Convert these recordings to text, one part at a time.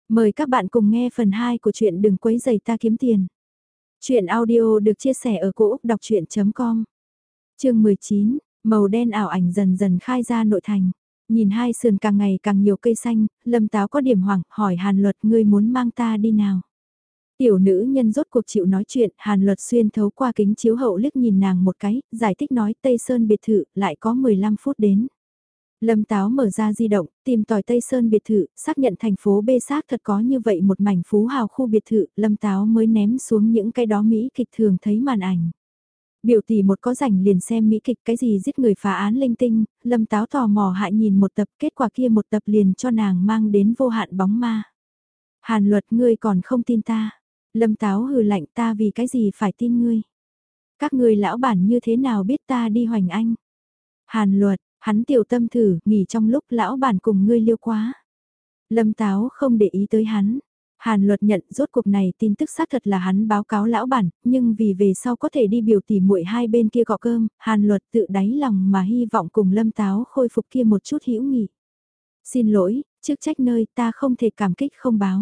Mời các bạn cùng nghe phần 2 của truyện Đừng quấy rầy ta kiếm tiền. Chuyện audio được chia sẻ ở cỗ đọc chuyện.com. Chương 19, màu đen ảo ảnh dần dần khai ra nội thành. Nhìn hai sườn càng ngày càng nhiều cây xanh, Lâm Táo có điểm hoảng, hỏi Hàn Luật ngươi muốn mang ta đi nào. Tiểu nữ nhân rốt cuộc chịu nói chuyện, Hàn Luật xuyên thấu qua kính chiếu hậu liếc nhìn nàng một cái, giải thích nói Tây Sơn biệt thự, lại có 15 phút đến. Lâm Táo mở ra di động, tìm tòi Tây Sơn biệt thự, xác nhận thành phố B xác thật có như vậy một mảnh phú hào khu biệt thự, Lâm Táo mới ném xuống những cái đó Mỹ kịch thường thấy màn ảnh. Biểu tỷ một có rảnh liền xem Mỹ kịch cái gì giết người phá án linh tinh, Lâm Táo tò mò hại nhìn một tập, kết quả kia một tập liền cho nàng mang đến vô hạn bóng ma. Hàn Luật ngươi còn không tin ta. Lâm Táo hừ lạnh ta vì cái gì phải tin ngươi. Các ngươi lão bản như thế nào biết ta đi hoành anh. Hàn Luật, hắn tiểu tâm thử, nghỉ trong lúc lão bản cùng ngươi liêu quá. Lâm Táo không để ý tới hắn. Hàn Luật nhận rốt cuộc này tin tức xác thật là hắn báo cáo lão bản, nhưng vì về sau có thể đi biểu tỉ muội hai bên kia gọ cơm, Hàn Luật tự đáy lòng mà hy vọng cùng Lâm Táo khôi phục kia một chút hữu nghị. Xin lỗi, chức trách nơi ta không thể cảm kích không báo.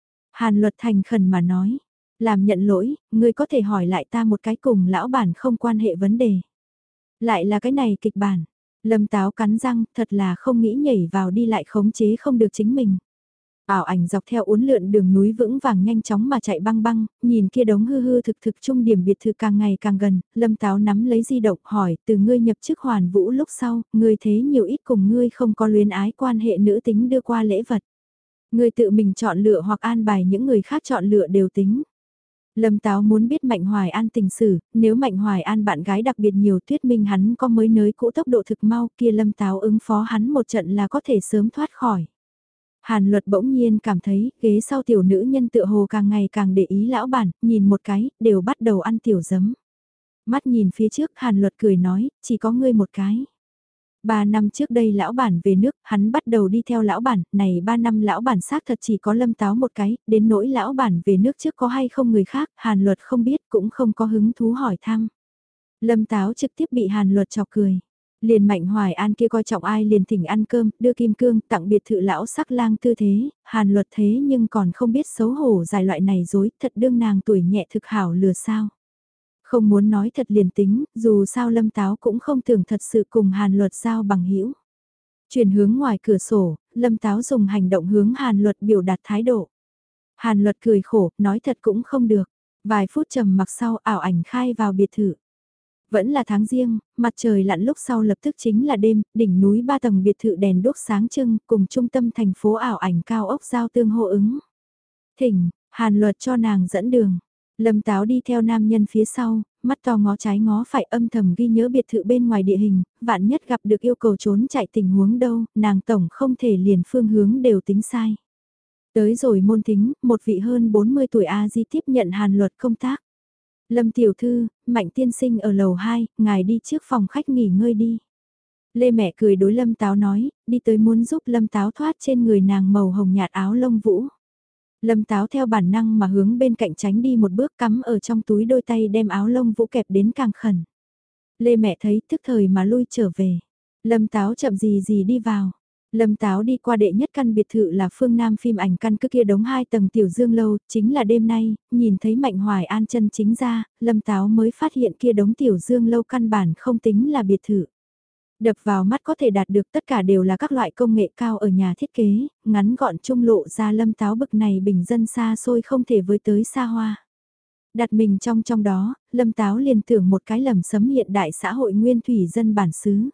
Hàn Luật thành khẩn mà nói, làm nhận lỗi, ngươi có thể hỏi lại ta một cái cùng lão bản không quan hệ vấn đề. Lại là cái này kịch bản. Lâm Táo cắn răng, thật là không nghĩ nhảy vào đi lại khống chế không được chính mình. Ảo ảnh dọc theo uốn lượn đường núi vững vàng nhanh chóng mà chạy băng băng, nhìn kia đống hư hư thực thực trung điểm biệt thự càng ngày càng gần, Lâm Táo nắm lấy di động hỏi, từ ngươi nhập chức Hoàn Vũ lúc sau, ngươi thế nhiều ít cùng ngươi không có luyến ái quan hệ nữ tính đưa qua lễ vật. Ngươi tự mình chọn lựa hoặc an bài những người khác chọn lựa đều tính. Lâm Táo muốn biết Mạnh Hoài An tình sử, nếu Mạnh Hoài An bạn gái đặc biệt nhiều thuyết minh hắn có mới nới cũ tốc độ thực mau kia Lâm Táo ứng phó hắn một trận là có thể sớm thoát khỏi. Hàn Luật bỗng nhiên cảm thấy ghế sau tiểu nữ nhân tựa hồ càng ngày càng để ý lão bản, nhìn một cái, đều bắt đầu ăn tiểu giấm. Mắt nhìn phía trước Hàn Luật cười nói, chỉ có ngươi một cái. 3 năm trước đây lão bản về nước, hắn bắt đầu đi theo lão bản, này 3 năm lão bản xác thật chỉ có Lâm Táo một cái, đến nỗi lão bản về nước trước có hay không người khác, Hàn Luật không biết cũng không có hứng thú hỏi thăm. Lâm Táo trực tiếp bị Hàn Luật chọc cười. Liền Mạnh Hoài An kia coi trọng ai liền thỉnh ăn cơm, đưa kim cương, tặng biệt thự lão sắc lang tư thế, Hàn Luật thế nhưng còn không biết xấu hổ dài loại này dối, thật đương nàng tuổi nhẹ thực hảo lừa sao. Không muốn nói thật liền tính, dù sao Lâm Táo cũng không tưởng thật sự cùng Hàn Luật giao bằng hữu. Chuyển hướng ngoài cửa sổ, Lâm Táo dùng hành động hướng Hàn Luật biểu đạt thái độ. Hàn Luật cười khổ, nói thật cũng không được. Vài phút trầm mặc sau ảo ảnh khai vào biệt thự. Vẫn là tháng riêng, mặt trời lặn lúc sau lập tức chính là đêm, đỉnh núi 3 tầng biệt thự đèn đốt sáng trưng cùng trung tâm thành phố ảo ảnh cao ốc giao tương hô ứng. Thỉnh, Hàn Luật cho nàng dẫn đường. Lâm Táo đi theo nam nhân phía sau, mắt to ngó trái ngó phải âm thầm ghi nhớ biệt thự bên ngoài địa hình, vạn nhất gặp được yêu cầu trốn chạy tình huống đâu, nàng tổng không thể liền phương hướng đều tính sai. Tới rồi môn tính, một vị hơn 40 tuổi A-di tiếp nhận Hàn Luật công tác. Lâm tiểu thư, Mạnh tiên sinh ở lầu 2, ngài đi trước phòng khách nghỉ ngơi đi. Lê mẹ cười đối Lâm Táo nói, đi tới muốn giúp Lâm Táo thoát trên người nàng màu hồng nhạt áo lông vũ. Lâm Táo theo bản năng mà hướng bên cạnh tránh đi một bước cắm ở trong túi đôi tay đem áo lông vũ kẹp đến càng khẩn. Lê mẹ thấy thức thời mà lui trở về. Lâm Táo chậm gì gì đi vào. Lâm Táo đi qua đệ nhất căn biệt thự là phương Nam phim ảnh căn cứ kia đống 2 tầng tiểu dương lâu, chính là đêm nay, nhìn thấy Mạnh Hoài An chân chính ra, Lâm Táo mới phát hiện kia đống tiểu dương lâu căn bản không tính là biệt thự. Đập vào mắt có thể đạt được tất cả đều là các loại công nghệ cao ở nhà thiết kế, ngắn gọn trung lộ ra Lâm Táo bực này bình dân xa xôi không thể với tới xa hoa. Đặt mình trong đó, Lâm Táo liền tưởng một cái lầm sấm hiện đại xã hội nguyên thủy dân bản xứ.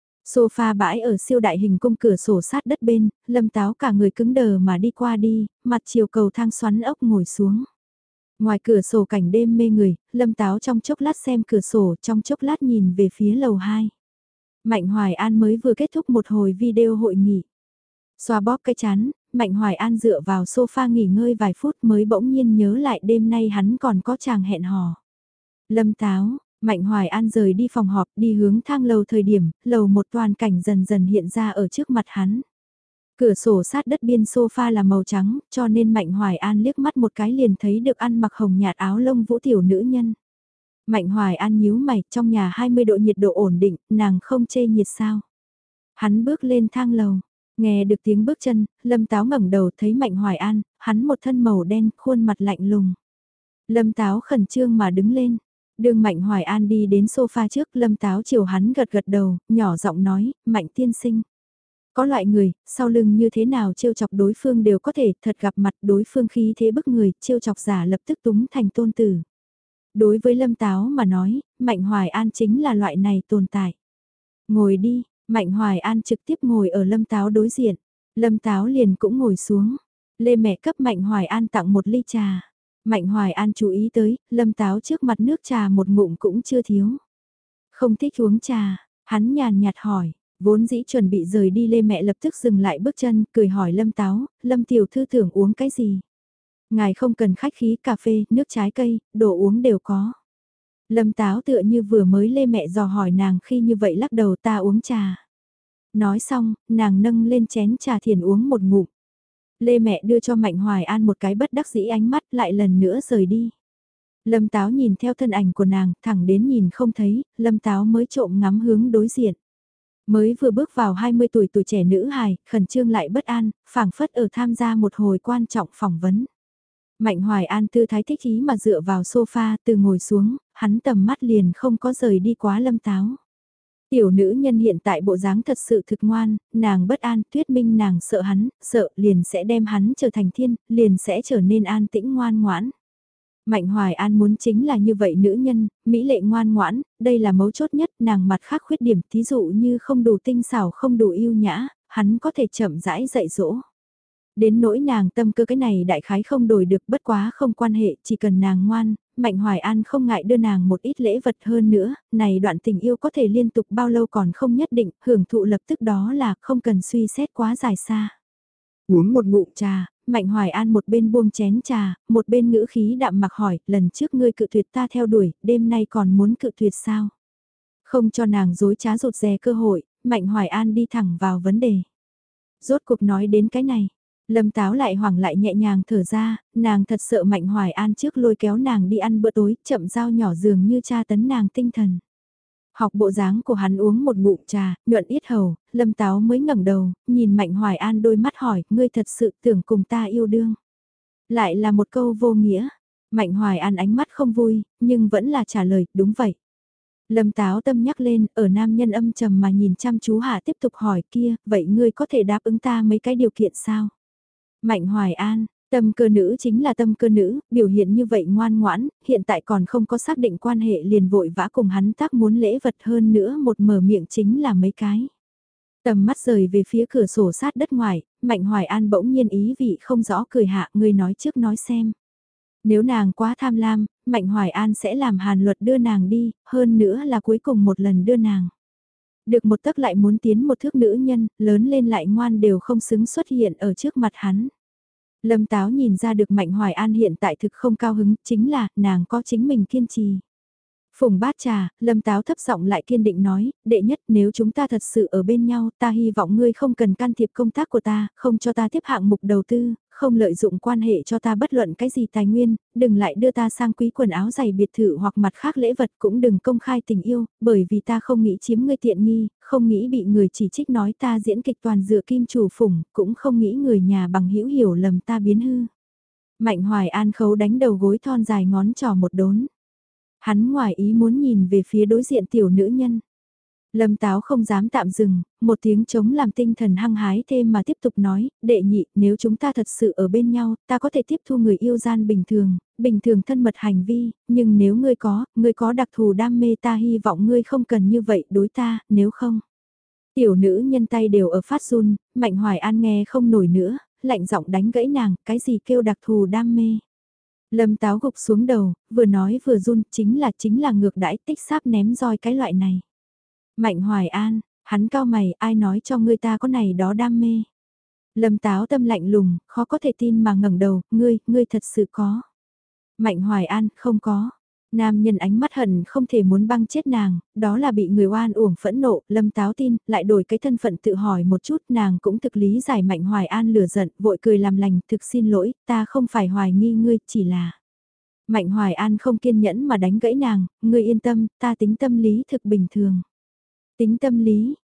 Sofa bãi ở siêu đại hình cung cửa sổ sát đất bên, Lâm Táo cả người cứng đờ mà đi qua đi, mặt chiều cầu thang xoắn ốc ngồi xuống. Ngoài cửa sổ cảnh đêm mê người, Lâm Táo trong chốc lát xem cửa sổ, trong chốc lát nhìn về phía lầu 2. Mạnh Hoài An mới vừa kết thúc một hồi video hội nghị. Xoa bóp cái chán, Mạnh Hoài An dựa vào sofa nghỉ ngơi vài phút mới bỗng nhiên nhớ lại đêm nay hắn còn có chàng hẹn hò. Lâm Táo, Mạnh Hoài An rời đi phòng họp đi hướng thang lầu thời điểm, lầu một toàn cảnh dần dần hiện ra ở trước mặt hắn. Cửa sổ sát đất biên sofa là màu trắng, cho nên Mạnh Hoài An liếc mắt một cái liền thấy được ăn mặc hồng nhạt áo lông vũ tiểu nữ nhân. Mạnh Hoài An nhíu mày, trong nhà 20 độ nhiệt độ ổn định, nàng không chê nhiệt sao. Hắn bước lên thang lầu, Nghe được tiếng bước chân, Lâm Táo ngẩng đầu thấy Mạnh Hoài An, hắn một thân màu đen, khuôn mặt lạnh lùng. Lâm Táo khẩn trương mà đứng lên. Đường Mạnh Hoài An đi đến sofa trước, Lâm Táo chiều hắn gật gật đầu, nhỏ giọng nói, Mạnh tiên sinh. Có loại người, sau lưng như thế nào trêu chọc đối phương đều có thể thật gặp mặt đối phương khí thế bức người, trêu chọc giả lập tức túng thành tôn tử. Đối với Lâm Táo mà nói, Mạnh Hoài An chính là loại này tồn tại. Ngồi đi, Mạnh Hoài An trực tiếp ngồi ở Lâm Táo đối diện. Lâm Táo liền cũng ngồi xuống. Lê mẹ cấp Mạnh Hoài An tặng một ly trà. Mạnh Hoài An chú ý tới, Lâm Táo trước mặt nước trà một ngụm cũng chưa thiếu. Không thích uống trà, hắn nhàn nhạt hỏi. Vốn dĩ chuẩn bị rời đi Lê mẹ lập tức dừng lại bước chân, cười hỏi Lâm Táo, Lâm tiểu thư tưởng uống cái gì? Ngài không cần khách khí, cà phê, nước trái cây, đồ uống đều có. Lâm Táo tựa như vừa mới Lê mẹ dò hỏi nàng khi như vậy lắc đầu ta uống trà. Nói xong, nàng nâng lên chén trà thiền uống một ngụm. Lê mẹ đưa cho Mạnh Hoài An một cái bất đắc dĩ ánh mắt lại lần nữa rời đi. Lâm Táo nhìn theo thân ảnh của nàng, thẳng đến nhìn không thấy, Lâm Táo mới trộm ngắm hướng đối diện. Mới vừa bước vào 20 tuổi tuổi trẻ nữ hài, khẩn trương lại bất an, phảng phất ở tham gia một hồi quan trọng phỏng vấn. Mạnh Hoài An tư thái thích ý mà dựa vào sofa từ ngồi xuống, hắn tầm mắt liền không có rời đi quá Lâm Táo. Tiểu nữ nhân hiện tại bộ dáng thật sự thực ngoan, nàng bất an, thuyết minh nàng sợ hắn, sợ liền sẽ đem hắn trở thành thiên, liền sẽ trở nên an tĩnh ngoan ngoãn. Mạnh Hoài An muốn chính là như vậy nữ nhân, mỹ lệ ngoan ngoãn, đây là mấu chốt nhất, nàng mặt khác khuyết điểm, thí dụ như không đủ tinh xảo không đủ yêu nhã, hắn có thể chậm rãi dạy dỗ. Đến nỗi nàng tâm cơ cái này đại khái không đổi được bất quá không quan hệ, chỉ cần nàng ngoan, Mạnh Hoài An không ngại đưa nàng một ít lễ vật hơn nữa, này đoạn tình yêu có thể liên tục bao lâu còn không nhất định, hưởng thụ lập tức đó là không cần suy xét quá dài xa. Uống một ngụm trà, Mạnh Hoài An một bên buông chén trà, một bên ngữ khí đạm mặc hỏi, lần trước ngươi cự tuyệt ta theo đuổi, đêm nay còn muốn cự tuyệt sao? Không cho nàng dối trá rụt rè cơ hội, Mạnh Hoài An đi thẳng vào vấn đề. Rốt cuộc nói đến cái này. Lâm Táo lại hoảng lại nhẹ nhàng thở ra, nàng thật sợ Mạnh Hoài An trước lôi kéo nàng đi ăn bữa tối, chậm dao nhỏ dường như tra tấn nàng tinh thần. Học bộ dáng của hắn uống một ngụm trà, nhuận yết hầu, Lâm Táo mới ngẩng đầu, nhìn Mạnh Hoài An đôi mắt hỏi, ngươi thật sự tưởng cùng ta yêu đương. Lại là một câu vô nghĩa, Mạnh Hoài An ánh mắt không vui, nhưng vẫn là trả lời, đúng vậy. Lâm Táo tâm nhắc lên, ở nam nhân âm trầm mà nhìn chăm chú hạ tiếp tục hỏi kia, vậy ngươi có thể đáp ứng ta mấy cái điều kiện sao? Mạnh Hoài An, tâm cơ nữ chính là tâm cơ nữ, biểu hiện như vậy ngoan ngoãn, hiện tại còn không có xác định quan hệ liền vội vã cùng hắn tác muốn lễ vật hơn nữa một mở miệng chính là mấy cái. Tầm mắt rời về phía cửa sổ sát đất ngoài, Mạnh Hoài An bỗng nhiên ý vị không rõ cười hạ người nói trước nói xem. Nếu nàng quá tham lam, Mạnh Hoài An sẽ làm Hàn Luật đưa nàng đi, hơn nữa là cuối cùng một lần đưa nàng. Được một tấc lại muốn tiến một thước nữ nhân, lớn lên lại ngoan đều không xứng xuất hiện ở trước mặt hắn. Lâm Táo nhìn ra được Mạnh Hoài An hiện tại thực không cao hứng, chính là, nàng có chính mình kiên trì. Phùng bát trà, Lâm Táo thấp giọng lại kiên định nói, đệ nhất nếu chúng ta thật sự ở bên nhau, ta hy vọng ngươi không cần can thiệp công tác của ta, không cho ta tiếp hạng mục đầu tư, không lợi dụng quan hệ cho ta bất luận cái gì tài nguyên, đừng lại đưa ta sang quý quần áo giày biệt thự hoặc mặt khác lễ vật cũng đừng công khai tình yêu, bởi vì ta không nghĩ chiếm ngươi tiện nghi, không nghĩ bị người chỉ trích nói ta diễn kịch toàn dựa kim chủ Phùng, cũng không nghĩ người nhà bằng hữu hiểu lầm ta biến hư. Mạnh Hoài An khấu đánh đầu gối thon dài ngón trỏ một đốn. Hắn ngoài ý muốn nhìn về phía đối diện tiểu nữ nhân. Lâm Táo không dám tạm dừng, một tiếng chống làm tinh thần hăng hái thêm mà tiếp tục nói, đệ nhị, nếu chúng ta thật sự ở bên nhau, ta có thể tiếp thu người yêu gian bình thường thân mật hành vi, nhưng nếu ngươi có đặc thù đam mê ta hy vọng ngươi không cần như vậy đối ta, nếu không. Tiểu nữ nhân tay đều ở phát run, Mạnh Hoài An nghe không nổi nữa, lạnh giọng đánh gãy nàng, cái gì kêu đặc thù đam mê. Lâm Táo gục xuống đầu, vừa nói vừa run, chính là ngược đãi tích sáp ném roi cái loại này. Mạnh Hoài An, hắn cao mày, ai nói cho ngươi ta có này đó đam mê. Lâm Táo tâm lạnh lùng, khó có thể tin mà ngẩng đầu, ngươi thật sự có. Mạnh Hoài An, không có. Nam nhân ánh mắt hận không thể muốn băng chết nàng, đó là bị người oan uổng phẫn nộ, Lâm Táo tin, lại đổi cái thân phận tự hỏi một chút, nàng cũng thực lý giải Mạnh Hoài An lừa giận, vội cười làm lành, thực xin lỗi, ta không phải hoài nghi ngươi, chỉ là. Mạnh Hoài An không kiên nhẫn mà đánh gãy nàng, ngươi yên tâm, ta tính tâm lý thực bình thường. Tính tâm lý,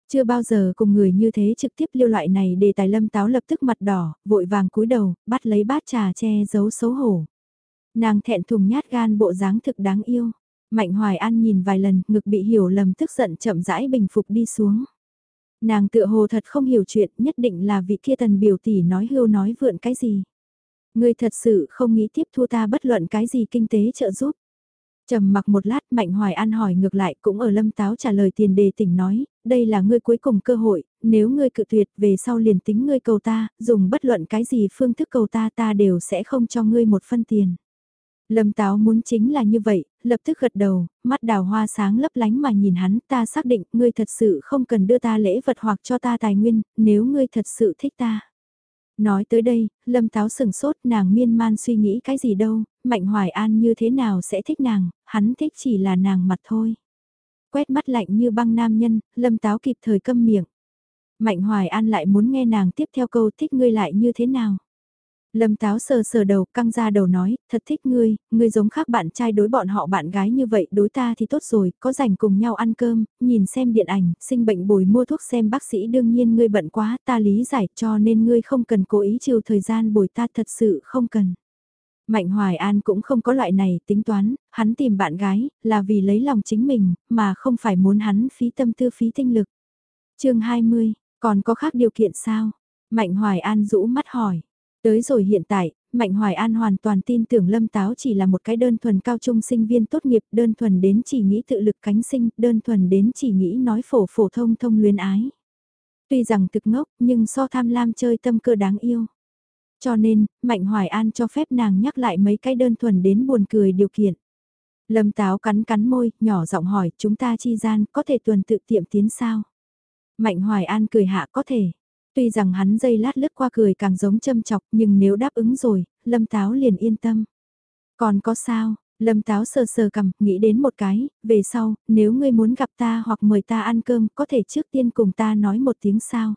Chưa bao giờ cùng người như thế trực tiếp liêu loại này đề tài Lâm Táo lập tức mặt đỏ, vội vàng cúi đầu, bắt lấy bát trà che giấu xấu hổ. Nàng thẹn thùng nhát gan bộ dáng thực đáng yêu. Mạnh Hoài An nhìn vài lần, ngực bị hiểu lầm tức giận chậm rãi bình phục đi xuống. Nàng tựa hồ thật không hiểu chuyện, nhất định là vị kia tần biểu tỷ nói hưu nói vượn cái gì. Ngươi thật sự không nghĩ tiếp thu ta bất luận cái gì kinh tế trợ giúp. Trầm mặc một lát Mạnh Hoài An hỏi ngược lại cũng ở Lâm Táo trả lời tiền đề tỉnh nói, đây là ngươi cuối cùng cơ hội, nếu ngươi cự tuyệt về sau liền tính ngươi cầu ta, dùng bất luận cái gì phương thức cầu ta ta đều sẽ không cho ngươi một phân tiền. Lâm Táo muốn chính là như vậy, lập tức gật đầu, mắt đào hoa sáng lấp lánh mà nhìn hắn, ta xác định ngươi thật sự không cần đưa ta lễ vật hoặc cho ta tài nguyên, nếu ngươi thật sự thích ta. Nói tới đây, Lâm Táo sừng sốt nàng miên man suy nghĩ cái gì đâu, Mạnh Hoài An như thế nào sẽ thích nàng, hắn thích chỉ là nàng mặt thôi. Quét mắt lạnh như băng nam nhân, Lâm Táo kịp thời câm miệng. Mạnh Hoài An lại muốn nghe nàng tiếp theo câu thích ngươi lại như thế nào. Lâm Táo sờ sờ đầu căng ra đầu nói, thật thích ngươi giống khác bạn trai đối bọn họ bạn gái như vậy đối ta thì tốt rồi, có rảnh cùng nhau ăn cơm, nhìn xem điện ảnh, sinh bệnh bồi mua thuốc xem bác sĩ đương nhiên ngươi bận quá ta lý giải cho nên ngươi không cần cố ý trừ thời gian bồi ta thật sự không cần. Mạnh Hoài An cũng không có loại này tính toán, hắn tìm bạn gái là vì lấy lòng chính mình mà không phải muốn hắn phí tâm tư phí tinh lực. Chương 20, còn có khác điều kiện sao? Mạnh Hoài An rũ mắt hỏi. Tới rồi hiện tại, Mạnh Hoài An hoàn toàn tin tưởng Lâm Táo chỉ là một cái đơn thuần cao trung sinh viên tốt nghiệp, đơn thuần đến chỉ nghĩ tự lực cánh sinh, đơn thuần đến chỉ nghĩ nói phổ thông thông luyến ái. Tuy rằng thực ngốc, nhưng so tham lam chơi tâm cơ đáng yêu. Cho nên, Mạnh Hoài An cho phép nàng nhắc lại mấy cái đơn thuần đến buồn cười điều kiện. Lâm Táo cắn cắn môi, nhỏ giọng hỏi, chúng ta chi gian có thể tuần tự tiệm tiến sao? Mạnh Hoài An cười hạ có thể. Tuy rằng hắn giây lát lướt qua cười càng giống châm chọc nhưng nếu đáp ứng rồi, Lâm Táo liền yên tâm. Còn có sao, Lâm Táo sờ sờ cằm, nghĩ đến một cái, về sau, nếu ngươi muốn gặp ta hoặc mời ta ăn cơm có thể trước tiên cùng ta nói một tiếng sao.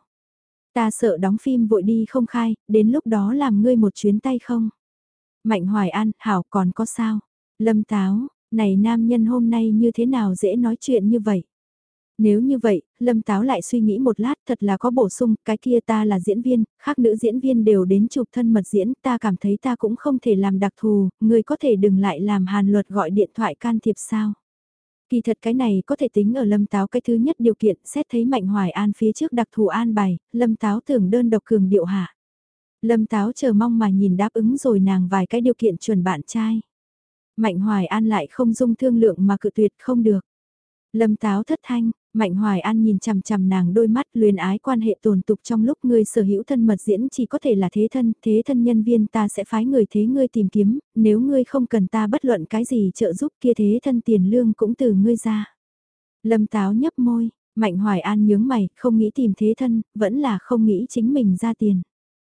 Ta sợ đóng phim vội đi không khai, đến lúc đó làm ngươi một chuyến tay không. Mạnh Hoài An, hảo còn có sao. Lâm Táo, này nam nhân hôm nay như thế nào dễ nói chuyện như vậy. Nếu như vậy, Lâm Táo lại suy nghĩ một lát thật là có bổ sung, cái kia ta là diễn viên, khác nữ diễn viên đều đến chụp thân mật diễn, ta cảm thấy ta cũng không thể làm đặc thù, người có thể đừng lại làm Hàn Luật gọi điện thoại can thiệp sao. Kỳ thật cái này có thể tính ở Lâm Táo cái thứ nhất điều kiện, xét thấy Mạnh Hoài An phía trước đặc thù an bài, Lâm Táo tưởng đơn độc cường điệu hạ. Lâm Táo chờ mong mà nhìn đáp ứng rồi nàng vài cái điều kiện chuẩn bạn trai. Mạnh Hoài An lại không dung thương lượng mà cự tuyệt không được. Lâm Táo thất thanh, Mạnh Hoài An nhìn chằm chằm nàng đôi mắt luyến ái quan hệ tồn tục trong lúc ngươi sở hữu thân mật diễn chỉ có thể là thế thân nhân viên ta sẽ phái người thế ngươi tìm kiếm, nếu ngươi không cần ta bất luận cái gì trợ giúp kia thế thân tiền lương cũng từ ngươi ra. Lâm Táo nhấp môi, Mạnh Hoài An nhướng mày, không nghĩ tìm thế thân, vẫn là không nghĩ chính mình ra tiền.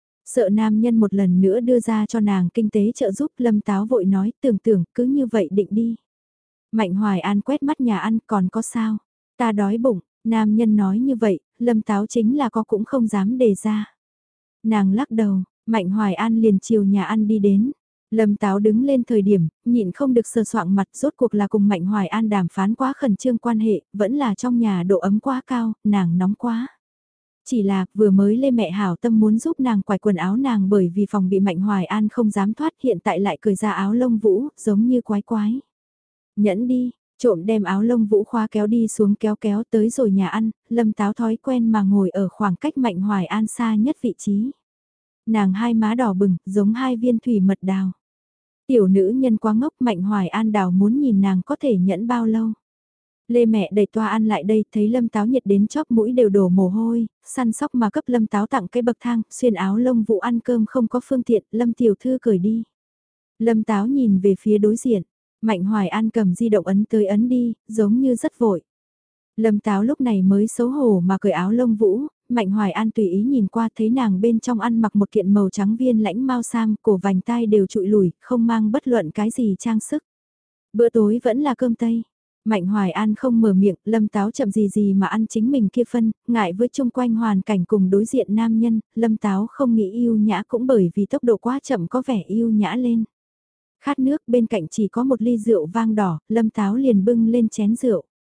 Sợ nam nhân một lần nữa đưa ra cho nàng kinh tế trợ giúp Lâm Táo vội nói tưởng cứ như vậy định đi. Mạnh Hoài An quét mắt nhà ăn còn có sao? Ta đói bụng, nam nhân nói như vậy, Lâm Táo chính là có cũng không dám đề ra. Nàng lắc đầu, Mạnh Hoài An liền chiều nhà ăn đi đến. Lâm Táo đứng lên thời điểm, nhịn không được sờ soạng mặt rốt cuộc là cùng Mạnh Hoài An đàm phán quá khẩn trương quan hệ, vẫn là trong nhà độ ấm quá cao, nàng nóng quá. Chỉ là vừa mới lên mẹ hảo tâm muốn giúp nàng quải quần áo nàng bởi vì phòng bị Mạnh Hoài An không dám thoát hiện tại lại cởi ra áo lông vũ, giống như quái quái. Nhẫn đi, trộm đem áo lông vũ khoa kéo đi xuống kéo tới rồi nhà ăn, Lâm Táo thói quen mà ngồi ở khoảng cách Mạnh Hoài An xa nhất vị trí. Nàng hai má đỏ bừng, giống hai viên thủy mật đào. Tiểu nữ nhân quá ngốc Mạnh Hoài An đào muốn nhìn nàng có thể nhẫn bao lâu. Lê mẹ đẩy toa ăn lại đây, thấy Lâm Táo nhiệt đến chóp mũi đều đổ mồ hôi, săn sóc mà cấp Lâm Táo tặng cái bậc thang, xuyên áo lông vũ ăn cơm không có phương tiện, Lâm tiểu thư cởi đi. Lâm Táo nhìn về phía đối diện, Mạnh Hoài An cầm di động ấn tới ấn đi, giống như rất vội. Lâm Táo lúc này mới xấu hổ mà cởi áo lông vũ, Mạnh Hoài An tùy ý nhìn qua thấy nàng bên trong ăn mặc một kiện màu trắng viên lãnh mau sam, cổ vành tai đều trụi lùi, không mang bất luận cái gì trang sức. Bữa tối vẫn là cơm tây. Mạnh Hoài An không mở miệng, Lâm Táo chậm gì mà ăn chính mình kia phân, ngại với chung quanh hoàn cảnh cùng đối diện nam nhân, Lâm Táo không nghĩ yêu nhã cũng bởi vì tốc độ quá chậm có vẻ yêu nhã lên. Khát nước bên cạnh chỉ có một ly rượu vang đỏ, Lâm Táo liền bưng lên chén rượu.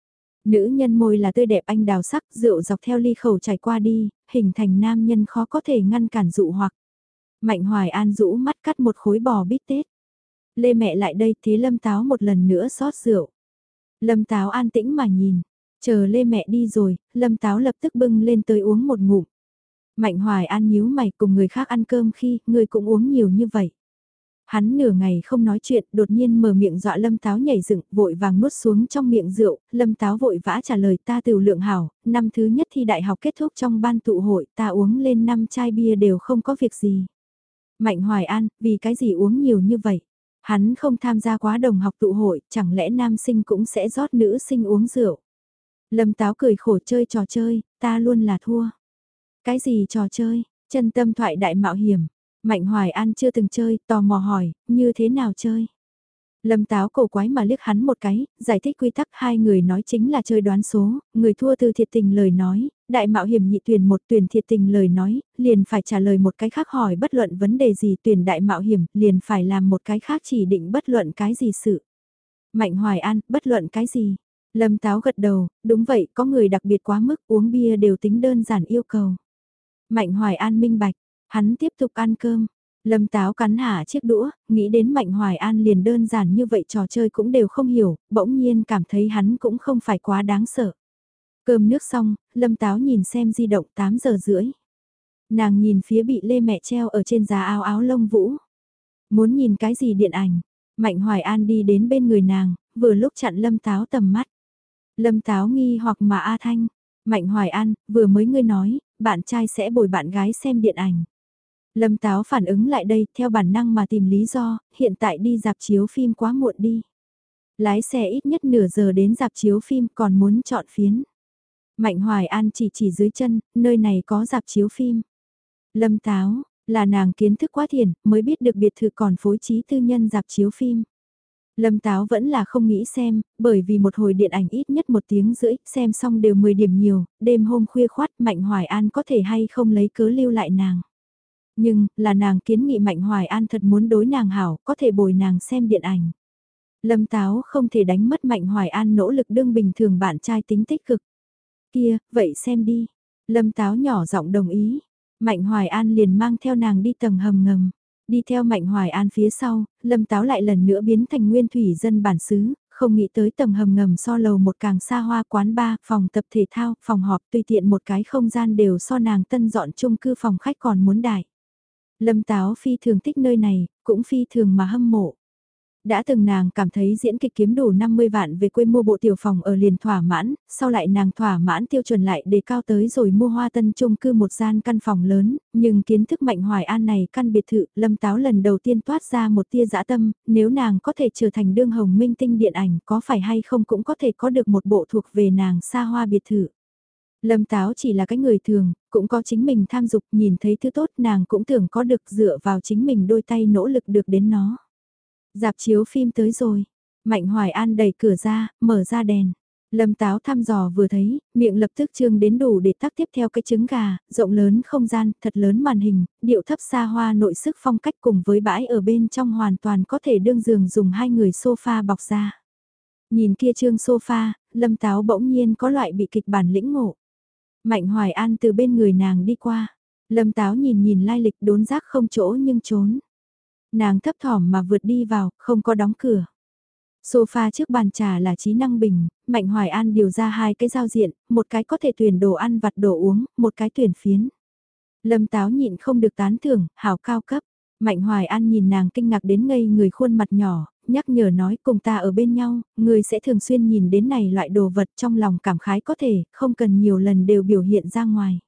Nữ nhân môi là tươi đẹp anh đào sắc, rượu dọc theo ly khẩu chảy qua đi, hình thành nam nhân khó có thể ngăn cản dụ hoặc. Mạnh Hoài An rũ mắt cắt một khối bò bít tết. Lê mẹ lại đây, thế Lâm Táo một lần nữa xót rượu. Lâm Táo an tĩnh mà nhìn, chờ Lê mẹ đi rồi, Lâm Táo lập tức bưng lên tới uống một ngụm. Mạnh Hoài An nhíu mày, cùng người khác ăn cơm khi, người cũng uống nhiều như vậy. Hắn nửa ngày không nói chuyện, đột nhiên mở miệng dọa Lâm Táo nhảy dựng, vội vàng nuốt xuống trong miệng rượu, Lâm Táo vội vã trả lời ta tửu lượng hảo, năm thứ nhất thi đại học kết thúc trong ban tụ hội, ta uống lên 5 chai bia đều không có việc gì. Mạnh Hoài An, vì cái gì uống nhiều như vậy? Hắn không tham gia quá đồng học tụ hội, chẳng lẽ nam sinh cũng sẽ rót nữ sinh uống rượu? Lâm Táo cười khổ chơi trò chơi, ta luôn là thua. Cái gì trò chơi? Chân tâm thoại đại mạo hiểm. Mạnh Hoài An chưa từng chơi, tò mò hỏi, như thế nào chơi? Lâm Táo cổ quái mà liếc hắn một cái, giải thích quy tắc hai người nói chính là chơi đoán số, người thua từ thiệt tình lời nói, đại mạo hiểm nhị tuyển một tuyển thiệt tình lời nói, liền phải trả lời một cái khác hỏi bất luận vấn đề gì tuyển đại mạo hiểm, liền phải làm một cái khác chỉ định bất luận cái gì sự. Mạnh Hoài An, bất luận cái gì? Lâm Táo gật đầu, đúng vậy, có người đặc biệt quá mức uống bia đều tính đơn giản yêu cầu. Mạnh Hoài An minh bạch, hắn tiếp tục ăn cơm. Lâm Táo cắn hạ chiếc đũa, nghĩ đến Mạnh Hoài An liền đơn giản như vậy trò chơi cũng đều không hiểu, bỗng nhiên cảm thấy hắn cũng không phải quá đáng sợ. Cơm nước xong, Lâm Táo nhìn xem di động 8 giờ rưỡi. Nàng nhìn phía bị Lê mẹ treo ở trên giá áo áo lông vũ. Muốn nhìn cái gì điện ảnh? Mạnh Hoài An đi đến bên người nàng, vừa lúc chặn Lâm Táo tầm mắt. Lâm Táo nghi hoặc mà A Thanh. Mạnh Hoài An, vừa mới ngươi nói, bạn trai sẽ bồi bạn gái xem điện ảnh. Lâm Táo phản ứng lại đây, theo bản năng mà tìm lý do, hiện tại đi dạp chiếu phim quá muộn đi. Lái xe ít nhất nửa giờ đến dạp chiếu phim còn muốn chọn phiến. Mạnh Hoài An chỉ dưới chân, nơi này có dạp chiếu phim. Lâm Táo, là nàng kiến thức quá thiền, mới biết được biệt thự còn phối trí tư nhân dạp chiếu phim. Lâm Táo vẫn là không nghĩ xem, bởi vì một hồi điện ảnh ít nhất 1 tiếng rưỡi, xem xong đều 10 điểm nhiều, đêm hôm khuya khoát Mạnh Hoài An có thể hay không lấy cớ lưu lại nàng. Nhưng, là nàng kiến nghị Mạnh Hoài An thật muốn đối nàng hảo, có thể bồi nàng xem điện ảnh. Lâm Táo không thể đánh mất Mạnh Hoài An nỗ lực đương bình thường bạn trai tính tích cực. Kia, vậy xem đi. Lâm Táo nhỏ giọng đồng ý. Mạnh Hoài An liền mang theo nàng đi tầng hầm ngầm. Đi theo Mạnh Hoài An phía sau, Lâm Táo lại lần nữa biến thành nguyên thủy dân bản xứ, không nghĩ tới tầng hầm ngầm so lầu một càng xa hoa quán bar, phòng tập thể thao, phòng họp tùy tiện một cái không gian đều so nàng tân dọn chung cư phòng khách còn muốn đại. Lâm Táo phi thường thích nơi này, cũng phi thường mà hâm mộ. Đã từng nàng cảm thấy diễn kịch kiếm đủ 50 vạn về quê mua bộ tiểu phòng ở liền thỏa mãn, sau lại nàng thỏa mãn tiêu chuẩn lại đề cao tới rồi mua hoa tân chung cư một gian căn phòng lớn, nhưng kiến thức Mạnh Hoài An này căn biệt thự, Lâm Táo lần đầu tiên toát ra một tia dã tâm, nếu nàng có thể trở thành đương hồng minh tinh điện ảnh có phải hay không cũng có thể có được một bộ thuộc về nàng xa hoa biệt thự. Lâm Táo chỉ là cái người thường, cũng có chính mình tham dục, nhìn thấy thứ tốt nàng cũng tưởng có được dựa vào chính mình đôi tay nỗ lực được đến nó. Dạp chiếu phim tới rồi. Mạnh Hoài An đẩy cửa ra, mở ra đèn. Lâm Táo thăm dò vừa thấy, miệng lập tức trương đến đủ để tác tiếp theo cái trứng gà, rộng lớn không gian, thật lớn màn hình, điệu thấp xa hoa nội sức phong cách cùng với bãi ở bên trong hoàn toàn có thể đương giường dùng 2 người sofa bọc ra. Nhìn kia trương sofa, Lâm Táo bỗng nhiên có loại bị kịch bản lĩnh ngộ. Mạnh Hoài An từ bên người nàng đi qua. Lâm Táo nhìn nhìn lai lịch đốn giác không chỗ nhưng trốn. Nàng thấp thỏm mà vượt đi vào, không có đóng cửa. Sofa trước bàn trà là trí năng bình, Mạnh Hoài An điều ra 2 cái giao diện, một cái có thể tuyển đồ ăn vặt đồ uống, một cái tuyển phiến. Lâm Táo nhịn không được tán thưởng, hảo cao cấp. Mạnh Hoài An nhìn nàng kinh ngạc đến ngây người khuôn mặt nhỏ, nhắc nhở nói cùng ta ở bên nhau, người sẽ thường xuyên nhìn đến này loại đồ vật trong lòng cảm khái có thể, không cần nhiều lần đều biểu hiện ra ngoài.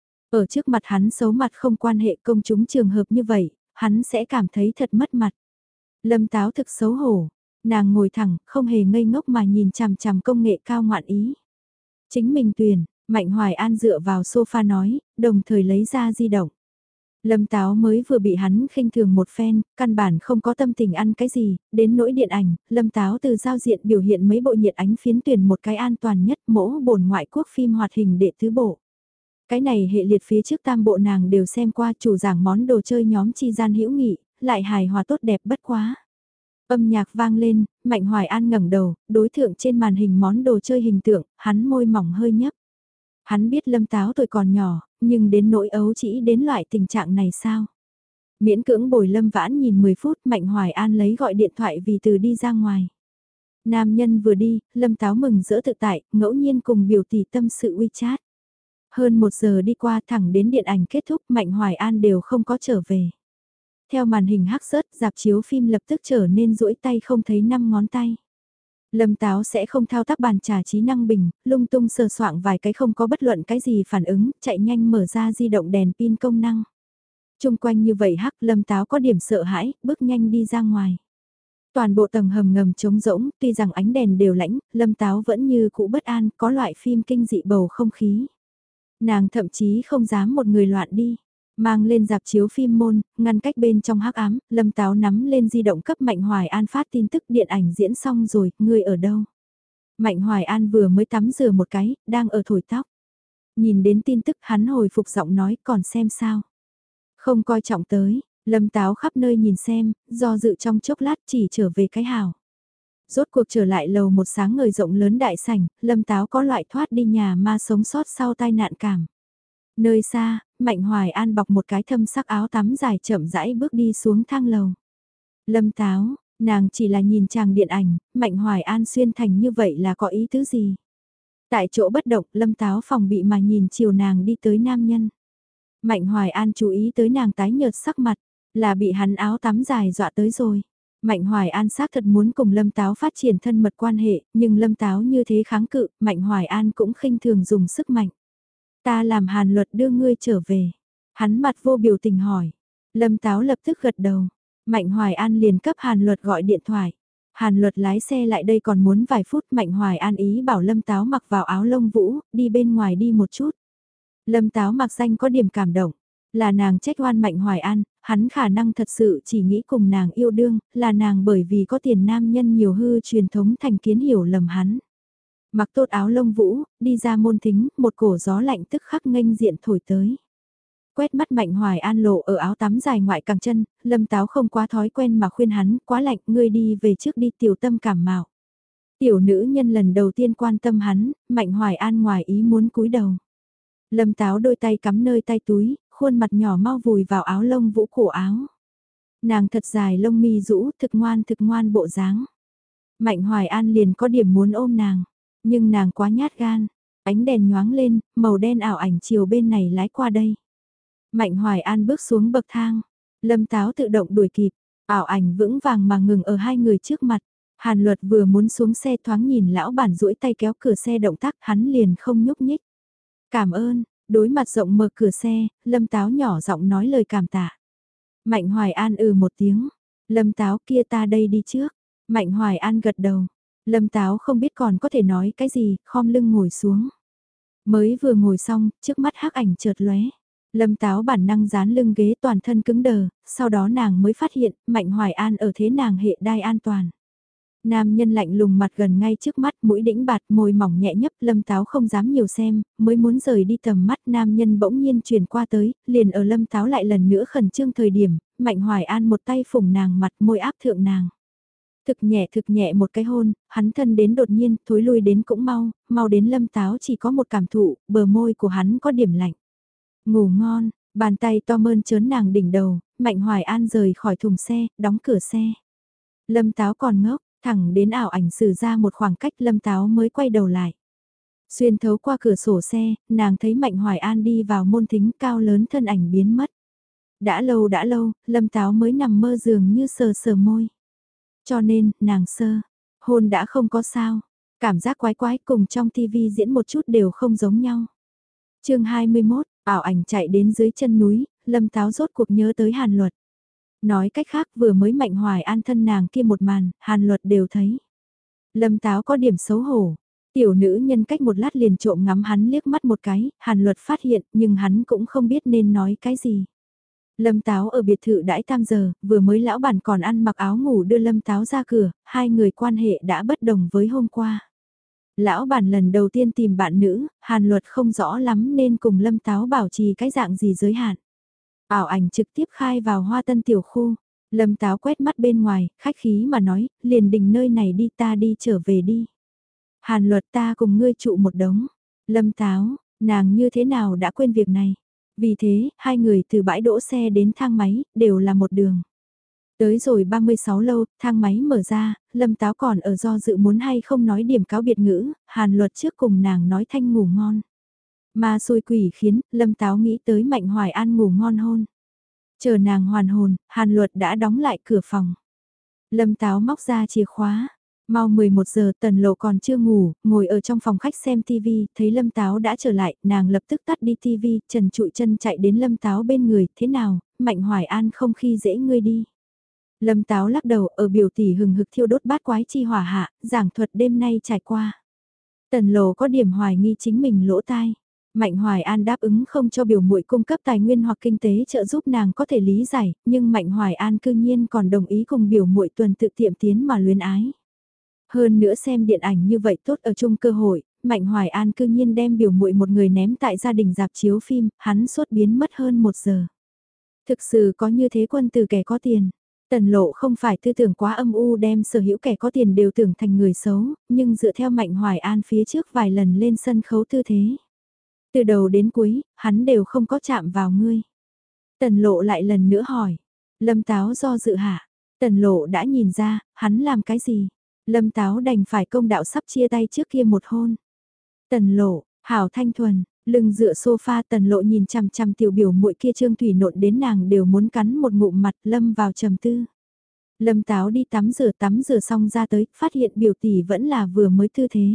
Ở trước mặt hắn xấu mặt không quan hệ công chúng trường hợp như vậy, hắn sẽ cảm thấy thật mất mặt. Lâm Táo thực xấu hổ, nàng ngồi thẳng, không hề ngây ngốc mà nhìn chằm chằm công nghệ cao ngoạn ý. Chính mình tuyển, Mạnh Hoài An dựa vào sofa nói, đồng thời lấy ra di động. Lâm Táo mới vừa bị hắn khinh thường một phen, căn bản không có tâm tình ăn cái gì, đến nỗi điện ảnh, Lâm Táo từ giao diện biểu hiện mấy bộ nhiệt ánh phiến tuyển một cái an toàn nhất mỗ bổn ngoại quốc phim hoạt hình đệ tứ bộ. Cái này hệ liệt phía trước tam bộ nàng đều xem qua chủ giảng món đồ chơi nhóm chi gian hữu nghị, lại hài hòa tốt đẹp bất quá. Âm nhạc vang lên, Mạnh Hoài An ngẩng đầu, đối thượng trên màn hình món đồ chơi hình tượng, hắn môi mỏng hơi nhấp. Hắn biết Lâm Táo tuổi còn nhỏ, nhưng đến nỗi ấu chỉ đến loại tình trạng này sao? Miễn cưỡng bồi Lâm Vãn nhìn 10 phút, Mạnh Hoài An lấy gọi điện thoại vì từ đi ra ngoài. Nam nhân vừa đi, Lâm Táo mừng rỡ tự tại, ngẫu nhiên cùng biểu tỷ tâm sự WeChat. Hơn 1 giờ đi qua thẳng đến điện ảnh kết thúc, Mạnh Hoài An đều không có trở về. Theo màn hình hắc rớt, dạp chiếu phim lập tức trở nên duỗi tay không thấy 5 ngón tay. Lâm Táo sẽ không thao tác bàn trà trí năng bình, lung tung sờ soạng vài cái không có bất luận cái gì phản ứng, chạy nhanh mở ra di động đèn pin công năng. Trung quanh như vậy hắc, Lâm Táo có điểm sợ hãi, bước nhanh đi ra ngoài. Toàn bộ tầng hầm ngầm trống rỗng, tuy rằng ánh đèn đều lãnh, Lâm Táo vẫn như cũ bất an, có loại phim kinh dị bầu không khí. Nàng thậm chí không dám một người loạn đi. Mang lên dạp chiếu phim môn, ngăn cách bên trong hắc ám, Lâm Táo nắm lên di động cấp Mạnh Hoài An phát tin tức điện ảnh diễn xong rồi, ngươi ở đâu? Mạnh Hoài An vừa mới tắm rửa một cái, đang ở thổi tóc. Nhìn đến tin tức hắn hồi phục giọng nói còn xem sao. Không coi trọng tới, Lâm Táo khắp nơi nhìn xem, do dự trong chốc lát chỉ trở về cái hào. Rốt cuộc trở lại lầu một sáng ngời rộng lớn đại sảnh, Lâm Táo có loại thoát đi nhà ma sống sót sau tai nạn cảm. Nơi xa, Mạnh Hoài An bọc một cái thâm sắc áo tắm dài chậm rãi bước đi xuống thang lầu. Lâm Táo, nàng chỉ là nhìn chàng điện ảnh, Mạnh Hoài An xuyên thành như vậy là có ý tứ gì? Tại chỗ bất động, Lâm Táo phòng bị mà nhìn chiều nàng đi tới nam nhân. Mạnh Hoài An chú ý tới nàng tái nhợt sắc mặt, là bị hắn áo tắm dài dọa tới rồi. Mạnh Hoài An xác thật muốn cùng Lâm Táo phát triển thân mật quan hệ, nhưng Lâm Táo như thế kháng cự, Mạnh Hoài An cũng khinh thường dùng sức mạnh. Ta làm Hàn Luật đưa ngươi trở về. Hắn mặt vô biểu tình hỏi. Lâm Táo lập tức gật đầu. Mạnh Hoài An liền cấp Hàn Luật gọi điện thoại. Hàn Luật lái xe lại đây còn muốn vài phút, Mạnh Hoài An ý bảo Lâm Táo mặc vào áo lông vũ, đi bên ngoài đi một chút. Lâm Táo mặc danh có điểm cảm động. Là nàng trách oan Mạnh Hoài An, hắn khả năng thật sự chỉ nghĩ cùng nàng yêu đương, là nàng bởi vì có tiền nam nhân nhiều hư truyền thống thành kiến hiểu lầm hắn. Mặc tốt áo lông vũ, đi ra môn thính, một cổ gió lạnh tức khắc nghênh diện thổi tới. Quét mắt Mạnh Hoài An lộ ở áo tắm dài ngoại cẳng chân, Lâm Táo không quá thói quen mà khuyên hắn, quá lạnh, ngươi đi về trước đi tiểu tâm cảm mạo. Tiểu nữ nhân lần đầu tiên quan tâm hắn, Mạnh Hoài An ngoài ý muốn cúi đầu. Lâm Táo đôi tay cắm nơi tay túi, khuôn mặt nhỏ mau vùi vào áo lông vũ cổ áo. Nàng thật dài lông mi rũ, thực ngoan bộ dáng. Mạnh Hoài An liền có điểm muốn ôm nàng, nhưng nàng quá nhát gan. Ánh đèn nhoáng lên, màu đen ảo ảnh chiều bên này lái qua đây. Mạnh Hoài An bước xuống bậc thang, Lâm Táo tự động đuổi kịp, ảo ảnh vững vàng mà ngừng ở hai người trước mặt. Hàn Luật vừa muốn xuống xe thoáng nhìn lão bản duỗi tay kéo cửa xe động tác hắn liền không nhúc nhích. Cảm ơn, đối mặt rộng mở cửa xe, Lâm Táo nhỏ giọng nói lời cảm tạ. Mạnh Hoài An một tiếng, Lâm Táo kia ta đây đi trước. Mạnh Hoài An gật đầu, Lâm Táo không biết còn có thể nói cái gì, khom lưng ngồi xuống. Mới vừa ngồi xong, trước mắt hắc ảnh chợt lóe. Lâm Táo bản năng dán lưng ghế toàn thân cứng đờ, sau đó nàng mới phát hiện, Mạnh Hoài An ở thế nàng hệ đai an toàn. Nam nhân lạnh lùng mặt gần ngay trước mắt, mũi đĩnh bạt, môi mỏng nhẹ nhấp, Lâm Táo không dám nhiều xem, mới muốn rời đi tầm mắt, nam nhân bỗng nhiên chuyển qua tới, liền ở Lâm Táo lại lần nữa khẩn trương thời điểm, Mạnh Hoài An một tay phủng nàng mặt, môi áp thượng nàng. Thực nhẹ một cái hôn, hắn thân đến đột nhiên, thối lui đến cũng mau đến Lâm Táo chỉ có một cảm thụ, bờ môi của hắn có điểm lạnh. Ngủ ngon, bàn tay to mơn trớn nàng đỉnh đầu, Mạnh Hoài An rời khỏi thùng xe, đóng cửa xe. Lâm Táo còn ngốc, thẳng đến ảo ảnh xử ra một khoảng cách Lâm Táo mới quay đầu lại. Xuyên thấu qua cửa sổ xe, nàng thấy Mạnh Hoài An đi vào môn thính cao lớn thân ảnh biến mất. Đã lâu, Lâm Táo mới nằm mơ giường như sờ môi. Cho nên, nàng hôn đã không có sao. Cảm giác quái quái cùng trong tivi diễn một chút đều không giống nhau. chương 21, ảo ảnh chạy đến dưới chân núi, Lâm Táo rốt cuộc nhớ tới Hàn Luật. Nói cách khác vừa mới Mạnh Hoài An thân nàng kia một màn, Hàn Luật đều thấy. Lâm Táo có điểm xấu hổ. Tiểu nữ nhân cách một lát liền trộm ngắm hắn liếc mắt một cái, Hàn Luật phát hiện nhưng hắn cũng không biết nên nói cái gì. Lâm Táo ở biệt thự đãi tam giờ, vừa mới lão bản còn ăn mặc áo ngủ đưa Lâm Táo ra cửa, hai người quan hệ đã bất đồng với hôm qua. Lão bản lần đầu tiên tìm bạn nữ, Hàn Luật không rõ lắm nên cùng Lâm Táo bảo trì cái dạng gì giới hạn. Ảo ảnh trực tiếp khai vào Hoa Tân tiểu khu. Lâm Táo quét mắt bên ngoài, khách khí mà nói, liền đình nơi này đi, ta đi trở về đi. Hàn Luật, ta cùng ngươi trụ một đống. Lâm Táo, nàng như thế nào đã quên việc này. Vì thế, hai người từ bãi đỗ xe đến thang máy, đều là một đường. Tới rồi 36 lâu, thang máy mở ra, Lâm Táo còn ở do dự muốn hay không nói điểm cáo biệt ngữ, Hàn Luật trước cùng nàng nói thanh ngủ ngon. Mà xôi quỷ khiến, Lâm Táo nghĩ tới Mạnh Hoài An ngủ ngon hôn. Chờ nàng hoàn hồn, Hàn Luật đã đóng lại cửa phòng. Lâm Táo móc ra chìa khóa. Mau 11 giờ Tần Lộ còn chưa ngủ, ngồi ở trong phòng khách xem TV, thấy Lâm Táo đã trở lại, nàng lập tức tắt đi TV, trần trụi chân chạy đến Lâm Táo bên người, thế nào, Mạnh Hoài An không khi dễ ngươi đi. Lâm Táo lắc đầu ở biểu tỷ hừng hực thiêu đốt bát quái chi hỏa hạ, giảng thuật đêm nay trải qua. Tần Lộ có điểm hoài nghi chính mình lỗ tai. Mạnh Hoài An đáp ứng không cho biểu muội cung cấp tài nguyên hoặc kinh tế trợ giúp nàng có thể lý giải, nhưng Mạnh Hoài An cư nhiên còn đồng ý cùng biểu muội tuần tự tiệm tiến mà luyến ái. Hơn nữa xem điện ảnh như vậy tốt ở chung cơ hội, Mạnh Hoài An cư nhiên đem biểu muội một người ném tại gia đình dạp chiếu phim, hắn suốt biến mất hơn 1 giờ. Thực sự có như thế quân từ kẻ có tiền. Tần Lộ không phải tư tưởng quá âm u đem sở hữu kẻ có tiền đều tưởng thành người xấu, nhưng dựa theo Mạnh Hoài An phía trước vài lần lên sân khấu tư thế. Từ đầu đến cuối, hắn đều không có chạm vào ngươi. Tần Lộ lại lần nữa hỏi. Lâm Táo do dự hạ. Tần Lộ đã nhìn ra, hắn làm cái gì? Lâm Táo đành phải công đạo sắp chia tay trước kia một hôn. Tần Lộ, hảo thanh thuần, lưng dựa sofa Tần Lộ nhìn chằm chằm tiểu biểu muội kia trương thủy nộn đến nàng đều muốn cắn một ngụm mặt lâm vào trầm tư. Lâm Táo đi tắm rửa xong ra tới, phát hiện biểu tỷ vẫn là vừa mới tư thế.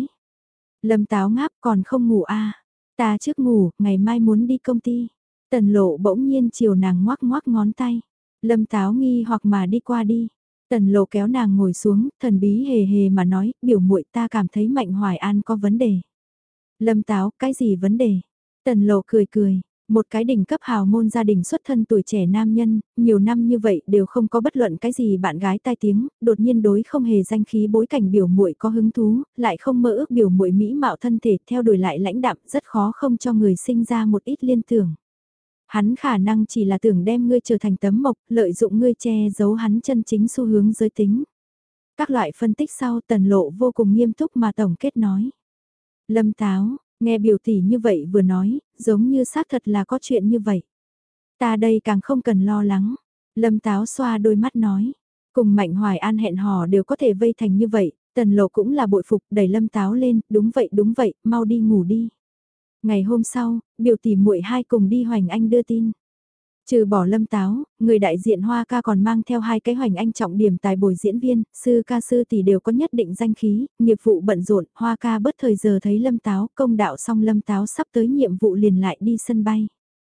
Lâm Táo ngáp còn không ngủ à. Ta trước ngủ, ngày mai muốn đi công ty. Tần Lộ bỗng nhiên chiều nàng ngoác ngoác ngón tay. Lâm Táo nghi hoặc mà đi qua đi. Tần Lộ kéo nàng ngồi xuống, thần bí hề hề mà nói, biểu muội ta cảm thấy Mạnh Hoài An có vấn đề. Lâm Táo, cái gì vấn đề? Tần Lộ cười cười, một cái đỉnh cấp hào môn gia đình xuất thân tuổi trẻ nam nhân, nhiều năm như vậy đều không có bất luận cái gì bạn gái tai tiếng, đột nhiên đối không hề danh khí bối cảnh biểu muội có hứng thú, lại không mơ ước biểu muội mỹ mạo thân thể theo đuổi lại lãnh đạm, rất khó không cho người sinh ra một ít liên tưởng. Hắn khả năng chỉ là tưởng đem ngươi trở thành tấm mộc, lợi dụng ngươi che giấu hắn chân chính xu hướng giới tính. Các loại phân tích sau Tần Lộ vô cùng nghiêm túc mà tổng kết nói. Lâm Táo, nghe biểu tỷ như vậy vừa nói, giống như xác thật là có chuyện như vậy. Ta đây càng không cần lo lắng. Lâm Táo xoa đôi mắt nói. Cùng Mạnh Hoài An hẹn hò đều có thể vây thành như vậy, Tần Lộ cũng là bội phục đẩy Lâm Táo lên, đúng vậy, mau đi ngủ đi. Ngày hôm sau, biểu tỷ muội hai cùng đi Hoành Anh đưa tin. Trừ bỏ Lâm Táo, người đại diện Hoa ca còn mang theo hai cái Hoành Anh trọng điểm tài bồi diễn viên, sư ca sư tỷ đều có nhất định danh khí, nghiệp vụ bận rộn, Hoa ca bớt thời giờ thấy Lâm Táo, công đạo xong Lâm Táo sắp tới nhiệm vụ liền lại đi sân bay.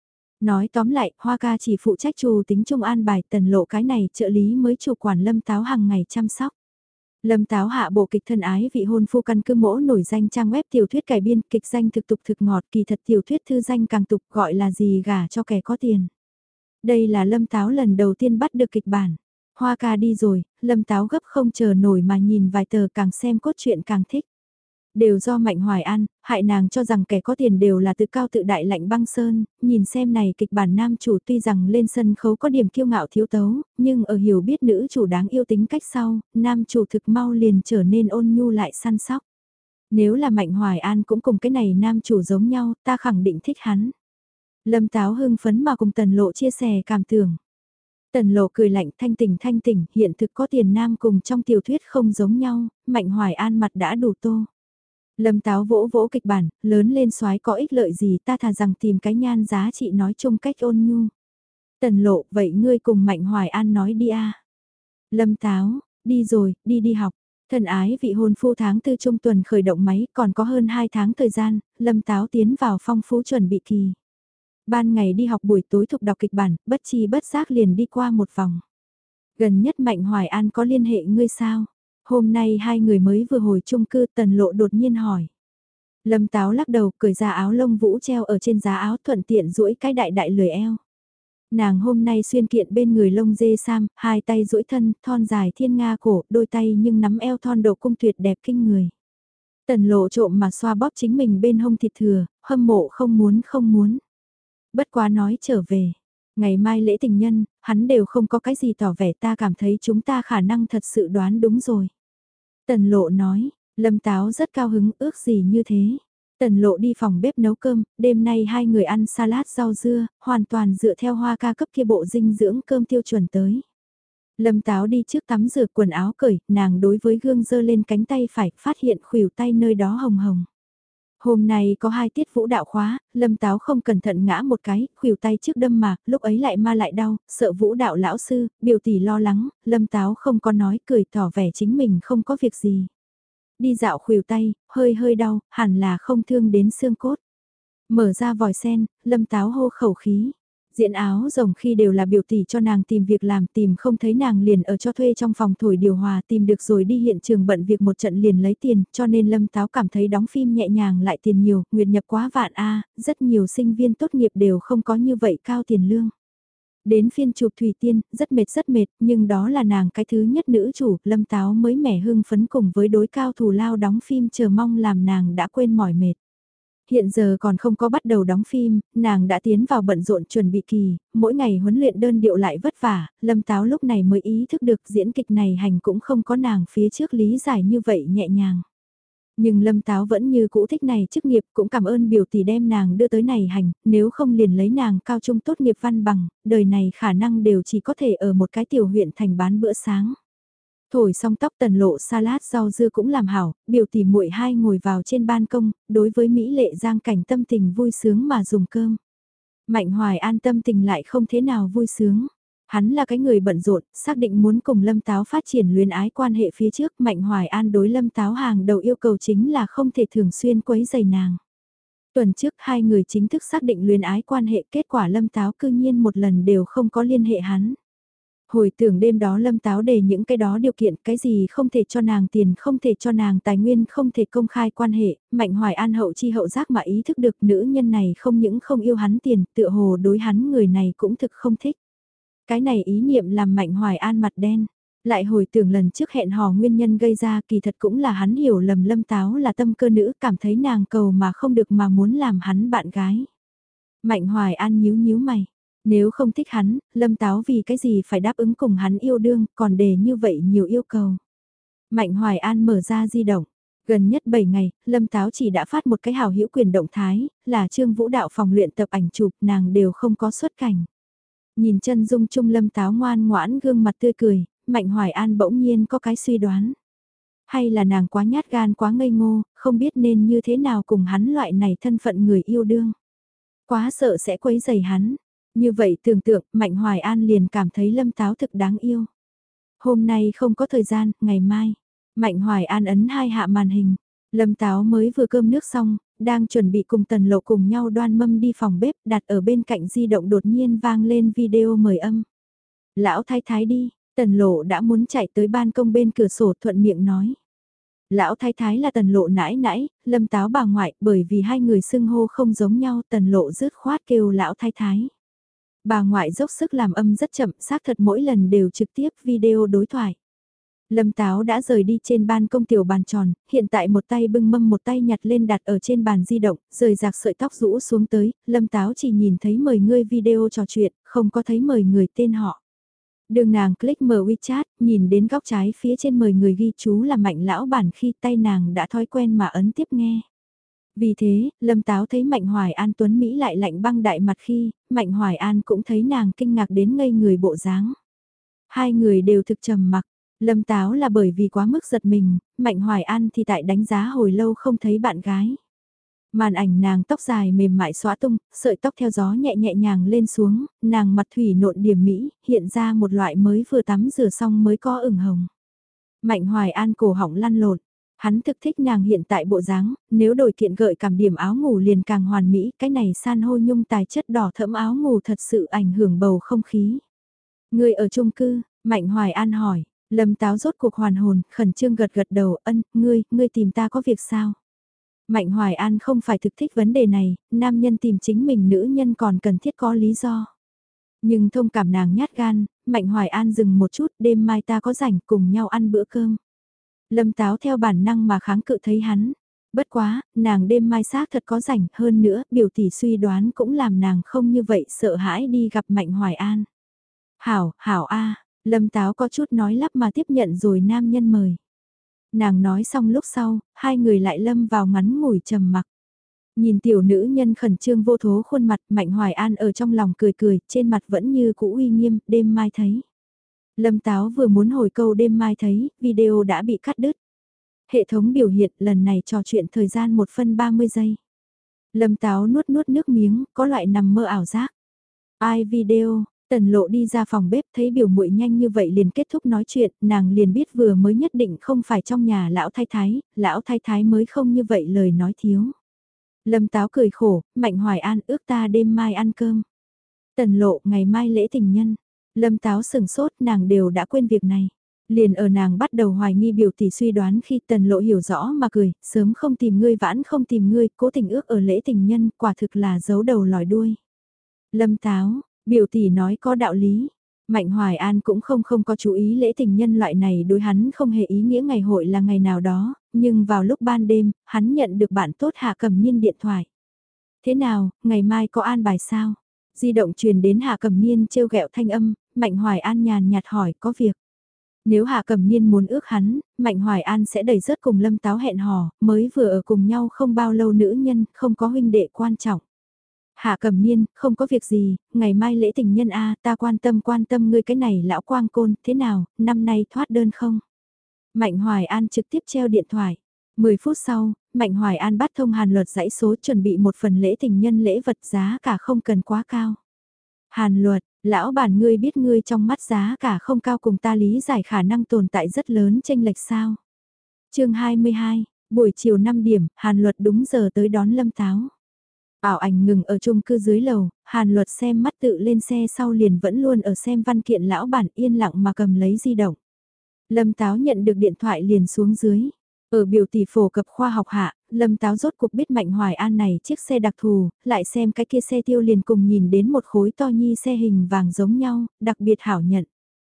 Nói tóm lại, Hoa ca chỉ phụ trách trù tính trung an bài Tần Lộ cái này trợ lý mới chủ quản Lâm Táo hàng ngày chăm sóc. Lâm Táo hạ bộ kịch thân ái vị hôn phu căn cứ mỗ nổi danh trang web tiểu thuyết cải biên kịch danh thực tục thực ngọt kỳ thật tiểu thuyết thư danh càng tục gọi là gì gả cho kẻ có tiền. Đây là Lâm Táo lần đầu tiên bắt được kịch bản. Hoa ca đi rồi, Lâm Táo gấp không chờ nổi mà nhìn vài tờ càng xem cốt truyện càng thích. Đều do Mạnh Hoài An, hại nàng cho rằng kẻ có tiền đều là tự cao tự đại lạnh băng sơn, nhìn xem này kịch bản nam chủ tuy rằng lên sân khấu có điểm kiêu ngạo thiếu tấu, nhưng ở hiểu biết nữ chủ đáng yêu tính cách sau, nam chủ thực mau liền trở nên ôn nhu lại săn sóc. Nếu là Mạnh Hoài An cũng cùng cái này nam chủ giống nhau, ta khẳng định thích hắn. Lâm Táo hưng phấn mà cùng Tần Lộ chia sẻ cảm tưởng. Tần Lộ cười lạnh thanh tỉnh, hiện thực có tiền nam cùng trong tiểu thuyết không giống nhau, Mạnh Hoài An mặt đã đủ tô. Lâm Táo vỗ vỗ kịch bản, lớn lên soái có ích lợi gì ta thà rằng tìm cái nhan giá trị nói chung cách ôn nhu. Tần Lộ, vậy ngươi cùng Mạnh Hoài An nói đi a. Lâm Táo, đi rồi, đi học. Thân ái vị hôn phu tháng tư trung tuần khởi động máy còn có hơn 2 tháng thời gian, Lâm Táo tiến vào phong phú chuẩn bị kỳ. Ban ngày đi học buổi tối thục đọc kịch bản, bất chi bất giác liền đi qua một vòng. Gần nhất Mạnh Hoài An có liên hệ ngươi sao? Hôm nay hai người mới vừa hồi chung cư Tần Lộ đột nhiên hỏi. Lâm Táo lắc đầu cởi ra áo lông vũ treo ở trên giá áo thuận tiện duỗi cái đại đại lười eo. Nàng hôm nay xuyên kiện bên người lông dê sam, hai tay duỗi thân, thon dài thiên nga cổ, đôi tay nhưng nắm eo thon độ cung tuyệt đẹp kinh người. Tần Lộ trộm mà xoa bóp chính mình bên hông thịt thừa, hâm mộ không muốn. Bất quá nói trở về. Ngày mai lễ tình nhân, hắn đều không có cái gì tỏ vẻ, ta cảm thấy chúng ta khả năng thật sự đoán đúng rồi. Tần lộ nói, Lâm Táo rất cao hứng, ước gì như thế. Tần lộ đi phòng bếp nấu cơm, đêm nay hai người ăn salad rau dưa, hoàn toàn dựa theo Hoa ca cấp kia bộ dinh dưỡng cơm tiêu chuẩn tới. Lâm Táo đi trước tắm rửa quần áo cởi, nàng đối với gương giơ lên cánh tay phải, phát hiện khuỷu tay nơi đó hồng hồng. Hôm nay có 2 tiết vũ đạo khóa, Lâm Táo không cẩn thận ngã một cái, khuỷu tay trước đâm mà, lúc ấy lại ma lại đau, sợ vũ đạo lão sư, biểu tỷ lo lắng, Lâm Táo không có nói cười tỏ vẻ chính mình không có việc gì. Đi dạo khuỷu tay, hơi hơi đau, hẳn là không thương đến xương cốt. Mở ra vòi sen, Lâm Táo hô khẩu khí. Diễn áo rồng khi đều là biểu tỷ cho nàng tìm việc làm, tìm không thấy nàng liền ở cho thuê trong phòng thổi điều hòa, tìm được rồi đi hiện trường bận việc một trận liền lấy tiền, cho nên Lâm Táo cảm thấy đóng phim nhẹ nhàng lại tiền nhiều, nguyệt nhập quá vạn a, rất nhiều sinh viên tốt nghiệp đều không có như vậy cao tiền lương. Đến phiên chụp Thủy Tiên, rất mệt, nhưng đó là nàng cái thứ nhất nữ chủ, Lâm Táo mới mẻ hưng phấn cùng với đối cao thủ lao đóng phim chờ mong làm nàng đã quên mỏi mệt. Hiện giờ còn không có bắt đầu đóng phim, nàng đã tiến vào bận rộn chuẩn bị kỳ, mỗi ngày huấn luyện đơn điệu lại vất vả, Lâm Táo lúc này mới ý thức được diễn kịch này hành cũng không có nàng phía trước lý giải như vậy nhẹ nhàng. Nhưng Lâm Táo vẫn như cũ thích này chức nghiệp, cũng cảm ơn biểu tỷ đem nàng đưa tới này hành, nếu không liền lấy nàng cao trung tốt nghiệp văn bằng, đời này khả năng đều chỉ có thể ở một cái tiểu huyện thành bán bữa sáng. Thổi xong tóc Tần lộ salad rau dưa cũng làm hảo, biểu tỷ muội hai ngồi vào trên ban công, đối với Mỹ Lệ Giang cảnh tâm tình vui sướng mà dùng cơm. Mạnh Hoài An tâm tình lại không thế nào vui sướng. Hắn là cái người bận rộn, xác định muốn cùng Lâm Táo phát triển luyến ái quan hệ phía trước. Mạnh Hoài An đối Lâm Táo hàng đầu yêu cầu chính là không thể thường xuyên quấy giày nàng. Tuần trước hai người chính thức xác định luyến ái quan hệ, kết quả Lâm Táo cư nhiên một lần đều không có liên hệ hắn. Hồi tưởng đêm đó Lâm Táo đề những cái đó điều kiện, cái gì không thể cho nàng tiền, không thể cho nàng tài nguyên, không thể công khai quan hệ, Mạnh Hoài An hậu chi hậu giác mà ý thức được nữ nhân này không những không yêu hắn tiền, tựa hồ đối hắn người này cũng thực không thích. Cái này ý niệm làm Mạnh Hoài An mặt đen. Lại hồi tưởng lần trước hẹn hò nguyên nhân gây ra kỳ thật cũng là hắn hiểu lầm Lâm Táo là tâm cơ nữ, cảm thấy nàng cầu mà không được mà muốn làm hắn bạn gái. Mạnh Hoài An nhíu nhíu mày. Nếu không thích hắn, Lâm Táo vì cái gì phải đáp ứng cùng hắn yêu đương, còn đề như vậy nhiều yêu cầu. Mạnh Hoài An mở ra di động. Gần nhất 7 ngày, Lâm Táo chỉ đã phát một cái hào hữu quyền động thái, là Trương Vũ Đạo phòng luyện tập ảnh chụp, nàng đều không có xuất cảnh. Nhìn chân dung chung Lâm Táo ngoan ngoãn gương mặt tươi cười, Mạnh Hoài An bỗng nhiên có cái suy đoán. Hay là nàng quá nhát gan quá ngây ngô, không biết nên như thế nào cùng hắn loại này thân phận người yêu đương. Quá sợ sẽ quấy rầy hắn. Như vậy tưởng tượng, Mạnh Hoài An liền cảm thấy Lâm Táo thực đáng yêu. Hôm nay không có thời gian, ngày mai. Mạnh Hoài An ấn 2 hạ màn hình. Lâm Táo mới vừa cơm nước xong, đang chuẩn bị cùng Tần Lộ cùng nhau đoan mâm đi phòng bếp, đặt ở bên cạnh di động đột nhiên vang lên video mời âm. Lão thái thái đi, Tần Lộ đã muốn chạy tới ban công bên cửa sổ thuận miệng nói. Lão thái thái là Tần Lộ nãi nãi, Lâm Táo bà ngoại, bởi vì hai người xưng hô không giống nhau, Tần Lộ dứt khoát kêu lão thái thái. Bà ngoại dốc sức làm âm rất chậm, xác thật mỗi lần đều trực tiếp video đối thoại. Lâm Táo đã rời đi trên ban công tiểu bàn tròn, hiện tại một tay bưng mâm một tay nhặt lên đặt ở trên bàn di động, rời rạc sợi tóc rũ xuống tới, Lâm Táo chỉ nhìn thấy mời người video trò chuyện, không có thấy mời người tên họ. Đường nàng click mở WeChat, nhìn đến góc trái phía trên mời người ghi chú là Mạnh lão bản khi tay nàng đã thói quen mà ấn tiếp nghe. Vì thế, Lâm Táo thấy Mạnh Hoài An tuấn Mỹ lại lạnh băng đại mặt khi, Mạnh Hoài An cũng thấy nàng kinh ngạc đến ngây người bộ dáng. Hai người đều thực trầm mặc, Lâm Táo là bởi vì quá mức giật mình, Mạnh Hoài An thì tại đánh giá hồi lâu không thấy bạn gái. Màn ảnh nàng tóc dài mềm mại xóa tung, sợi tóc theo gió nhẹ nhẹ nhàng lên xuống, nàng mặt thủy nộn điểm mỹ, hiện ra một loại mới vừa tắm rửa xong mới có ửng hồng. Mạnh Hoài An cổ họng lăn lộn. Hắn thực thích nàng hiện tại bộ dáng, nếu đổi kiện gợi cảm điểm áo ngủ liền càng hoàn mỹ, cái này san hô nhung tài chất đỏ thẫm áo ngủ thật sự ảnh hưởng bầu không khí. Người ở chung cư, Mạnh Hoài An hỏi, Lâm Táo rốt cuộc hoàn hồn, khẩn trương gật gật đầu, ân, ngươi tìm ta có việc sao? Mạnh Hoài An không phải thực thích vấn đề này, nam nhân tìm chính mình nữ nhân còn cần thiết có lý do. Nhưng thông cảm nàng nhát gan, Mạnh Hoài An dừng một chút, đêm mai ta có rảnh cùng nhau ăn bữa cơm. Lâm Táo theo bản năng mà kháng cự thấy hắn. Bất quá, nàng đêm mai xác thật có rảnh, hơn nữa, biểu tỷ suy đoán cũng làm nàng không như vậy sợ hãi đi gặp Mạnh Hoài An. Hảo, hảo a, Lâm Táo có chút nói lắp mà tiếp nhận rồi nam nhân mời. Nàng nói xong lúc sau, hai người lại lâm vào ngắn ngủi trầm mặc. Nhìn tiểu nữ nhân khẩn trương vô thố khuôn mặt Mạnh Hoài An ở trong lòng cười cười, trên mặt vẫn như cũ uy nghiêm, đêm mai thấy. Lâm Táo vừa muốn hồi câu đêm mai thấy, video đã bị cắt đứt. Hệ thống biểu hiện lần này trò chuyện thời gian 1 phân 30 giây. Lâm Táo nuốt nuốt nước miếng, có loại nằm mơ ảo giác. Ai video, Tần Lộ đi ra phòng bếp thấy biểu muội nhanh như vậy liền kết thúc nói chuyện, nàng liền biết vừa mới nhất định không phải trong nhà lão thái thái mới không như vậy lời nói thiếu. Lâm Táo cười khổ, Mạnh Hoài An ước ta đêm mai ăn cơm. Tần Lộ ngày mai lễ tình nhân. Lâm Táo sừng sốt nàng đều đã quên việc này. Liền ở nàng bắt đầu hoài nghi biểu tỷ suy đoán khi Tần Lộ hiểu rõ mà cười, sớm không tìm ngươi vãn không tìm ngươi, cố tình ước ở lễ tình nhân, quả thực là giấu đầu lòi đuôi. Lâm Táo, biểu tỷ nói có đạo lý. Mạnh Hoài An cũng không có chú ý lễ tình nhân loại này đối hắn không hề ý nghĩa ngày hội là ngày nào đó, nhưng vào lúc ban đêm, hắn nhận được bạn tốt Hạ Cẩm Niên điện thoại. Thế nào, ngày mai có an bài sao? Di động truyền đến Hạ Cẩm Niên trêu ghẹo thanh âm, Mạnh Hoài An nhàn nhạt hỏi có việc. Nếu Hạ Cẩm Niên muốn ước hắn, Mạnh Hoài An sẽ đẩy rớt cùng Lâm Táo hẹn hò, mới vừa ở cùng nhau không bao lâu nữ nhân, không có huynh đệ quan trọng. Hạ Cẩm Niên, không có việc gì, ngày mai lễ tình nhân a, ta quan tâm ngươi cái này lão quang côn, thế nào, năm nay thoát đơn không? Mạnh Hoài An trực tiếp treo điện thoại. 10 phút sau, Mạnh Hoài An bắt thông Hàn Luật dãy số chuẩn bị một phần lễ tình nhân lễ vật giá cả không cần quá cao. Hàn Luật, lão bản ngươi biết ngươi trong mắt giá cả không cao cùng ta lý giải khả năng tồn tại rất lớn chênh lệch sao. Chương 22, buổi chiều 5 điểm, Hàn Luật đúng giờ tới đón Lâm Táo. Ảo ảnh ngừng ở chung cư dưới lầu, Hàn Luật xem mắt tự lên xe sau liền vẫn luôn ở xem văn kiện lão bản yên lặng mà cầm lấy di động. Lâm Táo nhận được điện thoại liền xuống dưới. Ở biểu tỷ phổ cập khoa học hạ, Lâm Táo rốt cuộc biết Mạnh Hoài An này chiếc xe đặc thù, lại xem cái kia xe tiêu liền cùng nhìn đến một khối to nhi xe hình vàng giống nhau, đặc biệt hảo nhận.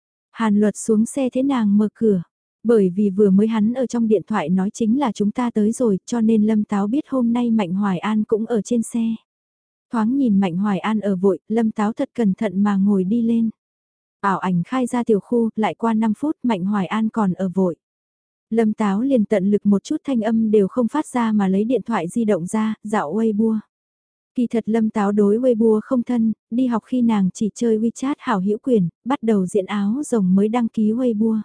Hàn Luật xuống xe thế nàng mở cửa. Bởi vì vừa mới hắn ở trong điện thoại nói chính là chúng ta tới rồi cho nên Lâm Táo biết hôm nay Mạnh Hoài An cũng ở trên xe. Thoáng nhìn Mạnh Hoài An ở vội, Lâm Táo thật cẩn thận mà ngồi đi lên. Ảo ảnh khai ra tiểu khu, lại qua 5 phút Mạnh Hoài An còn ở vội. Lâm Táo liền tận lực một chút thanh âm đều không phát ra mà lấy điện thoại di động ra, dạo Weibo. Kỳ thật Lâm Táo đối Weibo không thân, đi học khi nàng chỉ chơi WeChat hảo hữu quyền, bắt đầu diễn áo rồng mới đăng ký Weibo.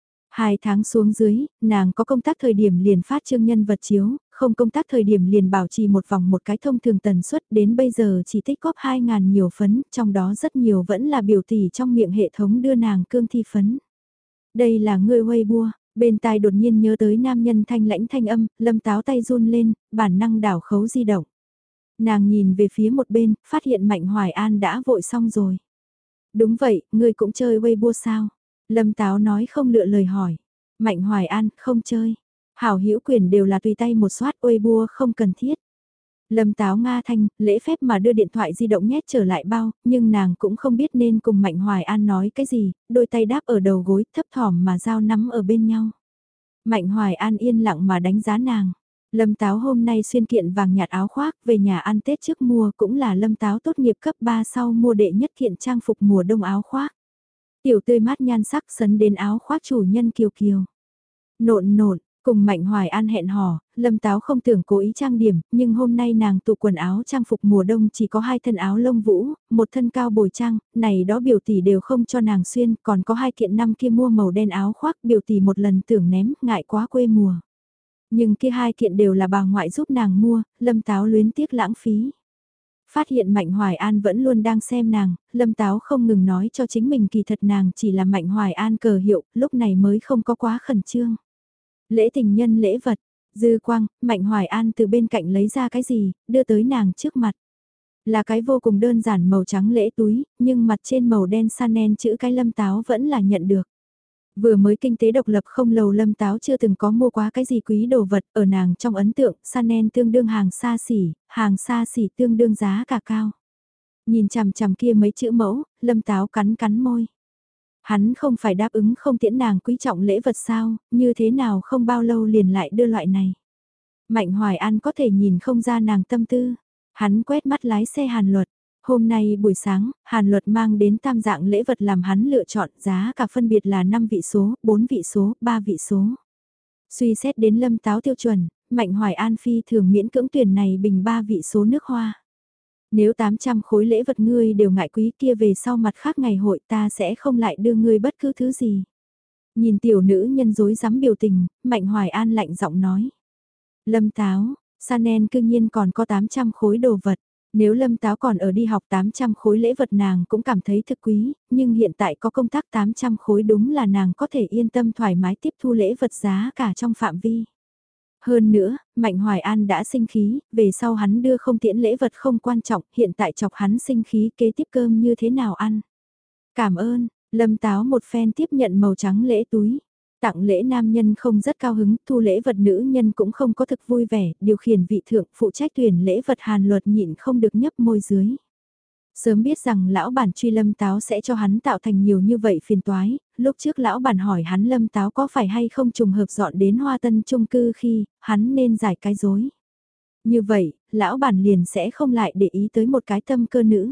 2 tháng xuống dưới, nàng có công tác thời điểm liền phát chương nhân vật chiếu, không công tác thời điểm liền bảo trì một vòng một cái thông thường tần suất đến bây giờ chỉ tích góp 2.000 nhiều phấn, trong đó rất nhiều vẫn là biểu tỷ trong miệng hệ thống đưa nàng cương thi phấn. Đây là người Weibo, bên tai đột nhiên nhớ tới nam nhân thanh lãnh thanh âm, Lâm Táo tay run lên, bản năng đảo khấu di động. Nàng nhìn về phía một bên, phát hiện Mạnh Hoài An đã vội xong rồi. Đúng vậy, ngươi cũng chơi Weibo sao? Lâm Táo nói không lựa lời hỏi. Mạnh Hoài An, không chơi. Hảo hữu quyền đều là tùy tay một soát Weibo không cần thiết. Lâm Táo Nga thanh, lễ phép mà đưa điện thoại di động nhét trở lại bao, nhưng nàng cũng không biết nên cùng Mạnh Hoài An nói cái gì, đôi tay đáp ở đầu gối, thấp thỏm mà dao nắm ở bên nhau. Mạnh Hoài An yên lặng mà đánh giá nàng. Lâm Táo hôm nay xuyên kiện vàng nhạt áo khoác, về nhà ăn Tết trước mua cũng là Lâm Táo tốt nghiệp cấp 3 sau mua đệ nhất kiện trang phục mùa đông áo khoác. Tiểu tươi mát nhan sắc sấn đến áo khoác chủ nhân kiều kiều. Nộn nộn, cùng Mạnh Hoài An hẹn hò, Lâm Táo không tưởng cố ý trang điểm, nhưng hôm nay nàng tụ quần áo trang phục mùa đông chỉ có 2 thân áo lông vũ, một thân cao bồi trang, này đó biểu tỷ đều không cho nàng xuyên, còn có 2 kiện năm kia mua màu đen áo khoác biểu tỷ một lần tưởng ném, ngại quá quê mùa. Nhưng kia 2 kiện đều là bà ngoại giúp nàng mua, Lâm Táo luyến tiếc lãng phí. Phát hiện Mạnh Hoài An vẫn luôn đang xem nàng, Lâm Táo không ngừng nói cho chính mình kỳ thật nàng chỉ là Mạnh Hoài An cờ hiệu, lúc này mới không có quá khẩn trương. Lễ tình nhân lễ vật, dư quang, Mạnh Hoài An từ bên cạnh lấy ra cái gì, đưa tới nàng trước mặt. Là cái vô cùng đơn giản màu trắng lễ túi, nhưng mặt trên màu đen Chanel chữ cái Lâm Táo vẫn là nhận được. Vừa mới kinh tế độc lập không lâu Lâm Táo chưa từng có mua quá cái gì quý đồ vật, ở nàng trong ấn tượng, Chanel tương đương hàng xa xỉ tương đương giá cả cao. Nhìn chằm chằm kia mấy chữ mẫu, Lâm Táo cắn cắn môi. Hắn không phải đáp ứng không tiễn nàng quý trọng lễ vật sao, như thế nào không bao lâu liền lại đưa loại này. Mạnh Hoài An có thể nhìn không ra nàng tâm tư. Hắn quét mắt lái xe Hàn Luật. Hôm nay buổi sáng, Hàn Luật mang đến tam dạng lễ vật làm hắn lựa chọn, giá cả phân biệt là 5 vị số, 4 vị số, 3 vị số. Suy xét đến Lâm Táo tiêu chuẩn, Mạnh Hoài An phi thường miễn cưỡng tuyển này bình 3 vị số nước hoa. Nếu 800 khối lễ vật ngươi đều ngại quý kia về sau mặt khác ngày hội ta sẽ không lại đưa ngươi bất cứ thứ gì. Nhìn tiểu nữ nhân dối rắm biểu tình, Mạnh Hoài An lạnh giọng nói. Lâm Táo, Chanel cư nhiên còn có 800 khối đồ vật. Nếu Lâm Táo còn ở đi học 800 khối lễ vật nàng cũng cảm thấy thực quý, nhưng hiện tại có công tác 800 khối đúng là nàng có thể yên tâm thoải mái tiếp thu lễ vật giá cả trong phạm vi. Hơn nữa, Mạnh Hoài An đã sinh khí, về sau hắn đưa không tiễn lễ vật không quan trọng, hiện tại chọc hắn sinh khí kế tiếp cơm như thế nào ăn. Cảm ơn, Lâm Táo một phen tiếp nhận màu trắng lễ túi. Tặng lễ nam nhân không rất cao hứng, thu lễ vật nữ nhân cũng không có thực vui vẻ, điều khiển vị thượng phụ trách tuyển lễ vật Hàn Luật nhịn không được nhấp môi dưới. Sớm biết rằng lão bản truy Lâm Táo sẽ cho hắn tạo thành nhiều như vậy phiền toái, lúc trước lão bản hỏi hắn Lâm Táo có phải hay không trùng hợp dọn đến Hoa Tân chung cư khi, hắn nên giải cái dối. Như vậy, lão bản liền sẽ không lại để ý tới một cái tâm cơ nữ.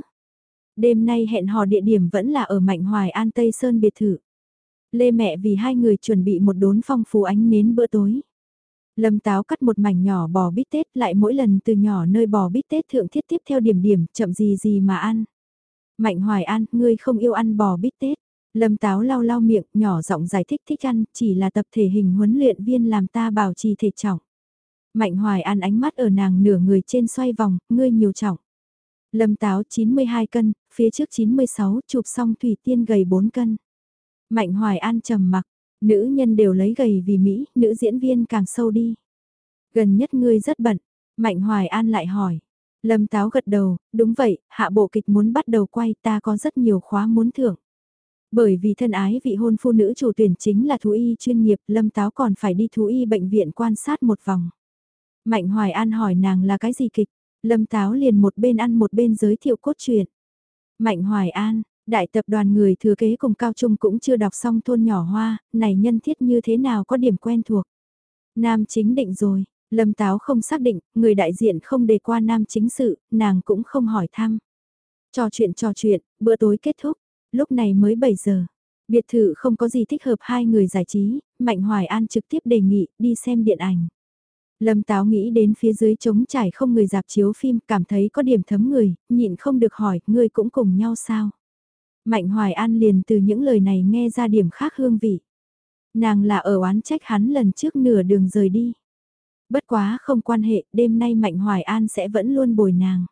Đêm nay hẹn hò địa điểm vẫn là ở Mạnh Hoài An Tây Sơn biệt thự. Lê mẹ vì hai người chuẩn bị một đốn phong phú ánh nến bữa tối. Lâm Táo cắt một mảnh nhỏ bò bít tết lại mỗi lần từ nhỏ nơi bò bít tết thượng thiết tiếp theo điểm điểm, chậm gì gì mà ăn. Mạnh Hoài An, ngươi không yêu ăn bò bít tết. Lâm Táo lau lau miệng, nhỏ giọng giải thích thích ăn, chỉ là tập thể hình huấn luyện viên làm ta bảo trì thể trọng. Mạnh Hoài An ánh mắt ở nàng nửa người trên xoay vòng, ngươi nhiều trọng. Lâm Táo 92 cân, phía trước 96, chụp xong Thủy Tiên gầy 4 cân. Mạnh Hoài An trầm mặc, nữ nhân đều lấy gầy vì Mỹ, nữ diễn viên càng sâu đi. Gần nhất ngươi rất bận, Mạnh Hoài An lại hỏi. Lâm Táo gật đầu, đúng vậy, hạ bộ kịch muốn bắt đầu quay ta có rất nhiều khóa muốn thưởng. Bởi vì thân ái vị hôn phu nữ chủ tuyển chính là thú y chuyên nghiệp, Lâm Táo còn phải đi thú y bệnh viện quan sát một vòng. Mạnh Hoài An hỏi nàng là cái gì kịch, Lâm Táo liền một bên ăn một bên giới thiệu cốt truyện. Mạnh Hoài An, đại tập đoàn người thừa kế cùng cao trung cũng chưa đọc xong thôn nhỏ hoa, này nhân thiết như thế nào có điểm quen thuộc. Nam chính định rồi, Lâm Táo không xác định, người đại diện không đề qua nam chính sự, nàng cũng không hỏi thăm. Trò chuyện, bữa tối kết thúc, lúc này mới 7 giờ. Biệt thự không có gì thích hợp hai người giải trí, Mạnh Hoài An trực tiếp đề nghị đi xem điện ảnh. Lâm Táo nghĩ đến phía dưới trống trải không người dạp chiếu phim, cảm thấy có điểm thấm người, nhịn không được hỏi, người cũng cùng nhau sao? Mạnh Hoài An liền từ những lời này nghe ra điểm khác hương vị. Nàng là ở oán trách hắn lần trước nửa đường rời đi. Bất quá không quan hệ, đêm nay Mạnh Hoài An sẽ vẫn luôn bồi nàng.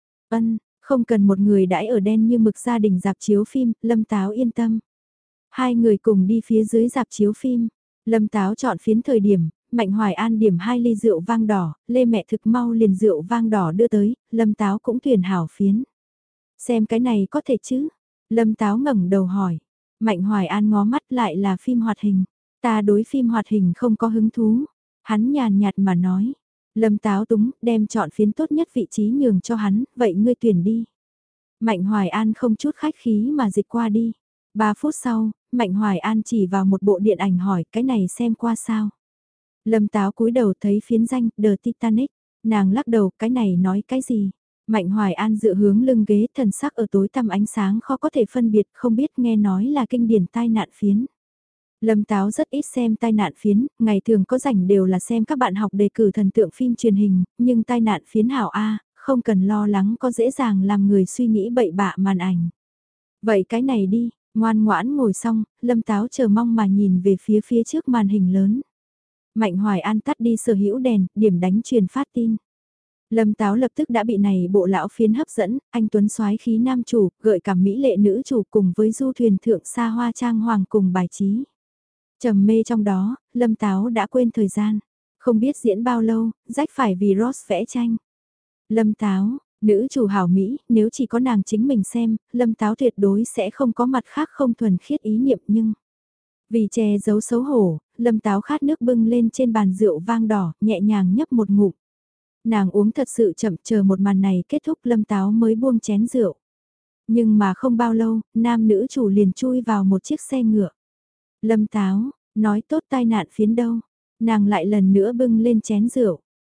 Không cần một người đãi ở đen như mực gia đình dạp chiếu phim, Lâm Táo yên tâm. Hai người cùng đi phía dưới dạp chiếu phim. Lâm Táo chọn phiến thời điểm, Mạnh Hoài An điểm 2 ly rượu vang đỏ, Lê mẹ thực mau liền rượu vang đỏ đưa tới, Lâm Táo cũng tuyển hảo phiến. Xem cái này có thể chứ? Lâm Táo ngẩng đầu hỏi. Mạnh Hoài An ngó mắt lại là phim hoạt hình. Ta đối phim hoạt hình không có hứng thú. Hắn nhàn nhạt mà nói. Lâm Táo túng, đem chọn phiến tốt nhất vị trí nhường cho hắn, vậy ngươi tuyển đi. Mạnh Hoài An không chút khách khí mà dịch qua đi. 3 phút sau, Mạnh Hoài An chỉ vào một bộ điện ảnh hỏi cái này xem qua sao. Lâm Táo cúi đầu thấy phiến danh The Titanic, nàng lắc đầu cái này nói cái gì. Mạnh Hoài An dựa hướng lưng ghế thần sắc ở tối tăm ánh sáng khó có thể phân biệt không biết nghe nói là kinh điển tai nạn phiến. Lâm Táo rất ít xem tai nạn phiến, ngày thường có rảnh đều là xem các bạn học đề cử thần tượng phim truyền hình, nhưng tai nạn phiến hảo A, không cần lo lắng có dễ dàng làm người suy nghĩ bậy bạ màn ảnh. Vậy cái này đi, ngoan ngoãn ngồi xong, Lâm Táo chờ mong mà nhìn về phía trước màn hình lớn. Mạnh Hoài An tắt đi sở hữu đèn, điểm đánh truyền phát tin. Lâm Táo lập tức đã bị này bộ lão phiến hấp dẫn, anh tuấn soái khí nam chủ, gợi cảm mỹ lệ nữ chủ cùng với du thuyền thượng xa hoa trang hoàng cùng bài trí. Trầm mê trong đó, Lâm Táo đã quên thời gian, không biết diễn bao lâu, rách phải vì Ross vẽ tranh. Lâm Táo, nữ chủ hảo Mỹ, nếu chỉ có nàng chính mình xem, Lâm Táo tuyệt đối sẽ không có mặt khác không thuần khiết ý niệm nhưng... Vì che giấu xấu hổ, Lâm Táo khát nước bưng lên trên bàn rượu vang đỏ, nhẹ nhàng nhấp một ngụm. Nàng uống thật sự chậm chờ một màn này kết thúc Lâm Táo mới buông chén rượu. Nhưng mà không bao lâu, nam nữ chủ liền chui vào một chiếc xe ngựa. Lâm Táo, nói tốt tai nạn phiến đâu. Nàng lại lần nữa bưng lên chén rượu.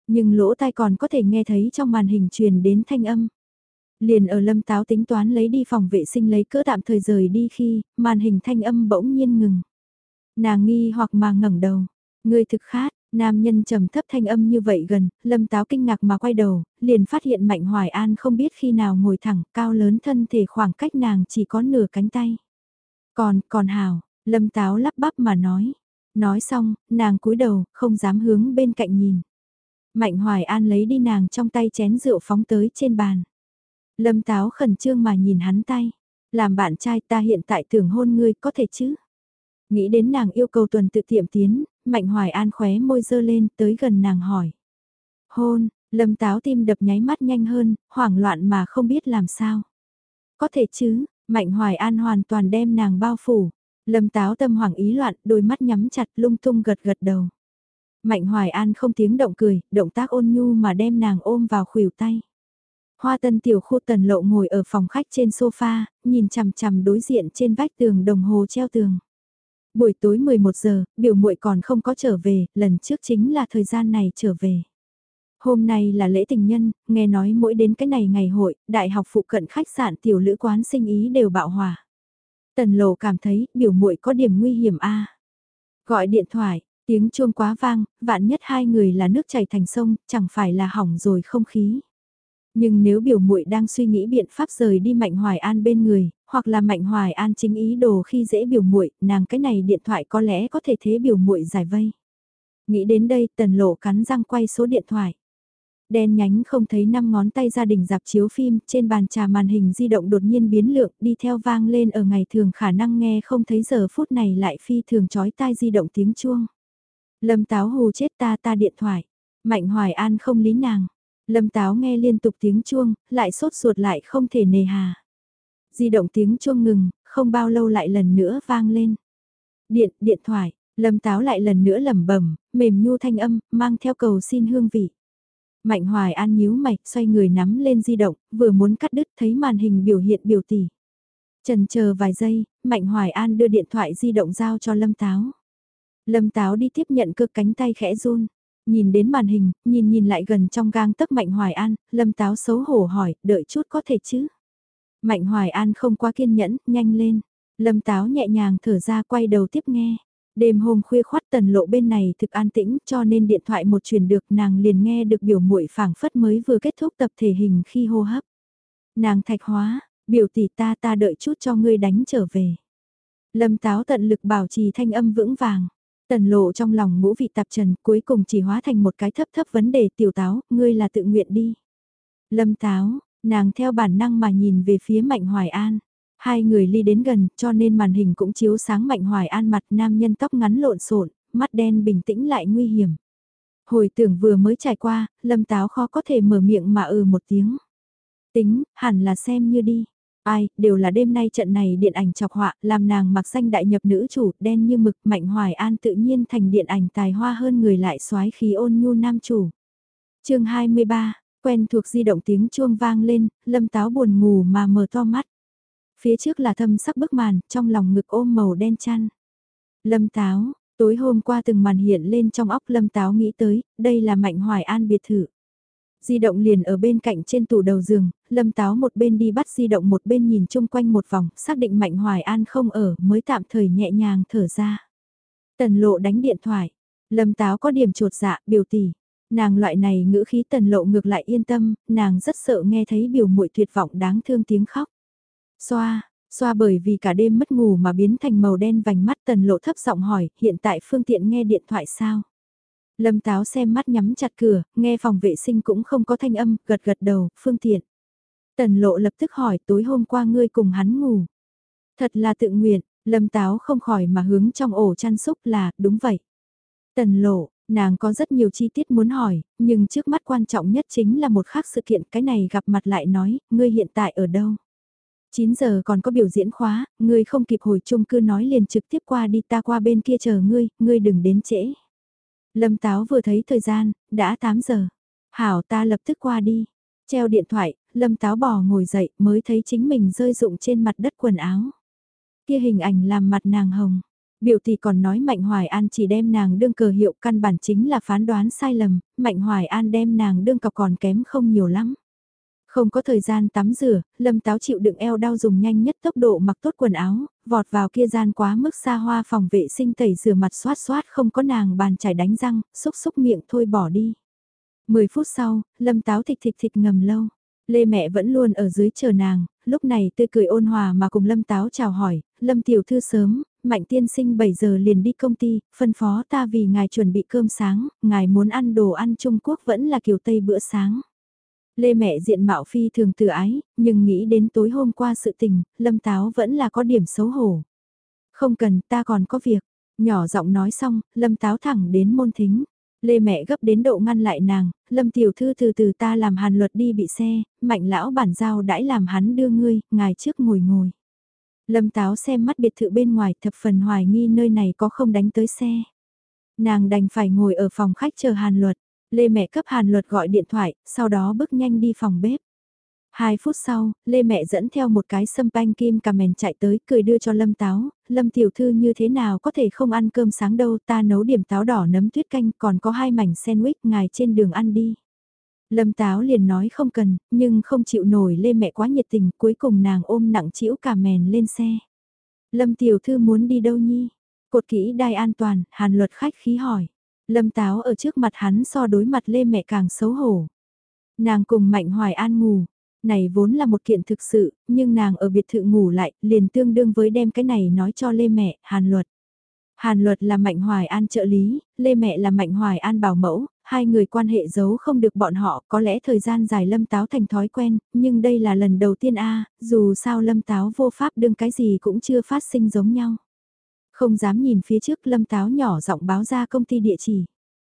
Nhưng lỗ tai còn có thể nghe thấy trong màn hình truyền đến thanh âm. Liền ở Lâm Táo tính toán lấy đi phòng vệ sinh lấy cỡ tạm thời rời đi khi, màn hình thanh âm bỗng nhiên ngừng. Nàng nghi hoặc mà ngẩng đầu, người thực khát, nam nhân trầm thấp thanh âm như vậy gần, Lâm Táo kinh ngạc mà quay đầu, liền phát hiện Mạnh Hoài An không biết khi nào ngồi thẳng, cao lớn thân thể khoảng cách nàng chỉ có nửa cánh tay. Còn hào, Lâm Táo lắp bắp mà nói. Nói xong, nàng cúi đầu, không dám hướng bên cạnh nhìn. Mạnh Hoài An lấy đi nàng trong tay chén rượu phóng tới trên bàn. Lâm Táo khẩn trương mà nhìn hắn tay. Làm bạn trai ta hiện tại tưởng hôn ngươi có thể chứ? Nghĩ đến nàng yêu cầu tuần tự tiệm tiến, Mạnh Hoài An khóe môi dơ lên tới gần nàng hỏi. Hôn, Lâm Táo tim đập nháy mắt nhanh hơn, hoảng loạn mà không biết làm sao. Có thể chứ, Mạnh Hoài An hoàn toàn đem nàng bao phủ. Lâm Táo tâm hoảng ý loạn, đôi mắt nhắm chặt lung tung gật gật đầu. Mạnh Hoài An không tiếng động cười, động tác ôn nhu mà đem nàng ôm vào khuỷu tay. Hoa Tân tiểu khu Tần Lộ ngồi ở phòng khách trên sofa, nhìn chằm chằm đối diện trên vách tường đồng hồ treo tường. Buổi tối 11 giờ, biểu muội còn không có trở về, lần trước chính là thời gian này trở về. Hôm nay là lễ tình nhân, nghe nói mỗi đến cái này ngày hội, đại học phụ cận khách sạn tiểu lữ quán sinh ý đều bạo hỏa. Tần Lộ cảm thấy biểu muội có điểm nguy hiểm a. Gọi điện thoại, tiếng chuông quá vang, vạn nhất hai người là nước chảy thành sông, chẳng phải là hỏng rồi không khí. Nhưng nếu biểu muội đang suy nghĩ biện pháp rời đi Mạnh Hoài An bên người, hoặc là Mạnh Hoài An chính ý đồ khi dễ biểu muội, nàng cái này điện thoại có lẽ có thể thế biểu muội giải vây. Nghĩ đến đây, Tần Lộ cắn răng quay số điện thoại. Đen nhánh không thấy 5 ngón tay gia đình dạp chiếu phim, trên bàn trà màn hình di động đột nhiên biến lượng, đi theo vang lên ở ngày thường khả năng nghe không thấy giờ phút này lại phi thường chói tai di động tiếng chuông. Lâm Táo hù chết ta điện thoại. Mạnh Hoài An không lý nàng. Lâm Táo nghe liên tục tiếng chuông, lại sốt ruột lại không thể nề hà. Di động tiếng chuông ngừng, không bao lâu lại lần nữa vang lên. Điện thoại, Lâm Táo lại lần nữa lẩm bẩm, mềm nhu thanh âm, mang theo cầu xin hương vị. Mạnh Hoài An nhíu mày, xoay người nắm lên di động, vừa muốn cắt đứt thấy màn hình biểu hiện biểu tỷ. Chần chờ vài giây, Mạnh Hoài An đưa điện thoại di động giao cho Lâm Táo. Lâm Táo đi tiếp nhận cơ cánh tay khẽ run. Nhìn đến màn hình, nhìn lại gần trong gang tấc Mạnh Hoài An, Lâm Táo xấu hổ hỏi, đợi chút có thể chứ? Mạnh Hoài An không quá kiên nhẫn, nhanh lên. Lâm Táo nhẹ nhàng thở ra quay đầu tiếp nghe. Đêm hôm khuya khoắt Tần Lộ bên này thực an tĩnh cho nên điện thoại một truyền được nàng liền nghe được biểu muội phảng phất mới vừa kết thúc tập thể hình khi hô hấp. Nàng Thạch Hóa, biểu tỷ ta đợi chút cho ngươi đánh trở về. Lâm Táo tận lực bảo trì thanh âm vững vàng. Tần Lộ trong lòng ngũ vị tạp trần cuối cùng chỉ hóa thành một cái thấp vấn đề tiểu Táo, ngươi là tự nguyện đi. Lâm Táo, nàng theo bản năng mà nhìn về phía Mạnh Hoài An. Hai người ly đến gần cho nên màn hình cũng chiếu sáng Mạnh Hoài An mặt nam nhân tóc ngắn lộn xộn, mắt đen bình tĩnh lại nguy hiểm. Hồi tưởng vừa mới trải qua, Lâm Táo khó có thể mở miệng mà một tiếng. Tính, hẳn là xem như đi. Ai, đều là đêm nay trận này điện ảnh chọc họa, làm nàng mặc danh đại nhập nữ chủ, đen như mực, Mạnh Hoài An tự nhiên thành điện ảnh tài hoa hơn người lại soái khí ôn nhu nam chủ. Chương 23, quen thuộc di động tiếng chuông vang lên, Lâm Táo buồn ngủ mà mở to mắt. Phía trước là thâm sắc bức màn, trong lòng ngực ôm màu đen chăn. Lâm Táo, tối hôm qua từng màn hiện lên trong óc Lâm Táo nghĩ tới, đây là Mạnh Hoài An biệt thự. Di động liền ở bên cạnh trên tủ đầu giường, Lâm Táo một bên đi bắt di động một bên nhìn chung quanh một vòng, xác định Mạnh Hoài An không ở mới tạm thời nhẹ nhàng thở ra. Tần Lộ đánh điện thoại, Lâm Táo có điểm trột dạ, biểu tỷ. Nàng loại này ngữ khí Tần Lộ ngược lại yên tâm, nàng rất sợ nghe thấy biểu muội tuyệt vọng đáng thương tiếng khóc. Xoa bởi vì cả đêm mất ngủ mà biến thành màu đen vành mắt Tần Lộ thấp giọng hỏi, hiện tại phương tiện nghe điện thoại sao? Lâm Táo xem mắt nhắm chặt cửa, nghe phòng vệ sinh cũng không có thanh âm, gật gật đầu, phương tiện. Tần Lộ lập tức hỏi, tối hôm qua ngươi cùng hắn ngủ. Thật là tự nguyện, Lâm Táo không khỏi mà hướng trong ổ chăn xúc là, đúng vậy. Tần Lộ, nàng có rất nhiều chi tiết muốn hỏi, nhưng trước mắt quan trọng nhất chính là một khác sự kiện, cái này gặp mặt lại nói, ngươi hiện tại ở đâu? 9 giờ còn có biểu diễn khóa, ngươi không kịp hồi chung cư nói liền trực tiếp qua đi, ta qua bên kia chờ ngươi đừng đến trễ. Lâm Táo vừa thấy thời gian, đã 8 giờ. Hảo ta lập tức qua đi. Treo điện thoại, Lâm Táo bò ngồi dậy mới thấy chính mình rơi rụng trên mặt đất quần áo. Kia hình ảnh làm mặt nàng hồng. Biểu tỷ còn nói Mạnh Hoài An chỉ đem nàng đương cờ hiệu, căn bản chính là phán đoán sai lầm, Mạnh Hoài An đem nàng đương cọc còn kém không nhiều lắm. Không có thời gian tắm rửa, Lâm Táo chịu đựng eo đau dùng nhanh nhất tốc độ mặc tốt quần áo, vọt vào kia gian quá mức xa hoa phòng vệ sinh tẩy rửa mặt xoát xoát không có nàng bàn chải đánh răng, xúc xúc miệng thôi bỏ đi. 10 phút sau, Lâm Táo thịch thịch thịch ngầm lâu. Lê mẹ vẫn luôn ở dưới chờ nàng, lúc này tươi cười ôn hòa mà cùng Lâm Táo chào hỏi, Lâm tiểu thư sớm, Mạnh tiên sinh 7 giờ liền đi công ty, phân phó ta vì ngài chuẩn bị cơm sáng, ngài muốn ăn đồ ăn Trung Quốc vẫn là kiểu Tây bữa sáng. Lê mẹ diện mạo phi thường từ ái, nhưng nghĩ đến tối hôm qua sự tình, Lâm Táo vẫn là có điểm xấu hổ. Không cần, ta còn có việc. Nhỏ giọng nói xong, Lâm Táo thẳng đến môn thính. Lê mẹ gấp đến độ ngăn lại nàng, Lâm tiểu thư từ từ ta làm Hàn Luật đi bị xe, Mạnh lão bản giao đãi làm hắn đưa ngươi, ngài trước ngồi ngồi. Lâm Táo xem mắt biệt thự bên ngoài thập phần hoài nghi nơi này có không đánh tới xe. Nàng đành phải ngồi ở phòng khách chờ Hàn Luật. Lê mẹ cấp Hàn Luật gọi điện thoại, sau đó bước nhanh đi phòng bếp. 2 phút sau, Lê mẹ dẫn theo một cái sâm panh kim cà mèn chạy tới, cười đưa cho Lâm Táo, Lâm tiểu thư như thế nào có thể không ăn cơm sáng đâu, ta nấu điểm táo đỏ nấm tuyết canh, còn có 2 mảnh sandwich, ngài trên đường ăn đi. Lâm Táo liền nói không cần, nhưng không chịu nổi Lê mẹ quá nhiệt tình, cuối cùng nàng ôm nặng trĩu cà mèn lên xe. Lâm tiểu thư muốn đi đâu nhi? Cột kỹ đai an toàn, Hàn Luật khách khí hỏi. Lâm Táo ở trước mặt hắn so đối mặt Lê mẹ càng xấu hổ. Nàng cùng Mạnh Hoài An ngủ, này vốn là một kiện thực sự, nhưng nàng ở biệt thự ngủ lại, liền tương đương với đem cái này nói cho Lê mẹ, Hàn Luật. Hàn Luật là Mạnh Hoài An trợ lý, Lê mẹ là Mạnh Hoài An bảo mẫu, hai người quan hệ giấu không được bọn họ, có lẽ thời gian dài Lâm Táo thành thói quen, nhưng đây là lần đầu tiên dù sao Lâm Táo vô pháp đương cái gì cũng chưa phát sinh giống nhau. Không dám nhìn phía trước Lâm Táo nhỏ giọng báo ra công ty địa chỉ.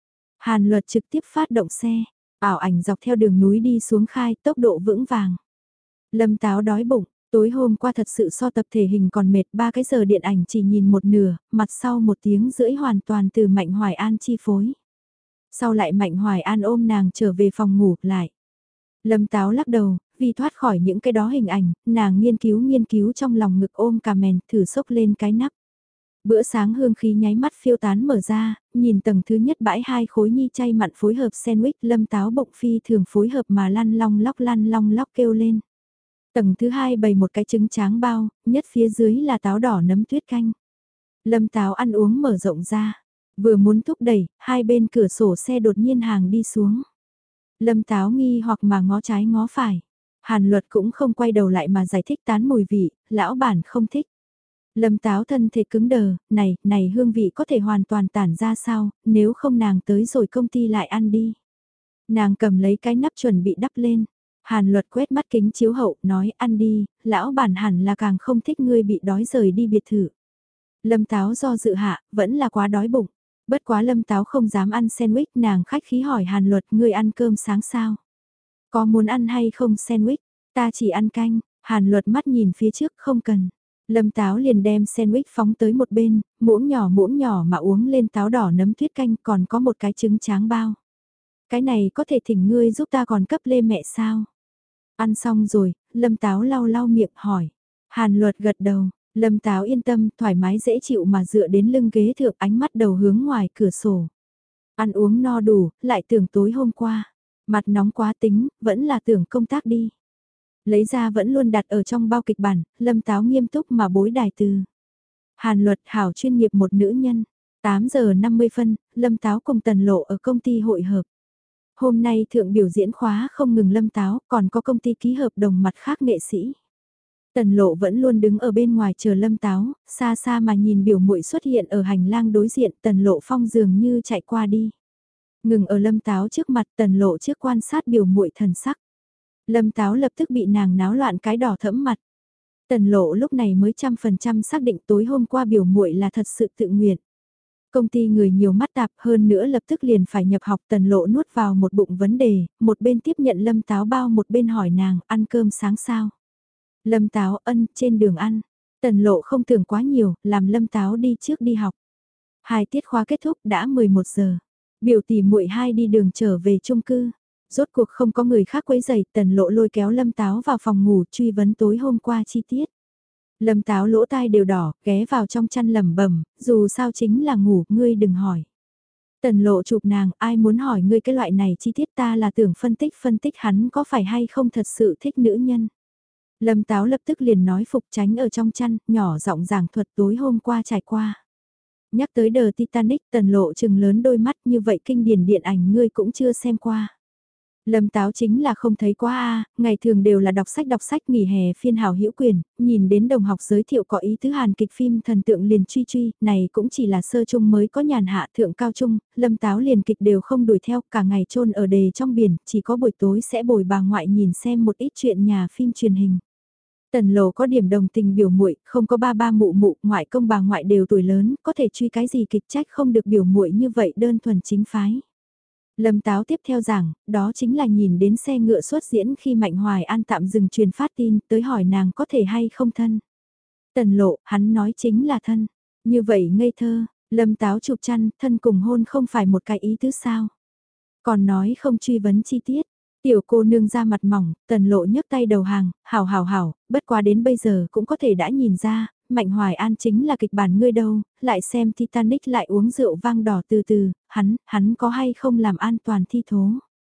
Hàn Luật trực tiếp phát động xe, ảo ảnh dọc theo đường núi đi xuống khai tốc độ vững vàng. Lâm Táo đói bụng, tối hôm qua thật sự so tập thể hình còn mệt 3 cái giờ điện ảnh chỉ nhìn một nửa, mặt sau 1 tiếng rưỡi hoàn toàn từ Mạnh Hoài An chi phối. Sau lại Mạnh Hoài An ôm nàng trở về phòng ngủ lại. Lâm Táo lắc đầu, vì thoát khỏi những cái đó hình ảnh, nàng nghiên cứu trong lòng ngực ôm cà mèn thử xốc lên cái nắp. Bữa sáng hương khí nháy mắt phiêu tán mở ra, nhìn tầng thứ nhất bãi 2 khối nhi chay mặn phối hợp sandwich Lâm Táo bụng phi thường phối hợp mà lăn long lóc kêu lên. Tầng thứ 2 bày một cái trứng tráng bao, nhất phía dưới là táo đỏ nấm tuyết canh. Lâm Táo ăn uống mở rộng ra, vừa muốn thúc đẩy, hai bên cửa sổ xe đột nhiên hàng đi xuống. Lâm Táo nghi hoặc mà ngó trái ngó phải. Hàn Luật cũng không quay đầu lại mà giải thích tán mùi vị, lão bản không thích. Lâm Táo thân thể cứng đờ, này hương vị có thể hoàn toàn tản ra sao, nếu không nàng tới rồi công ty lại ăn đi. Nàng cầm lấy cái nắp chuẩn bị đắp lên. Hàn Luật quét mắt kính chiếu hậu, nói ăn đi, lão bản hẳn là càng không thích ngươi bị đói rời đi biệt thự. Lâm Táo do dự hạ, vẫn là quá đói bụng. Bất quá Lâm Táo không dám ăn sandwich, nàng khách khí hỏi Hàn Luật, ngươi ăn cơm sáng sao? Có muốn ăn hay không sandwich? Ta chỉ ăn canh, Hàn Luật mắt nhìn phía trước không cần. Lâm Táo liền đem sandwich phóng tới một bên, muỗng nhỏ mà uống lên táo đỏ nấm tuyết canh còn có một cái trứng tráng bao. Cái này có thể thỉnh ngươi giúp ta còn cấp Lê mẹ sao? Ăn xong rồi, Lâm Táo lau miệng hỏi. Hàn Luật gật đầu, Lâm Táo yên tâm, thoải mái dễ chịu mà dựa đến lưng ghế thượng ánh mắt đầu hướng ngoài cửa sổ. Ăn uống no đủ, lại tưởng tối hôm qua. Mặt nóng quá tính, vẫn là tưởng công tác đi. Lấy ra vẫn luôn đặt ở trong bao kịch bản, Lâm Táo nghiêm túc mà bối đài từ. Hàn Luật hảo chuyên nghiệp một nữ nhân. 8 giờ 50 phân, Lâm Táo cùng Tần Lộ ở công ty hội hợp. Hôm nay thượng biểu diễn khóa không ngừng Lâm Táo, còn có công ty ký hợp đồng mặt khác nghệ sĩ. Tần Lộ vẫn luôn đứng ở bên ngoài chờ Lâm Táo, xa xa mà nhìn biểu muội xuất hiện ở hành lang đối diện, Tần Lộ Phong dường như chạy qua đi. Ngừng ở Lâm Táo trước mặt, Tần Lộ trước quan sát biểu muội thần sắc. Lâm Táo lập tức bị nàng náo loạn cái đỏ thẫm mặt. Tần Lộ lúc này mới 100% xác định tối hôm qua biểu muội là thật sự tự nguyện. Công ty người nhiều mắt tạp hơn nữa lập tức liền phải nhập học. Tần Lộ nuốt vào một bụng vấn đề, một bên tiếp nhận Lâm Táo bao một bên hỏi nàng ăn cơm sáng sao. Lâm Táo ân trên đường ăn. Tần Lộ không tưởng quá nhiều, làm Lâm Táo đi trước đi học. 2 tiết khóa kết thúc đã 11 giờ. Biểu tỷ muội hai đi đường trở về chung cư. Rốt cuộc không có người khác quấy rầy, Tần Lộ lôi kéo Lâm Táo vào phòng ngủ truy vấn tối hôm qua chi tiết. Lâm Táo lỗ tai đều đỏ, ghé vào trong chăn lẩm bẩm, dù sao chính là ngủ, ngươi đừng hỏi. Tần Lộ chụp nàng, ai muốn hỏi ngươi cái loại này chi tiết, ta là tưởng phân tích hắn có phải hay không thật sự thích nữ nhân. Lâm Táo lập tức liền nói phục tránh ở trong chăn, nhỏ giọng giảng thuật tối hôm qua trải qua. Nhắc tới The Titanic, Tần Lộ trừng lớn đôi mắt, như vậy kinh điển điện ảnh ngươi cũng chưa xem qua. Lâm Táo chính là không thấy quá ngày thường đều là đọc sách nghỉ hè phiên hào hữu quyền, nhìn đến đồng học giới thiệu có ý tứ Hàn kịch phim thần tượng liền truy, này cũng chỉ là sơ trung mới có nhàn hạ thượng cao trung, Lâm Táo liền kịch đều không đuổi theo, cả ngày chôn ở đề trong biển, chỉ có buổi tối sẽ bồi bà ngoại nhìn xem một ít chuyện nhà phim truyền hình. Tần Lộ có điểm đồng tình biểu muội, không có ba mụ mụ, ngoại công bà ngoại đều tuổi lớn, có thể truy cái gì kịch trách không được biểu muội như vậy đơn thuần chính phái. Lâm Táo tiếp theo giảng, đó chính là nhìn đến xe ngựa xuất diễn khi Mạnh Hoài An tạm dừng truyền phát tin, tới hỏi nàng có thể hay không thân. Tần Lộ, hắn nói chính là thân. Như vậy ngây thơ, Lâm Táo chụp chăn, thân cùng hôn không phải một cái ý tứ sao. Còn nói không truy vấn chi tiết. Tiểu cô nương ra mặt mỏng, Tần Lộ nhấc tay đầu hàng, hảo, bất quá đến bây giờ cũng có thể đã nhìn ra, Mạnh Hoài An chính là kịch bản ngươi đâu, lại xem Titanic lại uống rượu vang đỏ từ từ, hắn có hay không làm an toàn thi thố.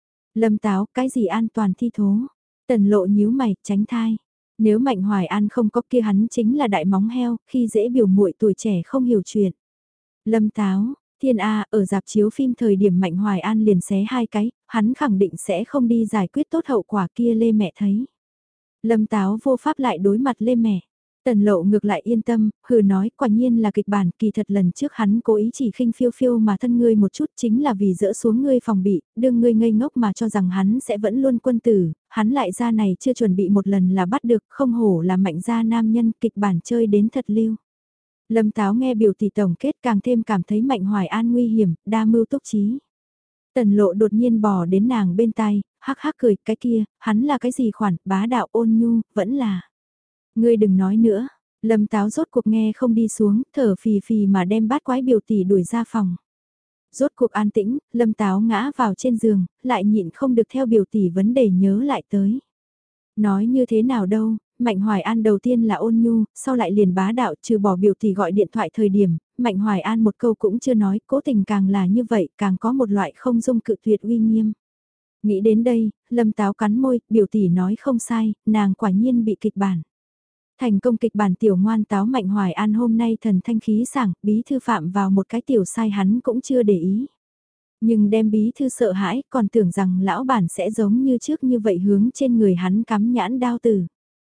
Lâm Táo, cái gì an toàn thi thố? Tần Lộ nhíu mày, tránh thai. Nếu Mạnh Hoài An không có kia hắn chính là đại móng heo, khi dễ biểu muội tuổi trẻ không hiểu chuyện. Lâm Táo, Thiên A, ở dạp chiếu phim thời điểm Mạnh Hoài An liền xé hai cái, hắn khẳng định sẽ không đi giải quyết tốt hậu quả kia Lê mẹ thấy. Lâm Táo vô pháp lại đối mặt Lê mẹ. Tần Lộ ngược lại yên tâm, hừ nói, quả nhiên là kịch bản, kỳ thật lần trước hắn cố ý chỉ khinh phiêu phiêu mà thân ngươi một chút chính là vì dỡ xuống ngươi phòng bị, đương ngươi ngây ngốc mà cho rằng hắn sẽ vẫn luôn quân tử, hắn lại ra này chưa chuẩn bị một lần là bắt được, không hổ là mạnh gia nam nhân, kịch bản chơi đến thật lưu. Lâm Táo nghe biểu tỷ tổng kết càng thêm cảm thấy Mạnh Hoài An nguy hiểm, đa mưu túc trí. Tần Lộ đột nhiên bò đến nàng bên tai, hắc hắc cười, cái kia, hắn là cái gì khoản, bá đạo ôn nhu, vẫn là. Ngươi đừng nói nữa, Lâm Táo rốt cuộc nghe không đi xuống, thở phì phì mà đem bát quái biểu tỷ đuổi ra phòng. Rốt cuộc an tĩnh, Lâm Táo ngã vào trên giường, lại nhịn không được theo biểu tỷ vấn đề nhớ lại tới. Nói như thế nào đâu, Mạnh Hoài An đầu tiên là ôn nhu, sau lại liền bá đạo, trừ bỏ biểu tỷ gọi điện thoại thời điểm, Mạnh Hoài An một câu cũng chưa nói, cố tình càng là như vậy, càng có một loại không dung cự tuyệt uy nghiêm. Nghĩ đến đây, Lâm Táo cắn môi, biểu tỷ nói không sai, nàng quả nhiên bị kịch bản. Thành công kịch bản tiểu ngoan táo Mạnh Hoài An hôm nay thần thanh khí sảng, bí thư phạm vào một cái tiểu sai hắn cũng chưa để ý. Nhưng đem bí thư sợ hãi còn tưởng rằng lão bản sẽ giống như trước như vậy hướng trên người hắn cắm nhãn đao tử.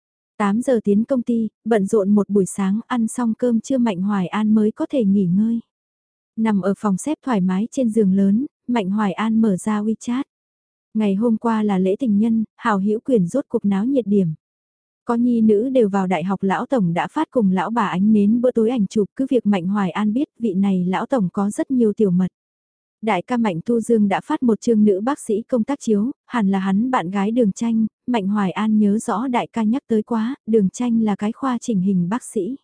8 giờ tiến công ty, bận rộn một buổi sáng ăn xong cơm trưa Mạnh Hoài An mới có thể nghỉ ngơi. Nằm ở phòng xếp thoải mái trên giường lớn, Mạnh Hoài An mở ra WeChat. Ngày hôm qua là lễ tình nhân, hào hữu quyền rốt cuộc náo nhiệt điểm. Có nhi nữ đều vào đại học lão tổng đã phát cùng lão bà ánh nến bữa tối ảnh chụp, cứ việc Mạnh Hoài An biết vị này lão tổng có rất nhiều tiểu mật. Đại ca Mạnh Tu Dương đã phát một chương nữ bác sĩ công tác chiếu, hẳn là hắn bạn gái Đường Tranh, Mạnh Hoài An nhớ rõ đại ca nhắc tới quá, Đường Tranh là cái khoa chỉnh hình bác sĩ.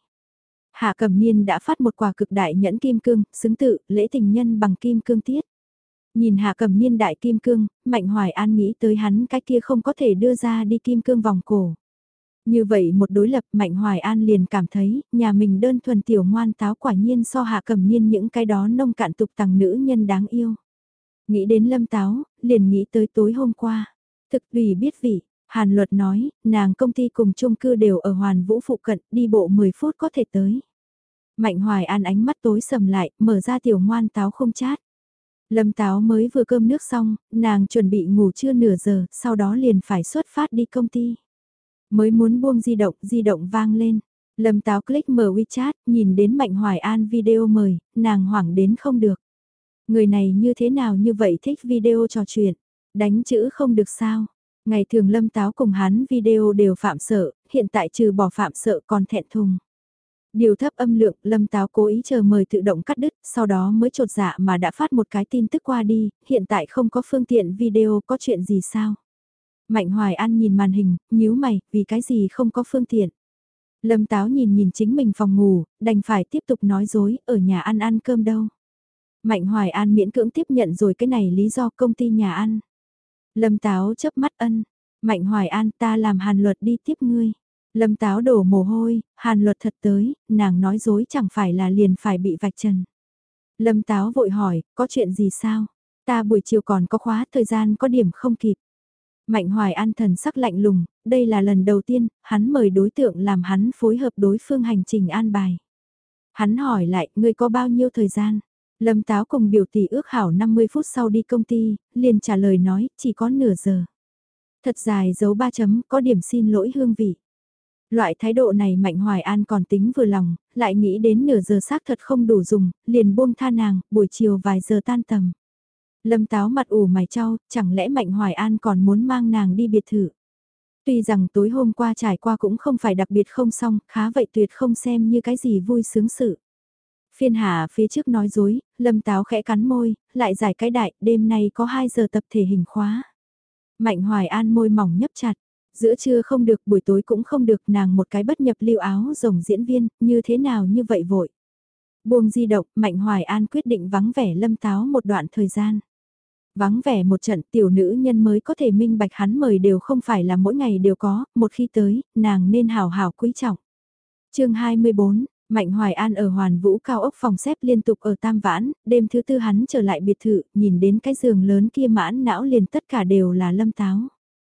Hạ Cẩm Niên đã phát một quà cực đại nhẫn kim cương, xứng tự, lễ tình nhân bằng kim cương tiết. Nhìn Hạ Cẩm Niên đại kim cương, Mạnh Hoài An nghĩ tới hắn cái kia không có thể đưa ra đi kim cương vòng cổ. Như vậy một đối lập Mạnh Hoài An liền cảm thấy nhà mình đơn thuần tiểu ngoan táo quả nhiên so Hạ Cẩm Niên những cái đó nông cạn tục tằng nữ nhân đáng yêu. Nghĩ đến Lâm Táo, liền nghĩ tới tối hôm qua. Thực vì biết vị, Hàn Luật nói, nàng công ty cùng chung cư đều ở Hoàn Vũ phụ cận, đi bộ 10 phút có thể tới. Mạnh Hoài An ánh mắt tối sầm lại, mở ra tiểu ngoan táo không chát. Lâm Táo mới vừa cơm nước xong, nàng chuẩn bị ngủ trưa nửa giờ, sau đó liền phải xuất phát đi công ty. Mới muốn buông di động vang lên. Lâm Táo click mở WeChat, nhìn đến Mạnh Hoài An video mời, nàng hoảng đến không được. Người này như thế nào như vậy thích video trò chuyện, đánh chữ không được sao. Ngày thường Lâm Táo cùng hắn video đều phạm sợ, hiện tại trừ bỏ phạm sợ còn thẹn thùng. Điều thấp âm lượng, Lâm Táo cố ý chờ mời tự động cắt đứt, sau đó mới chột dạ mà đã phát một cái tin tức qua đi, hiện tại không có phương tiện video có chuyện gì sao. Mạnh Hoài An nhìn màn hình, nhíu mày, vì cái gì không có phương tiện. Lâm Táo nhìn chính mình phòng ngủ, đành phải tiếp tục nói dối, ở nhà ăn cơm đâu. Mạnh Hoài An miễn cưỡng tiếp nhận rồi cái này lý do công ty nhà ăn. Lâm Táo chớp mắt ân, Mạnh Hoài An ta làm Hàn Luật đi tiếp ngươi. Lâm Táo đổ mồ hôi, Hàn Luật thật tới, nàng nói dối chẳng phải là liền phải bị vạch trần. Lâm Táo vội hỏi, có chuyện gì sao? Ta buổi chiều còn có khóa, thời gian có điểm không kịp. Mạnh Hoài An thần sắc lạnh lùng, đây là lần đầu tiên, hắn mời đối tượng làm hắn phối hợp đối phương hành trình an bài. Hắn hỏi lại, ngươi có bao nhiêu thời gian? Lâm Táo cùng biểu tỷ ước hảo 50 phút sau đi công ty, liền trả lời nói, chỉ có nửa giờ. Thật dài dấu 3 chấm, có điểm xin lỗi hương vị. Loại thái độ này Mạnh Hoài An còn tính vừa lòng, lại nghĩ đến nửa giờ xác thật không đủ dùng, liền buông tha nàng, buổi chiều vài giờ tan tầm. Lâm Táo mặt ủ mày chau, chẳng lẽ Mạnh Hoài An còn muốn mang nàng đi biệt thự. Tuy rằng tối hôm qua trải qua cũng không phải đặc biệt không xong, khá vậy tuyệt không xem như cái gì vui sướng sự. Phiên Hà phía trước nói dối, Lâm Táo khẽ cắn môi, lại giải cái đại, đêm nay có 2 giờ tập thể hình khóa. Mạnh Hoài An môi mỏng nhấp chặt, giữa trưa không được, buổi tối cũng không được, nàng một cái bất nhập lưu áo rồng diễn viên, như thế nào như vậy vội. Buông di động, Mạnh Hoài An quyết định vắng vẻ Lâm Táo một đoạn thời gian. Vắng vẻ một trận tiểu nữ nhân mới có thể minh bạch hắn mời đều không phải là mỗi ngày đều có, một khi tới, nàng nên hào hào quý trọng. chương 24, Mạnh Hoài An ở Hoàn Vũ cao ốc phòng xếp liên tục ở Tam Vãn, đêm thứ tư hắn trở lại biệt thự, nhìn đến cái giường lớn kia mãn não liền tất cả đều là Lâm Táo.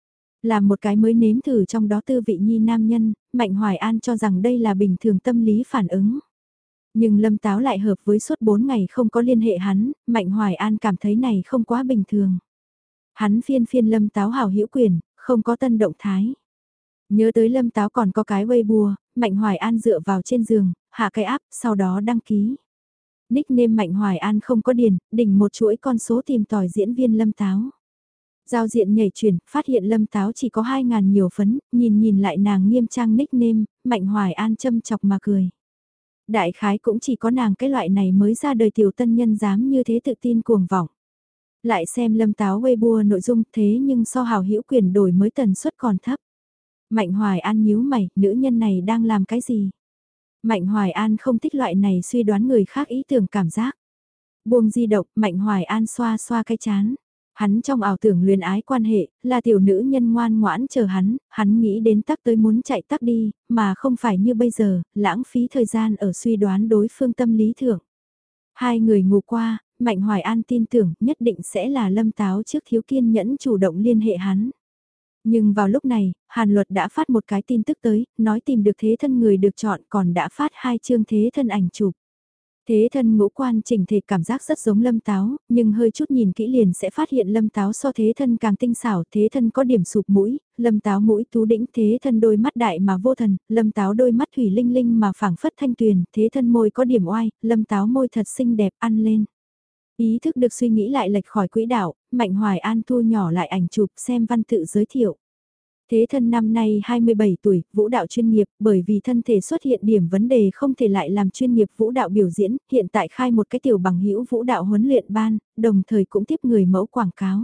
Là một cái mới nếm thử trong đó tư vị nhi nam nhân, Mạnh Hoài An cho rằng đây là bình thường tâm lý phản ứng. Nhưng Lâm Táo lại hợp với suốt 4 ngày không có liên hệ hắn, Mạnh Hoài An cảm thấy này không quá bình thường. Hắn phiên phiên Lâm Táo hào hữu quyền, không có tân động thái. Nhớ tới Lâm Táo còn có cái Weibo, Mạnh Hoài An dựa vào trên giường, hạ cái app, sau đó đăng ký. Nickname Mạnh Hoài An không có điền, đỉnh một chuỗi con số tìm tòi diễn viên Lâm Táo. Giao diện nhảy chuyển, phát hiện Lâm Táo chỉ có 2.000 nhiều phấn, nhìn lại nàng nghiêm trang nickname, Mạnh Hoài An châm chọc mà cười. Đại khái cũng chỉ có nàng cái loại này mới ra đời tiểu tân nhân dám như thế tự tin cuồng vọng. Lại xem Lâm Táo Weibo nội dung thế nhưng so hào hữu quyền đổi mới tần suất còn thấp. Mạnh Hoài An nhíu mày, nữ nhân này đang làm cái gì? Mạnh Hoài An không thích loại này suy đoán người khác ý tưởng cảm giác. Buông di động, Mạnh Hoài An xoa xoa cái chán. Hắn trong ảo tưởng luyến ái quan hệ, là tiểu nữ nhân ngoan ngoãn chờ hắn nghĩ đến tắc tới muốn chạy tắc đi, mà không phải như bây giờ, lãng phí thời gian ở suy đoán đối phương tâm lý thưởng. Hai người ngủ qua, Mạnh Hoài An tin tưởng nhất định sẽ là Lâm Táo trước thiếu kiên nhẫn chủ động liên hệ hắn. Nhưng vào lúc này, Hàn Luật đã phát một cái tin tức tới, nói tìm được thế thân người được chọn còn đã phát 2 chương thế thân ảnh chụp. Thế thân ngũ quan chỉnh thể cảm giác rất giống Lâm Táo, nhưng hơi chút nhìn kỹ liền sẽ phát hiện Lâm Táo so thế thân càng tinh xảo, thế thân có điểm sụp mũi, Lâm Táo mũi tú đĩnh, thế thân đôi mắt đại mà vô thần, Lâm Táo đôi mắt thủy linh linh mà phảng phất thanh tuyền, thế thân môi có điểm oai, Lâm Táo môi thật xinh đẹp ăn lên. Ý thức được suy nghĩ lại lệch khỏi quỹ đạo, Mạnh Hoài An thu nhỏ lại ảnh chụp xem văn tự giới thiệu. Thế thân năm nay 27 tuổi, vũ đạo chuyên nghiệp, bởi vì thân thể xuất hiện điểm vấn đề không thể lại làm chuyên nghiệp vũ đạo biểu diễn, hiện tại khai một cái tiểu bằng hữu vũ đạo huấn luyện ban, đồng thời cũng tiếp người mẫu quảng cáo.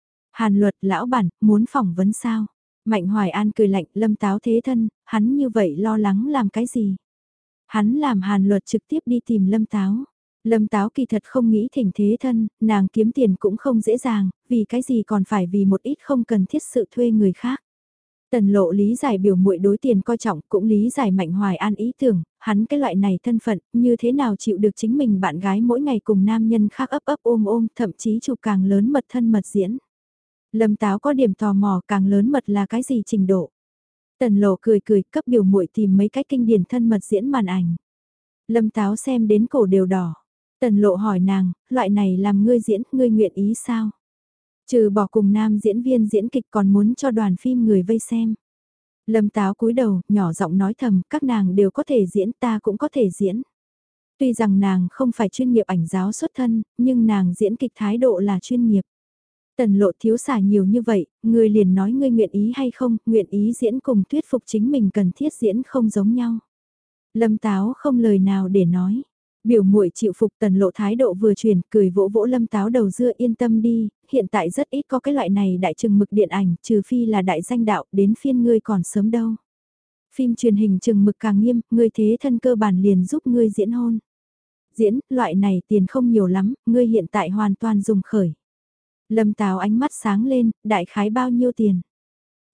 Hàn Luật lão bản, muốn phỏng vấn sao? Mạnh Hoài An cười lạnh, Lâm Táo thế thân, hắn như vậy lo lắng làm cái gì? Hắn làm Hàn Luật trực tiếp đi tìm Lâm Táo. Lâm Táo kỳ thật không nghĩ thỉnh thế thân, nàng kiếm tiền cũng không dễ dàng, vì cái gì còn phải vì một ít không cần thiết sự thuê người khác. Tần Lộ lý giải biểu muội đối tiền coi trọng, cũng lý giải Mạnh Hoài An ý tưởng, hắn cái loại này thân phận, như thế nào chịu được chính mình bạn gái mỗi ngày cùng nam nhân khác ấp ấp ôm ôm, thậm chí chụp càng lớn mật thân mật diễn. Lâm Táo có điểm tò mò càng lớn mật là cái gì trình độ. Tần Lộ cười cười cấp biểu muội tìm mấy cái kinh điển thân mật diễn màn ảnh. Lâm Táo xem đến cổ đều đỏ. Tần Lộ hỏi nàng, loại này làm ngươi diễn, ngươi nguyện ý sao? Trừ bỏ cùng nam diễn viên diễn kịch còn muốn cho đoàn phim người vây xem. Lâm Táo cúi đầu, nhỏ giọng nói thầm, các nàng đều có thể diễn, ta cũng có thể diễn. Tuy rằng nàng không phải chuyên nghiệp ảnh giáo xuất thân, nhưng nàng diễn kịch thái độ là chuyên nghiệp. Tần Lộ thiếu xả nhiều như vậy, ngươi liền nói ngươi nguyện ý hay không, nguyện ý diễn cùng thuyết phục chính mình cần thiết diễn không giống nhau. Lâm Táo không lời nào để nói. Biểu muội chịu phục, Tần Lộ thái độ vừa chuyển, cười vỗ vỗ Lâm Táo đầu dưa, yên tâm đi, hiện tại rất ít có cái loại này đại chừng mực điện ảnh, trừ phi là đại danh đạo, đến phiên ngươi còn sớm đâu. Phim truyền hình chừng mực càng nghiêm, ngươi thế thân cơ bản liền giúp ngươi diễn hôn. Diễn, loại này tiền không nhiều lắm, ngươi hiện tại hoàn toàn dùng khởi. Lâm Táo ánh mắt sáng lên, đại khái bao nhiêu tiền?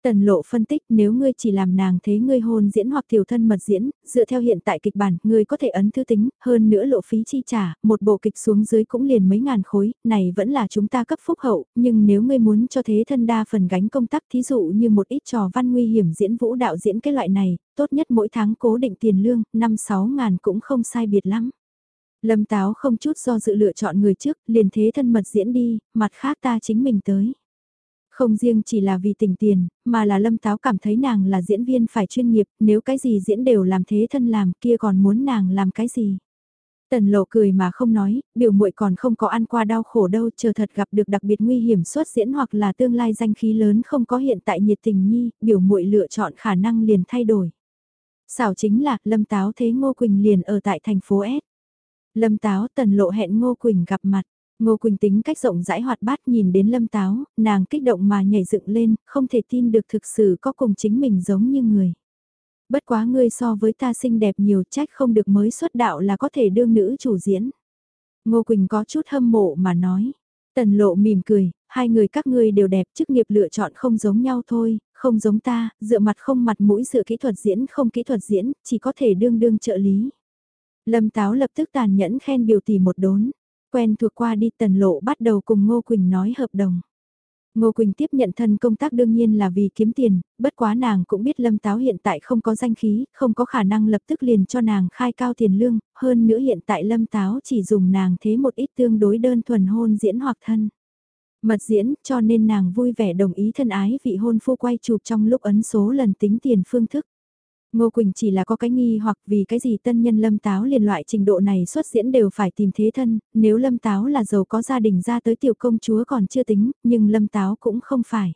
Tần Lộ phân tích nếu ngươi chỉ làm nàng thế ngươi hôn diễn hoặc tiểu thân mật diễn, dựa theo hiện tại kịch bản, ngươi có thể ấn thư tính, hơn nữa lộ phí chi trả, một bộ kịch xuống dưới cũng liền mấy ngàn khối, này vẫn là chúng ta cấp phúc hậu, nhưng nếu ngươi muốn cho thế thân đa phần gánh công tác thí dụ như một ít trò văn nguy hiểm diễn vũ đạo diễn cái loại này, tốt nhất mỗi tháng cố định tiền lương, 5-6 ngàn cũng không sai biệt lắm. Lâm Táo không chút do dự lựa chọn người trước, liền thế thân mật diễn đi, mặt khác ta chính mình tới. Không riêng chỉ là vì tình tiền, mà là Lâm Táo cảm thấy nàng là diễn viên phải chuyên nghiệp, nếu cái gì diễn đều làm thế thân làm kia còn muốn nàng làm cái gì. Tần Lộ cười mà không nói, biểu muội còn không có ăn qua đau khổ đâu, chờ thật gặp được đặc biệt nguy hiểm xuất diễn hoặc là tương lai danh khí lớn không có hiện tại nhiệt tình nhi, biểu muội lựa chọn khả năng liền thay đổi. Xảo chính là Lâm Táo thế Ngô Quỳnh liền ở tại thành phố S. Lâm Táo Tần Lộ hẹn Ngô Quỳnh gặp mặt. Ngô Quỳnh tính cách rộng rãi hoạt bát nhìn đến Lâm Táo, nàng kích động mà nhảy dựng lên, không thể tin được thực sự có cùng chính mình giống như người. Bất quá ngươi so với ta xinh đẹp nhiều trách không được mới xuất đạo là có thể đương nữ chủ diễn. Ngô Quỳnh có chút hâm mộ mà nói. Tần Lộ mỉm cười, hai người các ngươi đều đẹp, chức nghiệp lựa chọn không giống nhau thôi, không giống ta, dựa mặt không mặt mũi dựa kỹ thuật diễn không kỹ thuật diễn, chỉ có thể đương trợ lý. Lâm Táo lập tức tàn nhẫn khen biểu tỷ một đốn. Quen thuộc qua đi Tần Lộ bắt đầu cùng Ngô Quỳnh nói hợp đồng. Ngô Quỳnh tiếp nhận thân công tác đương nhiên là vì kiếm tiền, bất quá nàng cũng biết Lâm Táo hiện tại không có danh khí, không có khả năng lập tức liền cho nàng khai cao tiền lương, hơn nữa hiện tại Lâm Táo chỉ dùng nàng thế một ít tương đối đơn thuần hôn diễn hoặc thân. Mật diễn cho nên nàng vui vẻ đồng ý thân ái vị hôn phu quay chụp trong lúc ấn số lần tính tiền phương thức. Ngô Quỳnh chỉ là có cái nghi hoặc vì cái gì tân nhân Lâm Táo liền loại trình độ này xuất diễn đều phải tìm thế thân, nếu Lâm Táo là giàu có gia đình ra tới tiểu công chúa còn chưa tính, nhưng Lâm Táo cũng không phải.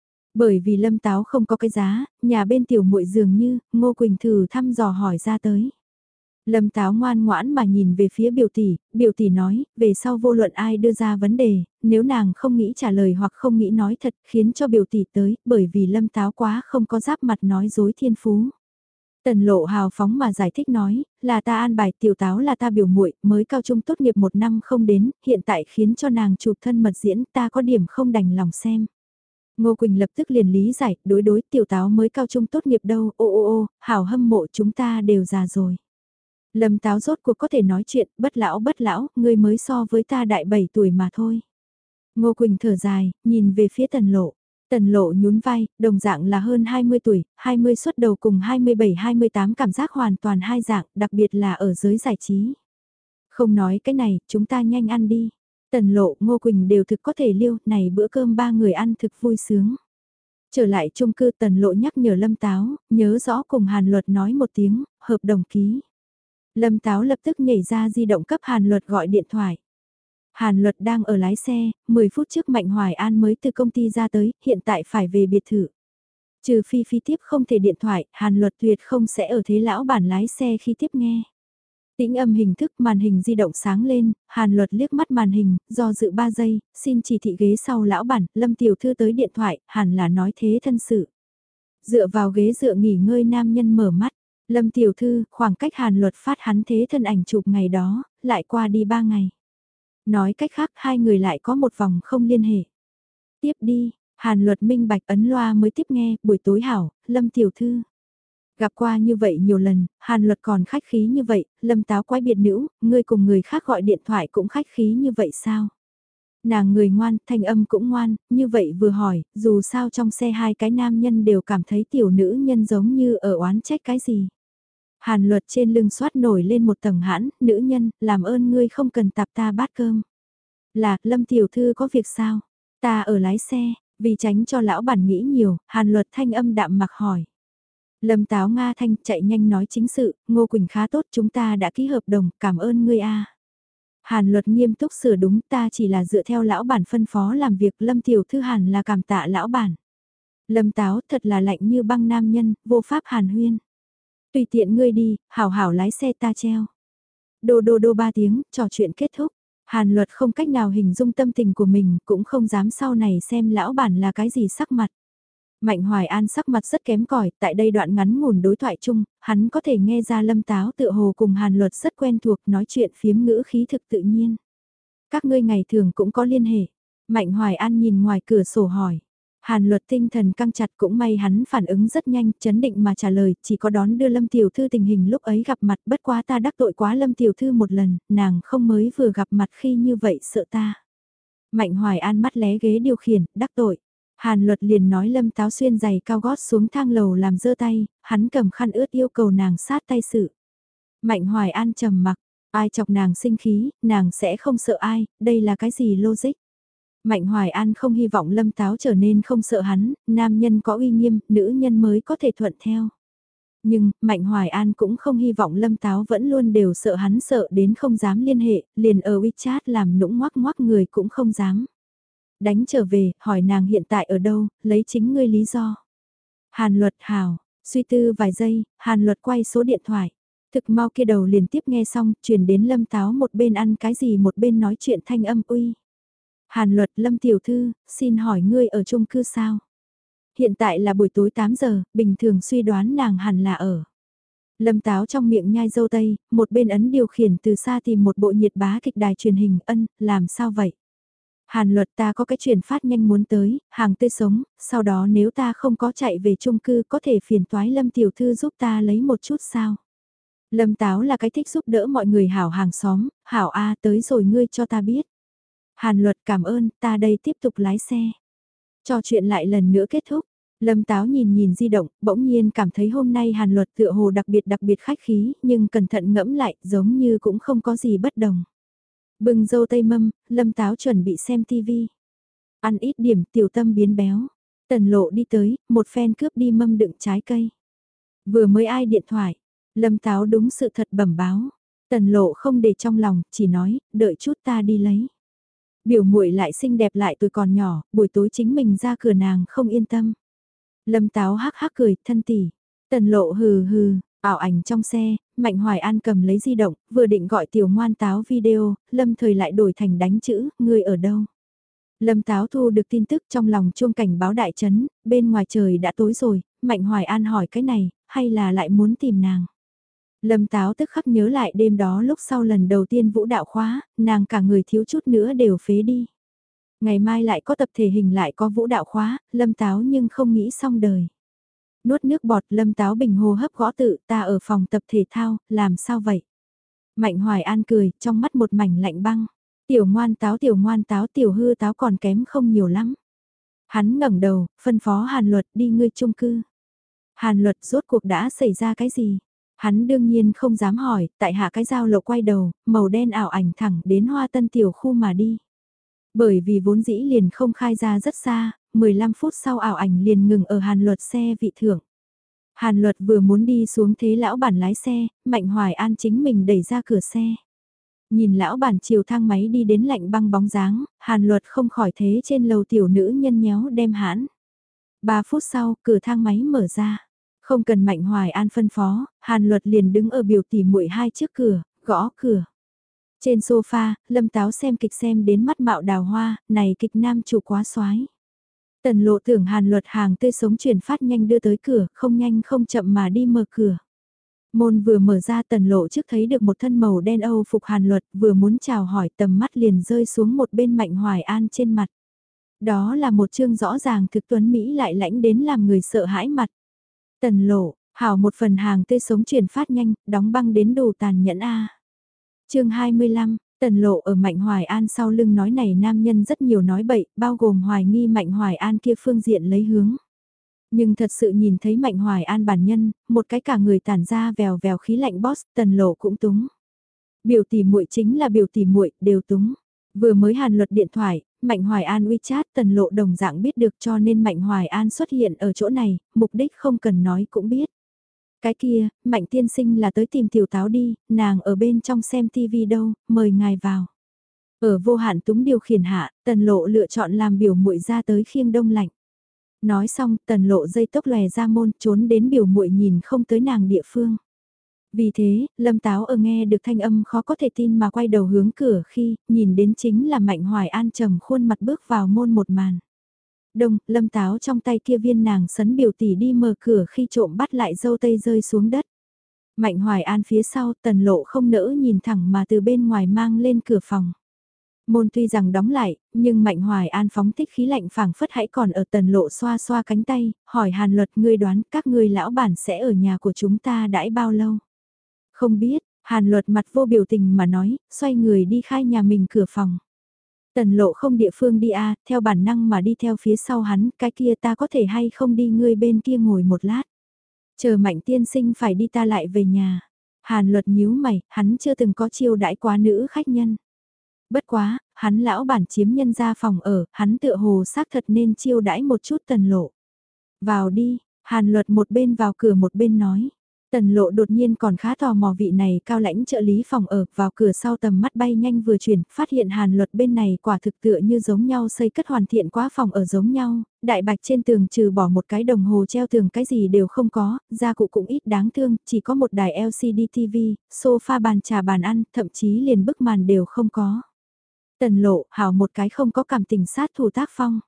Bởi vì Lâm Táo không có cái giá, nhà bên tiểu muội dường như, Ngô Quỳnh thử thăm dò hỏi ra tới. Lâm Táo ngoan ngoãn mà nhìn về phía biểu tỷ nói, về sau vô luận ai đưa ra vấn đề, nếu nàng không nghĩ trả lời hoặc không nghĩ nói thật khiến cho biểu tỷ tới, bởi vì Lâm Táo quá không có giáp mặt nói dối thiên phú. Tần Lộ hào phóng mà giải thích nói, là ta an bài tiểu táo là ta biểu muội mới cao trung tốt nghiệp một năm không đến, hiện tại khiến cho nàng chụp thân mật diễn ta có điểm không đành lòng xem. Ngô Quỳnh lập tức liền lý giải, đối tiểu táo mới cao trung tốt nghiệp đâu, ô, hảo hâm mộ chúng ta đều già rồi. Lâm Táo rốt cuộc có thể nói chuyện, bất lão, ngươi mới so với ta đại 7 tuổi mà thôi. Ngô Quỳnh thở dài, nhìn về phía Tần Lộ. Tần Lộ nhún vai, đồng dạng là hơn 20 tuổi, 20 xuất đầu cùng 27-28 cảm giác hoàn toàn hai dạng, đặc biệt là ở giới giải trí. Không nói cái này, chúng ta nhanh ăn đi. Tần Lộ, Ngô Quỳnh đều thực có thể liêu, này bữa cơm ba người ăn thực vui sướng. Trở lại chung cư Tần Lộ nhắc nhở Lâm Táo, nhớ rõ cùng Hàn Luật nói một tiếng, hợp đồng ký. Lâm Táo lập tức nhảy ra di động cấp Hàn Luật gọi điện thoại. Hàn Luật đang ở lái xe, 10 phút trước Mạnh Hoài An mới từ công ty ra tới, hiện tại phải về biệt thự. Trừ phi tiếp không thể điện thoại, Hàn Luật tuyệt không sẽ ở thế lão bản lái xe khi tiếp nghe. Tĩnh âm hình thức màn hình di động sáng lên, Hàn Luật liếc mắt màn hình, do dự 3 giây, xin chỉ thị ghế sau lão bản, Lâm Tiểu Thư tới điện thoại, hẳn là nói thế thân sự. Dựa vào ghế dựa nghỉ ngơi nam nhân mở mắt, Lâm Tiểu Thư, khoảng cách Hàn Luật phát hắn thế thân ảnh chụp ngày đó, lại qua đi 3 ngày. Nói cách khác hai người lại có một vòng không liên hệ. Tiếp đi, Hàn Luật minh bạch ấn loa mới tiếp nghe, buổi tối hảo, Lâm Tiểu Thư. Gặp qua như vậy nhiều lần, Hàn Luật còn khách khí như vậy, Lâm Táo quái biệt nữ, ngươi cùng người khác gọi điện thoại cũng khách khí như vậy sao? Nàng người ngoan, thanh âm cũng ngoan, như vậy vừa hỏi, dù sao trong xe hai cái nam nhân đều cảm thấy tiểu nữ nhân giống như ở oán trách cái gì. Hàn Luật trên lưng xoát nổi lên một tầng hãn, nữ nhân, làm ơn ngươi không cần tạp ta bát cơm. Là, Lâm Tiểu Thư có việc sao? Ta ở lái xe, vì tránh cho lão bản nghĩ nhiều, Hàn Luật thanh âm đạm mặc hỏi. Lâm Táo Nga thanh chạy nhanh nói chính sự, Ngô Quỳnh khá tốt chúng ta đã ký hợp đồng, cảm ơn ngươi a. Hàn Luật nghiêm túc sửa đúng ta chỉ là dựa theo lão bản phân phó làm việc Lâm Tiểu Thư hẳn là cảm tạ lão bản. Lâm Táo thật là lạnh như băng nam nhân, vô pháp hàn huyên. Tùy tiện ngươi đi, hảo hảo lái xe ta treo. Đô 3 tiếng, trò chuyện kết thúc. Hàn Luật không cách nào hình dung tâm tình của mình, cũng không dám sau này xem lão bản là cái gì sắc mặt. Mạnh Hoài An sắc mặt rất kém cỏi, tại đây đoạn ngắn ngủn đối thoại chung, hắn có thể nghe ra Lâm Táo tựa hồ cùng Hàn Luật rất quen thuộc nói chuyện phiếm ngữ khí thực tự nhiên. Các ngươi ngày thường cũng có liên hệ. Mạnh Hoài An nhìn ngoài cửa sổ hỏi. Hàn Luật tinh thần căng chặt, cũng may hắn phản ứng rất nhanh, chấn định mà trả lời, chỉ có đón đưa Lâm Tiểu Thư tình hình lúc ấy gặp mặt, bất quá ta đắc tội quá Lâm Tiểu Thư một lần, nàng không mới vừa gặp mặt khi như vậy sợ ta. Mạnh Hoài An mắt lé ghế điều khiển, đắc tội. Hàn Luật liền nói Lâm Táo xuyên giày cao gót xuống thang lầu làm dơ tay, hắn cầm khăn ướt yêu cầu nàng sát tay sự. Mạnh Hoài An trầm mặc, ai chọc nàng sinh khí, nàng sẽ không sợ ai, đây là cái gì logic. Mạnh Hoài An không hy vọng Lâm Táo trở nên không sợ hắn, nam nhân có uy nghiêm, nữ nhân mới có thể thuận theo. Nhưng, Mạnh Hoài An cũng không hy vọng Lâm Táo vẫn luôn đều sợ hắn, sợ đến không dám liên hệ, liền ở WeChat làm nũng ngoắc ngoắc người cũng không dám. Đánh trở về, hỏi nàng hiện tại ở đâu, lấy chính ngươi lý do. Hàn Luật hào, suy tư vài giây, Hàn Luật quay số điện thoại. Thực mau kia đầu liền tiếp nghe xong, truyền đến Lâm Táo một bên ăn cái gì một bên nói chuyện thanh âm uy. Hàn Luật, Lâm Tiểu Thư, xin hỏi ngươi ở chung cư sao? Hiện tại là buổi tối 8 giờ, bình thường suy đoán nàng hẳn là ở. Lâm Táo trong miệng nhai dâu tây, một bên ấn điều khiển từ xa tìm một bộ nhiệt bá kịch đài truyền hình, làm sao vậy? Hàn Luật, ta có cái truyền phát nhanh muốn tới, hàng tươi sống, sau đó nếu ta không có chạy về chung cư có thể phiền toái Lâm Tiểu Thư giúp ta lấy một chút sao? Lâm Táo là cái thích giúp đỡ mọi người hảo hàng xóm, hảo A tới rồi ngươi cho ta biết. Hàn Luật cảm ơn, ta đây tiếp tục lái xe. Trò chuyện lại lần nữa kết thúc. Lâm Táo nhìn nhìn di động, bỗng nhiên cảm thấy hôm nay Hàn Luật tựa hồ đặc biệt khách khí, nhưng cẩn thận ngẫm lại, giống như cũng không có gì bất đồng. Bưng dâu tây mâm, Lâm Táo chuẩn bị xem tivi. Ăn ít điểm, tiểu tâm biến béo. Tần Lộ đi tới, một phen cướp đi mâm đựng trái cây. Vừa mới ai điện thoại, Lâm Táo đúng sự thật bẩm báo. Tần Lộ không để trong lòng, chỉ nói, đợi chút ta đi lấy. Biểu muội lại xinh đẹp lại tuổi còn nhỏ, buổi tối chính mình ra cửa nàng không yên tâm. Lâm Táo hắc hắc cười, thân tỷ. Tần Lộ hừ hừ, ảo ảnh trong xe, Mạnh Hoài An cầm lấy di động, vừa định gọi tiểu ngoan Táo video, Lâm Thời lại đổi thành đánh chữ, ngươi ở đâu? Lâm Táo thu được tin tức trong lòng chuông cảnh báo đại chấn, bên ngoài trời đã tối rồi, Mạnh Hoài An hỏi cái này, hay là lại muốn tìm nàng? Lâm Táo tức khắc nhớ lại đêm đó lúc sau lần đầu tiên vũ đạo khóa, nàng cả người thiếu chút nữa đều phế đi. Ngày mai lại có tập thể hình lại có vũ đạo khóa, Lâm Táo nhưng không nghĩ xong đời. Nuốt nước bọt Lâm Táo bình hô hấp gõ tự ta ở phòng tập thể thao, làm sao vậy? Mạnh Hoài An cười, trong mắt một mảnh lạnh băng. Tiểu ngoan táo tiểu hư táo còn kém không nhiều lắm. Hắn ngẩng đầu, phân phó Hàn Luật đi ngươi chung cư. Hàn Luật rốt cuộc đã xảy ra cái gì? Hắn đương nhiên không dám hỏi, tại hạ cái dao lộ quay đầu, màu đen ảo ảnh thẳng đến Hoa Tân tiểu khu mà đi. Bởi vì vốn dĩ liền không khai ra rất xa, 15 phút sau ảo ảnh liền ngừng ở Hàn Luật xe vị thưởng. Hàn Luật vừa muốn đi xuống thế lão bản lái xe, Mạnh Hoài An chính mình đẩy ra cửa xe. Nhìn lão bản chiều thang máy đi đến lạnh băng bóng dáng, Hàn Luật không khỏi thế trên lầu tiểu nữ nhân nhéo đem hãn. 3 phút sau, cửa thang máy mở ra. Không cần Mạnh Hoài An phân phó, Hàn Luật liền đứng ở biểu tỷ muội hai trước cửa, gõ cửa. Trên sofa, Lâm Táo xem kịch xem đến mắt mạo đào hoa, này kịch nam chủ quá soái. Tần Lộ tưởng Hàn Luật hàng tươi sống chuyển phát nhanh đưa tới cửa, không nhanh không chậm mà đi mở cửa. Môn vừa mở ra Tần Lộ trước thấy được một thân màu đen Âu phục Hàn Luật, vừa muốn chào hỏi tầm mắt liền rơi xuống một bên Mạnh Hoài An trên mặt. Đó là một chương rõ ràng thực tuấn Mỹ lại lãnh đến làm người sợ hãi mặt. Tần Lộ, hảo một phần hàng tươi sống chuyển phát nhanh, đóng băng đến đủ tàn nhẫn a. Chương 25, Tần Lộ ở Mạnh Hoài An sau lưng nói này nam nhân rất nhiều nói bậy, bao gồm hoài nghi Mạnh Hoài An kia phương diện lấy hướng. Nhưng thật sự nhìn thấy Mạnh Hoài An bản nhân, một cái cả người tản ra vèo vèo khí lạnh boss, Tần Lộ cũng túng. Biểu tỷ muội chính là biểu tỷ muội, đều túng. Vừa mới Hàn Luật điện thoại, Mạnh Hoài An WeChat Tần Lộ đồng dạng biết được cho nên Mạnh Hoài An xuất hiện ở chỗ này, mục đích không cần nói cũng biết. Cái kia, Mạnh tiên sinh là tới tìm tiểu táo đi, nàng ở bên trong xem tivi đâu, mời ngài vào. Ở vô hạn túng điều khiển hạ, Tần Lộ lựa chọn làm biểu muội ra tới khiêng đông lạnh. Nói xong, Tần Lộ dây tốc lòe ra môn, trốn đến biểu muội nhìn không tới nàng địa phương. Vì thế, Lâm Táo ở nghe được thanh âm khó có thể tin mà quay đầu hướng cửa khi, nhìn đến chính là Mạnh Hoài An trầm khuôn mặt bước vào môn một màn. Đông, Lâm Táo trong tay kia viên nàng sấn biểu tỷ đi mở cửa khi trộm bắt lại dâu tây rơi xuống đất. Mạnh Hoài An phía sau, Tần Lộ không nỡ nhìn thẳng mà từ bên ngoài mang lên cửa phòng. Môn tuy rằng đóng lại, nhưng Mạnh Hoài An phóng thích khí lạnh phảng phất hãy còn ở Tần Lộ xoa xoa cánh tay, hỏi Hàn Luật ngươi đoán các ngươi lão bản sẽ ở nhà của chúng ta đãi bao lâu? Không biết, Hàn Luật mặt vô biểu tình mà nói, xoay người đi khai nhà mình cửa phòng. Tần Lộ không địa phương đi theo bản năng mà đi theo phía sau hắn, cái kia ta có thể hay không đi ngươi bên kia ngồi một lát. Chờ Mạnh tiên sinh phải đi ta lại về nhà. Hàn Luật nhíu mày, hắn chưa từng có chiêu đãi quá nữ khách nhân. Bất quá, hắn lão bản chiếm nhân ra phòng ở, hắn tựa hồ xác thật nên chiêu đãi một chút Tần Lộ. Vào đi, Hàn Luật một bên vào cửa một bên nói. Tần Lộ đột nhiên còn khá tò mò vị này cao lãnh trợ lý phòng ở, vào cửa sau tầm mắt bay nhanh vừa chuyển, phát hiện Hàn Luật bên này quả thực tựa như giống nhau xây cất hoàn thiện quá phòng ở giống nhau, đại bạch trên tường trừ bỏ một cái đồng hồ treo tường cái gì đều không có, gia cụ cũng ít đáng thương, chỉ có một đài LCD TV, sofa bàn trà bàn ăn, thậm chí liền bức màn đều không có. Tần Lộ, hảo một cái không có cảm tình sát thủ tác phong.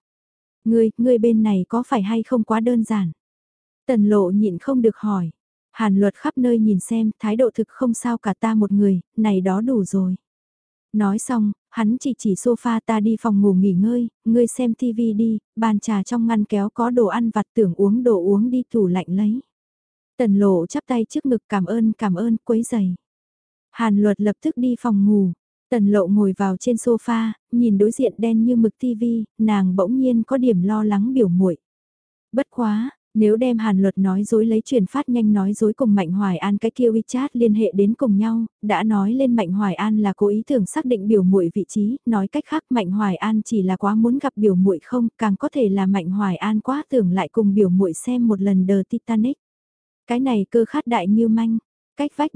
Ngươi bên này có phải hay không quá đơn giản? Tần Lộ nhịn không được hỏi. Hàn Luật khắp nơi nhìn xem, thái độ thực không sao cả ta một người, này đó đủ rồi. Nói xong, hắn chỉ sofa ta đi phòng ngủ nghỉ ngơi, ngươi xem tivi đi, bàn trà trong ngăn kéo có đồ ăn vặt tưởng uống đồ uống đi tủ lạnh lấy. Tần Lộ chắp tay trước ngực cảm ơn, quấy giày. Hàn Luật lập tức đi phòng ngủ. Tần Lộ ngồi vào trên sofa, nhìn đối diện đen như mực tivi, nàng bỗng nhiên có điểm lo lắng biểu muội. Bất quá, nếu đem Hàn Luật nói dối lấy truyền phát nhanh nói dối cùng Mạnh Hoài An cái kia WeChat liên hệ đến cùng nhau, đã nói lên Mạnh Hoài An là cố ý tưởng xác định biểu muội vị trí, nói cách khác Mạnh Hoài An chỉ là quá muốn gặp biểu muội không, càng có thể là Mạnh Hoài An quá tưởng lại cùng biểu muội xem một lần The Titanic. Cái này cơ khát đại nhiêu manh. Cách vách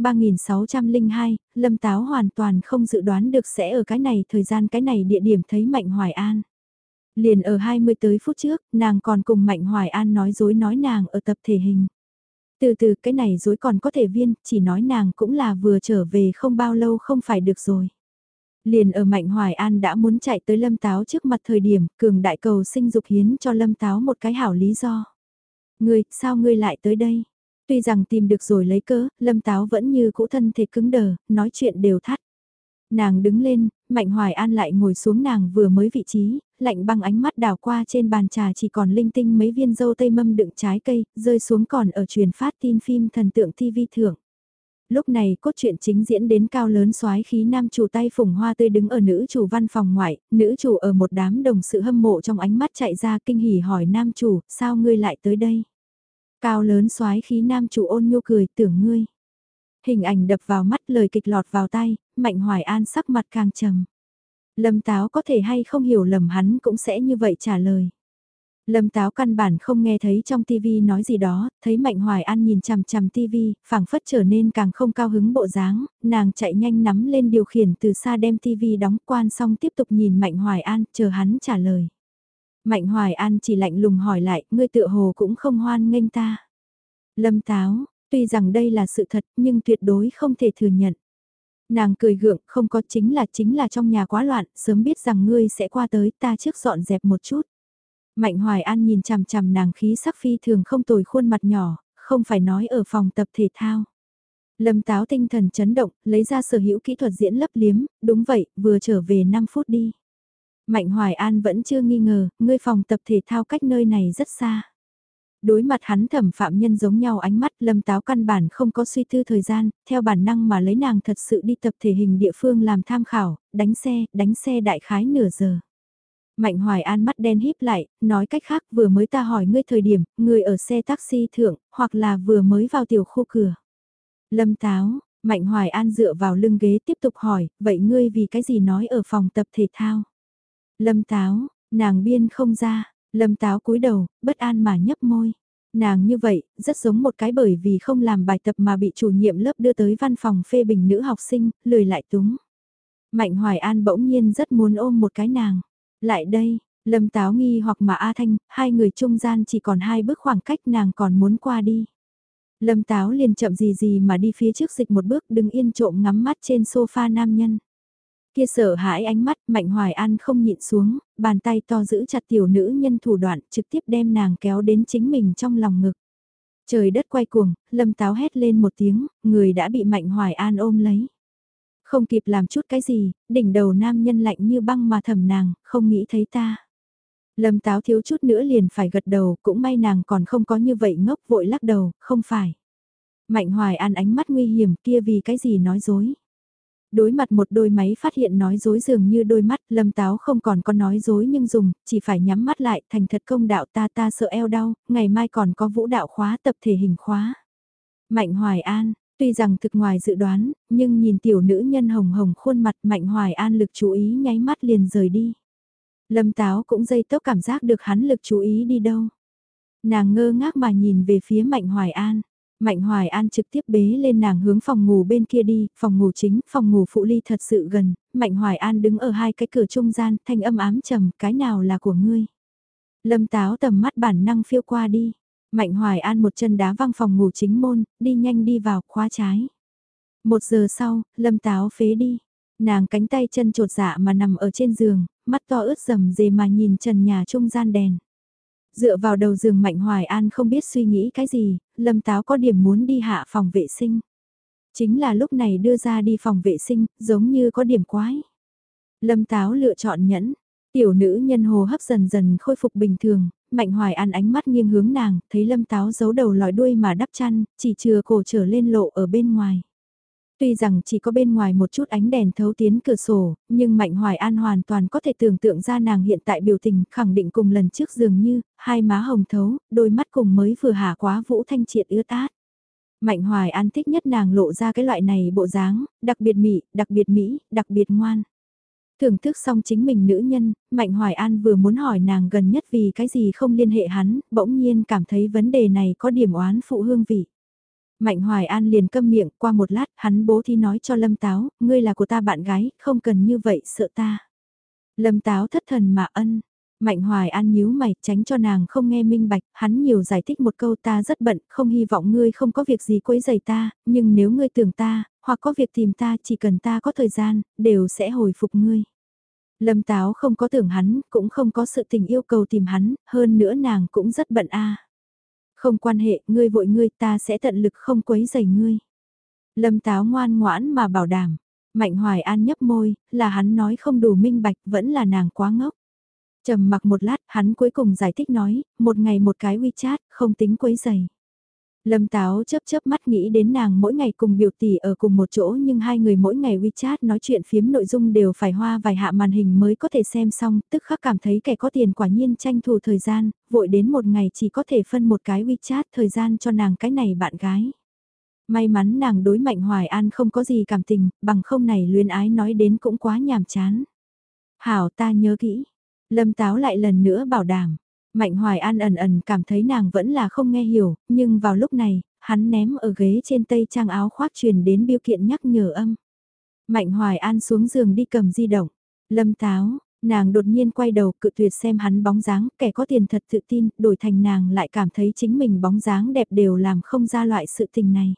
3602, Lâm Táo hoàn toàn không dự đoán được sẽ ở cái này thời gian cái này địa điểm thấy Mạnh Hoài An. Liền ở 20 tới phút trước, nàng còn cùng Mạnh Hoài An nói dối nói nàng ở tập thể hình. Từ từ cái này dối còn có thể viên, chỉ nói nàng cũng là vừa trở về không bao lâu không phải được rồi. Liền ở Mạnh Hoài An đã muốn chạy tới Lâm Táo trước mặt thời điểm, cường đại cầu sinh dục hiến cho Lâm Táo một cái hảo lý do. Ngươi, sao ngươi lại tới đây? Tuy rằng tìm được rồi lấy cớ, Lâm Táo vẫn như cũ thân thể cứng đờ, nói chuyện đều thắt. Nàng đứng lên, Mạnh Hoài An lại ngồi xuống nàng vừa mới vị trí, lạnh băng ánh mắt đảo qua trên bàn trà chỉ còn linh tinh mấy viên dâu tây mâm đựng trái cây, rơi xuống còn ở truyền phát tin phim thần tượng TV thưởng. Lúc này cốt truyện chính diễn đến cao lớn soái khí nam chủ tay phủng hoa tươi đứng ở nữ chủ văn phòng ngoại, nữ chủ ở một đám đồng sự hâm mộ trong ánh mắt chạy ra kinh hỉ hỏi nam chủ, sao ngươi lại tới đây? Cao lớn soái khí nam chủ ôn nhu cười tưởng ngươi. Hình ảnh đập vào mắt lời kịch lọt vào tay, Mạnh Hoài An sắc mặt càng trầm. Lâm Táo có thể hay không hiểu lầm hắn cũng sẽ như vậy trả lời. Lâm Táo căn bản không nghe thấy trong tivi nói gì đó, thấy Mạnh Hoài An nhìn chằm chằm tivi, phảng phất trở nên càng không cao hứng bộ dáng, nàng chạy nhanh nắm lên điều khiển từ xa đem tivi đóng quan xong tiếp tục nhìn Mạnh Hoài An, chờ hắn trả lời. Mạnh Hoài An chỉ lạnh lùng hỏi lại, ngươi tựa hồ cũng không hoan nghênh ta. Lâm Táo, tuy rằng đây là sự thật nhưng tuyệt đối không thể thừa nhận. Nàng cười gượng, không có chính là trong nhà quá loạn, sớm biết rằng ngươi sẽ qua tới ta trước dọn dẹp một chút. Mạnh Hoài An nhìn chằm chằm nàng khí sắc phi thường không tồi khuôn mặt nhỏ, không phải nói ở phòng tập thể thao. Lâm Táo tinh thần chấn động, lấy ra sở hữu kỹ thuật diễn lấp liếm, đúng vậy, vừa trở về 5 phút đi. Mạnh Hoài An vẫn chưa nghi ngờ, ngươi phòng tập thể thao cách nơi này rất xa. Đối mặt hắn thẩm phạm nhân giống nhau ánh mắt Lâm Táo căn bản không có suy tư thời gian, theo bản năng mà lấy nàng thật sự đi tập thể hình địa phương làm tham khảo, đánh xe đại khái nửa giờ. Mạnh Hoài An mắt đen híp lại, nói cách khác vừa mới ta hỏi ngươi thời điểm, ngươi ở xe taxi thượng, hoặc là vừa mới vào tiểu khu cửa. Lâm Táo, Mạnh Hoài An dựa vào lưng ghế tiếp tục hỏi, vậy ngươi vì cái gì nói ở phòng tập thể thao? Lâm Táo, nàng biên không ra, Lâm Táo cúi đầu, bất an mà nhấp môi. Nàng như vậy, rất giống một cái bởi vì không làm bài tập mà bị chủ nhiệm lớp đưa tới văn phòng phê bình nữ học sinh, lười lại túng. Mạnh Hoài An bỗng nhiên rất muốn ôm một cái nàng. Lại đây, Lâm Táo nghi hoặc mà A Thanh, hai người trung gian chỉ còn 2 bước khoảng cách nàng còn muốn qua đi. Lâm Táo liền chậm gì mà đi phía trước dịch một bước đứng yên trộm ngắm mắt trên sofa nam nhân. Kia sợ hãi ánh mắt, Mạnh Hoài An không nhịn xuống, bàn tay to giữ chặt tiểu nữ nhân thủ đoạn trực tiếp đem nàng kéo đến chính mình trong lòng ngực. Trời đất quay cuồng, Lâm Táo hét lên một tiếng, người đã bị Mạnh Hoài An ôm lấy. Không kịp làm chút cái gì, đỉnh đầu nam nhân lạnh như băng mà thầm nàng, không nghĩ thấy ta. Lâm Táo thiếu chút nữa liền phải gật đầu, cũng may nàng còn không có như vậy ngốc, vội lắc đầu, không phải. Mạnh Hoài An ánh mắt nguy hiểm kia vì cái gì nói dối. Đối mặt một đôi máy phát hiện nói dối dường như đôi mắt, Lâm Táo không còn có nói dối nhưng dùng, chỉ phải nhắm mắt lại, thành thật công đạo ta sợ eo đau, ngày mai còn có vũ đạo khóa tập thể hình khóa. Mạnh Hoài An, tuy rằng thực ngoài dự đoán, nhưng nhìn tiểu nữ nhân hồng hồng khuôn mặt Mạnh Hoài An lực chú ý nháy mắt liền rời đi. Lâm Táo cũng dây tốc cảm giác được hắn lực chú ý đi đâu. Nàng ngơ ngác mà nhìn về phía Mạnh Hoài An. Mạnh Hoài An trực tiếp bế lên nàng hướng phòng ngủ bên kia đi, phòng ngủ chính, phòng ngủ phụ ly thật sự gần, Mạnh Hoài An đứng ở hai cái cửa trung gian, thanh âm ám trầm, cái nào là của ngươi. Lâm Táo tầm mắt bản năng phiêu qua đi, Mạnh Hoài An một chân đá văng phòng ngủ chính môn, đi nhanh đi vào, khóa trái. 1 giờ sau, Lâm Táo phế đi, nàng cánh tay chân trột dạ mà nằm ở trên giường, mắt to ướt rầm rề mà nhìn trần nhà trung gian đèn. Dựa vào đầu giường Mạnh Hoài An không biết suy nghĩ cái gì, Lâm Táo có điểm muốn đi hạ phòng vệ sinh. Chính là lúc này đưa ra đi phòng vệ sinh, giống như có điểm quái. Lâm Táo lựa chọn nhẫn, tiểu nữ nhân hồ hấp dần dần khôi phục bình thường, Mạnh Hoài An ánh mắt nghiêng hướng nàng, thấy Lâm Táo giấu đầu lòi đuôi mà đắp chăn, chỉ chừa cổ trở lên lộ ở bên ngoài. Tuy rằng chỉ có bên ngoài một chút ánh đèn thấu tiến cửa sổ, nhưng Mạnh Hoài An hoàn toàn có thể tưởng tượng ra nàng hiện tại biểu tình khẳng định cùng lần trước dường như, hai má hồng thấu, đôi mắt cùng mới vừa hạ quá vũ thanh triệt ướt át. Mạnh Hoài An thích nhất nàng lộ ra cái loại này bộ dáng, đặc biệt mị, đặc biệt mỹ, đặc biệt ngoan. Thưởng thức xong chính mình nữ nhân, Mạnh Hoài An vừa muốn hỏi nàng gần nhất vì cái gì không liên hệ hắn, bỗng nhiên cảm thấy vấn đề này có điểm oán phụ hương vị. Mạnh Hoài An liền câm miệng, qua một lát, hắn bố thí nói cho Lâm Táo, ngươi là của ta bạn gái, không cần như vậy sợ ta. Lâm Táo thất thần mà ân. Mạnh Hoài An nhíu mày, tránh cho nàng không nghe minh bạch, hắn nhiều giải thích một câu ta rất bận, không hy vọng ngươi không có việc gì quấy rầy ta, nhưng nếu ngươi tưởng ta, hoặc có việc tìm ta, chỉ cần ta có thời gian, đều sẽ hồi phục ngươi. Lâm Táo không có tưởng hắn, cũng không có sự tình yêu cầu tìm hắn, hơn nữa nàng cũng rất bận a. Không quan hệ, ngươi vội ngươi ta sẽ tận lực không quấy rầy ngươi. Lâm Táo ngoan ngoãn mà bảo đảm. Mạnh Hoài An nhấp môi, là hắn nói không đủ minh bạch, vẫn là nàng quá ngốc. Trầm mặc một lát, hắn cuối cùng giải thích nói, một ngày một cái WeChat, không tính quấy rầy. Lâm Táo chớp mắt nghĩ đến nàng mỗi ngày cùng biểu tỷ ở cùng một chỗ nhưng hai người mỗi ngày WeChat nói chuyện phiếm nội dung đều phải hoa vài hạ màn hình mới có thể xem xong, tức khắc cảm thấy kẻ có tiền quả nhiên tranh thủ thời gian, vội đến một ngày chỉ có thể phân một cái WeChat thời gian cho nàng cái này bạn gái. May mắn nàng đối Mạnh Hoài An không có gì cảm tình, bằng không này luyến ái nói đến cũng quá nhàm chán. Hảo ta nhớ kỹ. Lâm Táo lại lần nữa bảo đảm. Mạnh Hoài An ẩn cảm thấy nàng vẫn là không nghe hiểu, nhưng vào lúc này, hắn ném ở ghế trên tây trang áo khoác truyền đến biêu kiện nhắc nhở âm. Mạnh Hoài An xuống giường đi cầm di động. Lâm Táo, nàng đột nhiên quay đầu cự tuyệt xem hắn bóng dáng, kẻ có tiền thật tự tin, đổi thành nàng lại cảm thấy chính mình bóng dáng đẹp đều làm không ra loại sự tình này.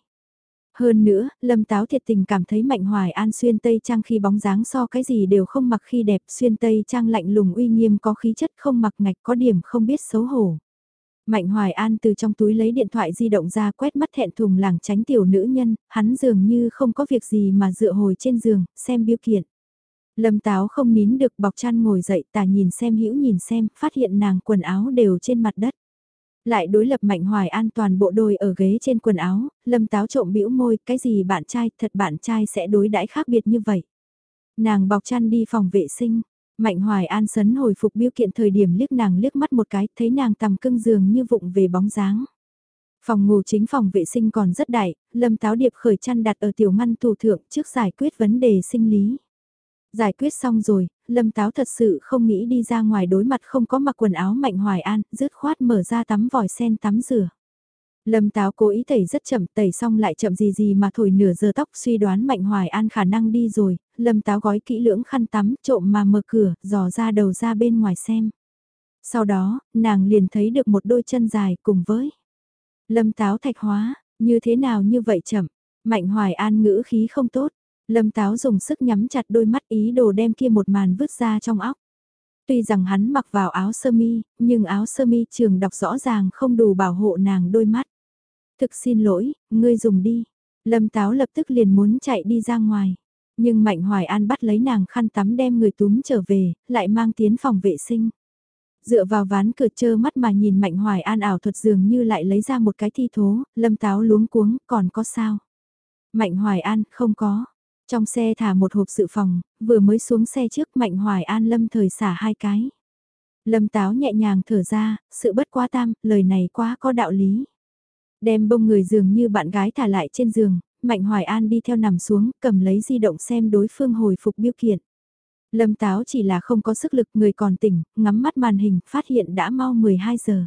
Hơn nữa, Lâm Táo thiệt tình cảm thấy Mạnh Hoài An xuyên tây trang khi bóng dáng so cái gì đều không mặc khi đẹp, xuyên tây trang lạnh lùng uy nghiêm có khí chất không mặc ngạch có điểm không biết xấu hổ. Mạnh Hoài An từ trong túi lấy điện thoại di động ra quét mắt thẹn thùng làng tránh tiểu nữ nhân, hắn dường như không có việc gì mà dựa hồi trên giường, xem biêu kiện. Lâm Táo không nín được bọc chăn ngồi dậy tà nhìn xem hữu nhìn xem, phát hiện nàng quần áo đều trên mặt đất. Lại đối lập Mạnh Hoài An toàn bộ đôi ở ghế trên quần áo, Lâm Táo trộm bĩu môi, cái gì bạn trai, thật bạn trai sẽ đối đãi khác biệt như vậy. Nàng bọc chăn đi phòng vệ sinh, Mạnh Hoài An sấn hồi phục biêu kiện thời điểm liếc nàng liếc mắt một cái, thấy nàng tầm cưng giường như vụng về bóng dáng. Phòng ngủ chính phòng vệ sinh còn rất đại, Lâm Táo điệp khởi chăn đặt ở tiểu ngăn tủ thượng trước giải quyết vấn đề sinh lý. Giải quyết xong rồi, Lâm Táo thật sự không nghĩ đi ra ngoài đối mặt không có mặc quần áo Mạnh Hoài An, dứt khoát mở ra tắm vòi sen tắm rửa. Lâm Táo cố ý tẩy rất chậm, tẩy xong lại chậm gì gì mà thổi nửa giờ tóc suy đoán Mạnh Hoài An khả năng đi rồi, Lâm Táo gói kỹ lưỡng khăn tắm, trộm mà mở cửa, dò ra đầu ra bên ngoài xem. Sau đó, nàng liền thấy được một đôi chân dài cùng với Lâm Táo thạch hóa, như thế nào như vậy chậm, Mạnh Hoài An ngữ khí không tốt. Lâm Táo dùng sức nhắm chặt đôi mắt ý đồ đem kia một màn vứt ra trong óc. Tuy rằng hắn mặc vào áo sơ mi, nhưng áo sơ mi trường đọc rõ ràng không đủ bảo hộ nàng đôi mắt. Thực xin lỗi, ngươi dùng đi. Lâm Táo lập tức liền muốn chạy đi ra ngoài. Nhưng Mạnh Hoài An bắt lấy nàng khăn tắm đem người túm trở về, lại mang tiến phòng vệ sinh. Dựa vào ván cửa trơ mắt mà nhìn Mạnh Hoài An ảo thuật dường như lại lấy ra một cái thi thố, Lâm Táo luống cuống, còn có sao? Mạnh Hoài An, không có. Trong xe thả một hộp dự phòng, vừa mới xuống xe trước Mạnh Hoài An lâm thời xả 2 cái. Lâm Táo nhẹ nhàng thở ra, sự bất quá tam, lời này quá có đạo lý. Đem bông người dường như bạn gái thả lại trên giường, Mạnh Hoài An đi theo nằm xuống, cầm lấy di động xem đối phương hồi phục biêu kiện. Lâm Táo chỉ là không có sức lực, người còn tỉnh, ngắm mắt màn hình, phát hiện đã mau 12 giờ.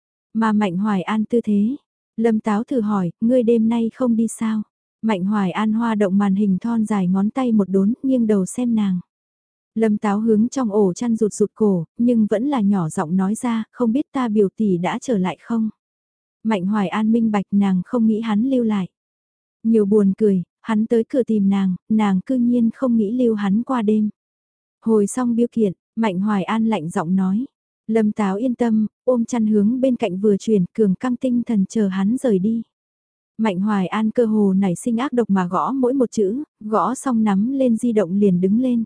Mà Mạnh Hoài An tư thế. Lâm Táo thử hỏi, ngươi đêm nay không đi sao? Mạnh Hoài An hoa động màn hình thon dài ngón tay một đốn, nghiêng đầu xem nàng. Lâm Táo hướng trong ổ chăn rụt rụt cổ, nhưng vẫn là nhỏ giọng nói ra, không biết ta biểu tỷ đã trở lại không? Mạnh Hoài An minh bạch nàng không nghĩ hắn lưu lại. Nhiều buồn cười, hắn tới cửa tìm nàng cư nhiên không nghĩ lưu hắn qua đêm. Hồi xong biêu kiện, Mạnh Hoài An lạnh giọng nói. Lâm Táo yên tâm, ôm chăn hướng bên cạnh vừa chuyển, cường căng tinh thần chờ hắn rời đi. Mạnh Hoài An cơ hồ nảy sinh ác độc mà gõ mỗi một chữ, gõ xong nắm lên di động liền đứng lên.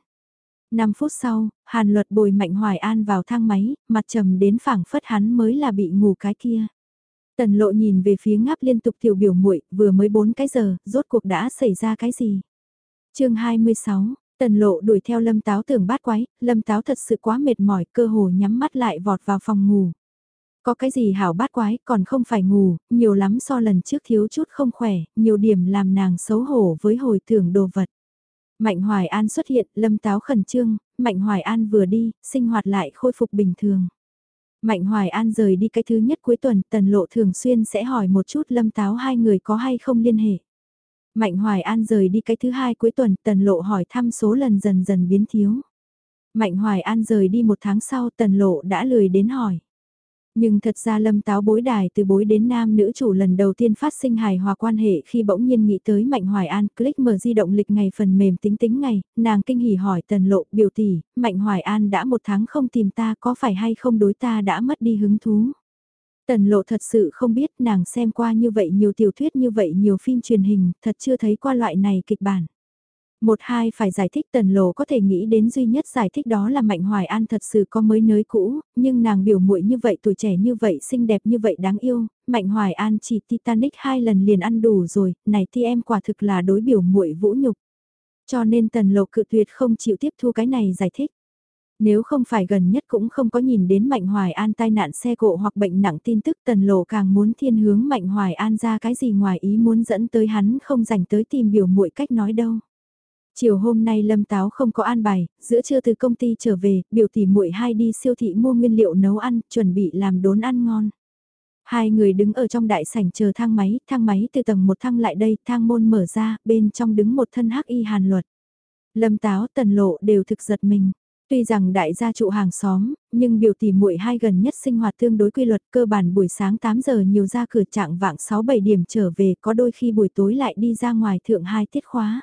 5 phút sau, Hàn Luật bồi Mạnh Hoài An vào thang máy, mặt trầm đến phảng phất hắn mới là bị ngủ cái kia. Tần Lộ nhìn về phía ngáp liên tục tiểu biểu muội, vừa mới 4 cái giờ, rốt cuộc đã xảy ra cái gì? Chương 26, Tần Lộ đuổi theo Lâm Táo tưởng bát quái, Lâm Táo thật sự quá mệt mỏi, cơ hồ nhắm mắt lại vọt vào phòng ngủ. Có cái gì hảo bát quái, còn không phải ngủ, nhiều lắm so lần trước thiếu chút không khỏe, nhiều điểm làm nàng xấu hổ với hồi tưởng đồ vật. Mạnh Hoài An xuất hiện, Lâm Táo khẩn trương, Mạnh Hoài An vừa đi, sinh hoạt lại khôi phục bình thường. Mạnh Hoài An rời đi cái thứ nhất cuối tuần, Tần Lộ thường xuyên sẽ hỏi một chút Lâm Táo hai người có hay không liên hệ. Mạnh Hoài An rời đi cái thứ hai cuối tuần, Tần Lộ hỏi thăm số lần dần dần biến thiếu. Mạnh Hoài An rời đi 1 tháng sau, Tần Lộ đã lười đến hỏi. Nhưng thật ra Lâm Táo bối đài từ bối đến nam nữ chủ lần đầu tiên phát sinh hài hòa quan hệ khi bỗng nhiên nghĩ tới Mạnh Hoài An, click mở di động lịch ngày phần mềm tính tính ngày, nàng kinh hỉ hỏi Tần Lộ, biểu tỷ, Mạnh Hoài An đã 1 tháng không tìm ta có phải hay không đối ta đã mất đi hứng thú. Tần Lộ thật sự không biết nàng xem qua như vậy nhiều tiểu thuyết như vậy nhiều phim truyền hình, thật chưa thấy qua loại này kịch bản. Một hai phải giải thích Tần Lộ có thể nghĩ đến duy nhất giải thích đó là Mạnh Hoài An thật sự có mới nới cũ, nhưng nàng biểu muội như vậy tuổi trẻ như vậy xinh đẹp như vậy đáng yêu, Mạnh Hoài An chỉ Titanic 2 lần liền ăn đủ rồi, này thì em quả thực là đối biểu muội vũ nhục. Cho nên Tần Lộ cự tuyệt không chịu tiếp thu cái này giải thích. Nếu không phải gần nhất cũng không có nhìn đến Mạnh Hoài An tai nạn xe cộ hoặc bệnh nặng tin tức Tần Lộ càng muốn thiên hướng Mạnh Hoài An ra cái gì ngoài ý muốn dẫn tới hắn không dành tới tìm biểu muội cách nói đâu. Chiều hôm nay Lâm Táo không có an bài, giữa trưa từ công ty trở về, biểu tỷ muội hai đi siêu thị mua nguyên liệu nấu ăn, chuẩn bị làm đốn ăn ngon. Hai người đứng ở trong đại sảnh chờ thang máy từ tầng 1 thang lại đây, thang môn mở ra, bên trong đứng một thân hắc y Hàn Luật. Lâm Táo, Tần Lộ đều thực giật mình. Tuy rằng đại gia trụ hàng xóm, nhưng biểu tỷ muội hai gần nhất sinh hoạt tương đối quy luật, cơ bản buổi sáng 8 giờ nhiều ra cửa trạng vạng 6-7 điểm trở về, có đôi khi buổi tối lại đi ra ngoài thượng 2 tiết khóa.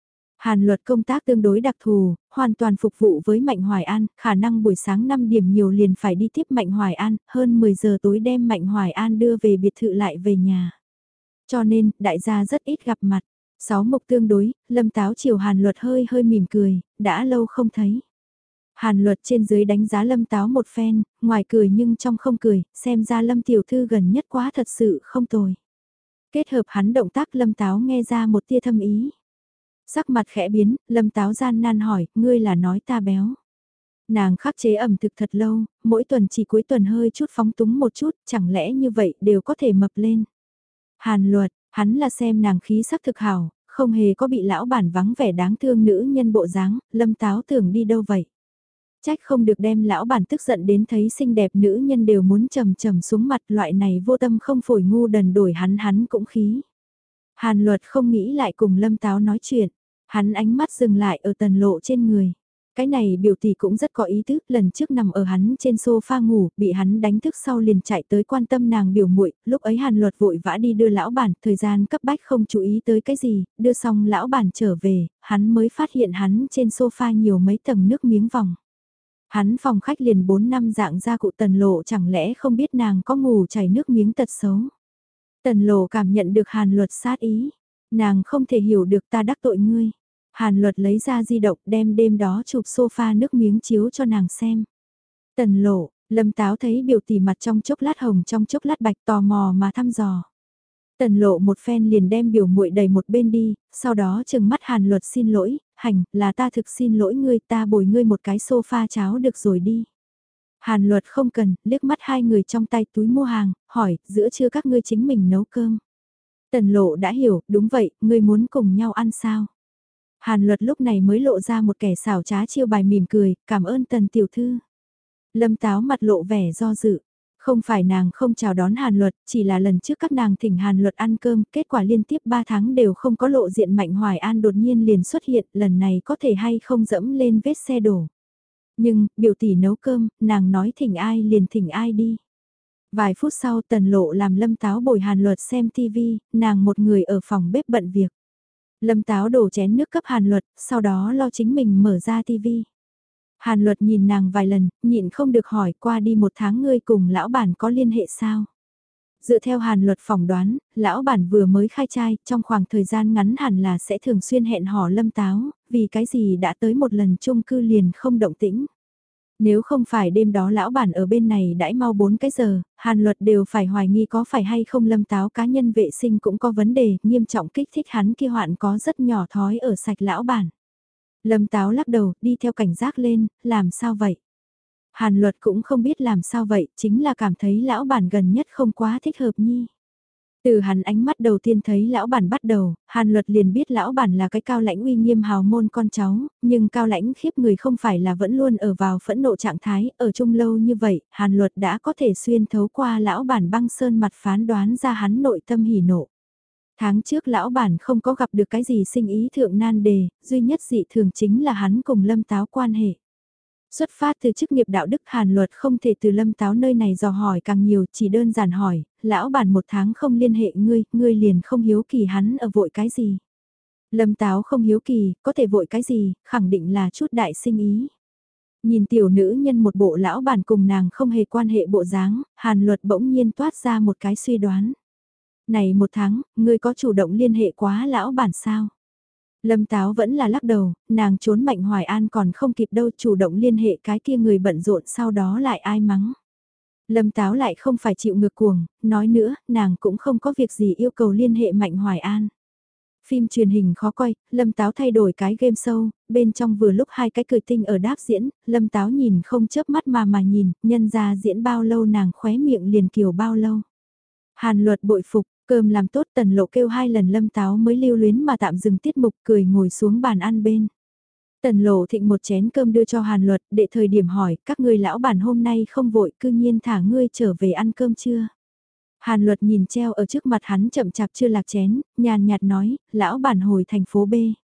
Hàn Luật công tác tương đối đặc thù, hoàn toàn phục vụ với Mạnh Hoài An, khả năng buổi sáng 5 điểm nhiều liền phải đi tiếp Mạnh Hoài An, hơn 10 giờ tối đem Mạnh Hoài An đưa về biệt thự lại về nhà. Cho nên, đại gia rất ít gặp mặt. 6 mục tương đối, Lâm Táo chiều Hàn Luật hơi hơi mỉm cười, đã lâu không thấy. Hàn Luật trên dưới đánh giá Lâm Táo một phen, ngoài cười nhưng trong không cười, xem ra Lâm Tiểu Thư gần nhất quá thật sự không tồi. Kết hợp hắn động tác Lâm Táo nghe ra một tia thâm ý. Sắc mặt khẽ biến, Lâm Táo gian nan hỏi, ngươi là nói ta béo. Nàng khắc chế ẩm thực thật lâu, mỗi tuần chỉ cuối tuần hơi chút phóng túng một chút, chẳng lẽ như vậy đều có thể mập lên. Hàn Luật, hắn là xem nàng khí sắc thực hảo, không hề có bị lão bản vắng vẻ đáng thương nữ nhân bộ dáng, Lâm Táo tưởng đi đâu vậy. Trách không được đem lão bản tức giận đến thấy xinh đẹp nữ nhân đều muốn trầm trầm xuống mặt, loại này vô tâm không phổi ngu đần đổi hắn cũng khí. Hàn Luật không nghĩ lại cùng Lâm Táo nói chuyện, hắn ánh mắt dừng lại ở Tần Lộ trên người. Cái này biểu tỷ cũng rất có ý tứ, lần trước nằm ở hắn trên sofa ngủ, bị hắn đánh thức sau liền chạy tới quan tâm nàng biểu muội, lúc ấy Hàn Luật vội vã đi đưa lão bản, thời gian cấp bách không chú ý tới cái gì, đưa xong lão bản trở về, hắn mới phát hiện hắn trên sofa nhiều mấy tầng nước miếng vòng. Hắn phòng khách liền 4 năm dạng ra cụ Tần Lộ chẳng lẽ không biết nàng có ngủ chảy nước miếng tật xấu. Tần Lộ cảm nhận được Hàn Luật sát ý, nàng không thể hiểu được ta đắc tội ngươi. Hàn Luật lấy ra di động đem đêm đó chụp sofa nước miếng chiếu cho nàng xem. Tần Lộ, Lâm Táo thấy biểu tỷ mặt trong chốc lát hồng trong chốc lát bạch tò mò mà thăm dò. Tần Lộ một phen liền đem biểu muội đẩy một bên đi, sau đó trừng mắt Hàn Luật xin lỗi, hành, là ta thực xin lỗi ngươi, ta bồi ngươi một cái sofa cháo được rồi đi. Hàn Luật không cần, liếc mắt hai người trong tay túi mua hàng, hỏi, giữa trưa các ngươi chính mình nấu cơm. Tần Lộ đã hiểu, đúng vậy, ngươi muốn cùng nhau ăn sao? Hàn Luật lúc này mới lộ ra một kẻ xảo trá chiêu bài mỉm cười, cảm ơn Tần tiểu thư. Lâm Táo mặt lộ vẻ do dự. Không phải nàng không chào đón Hàn Luật, chỉ là lần trước các nàng thỉnh Hàn Luật ăn cơm, kết quả liên tiếp 3 tháng đều không có lộ diện Mạnh Hoài An đột nhiên liền xuất hiện, lần này có thể hay không dẫm lên vết xe đổ. Nhưng, biểu tỷ nấu cơm, nàng nói thỉnh ai liền thỉnh ai đi. Vài phút sau Tần Lộ làm Lâm Táo bồi Hàn Luật xem TV, nàng một người ở phòng bếp bận việc. Lâm Táo đổ chén nước cấp Hàn Luật, sau đó lo chính mình mở ra TV. Hàn Luật nhìn nàng vài lần, nhịn không được hỏi qua đi 1 tháng ngươi cùng lão bản có liên hệ sao? Dựa theo Hàn Luật phỏng đoán, lão bản vừa mới khai trai, trong khoảng thời gian ngắn hẳn là sẽ thường xuyên hẹn hò Lâm Táo, vì cái gì đã tới một lần chung cư liền không động tĩnh. Nếu không phải đêm đó lão bản ở bên này đãi mau 4 cái giờ, Hàn Luật đều phải hoài nghi có phải hay không Lâm Táo cá nhân vệ sinh cũng có vấn đề, nghiêm trọng kích thích hắn kia hoạn có rất nhỏ thói ở sạch lão bản. Lâm Táo lắc đầu, đi theo cảnh giác lên, làm sao vậy? Hàn Luật cũng không biết làm sao vậy, chính là cảm thấy lão bản gần nhất không quá thích hợp nhi. Từ hắn ánh mắt đầu tiên thấy lão bản bắt đầu, Hàn Luật liền biết lão bản là cái cao lãnh uy nghiêm hào môn con cháu, nhưng cao lãnh khiếp người không phải là vẫn luôn ở vào phẫn nộ trạng thái, ở chung lâu như vậy, Hàn Luật đã có thể xuyên thấu qua lão bản băng sơn mặt phán đoán ra hắn nội tâm hỉ nộ. Tháng trước lão bản không có gặp được cái gì sinh ý thượng nan đề, duy nhất dị thường chính là hắn cùng Lâm Táo quan hệ. Xuất phát từ chức nghiệp đạo đức Hàn Luật không thể từ Lâm Táo nơi này dò hỏi càng nhiều, chỉ đơn giản hỏi, lão bản 1 tháng không liên hệ ngươi, ngươi liền không hiếu kỳ hắn ở vội cái gì. Lâm Táo không hiếu kỳ, có thể vội cái gì, khẳng định là chút đại sinh ý. Nhìn tiểu nữ nhân một bộ lão bản cùng nàng không hề quan hệ bộ dáng, Hàn Luật bỗng nhiên toát ra một cái suy đoán. Này 1 tháng, ngươi có chủ động liên hệ quá lão bản sao? Lâm Táo vẫn là lắc đầu, nàng trốn Mạnh Hoài An còn không kịp đâu chủ động liên hệ cái kia người bận rộn sau đó lại ai mắng. Lâm Táo lại không phải chịu ngược cuồng, nói nữa, nàng cũng không có việc gì yêu cầu liên hệ Mạnh Hoài An. Phim truyền hình khó coi, Lâm Táo thay đổi cái game show, bên trong vừa lúc hai cái cười tinh ở đáp diễn, Lâm Táo nhìn không chớp mắt mà nhìn, nhân ra diễn bao lâu nàng khóe miệng liền kiều bao lâu. Hàn Luật bội phục, cơm làm tốt Tần Lộ kêu 2 lần Lâm Táo mới lưu luyến mà tạm dừng tiết mục cười ngồi xuống bàn ăn bên. Tần Lộ thịnh một chén cơm đưa cho Hàn Luật để thời điểm hỏi các ngươi lão bản hôm nay không vội cư nhiên thả ngươi trở về ăn cơm chưa. Hàn Luật nhìn treo ở trước mặt hắn chậm chạp chưa lạc chén, nhàn nhạt nói, lão bản hồi thành phố B.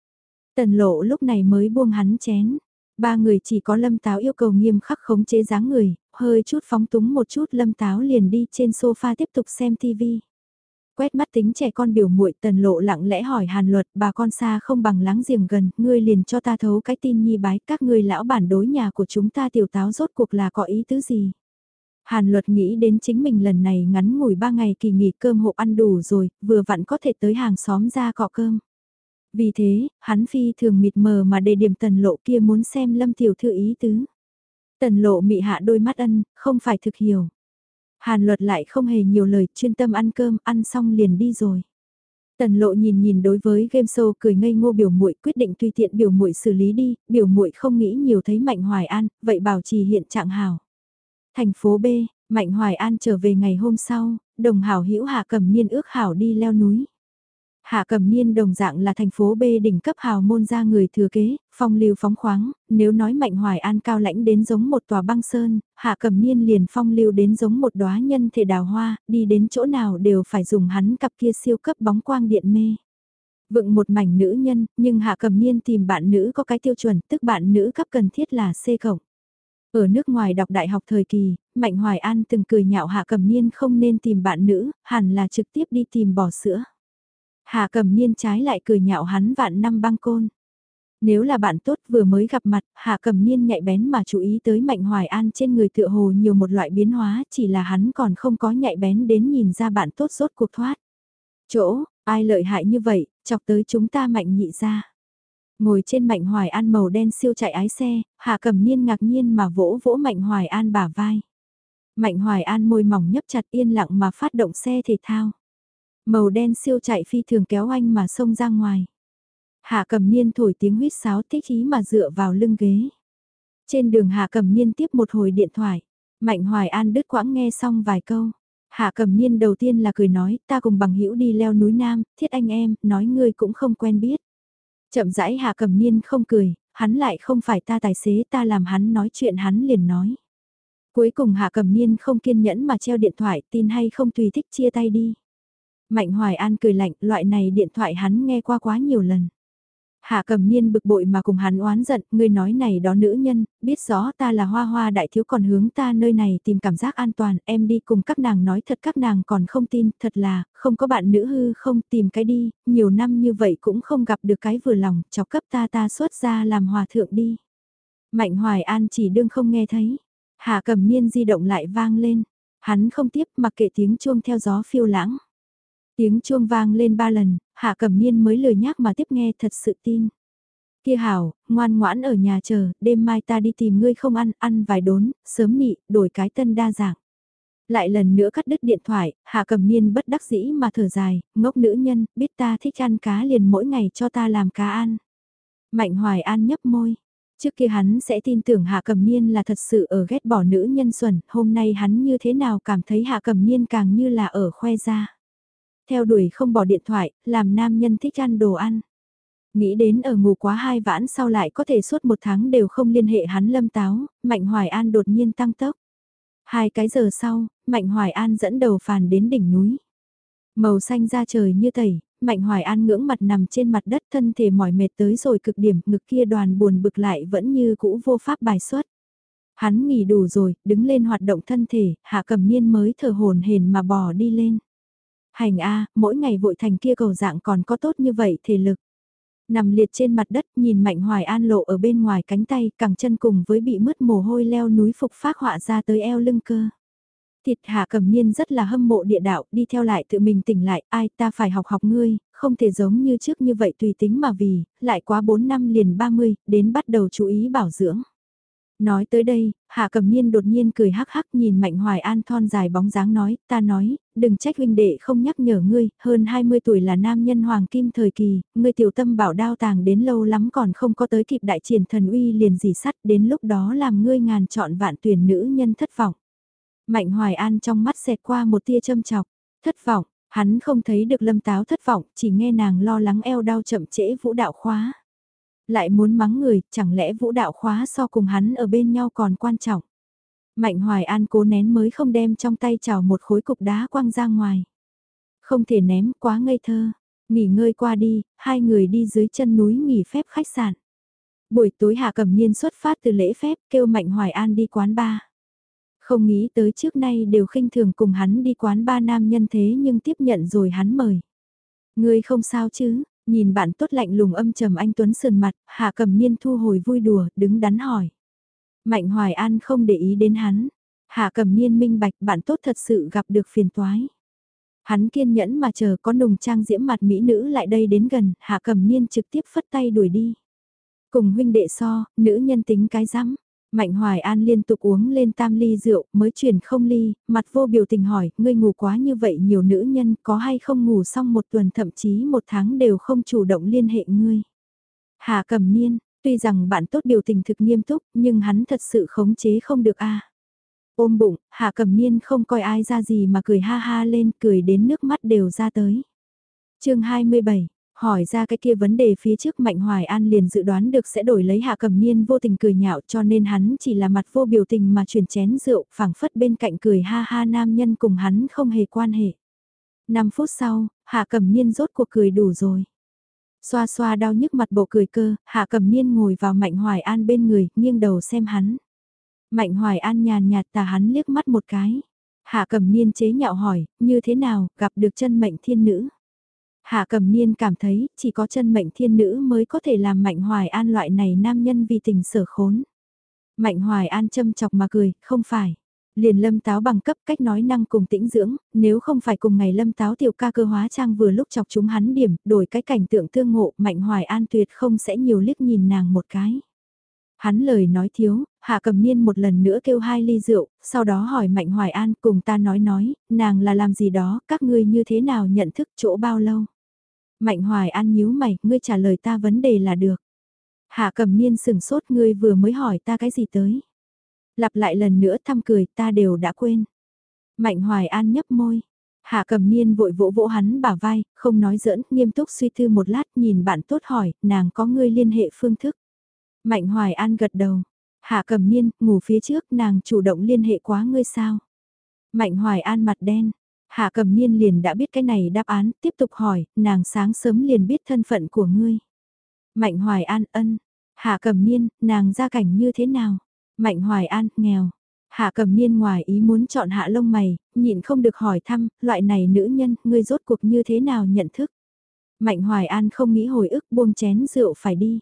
Tần Lộ lúc này mới buông hắn chén. 3 người chỉ có Lâm Táo yêu cầu nghiêm khắc khống chế dáng người, hơi chút phóng túng một chút Lâm Táo liền đi trên sofa tiếp tục xem TV. Quét mắt tính trẻ con biểu muội Tần Lộ lặng lẽ hỏi Hàn Luật, bà con xa không bằng láng giềng gần, ngươi liền cho ta thấu cái tin nhi bái, các ngươi lão bản đối nhà của chúng ta tiểu táo rốt cuộc là có ý tứ gì. Hàn Luật nghĩ đến chính mình lần này ngắn ngủi 3 ngày kỳ nghỉ cơm hộp ăn đủ rồi, vừa vặn có thể tới hàng xóm ra cọ cơm. Vì thế, hắn phi thường mịt mờ mà đề điểm Tần Lộ kia muốn xem Lâm tiểu thư ý tứ. Tần Lộ mị hạ đôi mắt ân, không phải thực hiểu. Hàn Luật lại không hề nhiều lời, chuyên tâm ăn cơm, ăn xong liền đi rồi. Tần Lộ nhìn nhìn đối với game show cười ngây ngô biểu muội quyết định tùy tiện biểu muội xử lý đi, biểu muội không nghĩ nhiều thấy Mạnh Hoài An, vậy bảo trì hiện trạng hảo. Thành phố B, Mạnh Hoài An trở về ngày hôm sau, đồng hảo hữu Hạ Cẩm Niên ước hảo đi leo núi. Hạ Cẩm Niên đồng dạng là thành phố B đỉnh cấp hào môn gia người thừa kế, phong lưu phóng khoáng, nếu nói Mạnh Hoài An cao lãnh đến giống một tòa băng sơn, Hạ Cẩm Niên liền phong lưu đến giống một đóa nhân thể đào hoa, đi đến chỗ nào đều phải dùng hắn cặp kia siêu cấp bóng quang điện mê. Vựng một mảnh nữ nhân, nhưng Hạ Cẩm Niên tìm bạn nữ có cái tiêu chuẩn, tức bạn nữ cấp cần thiết là C cộng. Ở nước ngoài đọc đại học thời kỳ, Mạnh Hoài An từng cười nhạo Hạ Cẩm Niên không nên tìm bạn nữ, hẳn là trực tiếp đi tìm bò sữa. Hạ Cẩm Niên trái lại cười nhạo hắn vạn năm băng côn. Nếu là bạn tốt vừa mới gặp mặt, Hạ Cẩm Niên nhạy bén mà chú ý tới Mạnh Hoài An trên người tựa hồ nhiều một loại biến hóa, chỉ là hắn còn không có nhạy bén đến nhìn ra bạn tốt rốt cuộc thoát. Chỗ, ai lợi hại như vậy, chọc tới chúng ta Mạnh nhị ra. Ngồi trên Mạnh Hoài An màu đen siêu chạy ái xe, Hạ Cẩm Niên ngạc nhiên mà vỗ vỗ Mạnh Hoài An bả vai. Mạnh Hoài An môi mỏng nhấp chặt yên lặng mà phát động xe thể thao. Màu đen siêu chạy phi thường kéo anh mà xông ra ngoài. Hạ Cẩm Niên thổi tiếng huýt sáo thích ý mà dựa vào lưng ghế. Trên đường Hạ Cẩm Niên tiếp một hồi điện thoại. Mạnh Hoài An đứt quãng nghe xong vài câu. Hạ Cẩm Niên đầu tiên là cười nói, ta cùng bằng hữu đi leo núi Nam, thiết anh em, nói ngươi cũng không quen biết. Chậm rãi Hạ Cẩm Niên không cười, hắn lại không phải ta tài xế, ta làm hắn nói chuyện hắn liền nói. Cuối cùng Hạ Cẩm Niên không kiên nhẫn mà treo điện thoại, tin hay không tùy thích chia tay đi. Mạnh Hoài An cười lạnh, loại này điện thoại hắn nghe qua quá nhiều lần. Hạ Cẩm Niên bực bội mà cùng hắn oán giận, ngươi nói này đó nữ nhân, biết rõ ta là hoa hoa đại thiếu còn hướng ta nơi này tìm cảm giác an toàn, em đi cùng các nàng nói thật các nàng còn không tin, thật là, không có bạn nữ hư không tìm cái đi, nhiều năm như vậy cũng không gặp được cái vừa lòng, chọc cấp ta xuất ra làm hòa thượng đi. Mạnh Hoài An chỉ đương không nghe thấy, Hạ Cẩm Niên di động lại vang lên, hắn không tiếp mặc kệ tiếng chuông theo gió phiêu lãng. Tiếng chuông vang lên 3 lần, Hạ Cẩm Niên mới lười nhác mà tiếp nghe thật sự tin. Kia hảo, ngoan ngoãn ở nhà chờ, đêm mai ta đi tìm ngươi không ăn, ăn vài đốn, sớm nị, đổi cái tân đa dạng. Lại lần nữa cắt đứt điện thoại, Hạ Cẩm Niên bất đắc dĩ mà thở dài, ngốc nữ nhân, biết ta thích ăn cá liền mỗi ngày cho ta làm cá ăn. Mạnh Hoài An nhấp môi. Trước kia hắn sẽ tin tưởng Hạ Cẩm Niên là thật sự ở ghét bỏ nữ nhân xuẩn, hôm nay hắn như thế nào cảm thấy Hạ Cẩm Niên càng như là ở khoe ra. Theo đuổi không bỏ điện thoại, làm nam nhân thích ăn đồ ăn. Nghĩ đến ở ngủ quá 2 vãn sau lại có thể suốt 1 tháng đều không liên hệ hắn Lâm Táo, Mạnh Hoài An đột nhiên tăng tốc. 2 cái giờ sau, Mạnh Hoài An dẫn đầu phàn đến đỉnh núi. Màu xanh da trời như tẩy, Mạnh Hoài An ngưỡng mặt nằm trên mặt đất thân thể mỏi mệt tới rồi cực điểm, ngực kia đoàn buồn bực lại vẫn như cũ vô pháp bài xuất. Hắn nghỉ đủ rồi, đứng lên hoạt động thân thể, Hạ Cẩm Niên mới thở hổn hển mà bò đi lên. Hành A, mỗi ngày vội thành kia cầu dạng còn có tốt như vậy thể lực. Nằm liệt trên mặt đất nhìn Mạnh Hoài An lộ ở bên ngoài cánh tay, cẳng chân cùng với bị mứt mồ hôi leo núi phục phác họa ra tới eo lưng cơ. Thịt Hạ Cẩm Niên rất là hâm mộ địa đạo, đi theo lại tự mình tỉnh lại, ai ta phải học học ngươi, không thể giống như trước như vậy tùy tính mà vì, lại quá 4 năm liền 30, đến bắt đầu chú ý bảo dưỡng. Nói tới đây, Hạ Cẩm Niên đột nhiên cười hắc hắc nhìn Mạnh Hoài An thon dài bóng dáng nói, ta nói, đừng trách huynh đệ không nhắc nhở ngươi, hơn 20 tuổi là nam nhân hoàng kim thời kỳ, ngươi tiểu tâm bảo đao tàng đến lâu lắm còn không có tới kịp đại triển thần uy liền dì sắt, đến lúc đó làm ngươi ngàn chọn vạn tuyển nữ nhân thất vọng. Mạnh Hoài An trong mắt xẹt qua một tia châm chọc, thất vọng, hắn không thấy được Lâm Táo thất vọng, chỉ nghe nàng lo lắng eo đau chậm trễ vũ đạo khóa. Lại muốn mắng người, chẳng lẽ vũ đạo khóa so cùng hắn ở bên nhau còn quan trọng. Mạnh Hoài An cố nén mới không đem trong tay chảo một khối cục đá quăng ra ngoài. Không thể ném quá ngây thơ. Nghỉ ngơi qua đi, hai người đi dưới chân núi nghỉ phép khách sạn. Buổi tối Hạ Cẩm Niên xuất phát từ lễ phép kêu Mạnh Hoài An đi quán bar. Không nghĩ tới trước nay đều khinh thường cùng hắn đi quán bar nam nhân thế nhưng tiếp nhận rồi hắn mời. Ngươi không sao chứ? Nhìn bạn tốt lạnh lùng âm trầm anh Tuấn sườn mặt, Hạ Cẩm Niên thu hồi vui đùa, đứng đắn hỏi. Mạnh Hoài An không để ý đến hắn. Hạ Cẩm Niên minh bạch bạn tốt thật sự gặp được phiền toái. Hắn kiên nhẫn mà chờ có nùng trang diễm mặt mỹ nữ lại đây đến gần, Hạ Cẩm Niên trực tiếp phất tay đuổi đi. Cùng huynh đệ so, nữ nhân tính cái rắm. Mạnh Hoài An liên tục uống lên tam ly rượu, mới chuyển không ly, mặt vô biểu tình hỏi, ngươi ngủ quá như vậy nhiều nữ nhân có hay không ngủ xong 1 tuần thậm chí 1 tháng đều không chủ động liên hệ ngươi. Hạ Cẩm Niên, tuy rằng bạn tốt biểu tình thực nghiêm túc, nhưng hắn thật sự khống chế không được a. Ôm bụng, Hạ Cẩm Niên không coi ai ra gì mà cười ha ha lên, cười đến nước mắt đều ra tới. Chương 27 hỏi ra cái kia vấn đề phía trước Mạnh Hoài An liền dự đoán được sẽ đổi lấy Hạ Cẩm Niên vô tình cười nhạo cho nên hắn chỉ là mặt vô biểu tình mà chuyển chén rượu phảng phất bên cạnh cười ha ha nam nhân cùng hắn không hề quan hệ. 5 phút sau, Hạ Cẩm Niên rốt cuộc cười đủ rồi. Xoa xoa đau nhức mặt bộ cười cơ, Hạ Cẩm Niên ngồi vào Mạnh Hoài An bên người, nghiêng đầu xem hắn. Mạnh Hoài An nhàn nhạt tà hắn liếc mắt một cái. Hạ Cẩm Niên chế nhạo hỏi, như thế nào, gặp được chân mệnh thiên nữ. Hạ Cẩm Niên cảm thấy, chỉ có chân mệnh thiên nữ mới có thể làm Mạnh Hoài An loại này nam nhân vì tình sở khốn. Mạnh Hoài An châm chọc mà cười, không phải. Liền Lâm Táo bằng cấp cách nói năng cùng tĩnh dưỡng, nếu không phải cùng ngày Lâm Táo tiểu ca cơ hóa trang vừa lúc chọc chúng hắn điểm, đổi cái cảnh tượng tương ngộ, Mạnh Hoài An tuyệt không sẽ nhiều liếc nhìn nàng một cái. Hắn lời nói thiếu, Hạ Cầm Niên một lần nữa kêu 2 ly rượu, sau đó hỏi Mạnh Hoài An cùng ta nói, nàng là làm gì đó, các ngươi như thế nào nhận thức chỗ bao lâu. Mạnh Hoài An nhíu mày, ngươi trả lời ta vấn đề là được. Hạ Cầm Niên sừng sốt, ngươi vừa mới hỏi ta cái gì tới. Lặp lại lần nữa thăm cười, ta đều đã quên. Mạnh Hoài An nhấp môi. Hạ Cầm Niên vội vỗ vỗ hắn bả vai, không nói giỡn, nghiêm túc suy tư một lát, nhìn bạn tốt hỏi, nàng có ngươi liên hệ phương thức. Mạnh Hoài An gật đầu. Hạ Cầm Niên, ngủ phía trước, nàng chủ động liên hệ quá ngươi sao? Mạnh Hoài An mặt đen. Hạ Cầm Niên liền đã biết cái này đáp án, tiếp tục hỏi, nàng sáng sớm liền biết thân phận của ngươi. Mạnh Hoài An ân. Hạ Cầm Niên, nàng gia cảnh như thế nào? Mạnh Hoài An, nghèo. Hạ Cầm Niên ngoài ý muốn chọn hạ lông mày, nhịn không được hỏi thăm, loại này nữ nhân, ngươi rốt cuộc như thế nào nhận thức? Mạnh Hoài An không nghĩ hồi ức buông chén rượu phải đi.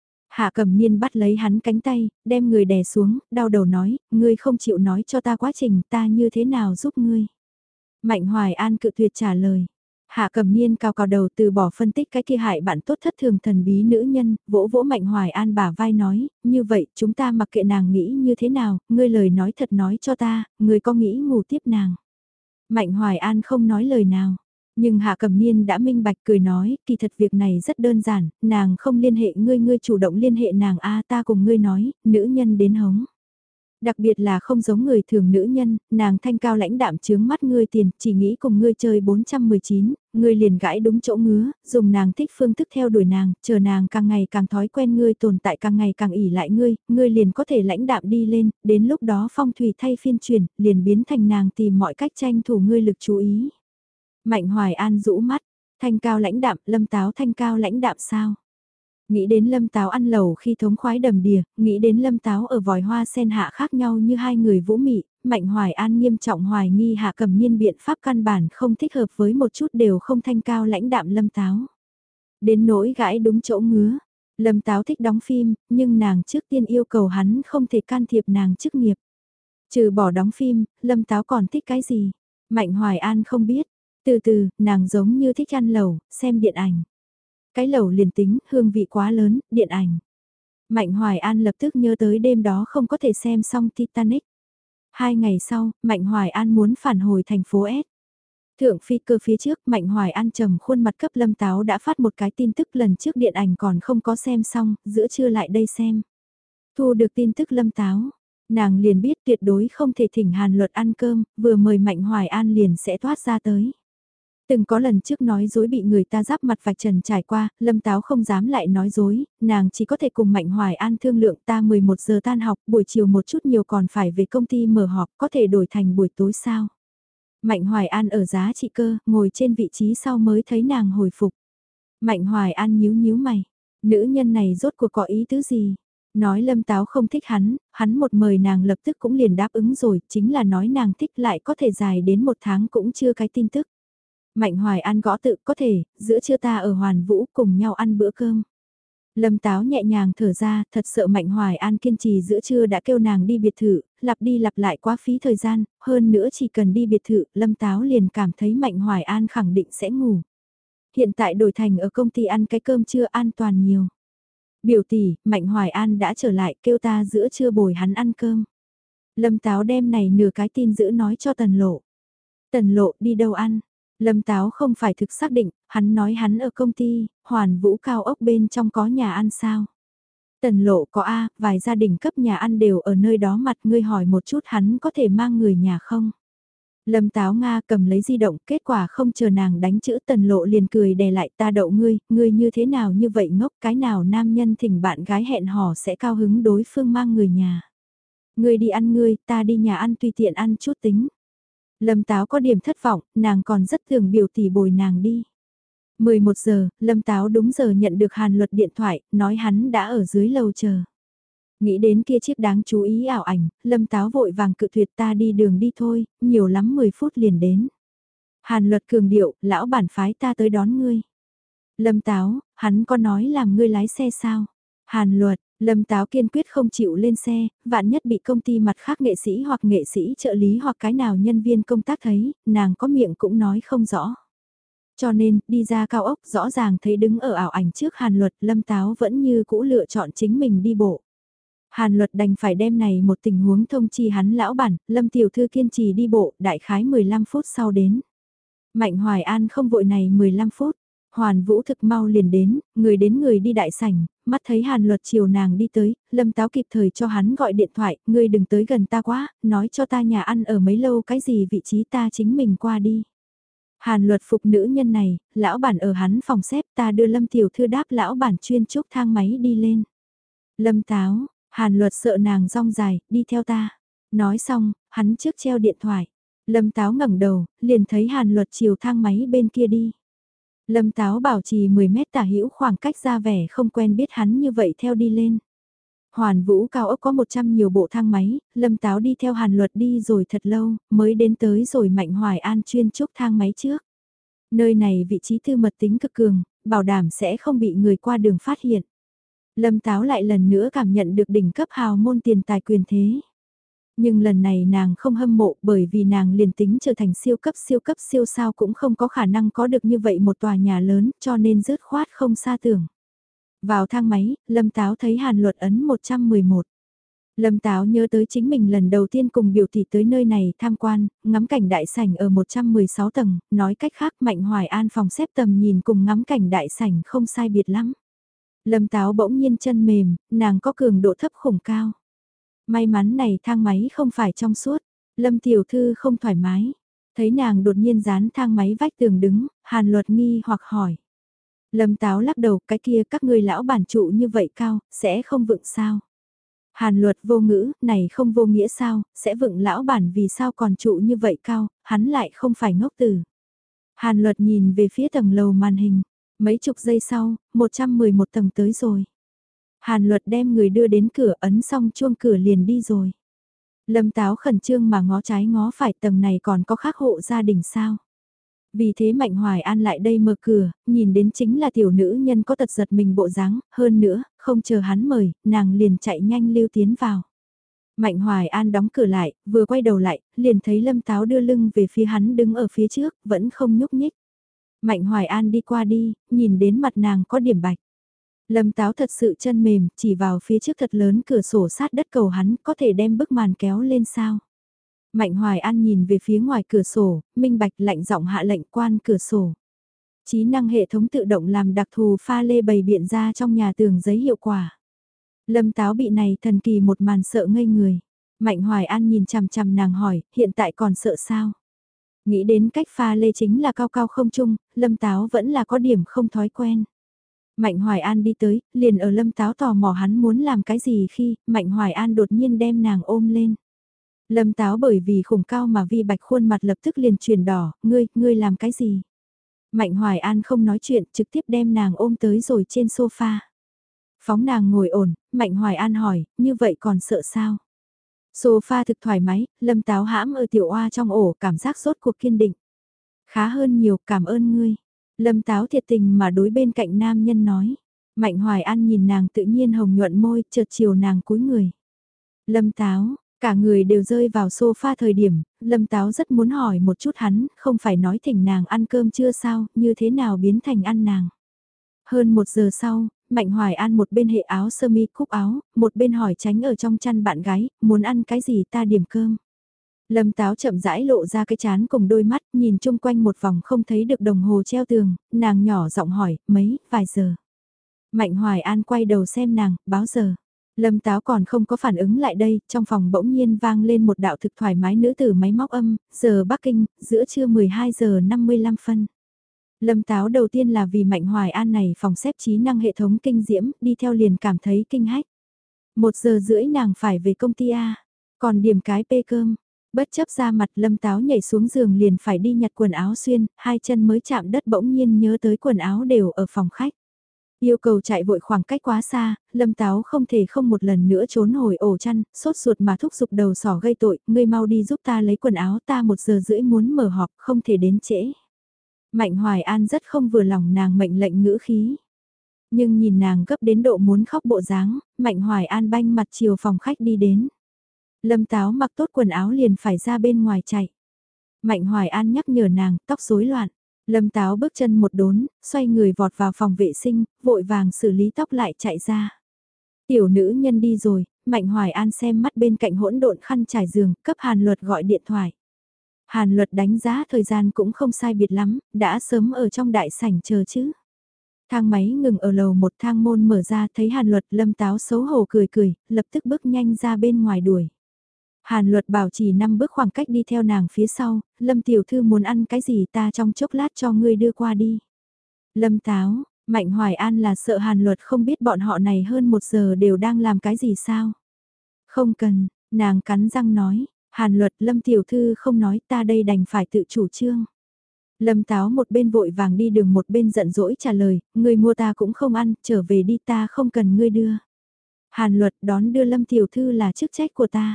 Hạ Cầm Niên bắt lấy hắn cánh tay, đem người đè xuống, đau đầu nói, ngươi không chịu nói cho ta quá trình ta như thế nào giúp ngươi. Mạnh Hoài An cự tuyệt trả lời. Hạ Cầm Niên cao cao đầu từ bỏ phân tích cái kia hại bạn tốt thất thường thần bí nữ nhân, vỗ vỗ Mạnh Hoài An bả vai nói, như vậy chúng ta mặc kệ nàng nghĩ như thế nào, ngươi lời nói thật nói cho ta, ngươi có nghĩ ngủ tiếp nàng. Mạnh Hoài An không nói lời nào. Nhưng Hạ Cầm Niên đã minh bạch cười nói, kỳ thật việc này rất đơn giản, nàng không liên hệ ngươi, ngươi chủ động liên hệ nàng a ta cùng ngươi nói, nữ nhân đến hống. Đặc biệt là không giống người thường nữ nhân, nàng thanh cao lãnh đạm chướng mắt ngươi tiền, chỉ nghĩ cùng ngươi chơi 419, ngươi liền gãi đúng chỗ ngứa, dùng nàng thích phương thức theo đuổi nàng, chờ nàng càng ngày càng thói quen ngươi tồn tại càng ngày càng ỉ lại ngươi liền có thể lãnh đạm đi lên, đến lúc đó phong thủy thay phiên chuyển, liền biến thành nàng tìm mọi cách tranh thủ ngươi lực chú ý. Mạnh Hoài An rũ mắt, thanh cao lãnh đạm, Lâm Táo thanh cao lãnh đạm sao? Nghĩ đến Lâm Táo ăn lẩu khi thống khoái đầm đìa, nghĩ đến Lâm Táo ở vòi hoa sen hạ khác nhau như hai người vũ mị, Mạnh Hoài An nghiêm trọng hoài nghi Hạ Cầm Niên biện pháp căn bản không thích hợp với một chút đều không thanh cao lãnh đạm Lâm Táo. Đến nỗi gãi đúng chỗ ngứa, Lâm Táo thích đóng phim, nhưng nàng trước tiên yêu cầu hắn không thể can thiệp nàng chức nghiệp. Trừ bỏ đóng phim, Lâm Táo còn thích cái gì? Mạnh Hoài An không biết. Từ từ, nàng giống như thích ăn lẩu, xem điện ảnh. Cái lẩu liền tính, hương vị quá lớn, điện ảnh. Mạnh Hoài An lập tức nhớ tới đêm đó không có thể xem xong Titanic. 2 ngày sau, Mạnh Hoài An muốn phản hồi thành phố S. Thượng phi cơ phía trước, Mạnh Hoài An trầm khuôn mặt cấp Lâm Táo đã phát một cái tin tức lần trước điện ảnh còn không có xem xong, giữa trưa lại đây xem. Thu được tin tức Lâm Táo, nàng liền biết tuyệt đối không thể thỉnh Hàn Luật ăn cơm, vừa mời Mạnh Hoài An liền sẽ thoát ra tới. Từng có lần trước nói dối bị người ta giáp mặt vạch trần trải qua, Lâm Táo không dám lại nói dối, nàng chỉ có thể cùng Mạnh Hoài An thương lượng ta 11 giờ tan học, buổi chiều một chút nhiều còn phải về công ty mở họp, có thể đổi thành buổi tối sao. Mạnh Hoài An ở giá trị cơ, ngồi trên vị trí sau mới thấy nàng hồi phục. Mạnh Hoài An nhíu nhíu mày, nữ nhân này rốt cuộc có ý tứ gì? Nói Lâm Táo không thích hắn một mời nàng lập tức cũng liền đáp ứng rồi, chính là nói nàng thích lại có thể dài đến 1 tháng cũng chưa cái tin tức. Mạnh Hoài An gõ tự có thể, giữa trưa ta ở Hoàn Vũ cùng nhau ăn bữa cơm. Lâm Táo nhẹ nhàng thở ra, thật sợ Mạnh Hoài An kiên trì giữa trưa đã kêu nàng đi biệt thự, lặp đi lặp lại quá phí thời gian, hơn nữa chỉ cần đi biệt thự, Lâm Táo liền cảm thấy Mạnh Hoài An khẳng định sẽ ngủ. Hiện tại đổi thành ở công ty ăn cái cơm trưa an toàn nhiều. Biểu tỷ, Mạnh Hoài An đã trở lại kêu ta giữa trưa bồi hắn ăn cơm. Lâm Táo đem này nửa cái tin giữ nói cho Tần Lộ. Tần Lộ đi đâu ăn? Lâm Táo không phải thực xác định, hắn nói hắn ở công ty, Hoàn Vũ cao ốc bên trong có nhà ăn sao. Tần Lộ có A, vài gia đình cấp nhà ăn đều ở nơi đó mặt ngươi hỏi một chút hắn có thể mang người nhà không. Lâm Táo Nga cầm lấy di động, kết quả không chờ nàng đánh chữ Tần Lộ liền cười đè lại ta đậu ngươi như thế nào như vậy ngốc cái nào nam nhân thỉnh bạn gái hẹn hò sẽ cao hứng đối phương mang người nhà. Ngươi đi ăn ngươi, ta đi nhà ăn tùy tiện ăn chút tính. Lâm Táo có điểm thất vọng, nàng còn rất thường biểu tỷ bồi nàng đi. 11 giờ, Lâm Táo đúng giờ nhận được Hàn Luật điện thoại, nói hắn đã ở dưới lầu chờ. Nghĩ đến kia chiếc đáng chú ý ảo ảnh, Lâm Táo vội vàng cự tuyệt ta đi đường đi thôi, nhiều lắm 10 phút liền đến. Hàn Luật cường điệu, lão bản phái ta tới đón ngươi. Lâm Táo, hắn có nói làm ngươi lái xe sao? Hàn Luật, Lâm Táo kiên quyết không chịu lên xe, vạn nhất bị công ty mặt khác nghệ sĩ hoặc nghệ sĩ trợ lý hoặc cái nào nhân viên công tác thấy, nàng có miệng cũng nói không rõ. Cho nên, đi ra cao ốc rõ ràng thấy đứng ở ảo ảnh trước Hàn Luật, Lâm Táo vẫn như cũ lựa chọn chính mình đi bộ. Hàn Luật đành phải đem này một tình huống thông chi hắn lão bản, Lâm Tiểu Thư kiên trì đi bộ, đại khái 15 phút sau đến. Mạnh Hoài An không vội này 15 phút, Hoàn Vũ thực mau liền đến người đi đại sảnh, mắt thấy Hàn Luật chiều nàng đi tới, Lâm Táo kịp thời cho hắn gọi điện thoại, ngươi đừng tới gần ta quá, nói cho ta nhà ăn ở mấy lâu cái gì vị trí ta chính mình qua đi. Hàn Luật phục nữ nhân này, lão bản ở hắn phòng xếp ta đưa Lâm Tiểu Thư đáp lão bản chuyên trúc thang máy đi lên. Lâm Táo, Hàn Luật sợ nàng rong dài, đi theo ta. Nói xong, hắn trước treo điện thoại. Lâm Táo ngẩng đầu, liền thấy Hàn Luật chiều thang máy bên kia đi. Lâm Táo bảo trì 10 mét tả hữu khoảng cách ra vẻ không quen biết hắn như vậy theo đi lên. Hoàn Vũ cao ốc có 100 nhiều bộ thang máy, Lâm Táo đi theo Hàn Luật đi rồi thật lâu, mới đến tới rồi Mạnh Hoài An chuyên trúc thang máy trước. Nơi này vị trí tư mật tính cực cường, bảo đảm sẽ không bị người qua đường phát hiện. Lâm Táo lại lần nữa cảm nhận được đỉnh cấp hào môn tiền tài quyền thế. Nhưng lần này nàng không hâm mộ bởi vì nàng liền tính trở thành siêu cấp siêu sao cũng không có khả năng có được như vậy một tòa nhà lớn cho nên dứt khoát không xa tưởng. Vào thang máy, Lâm Táo thấy Hàn Luật ấn 111. Lâm Táo nhớ tới chính mình lần đầu tiên cùng biểu tỷ tới nơi này tham quan, ngắm cảnh đại sảnh ở 116 tầng, nói cách khác Mạnh Hoài An phòng xếp tầm nhìn cùng ngắm cảnh đại sảnh không sai biệt lắm. Lâm Táo bỗng nhiên chân mềm, nàng có cường độ thấp khủng cao. May mắn này thang máy không phải trong suốt, Lâm Tiểu Thư không thoải mái. Thấy nàng đột nhiên dán thang máy vách tường đứng, Hàn Luật nghi hoặc hỏi. Lâm Táo lắc đầu, cái kia các ngươi lão bản trụ như vậy cao, sẽ không vựng sao? Hàn Luật vô ngữ, này không vô nghĩa sao, sẽ vựng lão bản vì sao còn trụ như vậy cao, hắn lại không phải ngốc tử. Hàn Luật nhìn về phía tầng lầu màn hình, mấy chục giây sau, 111 tầng tới rồi. Hàn Luật đem người đưa đến cửa ấn xong chuông cửa liền đi rồi. Lâm Táo khẩn trương mà ngó trái ngó phải tầng này còn có khác hộ gia đình sao. Vì thế Mạnh Hoài An lại đây mở cửa, nhìn đến chính là tiểu nữ nhân có tật giật mình bộ dáng, hơn nữa, không chờ hắn mời, nàng liền chạy nhanh lưu tiến vào. Mạnh Hoài An đóng cửa lại, vừa quay đầu lại, liền thấy Lâm Táo đưa lưng về phía hắn đứng ở phía trước, vẫn không nhúc nhích. Mạnh Hoài An đi qua đi, nhìn đến mặt nàng có điểm bạch. Lâm Táo thật sự chân mềm, chỉ vào phía trước thật lớn cửa sổ sát đất cầu hắn có thể đem bức màn kéo lên sao. Mạnh Hoài An nhìn về phía ngoài cửa sổ, minh bạch lạnh giọng hạ lệnh quan cửa sổ. Trí năng hệ thống tự động làm đặc thù pha lê bày biện ra trong nhà tường giấy hiệu quả. Lâm Táo bị này thần kỳ một màn sợ ngây người. Mạnh Hoài An nhìn chằm chằm nàng hỏi, hiện tại còn sợ sao? Nghĩ đến cách pha lê chính là cao cao không chung, Lâm Táo vẫn là có điểm không thói quen. Mạnh Hoài An đi tới, liền ở Lâm Táo tò mò hắn muốn làm cái gì khi Mạnh Hoài An đột nhiên đem nàng ôm lên. Lâm Táo bởi vì khủng cao mà vi bạch khuôn mặt lập tức liền chuyển đỏ, ngươi làm cái gì? Mạnh Hoài An không nói chuyện, trực tiếp đem nàng ôm tới rồi trên sofa. Phóng nàng ngồi ổn, Mạnh Hoài An hỏi, như vậy còn sợ sao? Sofa thực thoải mái, Lâm Táo hãm ở tiểu oa trong ổ, cảm giác rốt cuộc kiên định. Khá hơn nhiều, cảm ơn ngươi. Lâm Táo thiệt tình mà đối bên cạnh nam nhân nói. Mạnh Hoài An nhìn nàng tự nhiên hồng nhuận môi, chợt chiều nàng cúi người. Lâm Táo, cả người đều rơi vào sofa thời điểm, Lâm Táo rất muốn hỏi một chút hắn, không phải nói thỉnh nàng ăn cơm chưa sao, như thế nào biến thành ăn nàng. Hơn 1 giờ sau, Mạnh Hoài An một bên hệ áo sơ mi cúc áo, một bên hỏi tránh ở trong chăn bạn gái, muốn ăn cái gì ta điểm cơm. Lâm Táo chậm rãi lộ ra cái chán cùng đôi mắt, nhìn chung quanh một vòng không thấy được đồng hồ treo tường, nàng nhỏ giọng hỏi, vài giờ. Mạnh Hoài An quay đầu xem nàng, báo giờ. Lâm Táo còn không có phản ứng lại đây, trong phòng bỗng nhiên vang lên một đạo thực thoải mái nữ tử máy móc âm, giờ Bắc Kinh, giữa trưa 12 giờ 55 phân. Lâm Táo đầu tiên là vì Mạnh Hoài An này phòng xếp trí năng hệ thống kinh diễm, đi theo liền cảm thấy kinh hách. 1 giờ rưỡi nàng phải về công ty A, còn điểm cái pê cơm. Bất chấp ra mặt Lâm Táo nhảy xuống giường liền phải đi nhặt quần áo xuyên, hai chân mới chạm đất bỗng nhiên nhớ tới quần áo đều ở phòng khách. Yêu cầu chạy vội khoảng cách quá xa, Lâm Táo không thể không một lần nữa trốn hồi ổ chăn, sốt ruột mà thúc giục đầu sỏ gây tội, ngươi mau đi giúp ta lấy quần áo ta 1 giờ rưỡi muốn mở họp, không thể đến trễ. Mạnh Hoài An rất không vừa lòng nàng mệnh lệnh ngữ khí. Nhưng nhìn nàng gấp đến độ muốn khóc bộ dáng, Mạnh Hoài An banh mặt chiều phòng khách đi đến. Lâm Táo mặc tốt quần áo liền phải ra bên ngoài chạy. Mạnh Hoài An nhắc nhở nàng, tóc rối loạn. Lâm Táo bước chân một đốn, xoay người vọt vào phòng vệ sinh, vội vàng xử lý tóc lại chạy ra. Tiểu nữ nhân đi rồi, Mạnh Hoài An xem mắt bên cạnh hỗn độn khăn trải giường, cấp Hàn Luật gọi điện thoại. Hàn Luật đánh giá thời gian cũng không sai biệt lắm, đã sớm ở trong đại sảnh chờ chứ. Thang máy ngừng ở lầu một, thang môn mở ra thấy Hàn Luật. Lâm Táo xấu hổ cười cười, lập tức bước nhanh ra bên ngoài đuổi. Hàn Luật bảo trì 5 bước khoảng cách đi theo nàng phía sau, Lâm tiểu thư muốn ăn cái gì ta trong chốc lát cho ngươi đưa qua đi. Lâm Táo, Mạnh Hoài An là sợ Hàn Luật không biết bọn họ này hơn 1 giờ đều đang làm cái gì sao. Không cần, nàng cắn răng nói, Hàn Luật Lâm tiểu thư không nói ta đây đành phải tự chủ trương. Lâm Táo một bên vội vàng đi đường một bên giận dỗi trả lời, ngươi mua ta cũng không ăn, trở về đi ta không cần ngươi đưa. Hàn Luật đón đưa Lâm tiểu thư là chức trách của ta.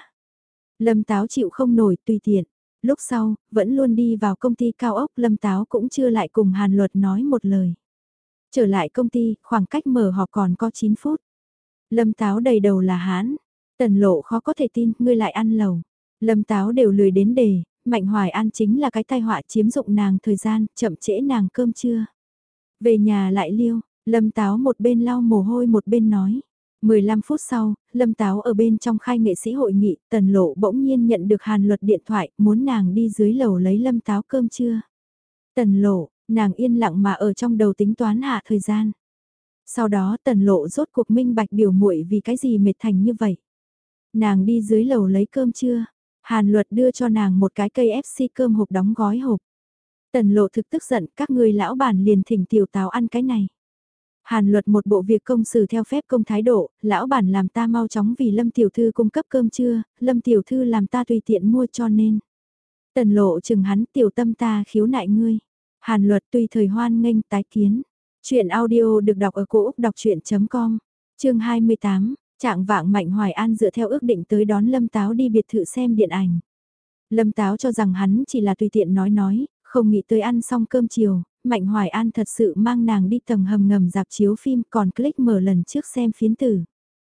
Lâm Táo chịu không nổi tùy tiện. Lúc sau, vẫn luôn đi vào công ty cao ốc Lâm Táo cũng chưa lại cùng Hàn Luật nói một lời. Trở lại công ty, khoảng cách mở họp còn có 9 phút. Lâm Táo đầy đầu là hãn. Tần Lộ khó có thể tin, ngươi lại ăn lẩu. Lâm Táo đều lười đến đề, Mạnh Hoài An chính là cái tai họa chiếm dụng nàng thời gian, chậm trễ nàng cơm trưa. Về nhà lại liêu, Lâm Táo một bên lau mồ hôi một bên nói. 15 phút sau, Lâm Táo ở bên trong khai nghệ sĩ hội nghị, Tần Lộ bỗng nhiên nhận được Hàn Luật điện thoại, muốn nàng đi dưới lầu lấy Lâm Táo cơm trưa. Tần Lộ, nàng yên lặng mà ở trong đầu tính toán hạ thời gian. Sau đó Tần Lộ rốt cuộc minh bạch biểu muội vì cái gì mệt thành như vậy. Nàng đi dưới lầu lấy cơm trưa, Hàn Luật đưa cho nàng một cái cây FC cơm hộp đóng gói hộp. Tần Lộ thực tức giận, các ngươi lão bản liền thỉnh tiểu Táo ăn cái này. Hàn Luật một bộ việc công xử theo phép công thái độ, lão bản làm ta mau chóng vì Lâm tiểu thư cung cấp cơm trưa, Lâm tiểu thư làm ta tùy tiện mua cho nên. Tần Lộ chừng hắn, tiểu tâm ta khiếu nại ngươi. Hàn Luật tùy thời hoan nghênh tái kiến. Chuyện audio được đọc ở cổ Úc đọc chuyện.com, chương 28, trạng vạng Mạnh Hoài An dựa theo ước định tới đón Lâm Táo đi biệt thự xem điện ảnh. Lâm Táo cho rằng hắn chỉ là tùy tiện nói, không nghĩ tới ăn xong cơm chiều, Mạnh Hoài An thật sự mang nàng đi tầng hầm ngầm dạp chiếu phim còn click mở lần trước xem phiến tử.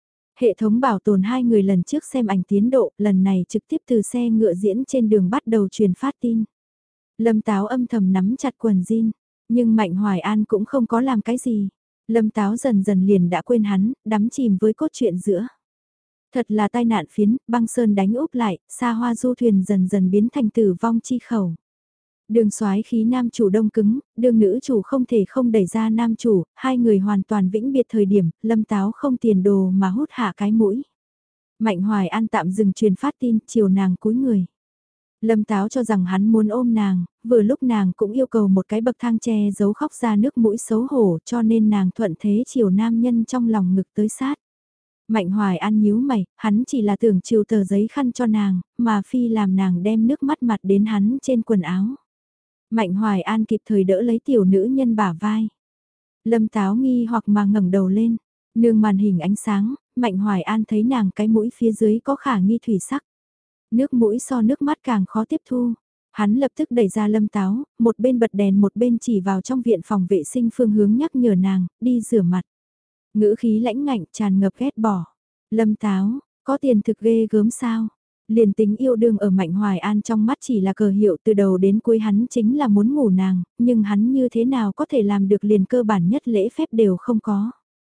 Hệ thống bảo tồn 2 người lần trước xem ảnh tiến độ, lần này trực tiếp từ xe ngựa diễn trên đường bắt đầu truyền phát tin. Lâm Táo âm thầm nắm chặt quần jean, nhưng Mạnh Hoài An cũng không có làm cái gì. Lâm Táo dần dần liền đã quên hắn, đắm chìm với cốt truyện giữa. Thật là tai nạn phiến, băng sơn đánh úp lại, xa hoa du thuyền dần dần biến thành tử vong chi khẩu. Đường soái khí nam chủ đông cứng, đường nữ chủ không thể không đẩy ra nam chủ, hai người hoàn toàn vĩnh biệt thời điểm, Lâm Táo không tiền đồ mà hút hạ cái mũi. Mạnh Hoài An tạm dừng truyền phát tin, chiều nàng cúi người. Lâm Táo cho rằng hắn muốn ôm nàng, vừa lúc nàng cũng yêu cầu một cái bậc thang che giấu khóc ra nước mũi xấu hổ cho nên nàng thuận thế chiều nam nhân trong lòng ngực tới sát. Mạnh Hoài An nhíu mày, hắn chỉ là tưởng chiều tờ giấy khăn cho nàng, mà phi làm nàng đem nước mắt mặt đến hắn trên quần áo. Mạnh Hoài An kịp thời đỡ lấy tiểu nữ nhân bả vai. Lâm Táo nghi hoặc mà ngẩng đầu lên, nương màn hình ánh sáng, Mạnh Hoài An thấy nàng cái mũi phía dưới có khả nghi thủy sắc. Nước mũi so nước mắt càng khó tiếp thu. Hắn lập tức đẩy ra Lâm Táo, một bên bật đèn một bên chỉ vào trong viện phòng vệ sinh phương hướng nhắc nhở nàng, đi rửa mặt. Ngữ khí lãnh ngạnh tràn ngập ghét bỏ. Lâm Táo, có tiền thực ghê gớm sao? Liền tính yêu đương ở Mạnh Hoài An trong mắt chỉ là cờ hiệu từ đầu đến cuối hắn chính là muốn ngủ nàng, nhưng hắn như thế nào có thể làm được liền cơ bản nhất lễ phép đều không có.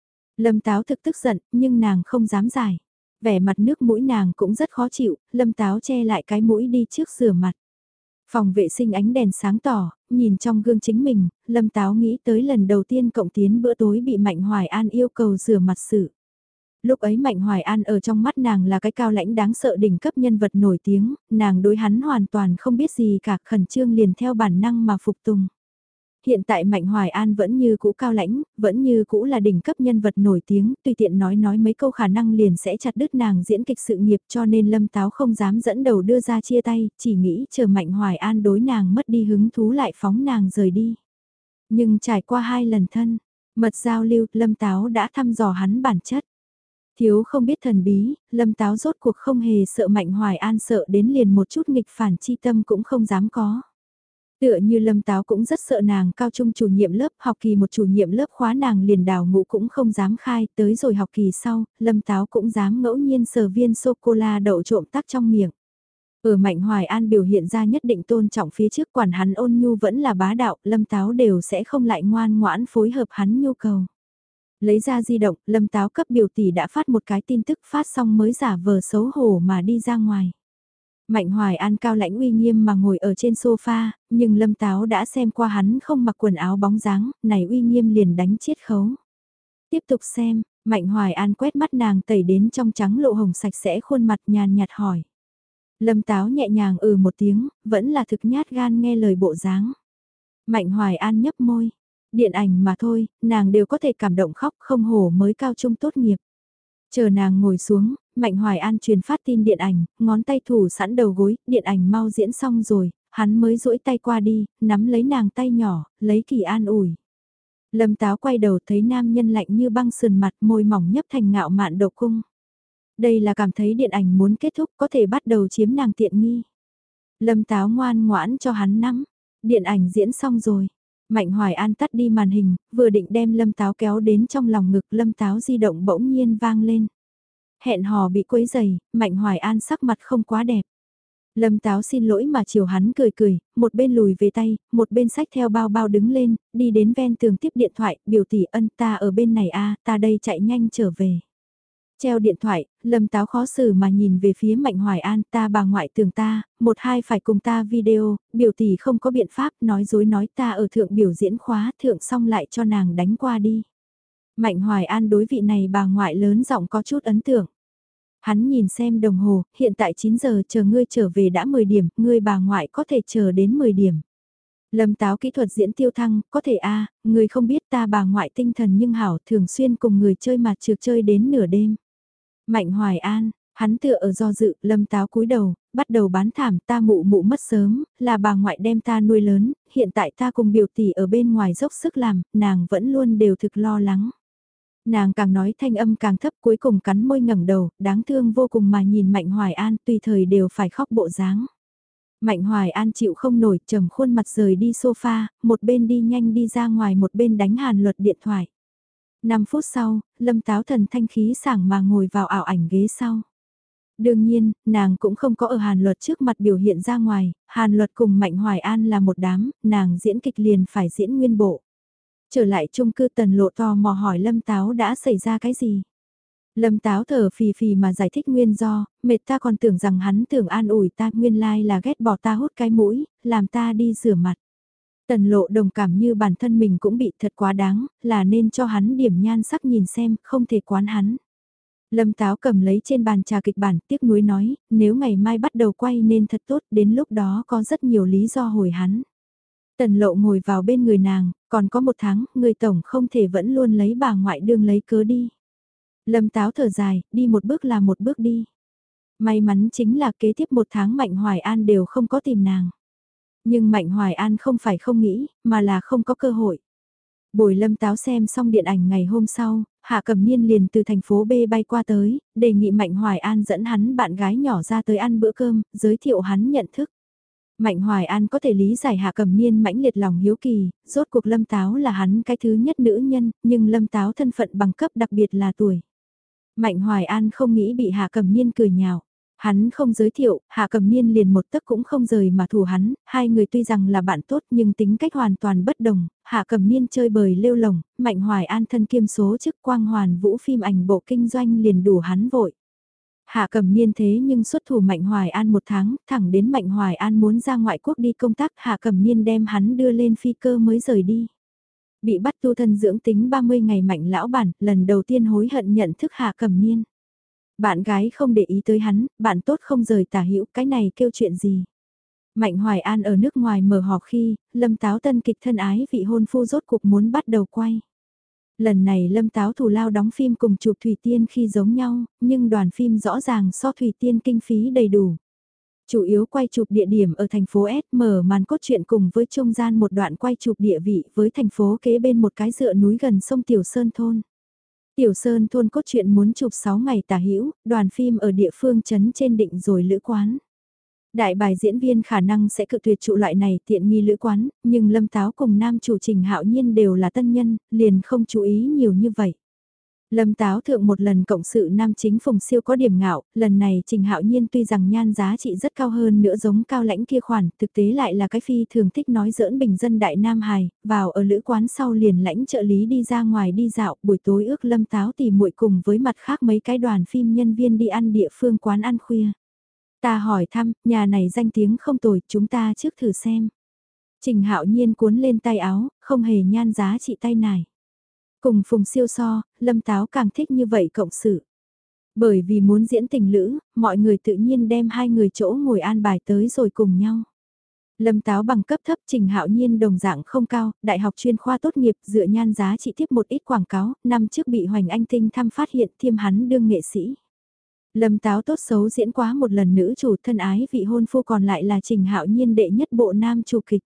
Lâm Táo thực tức giận, nhưng nàng không dám giải. Vẻ mặt nước mũi nàng cũng rất khó chịu, Lâm Táo che lại cái mũi đi trước rửa mặt. Phòng vệ sinh ánh đèn sáng tỏ, nhìn trong gương chính mình, Lâm Táo nghĩ tới lần đầu tiên cộng tiến bữa tối bị Mạnh Hoài An yêu cầu rửa mặt sự. Lúc ấy Mạnh Hoài An ở trong mắt nàng là cái cao lãnh đáng sợ đỉnh cấp nhân vật nổi tiếng, nàng đối hắn hoàn toàn không biết gì cả, khẩn trương liền theo bản năng mà phục tùng. Hiện tại Mạnh Hoài An vẫn như cũ cao lãnh, vẫn như cũ là đỉnh cấp nhân vật nổi tiếng, tùy tiện nói mấy câu khả năng liền sẽ chặt đứt nàng diễn kịch sự nghiệp cho nên Lâm Táo không dám dẫn đầu đưa ra chia tay, chỉ nghĩ chờ Mạnh Hoài An đối nàng mất đi hứng thú lại phóng nàng rời đi. Nhưng trải qua 2 lần thân, mật giao lưu, Lâm Táo đã thăm dò hắn bản chất. Thiếu không biết thần bí, Lâm Táo rốt cuộc không hề sợ Mạnh Hoài An sợ đến liền một chút nghịch phản chi tâm cũng không dám có. Tựa như Lâm Táo cũng rất sợ nàng cao trung chủ nhiệm lớp, học kỳ một chủ nhiệm lớp khóa nàng liền đào ngũ cũng không dám khai, tới rồi học kỳ sau, Lâm Táo cũng dám ngẫu nhiên sờ viên sô-cô-la đậu trộm tắc trong miệng. Ở Mạnh Hoài An biểu hiện ra nhất định tôn trọng phía trước, quản hắn ôn nhu vẫn là bá đạo, Lâm Táo đều sẽ không lại ngoan ngoãn phối hợp hắn nhu cầu. Lấy ra di động, Lâm Táo cấp biểu tỷ đã phát một cái tin tức, phát xong mới giả vờ xấu hổ mà đi ra ngoài. Mạnh Hoài An cao lãnh uy nghiêm mà ngồi ở trên sofa, nhưng Lâm Táo đã xem qua hắn không mặc quần áo bóng dáng, này uy nghiêm liền đánh chiết khấu. Tiếp tục xem, Mạnh Hoài An quét mắt nàng tẩy đến trong trắng lộ hồng sạch sẽ khuôn mặt nhàn nhạt hỏi. Lâm Táo nhẹ nhàng một tiếng, vẫn là thực nhát gan nghe lời bộ dáng. Mạnh Hoài An nhấp môi, điện ảnh mà thôi, nàng đều có thể cảm động khóc, không hổ mới cao trung tốt nghiệp. Chờ nàng ngồi xuống, Mạnh Hoài An truyền phát tin điện ảnh, ngón tay thủ sẵn đầu gối, điện ảnh mau diễn xong rồi, hắn mới duỗi tay qua đi, nắm lấy nàng tay nhỏ, lấy kỳ an ủi. Lâm Táo quay đầu thấy nam nhân lạnh như băng sườn mặt, môi mỏng nhấp thành ngạo mạn độ cung. Đây là cảm thấy điện ảnh muốn kết thúc, có thể bắt đầu chiếm nàng tiện nghi. Lâm Táo ngoan ngoãn cho hắn nắm, điện ảnh diễn xong rồi. Mạnh Hoài An tắt đi màn hình, vừa định đem Lâm Táo kéo đến trong lòng ngực, Lâm Táo di động bỗng nhiên vang lên. Hẹn hò bị quấy dày, Mạnh Hoài An sắc mặt không quá đẹp. Lâm Táo xin lỗi mà chiều hắn cười cười, một bên lùi về tay, một bên sách theo bao bao đứng lên, đi đến ven tường tiếp điện thoại, biểu tỷ ân ta ở bên này a, ta đây chạy nhanh trở về. Treo điện thoại, Lâm Táo khó xử mà nhìn về phía Mạnh Hoài An, ta bà ngoại tưởng ta, một hai phải cùng ta video, biểu tỷ không có biện pháp, nói dối nói ta ở thượng biểu diễn khóa, thượng xong lại cho nàng đánh qua đi. Mạnh Hoài An đối vị này bà ngoại lớn giọng có chút ấn tượng. Hắn nhìn xem đồng hồ, hiện tại 9 giờ, chờ ngươi trở về đã 10 điểm, ngươi bà ngoại có thể chờ đến 10 điểm. Lâm Táo kỹ thuật diễn tiêu thăng, có thể ngươi không biết ta bà ngoại tinh thần nhưng hảo, thường xuyên cùng người chơi mặt trược chơi đến nửa đêm. Mạnh Hoài An, hắn tựa ở do dự, Lâm Táo cúi đầu, bắt đầu bán thảm, ta mụ mụ mất sớm, là bà ngoại đem ta nuôi lớn, hiện tại ta cùng biểu tỷ ở bên ngoài dốc sức làm, nàng vẫn luôn đều thực lo lắng. Nàng càng nói thanh âm càng thấp, cuối cùng cắn môi ngẩng đầu, đáng thương vô cùng mà nhìn Mạnh Hoài An, tùy thời đều phải khóc bộ dáng. Mạnh Hoài An chịu không nổi, trầm khuôn mặt rời đi sofa, một bên đi nhanh đi ra ngoài, một bên đánh Hàn Luật điện thoại. 5 phút sau, Lâm Táo thần thanh khí sảng mà ngồi vào ảo ảnh ghế sau. Đương nhiên, nàng cũng không có ở Hàn Luật trước mặt biểu hiện ra ngoài, Hàn Luật cùng Mạnh Hoài An là một đám, nàng diễn kịch liền phải diễn nguyên bộ. Trở lại chung cư Tần Lộ tò mò hỏi Lâm Táo đã xảy ra cái gì. Lâm Táo thở phì phì mà giải thích nguyên do, mệt ta còn tưởng rằng hắn tưởng an ủi ta, nguyên lai là ghét bỏ ta hút cái mũi, làm ta đi rửa mặt. Tần Lộ đồng cảm như bản thân mình cũng bị thật quá đáng, là nên cho hắn điểm nhan sắc nhìn xem, không thể quán hắn. Lâm Táo cầm lấy trên bàn trà kịch bản, tiếc nuối nói, nếu ngày mai bắt đầu quay nên thật tốt, đến lúc đó có rất nhiều lý do hồi hắn. Tần Lộ ngồi vào bên người nàng, còn có 1 tháng, người tổng không thể vẫn luôn lấy bà ngoại đương lấy cớ đi. Lâm Táo thở dài, đi một bước là một bước đi. May mắn chính là kế tiếp 1 tháng Mạnh Hoài An đều không có tìm nàng. Nhưng Mạnh Hoài An không phải không nghĩ, mà là không có cơ hội. Buổi Lâm Táo xem xong điện ảnh ngày hôm sau, Hạ Cẩm Niên liền từ thành phố B bay qua tới, đề nghị Mạnh Hoài An dẫn hắn bạn gái nhỏ ra tới ăn bữa cơm, giới thiệu hắn nhận thức. Mạnh Hoài An có thể lý giải Hạ Cẩm Niên mãnh liệt lòng hiếu kỳ, rốt cuộc Lâm Táo là hắn cái thứ nhất nữ nhân, nhưng Lâm Táo thân phận bằng cấp đặc biệt là tuổi. Mạnh Hoài An không nghĩ bị Hạ Cẩm Niên cười nhạo. Hắn không giới thiệu, Hạ Cẩm Niên liền một tấc cũng không rời mà thủ hắn, hai người tuy rằng là bạn tốt nhưng tính cách hoàn toàn bất đồng, Hạ Cẩm Niên chơi bời lêu lồng, Mạnh Hoài An thân kiêm số chức quang hoàn vũ phim ảnh bộ kinh doanh liền đủ hắn vội. Hạ Cẩm Niên thế nhưng xuất thủ Mạnh Hoài An 1 tháng, thẳng đến Mạnh Hoài An muốn ra ngoại quốc đi công tác, Hạ Cẩm Niên đem hắn đưa lên phi cơ mới rời đi. Bị bắt tu thân dưỡng tính 30 ngày Mạnh lão bản, lần đầu tiên hối hận nhận thức Hạ Cẩm Niên. Bạn gái không để ý tới hắn, bạn tốt không rời tả hữu, cái này kêu chuyện gì. Mạnh Hoài An ở nước ngoài mở họp khi, Lâm Táo tân kịch thân ái vị hôn phu rốt cuộc muốn bắt đầu quay. Lần này Lâm Táo thù lao đóng phim cùng chụp Thủy Tiên khi giống nhau, nhưng đoàn phim rõ ràng so Thủy Tiên kinh phí đầy đủ. Chủ yếu quay chụp địa điểm ở thành phố S, mở màn cốt truyện cùng với trung gian một đoạn quay chụp địa vị với thành phố kế bên một cái dựa núi gần sông Tiểu Sơn Thôn. Tiểu Sơn Thôn cốt truyện muốn chụp 6 ngày tả hữu, đoàn phim ở địa phương trấn trên định rồi lữ quán. Đại bài diễn viên khả năng sẽ cự tuyệt trụ loại này tiện nghi lữ quán, nhưng Lâm Táo cùng nam chủ Trình Hạo Nhiên đều là tân nhân, liền không chú ý nhiều như vậy. Lâm Táo thượng một lần cộng sự nam chính Phùng Siêu có điểm ngạo, lần này Trình Hạo Nhiên tuy rằng nhan giá trị rất cao hơn nữa giống cao lãnh kia khoản, thực tế lại là cái phi thường thích nói giỡn bình dân đại nam hài, vào ở lữ quán sau liền lãnh trợ lý đi ra ngoài đi dạo, buổi tối ước Lâm Táo tỉ muội cùng với mặt khác mấy cái đoàn phim nhân viên đi ăn địa phương quán ăn khuya. Ta hỏi thăm, nhà này danh tiếng không tồi, chúng ta trước thử xem. Trình Hạo Nhiên cuốn lên tay áo, không hề nhan giá trị tay nải. Cùng Phùng Siêu so, Lâm Táo càng thích như vậy cộng sự. Bởi vì muốn diễn tình lữ, mọi người tự nhiên đem hai người chỗ ngồi an bài tới rồi cùng nhau. Lâm Táo bằng cấp thấp, Trình Hạo Nhiên đồng dạng không cao, đại học chuyên khoa tốt nghiệp dựa nhan giá trị tiếp một ít quảng cáo, năm trước bị Hoành Anh Tinh thăm phát hiện thiêm hắn đương nghệ sĩ. Lâm Táo tốt xấu diễn quá một lần nữ chủ thân ái vị hôn phu, còn lại là Trình Hạo Nhiên đệ nhất bộ nam chủ kịch.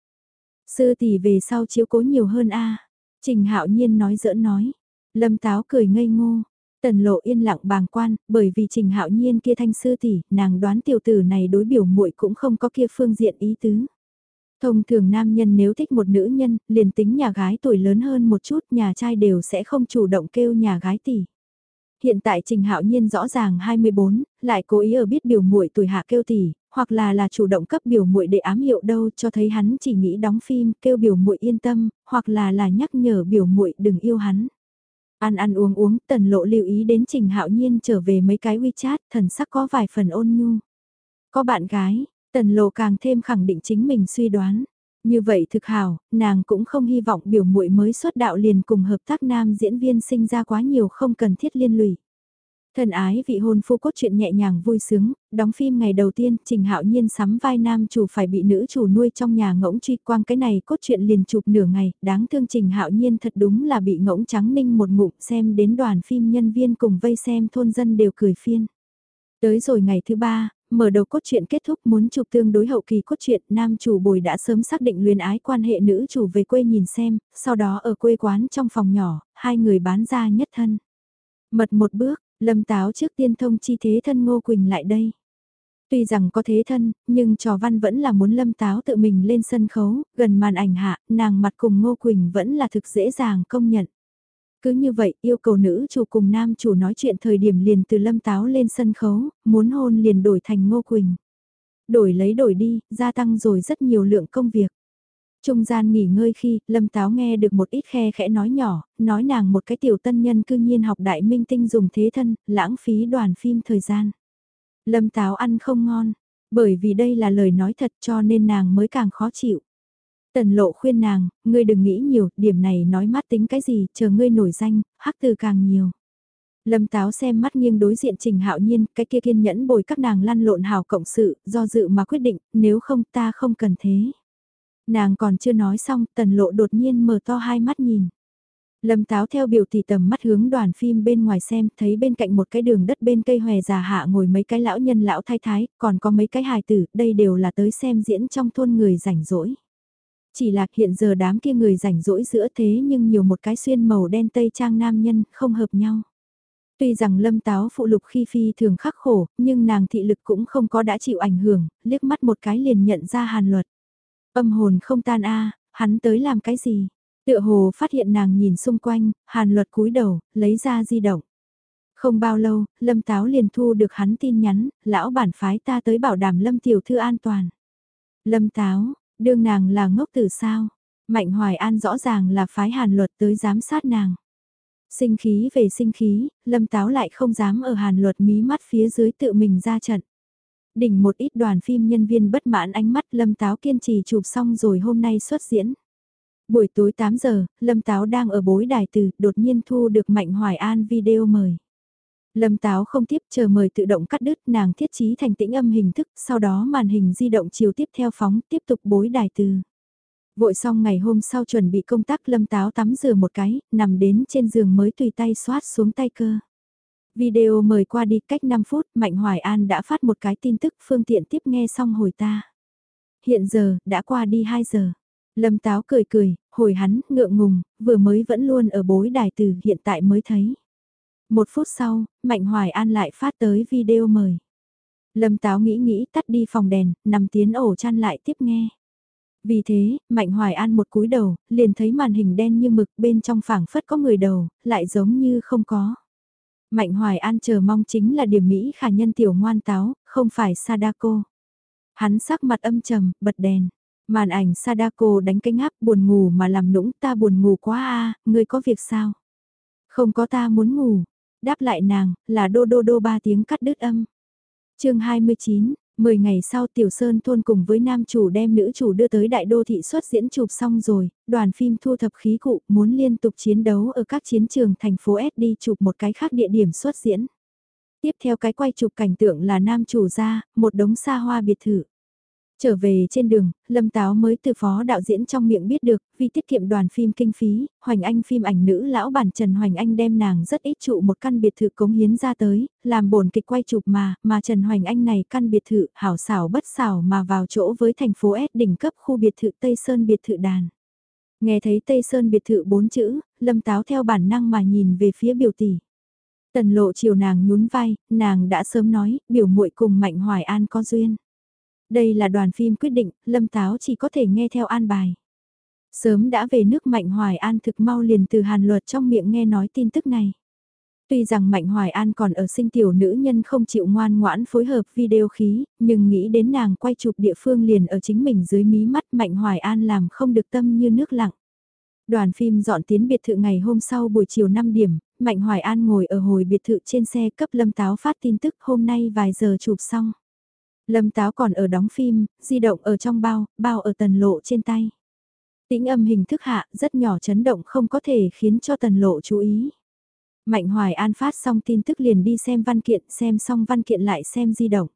Sư tỷ về sau chiếu cố nhiều hơn a. Trình Hạo Nhiên nói giỡn nói. Lâm Táo cười ngây ngô. Tần Lộ yên lặng bàng quan, bởi vì Trình Hạo Nhiên kia thanh sư tỷ, nàng đoán tiểu tử này đối biểu muội cũng không có kia phương diện ý tứ. Thông thường nam nhân nếu thích một nữ nhân, liền tính nhà gái tuổi lớn hơn một chút, nhà trai đều sẽ không chủ động kêu nhà gái tỷ. Hiện tại Trình Hạo Nhiên rõ ràng 24, lại cố ý ở biết biểu muội tuổi hạ kêu tỷ, hoặc là chủ động cấp biểu muội để ám hiệu đâu, cho thấy hắn chỉ nghĩ đóng phim, kêu biểu muội yên tâm, hoặc là nhắc nhở biểu muội đừng yêu hắn. Ăn ăn uống uống, Tần Lộ lưu ý đến Trình Hạo Nhiên trở về mấy cái WeChat, thần sắc có vài phần ôn nhu. Có bạn gái, Tần Lộ càng thêm khẳng định chính mình suy đoán. Như vậy thực hảo, nàng cũng không hy vọng biểu muội mới xuất đạo liền cùng hợp tác nam diễn viên sinh ra quá nhiều không cần thiết liên lụy. Thân ái vị hôn phu cốt truyện nhẹ nhàng vui sướng, đóng phim ngày đầu tiên, Trình Hạo Nhiên sắm vai nam chủ phải bị nữ chủ nuôi trong nhà ngỗng truy quang, cái này cốt truyện liền chụp nửa ngày, đáng thương Trình Hạo Nhiên thật đúng là bị ngỗng trắng ninh một ngụm, xem đến đoàn phim nhân viên cùng vây xem thôn dân đều cười phiên. Tới rồi ngày thứ ba, mở đầu cốt truyện kết thúc, muốn chụp tương đối hậu kỳ cốt truyện, nam chủ Bồi đã sớm xác định luyến ái quan hệ nữ chủ về quê nhìn xem, sau đó ở quê quán trong phòng nhỏ, hai người bán ra nhất thân. Mật một bước, Lâm Táo trước tiên thông chi thế thân Ngô Quỳnh lại đây. Tuy rằng có thế thân, nhưng trò văn vẫn là muốn Lâm Táo tự mình lên sân khấu, gần màn ảnh hạ, nàng mặt cùng Ngô Quỳnh vẫn là thực dễ dàng công nhận. Cứ như vậy, yêu cầu nữ chủ cùng nam chủ nói chuyện thời điểm liền từ Lâm Táo lên sân khấu, muốn hôn liền đổi thành Ngô Quỳnh. Đổi lấy đổi đi, gia tăng rồi rất nhiều lượng công việc. Trung gian nghỉ ngơi khi, Lâm Táo nghe được một ít khe khẽ nói nhỏ, nói nàng một cái tiểu tân nhân cư nhiên học đại minh tinh dùng thế thân, lãng phí đoàn phim thời gian. Lâm Táo ăn không ngon, bởi vì đây là lời nói thật cho nên nàng mới càng khó chịu. Tần Lộ khuyên nàng, ngươi đừng nghĩ nhiều, điểm này nói mát tính cái gì, chờ ngươi nổi danh, hắc từ càng nhiều. Lâm Táo xem mắt nghiêng đối diện Trình Hạo Nhiên, cái kia kiên nhẫn bồi các nàng lăn lộn hào cộng sự, do dự mà quyết định, nếu không ta không cần thế. Nàng còn chưa nói xong, Tần Lộ đột nhiên mở to hai mắt nhìn. Lâm Táo theo biểu tỷ tầm mắt hướng đoàn phim bên ngoài xem, thấy bên cạnh một cái đường đất bên cây hòe già hạ ngồi mấy cái lão nhân lão thái thái, còn có mấy cái hài tử, đây đều là tới xem diễn trong thôn người rảnh rỗi. Chỉ là hiện giờ đám kia người rảnh rỗi giữa thế nhưng nhiều một cái xuyên màu đen tây trang nam nhân, không hợp nhau. Tuy rằng Lâm Táo phụ lục khi phi thường khắc khổ, nhưng nàng thị lực cũng không có đã chịu ảnh hưởng, liếc mắt một cái liền nhận ra Hàn Luật. Âm hồn không tan a, hắn tới làm cái gì? Tựa hồ phát hiện nàng nhìn xung quanh, Hàn Luật cúi đầu, lấy ra di động. Không bao lâu, Lâm Táo liền thu được hắn tin nhắn, lão bản phái ta tới bảo đảm Lâm tiểu thư an toàn. Lâm Táo, đương nàng là ngốc tử sao? Mạnh Hoài An rõ ràng là phái Hàn Luật tới giám sát nàng. Sinh khí về sinh khí, Lâm Táo lại không dám ở Hàn Luật mí mắt phía dưới tự mình ra trận. Đỉnh một ít đoàn phim nhân viên bất mãn ánh mắt, Lâm Táo kiên trì chụp xong rồi hôm nay xuất diễn. Buổi tối 8 giờ, Lâm Táo đang ở bối đài từ, đột nhiên thu được Mạnh Hoài An video mời. Lâm Táo không tiếp chờ mời tự động cắt đứt, nàng thiết trí thành tĩnh âm hình thức, sau đó màn hình di động chiều tiếp theo phóng, tiếp tục bối đài từ. Vội xong ngày hôm sau chuẩn bị công tác, Lâm Táo tắm rửa một cái, nằm đến trên giường mới tùy tay xoát xuống tay cơ. Video mời qua đi, cách 5 phút, Mạnh Hoài An đã phát một cái tin tức, phương tiện tiếp nghe xong hồi ta. Hiện giờ, đã qua đi 2 giờ. Lâm Táo cười cười, hồi hắn, ngượng ngùng, vừa mới vẫn luôn ở bối đài từ, hiện tại mới thấy. 1 phút sau, Mạnh Hoài An lại phát tới video mời. Lâm Táo nghĩ nghĩ tắt đi phòng đèn, nằm tiến ổ chăn lại tiếp nghe. Vì thế, Mạnh Hoài An một cúi đầu, liền thấy màn hình đen như mực bên trong phảng phất có người đầu, lại giống như không có. Mạnh Hoài An chờ mong chính là điểm Mỹ khả nhân tiểu ngoan táo, không phải Sadako. Hắn sắc mặt âm trầm, bật đèn. Màn ảnh Sadako đánh cái ngáp buồn ngủ mà làm nũng, ta buồn ngủ quá a, ngươi có việc sao? Không có, ta muốn ngủ. Đáp lại nàng, là đô đô đô ba tiếng cắt đứt âm. Chương 29, 10 ngày sau Tiểu Sơn thôn cùng với nam chủ đem nữ chủ đưa tới đại đô thị xuất diễn chụp xong rồi, đoàn phim thu thập khí cụ muốn liên tục chiến đấu ở các chiến trường thành phố S đi chụp một cái khác địa điểm xuất diễn. Tiếp theo cái quay chụp cảnh tượng là nam chủ ra, một đống xa hoa biệt thự. Trở về trên đường, Lâm Táo mới từ phó đạo diễn trong miệng biết được, vì tiết kiệm đoàn phim kinh phí, Hoành Anh phim ảnh nữ lão bản Trần Hoành Anh đem nàng rất ít trụ một căn biệt thự cống hiến ra tới, làm bổn kịch quay chụp mà Trần Hoành Anh này căn biệt thự hảo xảo bất xảo mà vào chỗ với thành phố S đỉnh cấp khu biệt thự Tây Sơn biệt thự đàn. Nghe thấy Tây Sơn biệt thự 4 chữ, Lâm Táo theo bản năng mà nhìn về phía biểu tỷ. Tần Lộ chiều nàng nhún vai, nàng đã sớm nói, biểu muội cùng Mạnh Hoài An có duyên. Đây là đoàn phim quyết định, Lâm Táo chỉ có thể nghe theo an bài. Sớm đã về nước Mạnh Hoài An thực mau liền từ Hàn Luật trong miệng nghe nói tin tức này. Tuy rằng Mạnh Hoài An còn ở sinh tiểu nữ nhân không chịu ngoan ngoãn phối hợp video khí, nhưng nghĩ đến nàng quay chụp địa phương liền ở chính mình dưới mí mắt Mạnh Hoài An làm không được tâm như nước lặng. Đoàn phim dọn tiến biệt thự ngày hôm sau buổi chiều 5 điểm, Mạnh Hoài An ngồi ở hồi biệt thự trên xe cấp Lâm Táo phát tin tức hôm nay vài giờ chụp xong. Lâm Táo còn ở đóng phim, di động ở trong bao ở Tần Lộ trên tay. Tĩnh âm hình thức hạ, rất nhỏ chấn động không có thể khiến cho Tần Lộ chú ý. Mạnh Hoài An phát xong tin tức liền đi xem văn kiện, xem xong văn kiện lại xem di động.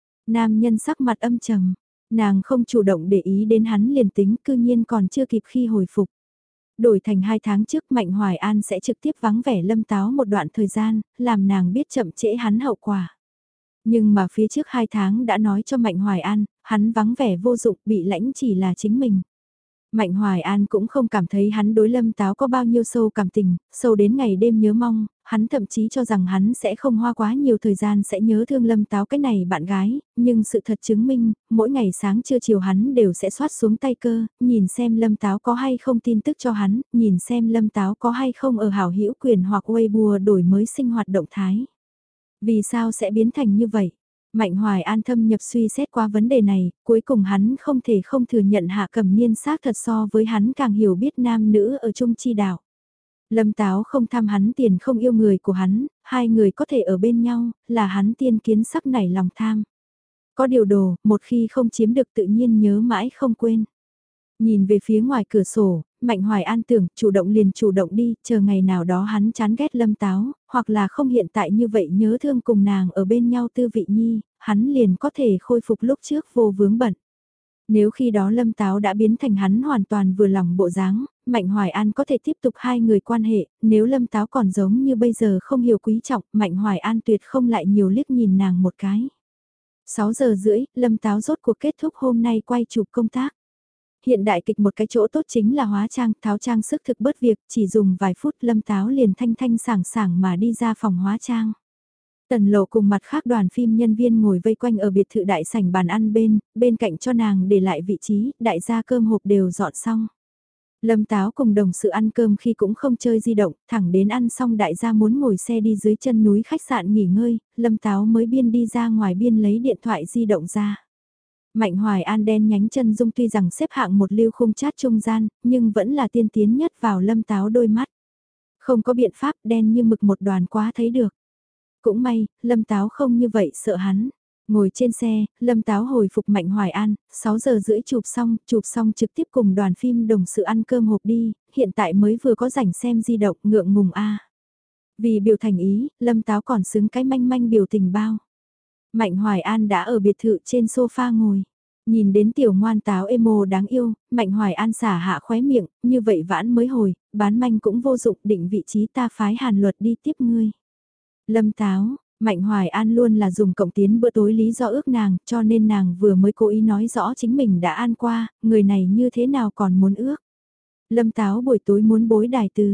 Nam nhân sắc mặt âm trầm, nàng không chủ động để ý đến hắn liền tính cư nhiên còn chưa kịp khi hồi phục. Đổi thành 2 tháng trước Mạnh Hoài An sẽ trực tiếp vắng vẻ Lâm Táo một đoạn thời gian, làm nàng biết chậm trễ hắn hậu quả. Nhưng mà phía trước 2 tháng đã nói cho Mạnh Hoài An, hắn vắng vẻ vô dụng bị lãnh chỉ là chính mình. Mạnh Hoài An cũng không cảm thấy hắn đối Lâm Táo có bao nhiêu sâu cảm tình, sâu đến ngày đêm nhớ mong, hắn thậm chí cho rằng hắn sẽ không hoa quá nhiều thời gian sẽ nhớ thương Lâm Táo cái này bạn gái, nhưng sự thật chứng minh, mỗi ngày sáng trưa chiều hắn đều sẽ soát xuống tay cơ, nhìn xem Lâm Táo có hay không tin tức cho hắn, nhìn xem Lâm Táo có hay không ở hảo hữu quyền hoặc Weibo đổi mới sinh hoạt động thái. Vì sao sẽ biến thành như vậy? Mạnh Hoài An thâm nhập suy xét qua vấn đề này, cuối cùng hắn không thể không thừa nhận Hạ Cẩm Niên xác thật so với hắn càng hiểu biết nam nữ ở chung chi đạo. Lâm Táo không tham hắn tiền không yêu người của hắn, hai người có thể ở bên nhau, là hắn tiên kiến sắc nảy lòng tham. Có điều đồ, một khi không chiếm được tự nhiên nhớ mãi không quên. Nhìn về phía ngoài cửa sổ, Mạnh Hoài An tưởng chủ động liền chủ động đi, chờ ngày nào đó hắn chán ghét Lâm Táo, hoặc là không hiện tại như vậy nhớ thương cùng nàng ở bên nhau tư vị nhi, hắn liền có thể khôi phục lúc trước vô vướng bận. Nếu khi đó Lâm Táo đã biến thành hắn hoàn toàn vừa lòng bộ dáng, Mạnh Hoài An có thể tiếp tục hai người quan hệ, nếu Lâm Táo còn giống như bây giờ không hiểu quý trọng, Mạnh Hoài An tuyệt không lại nhiều liếc nhìn nàng một cái. 6 giờ rưỡi, Lâm Táo rốt cuộc kết thúc hôm nay quay chụp công tác. Hiện đại kịch một cái chỗ tốt chính là hóa trang, tháo trang sức thực bớt việc, chỉ dùng vài phút Lâm Táo liền thanh thanh sảng sảng mà đi ra phòng hóa trang. Tần Lộ cùng mặt khác đoàn phim nhân viên ngồi vây quanh ở biệt thự đại sảnh bàn ăn bên cạnh cho nàng để lại vị trí, đại gia cơm hộp đều dọn xong. Lâm Táo cùng đồng sự ăn cơm khi cũng không chơi di động, thẳng đến ăn xong đại gia muốn ngồi xe đi dưới chân núi khách sạn nghỉ ngơi, Lâm Táo mới biên đi ra ngoài biên lấy điện thoại di động ra. Mạnh Hoài An đen nhánh chân dung tuy rằng xếp hạng một lưu khung chat trung gian, nhưng vẫn là tiên tiến nhất vào Lâm Táo đôi mắt. Không có biện pháp đen như mực một đoàn quá thấy được. Cũng may, Lâm Táo không như vậy sợ hắn. Ngồi trên xe, Lâm Táo hồi phục Mạnh Hoài An, 6 giờ rưỡi chụp xong trực tiếp cùng đoàn phim đồng sự ăn cơm hộp đi, hiện tại mới vừa có rảnh xem di động ngượng ngùng a. Vì biểu thành ý, Lâm Táo còn xứng cái manh manh biểu tình bao. Mạnh Hoài An đã ở biệt thự trên sofa ngồi. Nhìn đến tiểu ngoan táo emo đáng yêu, Mạnh Hoài An xả hạ khóe miệng, như vậy vãn mới hồi, bán manh cũng vô dụng định vị trí ta phái Hàn Luật đi tiếp ngươi. Lâm Táo, Mạnh Hoài An luôn là dùng cộng tiến bữa tối lý do ước nàng, cho nên nàng vừa mới cố ý nói rõ chính mình đã ăn qua, người này như thế nào còn muốn ước. Lâm Táo buổi tối muốn bối đài từ.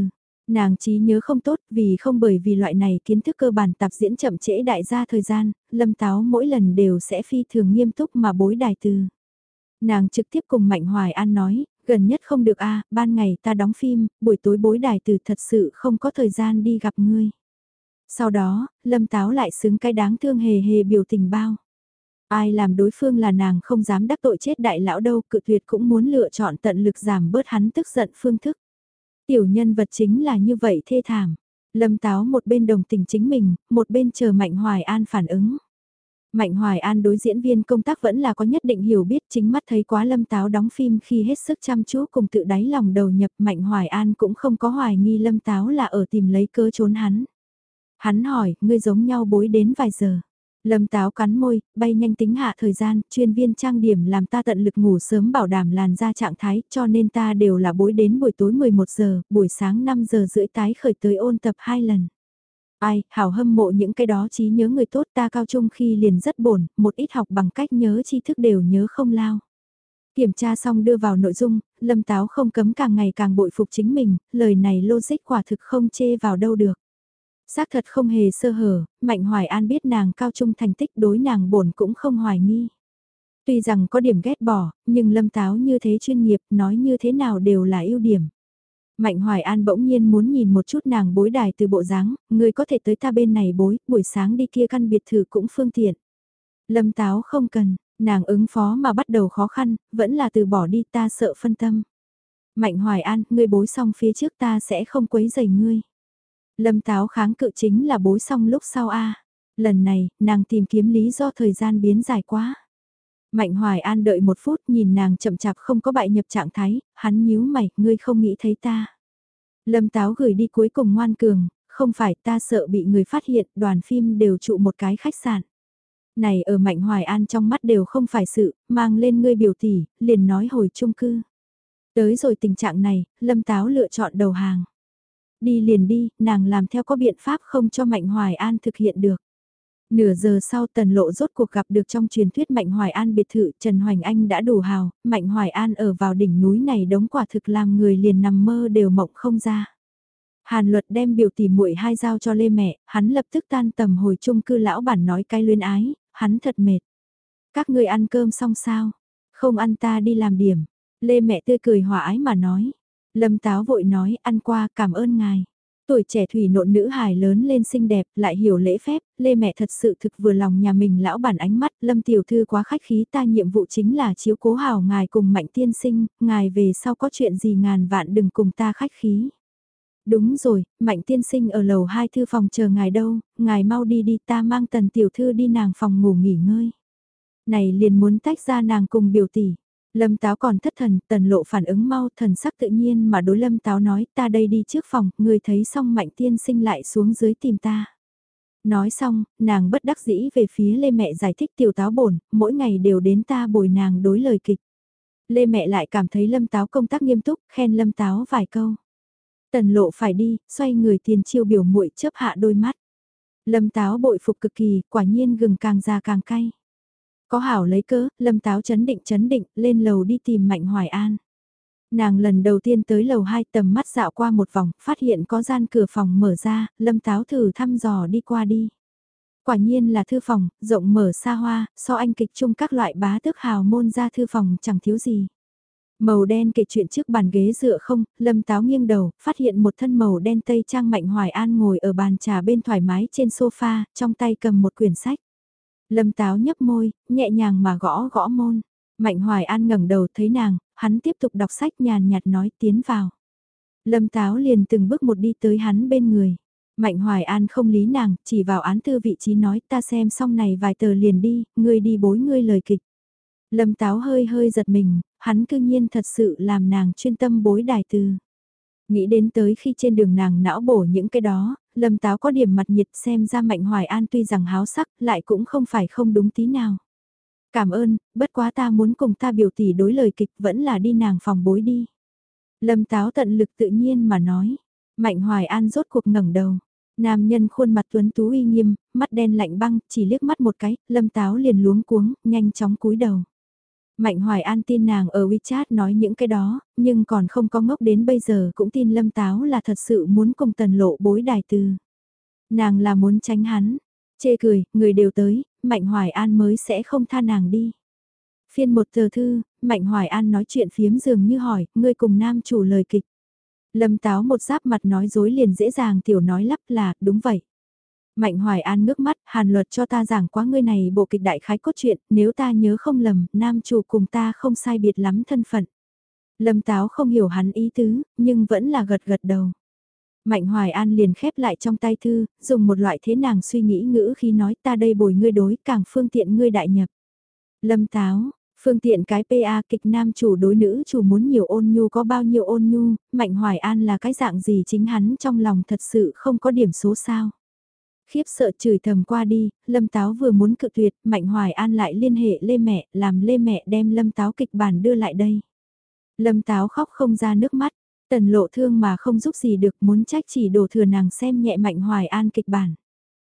Nàng trí nhớ không tốt vì không bởi vì loại này kiến thức cơ bản tạp diễn chậm trễ đại gia thời gian, Lâm Táo mỗi lần đều sẽ phi thường nghiêm túc mà bối đài từ. Nàng trực tiếp cùng Mạnh Hoài An nói, gần nhất không được ban ngày ta đóng phim, buổi tối bối đài từ thật sự không có thời gian đi gặp ngươi. Sau đó, Lâm Táo lại xứng cái đáng thương hề hề biểu tình bao. Ai làm đối phương là nàng không dám đắc tội chết đại lão đâu, cự tuyệt cũng muốn lựa chọn tận lực giảm bớt hắn tức giận phương thức. Tiểu nhân vật chính là như vậy thê thảm. Lâm Táo một bên đồng tình chính mình, một bên chờ Mạnh Hoài An phản ứng. Mạnh Hoài An đối diễn viên công tác vẫn là có nhất định hiểu biết, chính mắt thấy quá Lâm Táo đóng phim khi hết sức chăm chú cùng tự đáy lòng đầu nhập. Mạnh Hoài An cũng không có hoài nghi Lâm Táo là ở tìm lấy cớ trốn hắn. Hắn hỏi, ngươi giống nhau bối đến vài giờ. Lâm Táo cắn môi, bay nhanh tính hạ thời gian, chuyên viên trang điểm làm ta tận lực ngủ sớm bảo đảm làn ra trạng thái, cho nên ta đều là bối đến buổi tối 11 giờ, buổi sáng 5 giờ rưỡi tái khởi tới ôn tập 2 lần. Ai, hảo hâm mộ những cái đó trí nhớ người tốt, ta cao trung khi liền rất bổn, một ít học bằng cách nhớ tri thức đều nhớ không lao. Kiểm tra xong đưa vào nội dung, Lâm Táo không cấm càng ngày càng bội phục chính mình, lời này logic quả thực không chê vào đâu được. Xác thật không hề sơ hở, Mạnh Hoài An biết nàng cao trung thành tích đối nàng bổn cũng không hoài nghi. Tuy rằng có điểm ghét bỏ, nhưng Lâm Táo như thế chuyên nghiệp, nói như thế nào đều là ưu điểm. Mạnh Hoài An bỗng nhiên muốn nhìn một chút nàng bối đài từ bộ dáng, người có thể tới ta bên này bối, buổi sáng đi kia căn biệt thự cũng phương tiện. Lâm Táo không cần, nàng ứng phó mà bắt đầu khó khăn, vẫn là từ bỏ đi, ta sợ phân tâm. Mạnh Hoài An, ngươi bối xong phía trước ta sẽ không quấy rầy ngươi. Lâm Táo kháng cự chính là bối xong lúc sau Lần này, nàng tìm kiếm lý do thời gian biến dài quá. Mạnh Hoài An đợi 1 phút nhìn nàng chậm chạp không có bại nhập trạng thái, hắn nhíu mày, ngươi không nghĩ thấy ta. Lâm Táo gửi đi cuối cùng ngoan cường, không phải ta sợ bị người phát hiện, đoàn phim đều trụ một cái khách sạn. Này ở Mạnh Hoài An trong mắt đều không phải sự, mang lên ngươi biểu tỷ, liền nói hồi chung cư. Tới rồi tình trạng này, Lâm Táo lựa chọn đầu hàng. Đi liền đi, nàng làm theo có biện pháp không cho Mạnh Hoài An thực hiện được. Nửa giờ sau Tần Lộ rốt cuộc gặp được trong truyền thuyết Mạnh Hoài An biệt thự, Trần Hoành Anh đã đủ hào, Mạnh Hoài An ở vào đỉnh núi này đống quả thực làm người liền nằm mơ đều mộng không ra. Hàn Luật đem biểu tỷ muội 2 giao cho Lê mẹ, hắn lập tức tan tầm hồi chung cư lão bản nói cái luyến ái, hắn thật mệt. Các ngươi ăn cơm xong sao? Không ăn ta đi làm điểm. Lê mẹ tươi cười hòa ái mà nói. Lâm Táo vội nói ăn qua cảm ơn ngài. Tuổi trẻ thủy nộn nữ hài lớn lên xinh đẹp lại hiểu lễ phép, Lê mẹ thật sự thực vừa lòng nhà mình lão bản ánh mắt, Lâm tiểu thư quá khách khí, ta nhiệm vụ chính là chiếu cố hảo ngài cùng Mạnh tiên sinh, ngài về sau có chuyện gì ngàn vạn đừng cùng ta khách khí. Đúng rồi, Mạnh tiên sinh ở lầu 2 thư phòng chờ ngài đâu, ngài mau đi đi, ta mang Tần tiểu thư đi nàng phòng ngủ nghỉ ngơi. Này liền muốn tách ra nàng cùng biểu tỷ. Lâm Táo còn thất thần, Tần Lộ phản ứng mau, thần sắc tự nhiên mà đối Lâm Táo nói, ta đây đi trước phòng, người thấy xong Mạnh tiên sinh lại xuống dưới tìm ta. Nói xong, nàng bất đắc dĩ về phía Lê mẹ giải thích tiểu táo bổn, mỗi ngày đều đến ta bồi nàng đối lời kịch. Lê mẹ lại cảm thấy Lâm Táo công tác nghiêm túc, khen Lâm Táo vài câu. Tần Lộ phải đi, xoay người tiền chiêu biểu muội chớp hạ đôi mắt. Lâm Táo bội phục cực kỳ, quả nhiên gừng càng già càng cay. Có hảo lấy cớ, Lâm Táo chấn định, lên lầu đi tìm Mạnh Hoài An. Nàng lần đầu tiên tới lầu 2 tầm mắt dạo qua một vòng, phát hiện có gian cửa phòng mở ra, Lâm Táo thử thăm dò đi qua đi. Quả nhiên là thư phòng, rộng mở xa hoa, so anh kịch chung các loại bá tước hào môn ra thư phòng chẳng thiếu gì. Màu đen kể chuyện trước bàn ghế dựa không, Lâm Táo nghiêng đầu, phát hiện một thân màu đen tây trang Mạnh Hoài An ngồi ở bàn trà bên thoải mái trên sofa, trong tay cầm một quyển sách. Lâm Táo nhấp môi, nhẹ nhàng mà gõ gõ môn. Mạnh Hoài An ngẩng đầu thấy nàng, hắn tiếp tục đọc sách nhàn nhạt nói tiến vào. Lâm Táo liền từng bước một đi tới hắn bên người. Mạnh Hoài An không lý nàng, chỉ vào án thư vị trí nói ta xem xong này vài tờ liền đi, ngươi đi bối ngươi lời kịch. Lâm Táo hơi hơi giật mình, hắn cư nhiên thật sự làm nàng chuyên tâm bối đài từ. Nghĩ đến tới khi trên đường nàng não bổ những cái đó, Lâm Táo có điểm mặt nhiệt xem ra Mạnh Hoài An tuy rằng háo sắc lại cũng không phải không đúng tí nào. Cảm ơn, bất quá ta muốn cùng ta biểu tỷ đối lời kịch vẫn là đi nàng phòng bối đi. Lâm Táo tận lực tự nhiên mà nói. Mạnh Hoài An rốt cuộc ngẩng đầu. Nam nhân khuôn mặt tuấn tú uy nghiêm, mắt đen lạnh băng, chỉ liếc mắt một cái, Lâm Táo liền luống cuống, nhanh chóng cúi đầu. Mạnh Hoài An tin nàng ở WeChat nói những cái đó, nhưng còn không có ngốc đến bây giờ cũng tin Lâm Táo là thật sự muốn cùng Tần Lộ bối đài từ. Nàng là muốn tránh hắn, chê cười, người đều tới, Mạnh Hoài An mới sẽ không tha nàng đi. Phiên một tờ thư, Mạnh Hoài An nói chuyện phiếm dường như hỏi, ngươi cùng nam chủ lời kịch. Lâm Táo một giáp mặt nói dối liền dễ dàng tiểu nói lắp là, đúng vậy. Mạnh Hoài An ngước mắt, Hàn Luật cho ta giảng quá ngươi này bộ kịch đại khái cốt truyện, nếu ta nhớ không lầm, nam chủ cùng ta không sai biệt lắm thân phận. Lâm Táo không hiểu hắn ý tứ, nhưng vẫn là gật gật đầu. Mạnh Hoài An liền khép lại trong tay thư, dùng một loại thế nàng suy nghĩ ngữ khi nói ta đây bồi ngươi đối càng phương tiện ngươi đại nhập. Lâm Táo, phương tiện cái PA kịch nam chủ đối nữ chủ muốn nhiều ôn nhu có bao nhiêu ôn nhu, Mạnh Hoài An là cái dạng gì chính hắn trong lòng thật sự không có điểm số sao. Khiếp sợ chửi thầm qua đi, Lâm Táo vừa muốn cự tuyệt, Mạnh Hoài An lại liên hệ Lê Mẹ, làm Lê Mẹ đem Lâm Táo kịch bản đưa lại đây. Lâm Táo khóc không ra nước mắt, Tần Lộ thương mà không giúp gì được muốn trách chỉ đổ thừa nàng xem nhẹ Mạnh Hoài An kịch bản.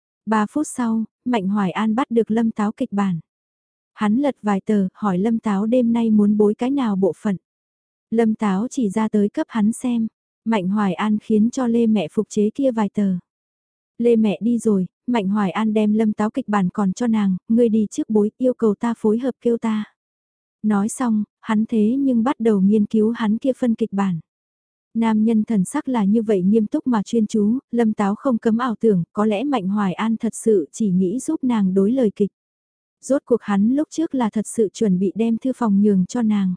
3 phút sau, Mạnh Hoài An bắt được Lâm Táo kịch bản. Hắn lật vài tờ, hỏi Lâm Táo đêm nay muốn bối cái nào bộ phận. Lâm Táo chỉ ra tới cấp hắn xem, Mạnh Hoài An khiến cho Lê Mẹ phục chế kia vài tờ. Lê Mẹ đi rồi, Mạnh Hoài An đem Lâm Táo kịch bản còn cho nàng, ngươi đi trước bối, yêu cầu ta phối hợp kêu ta. Nói xong, hắn thế nhưng bắt đầu nghiên cứu hắn kia phân kịch bản. Nam nhân thần sắc là như vậy nghiêm túc mà chuyên chú, Lâm Táo không cấm ảo tưởng, có lẽ Mạnh Hoài An thật sự chỉ nghĩ giúp nàng đối lời kịch. Rốt cuộc hắn lúc trước là thật sự chuẩn bị đem thư phòng nhường cho nàng.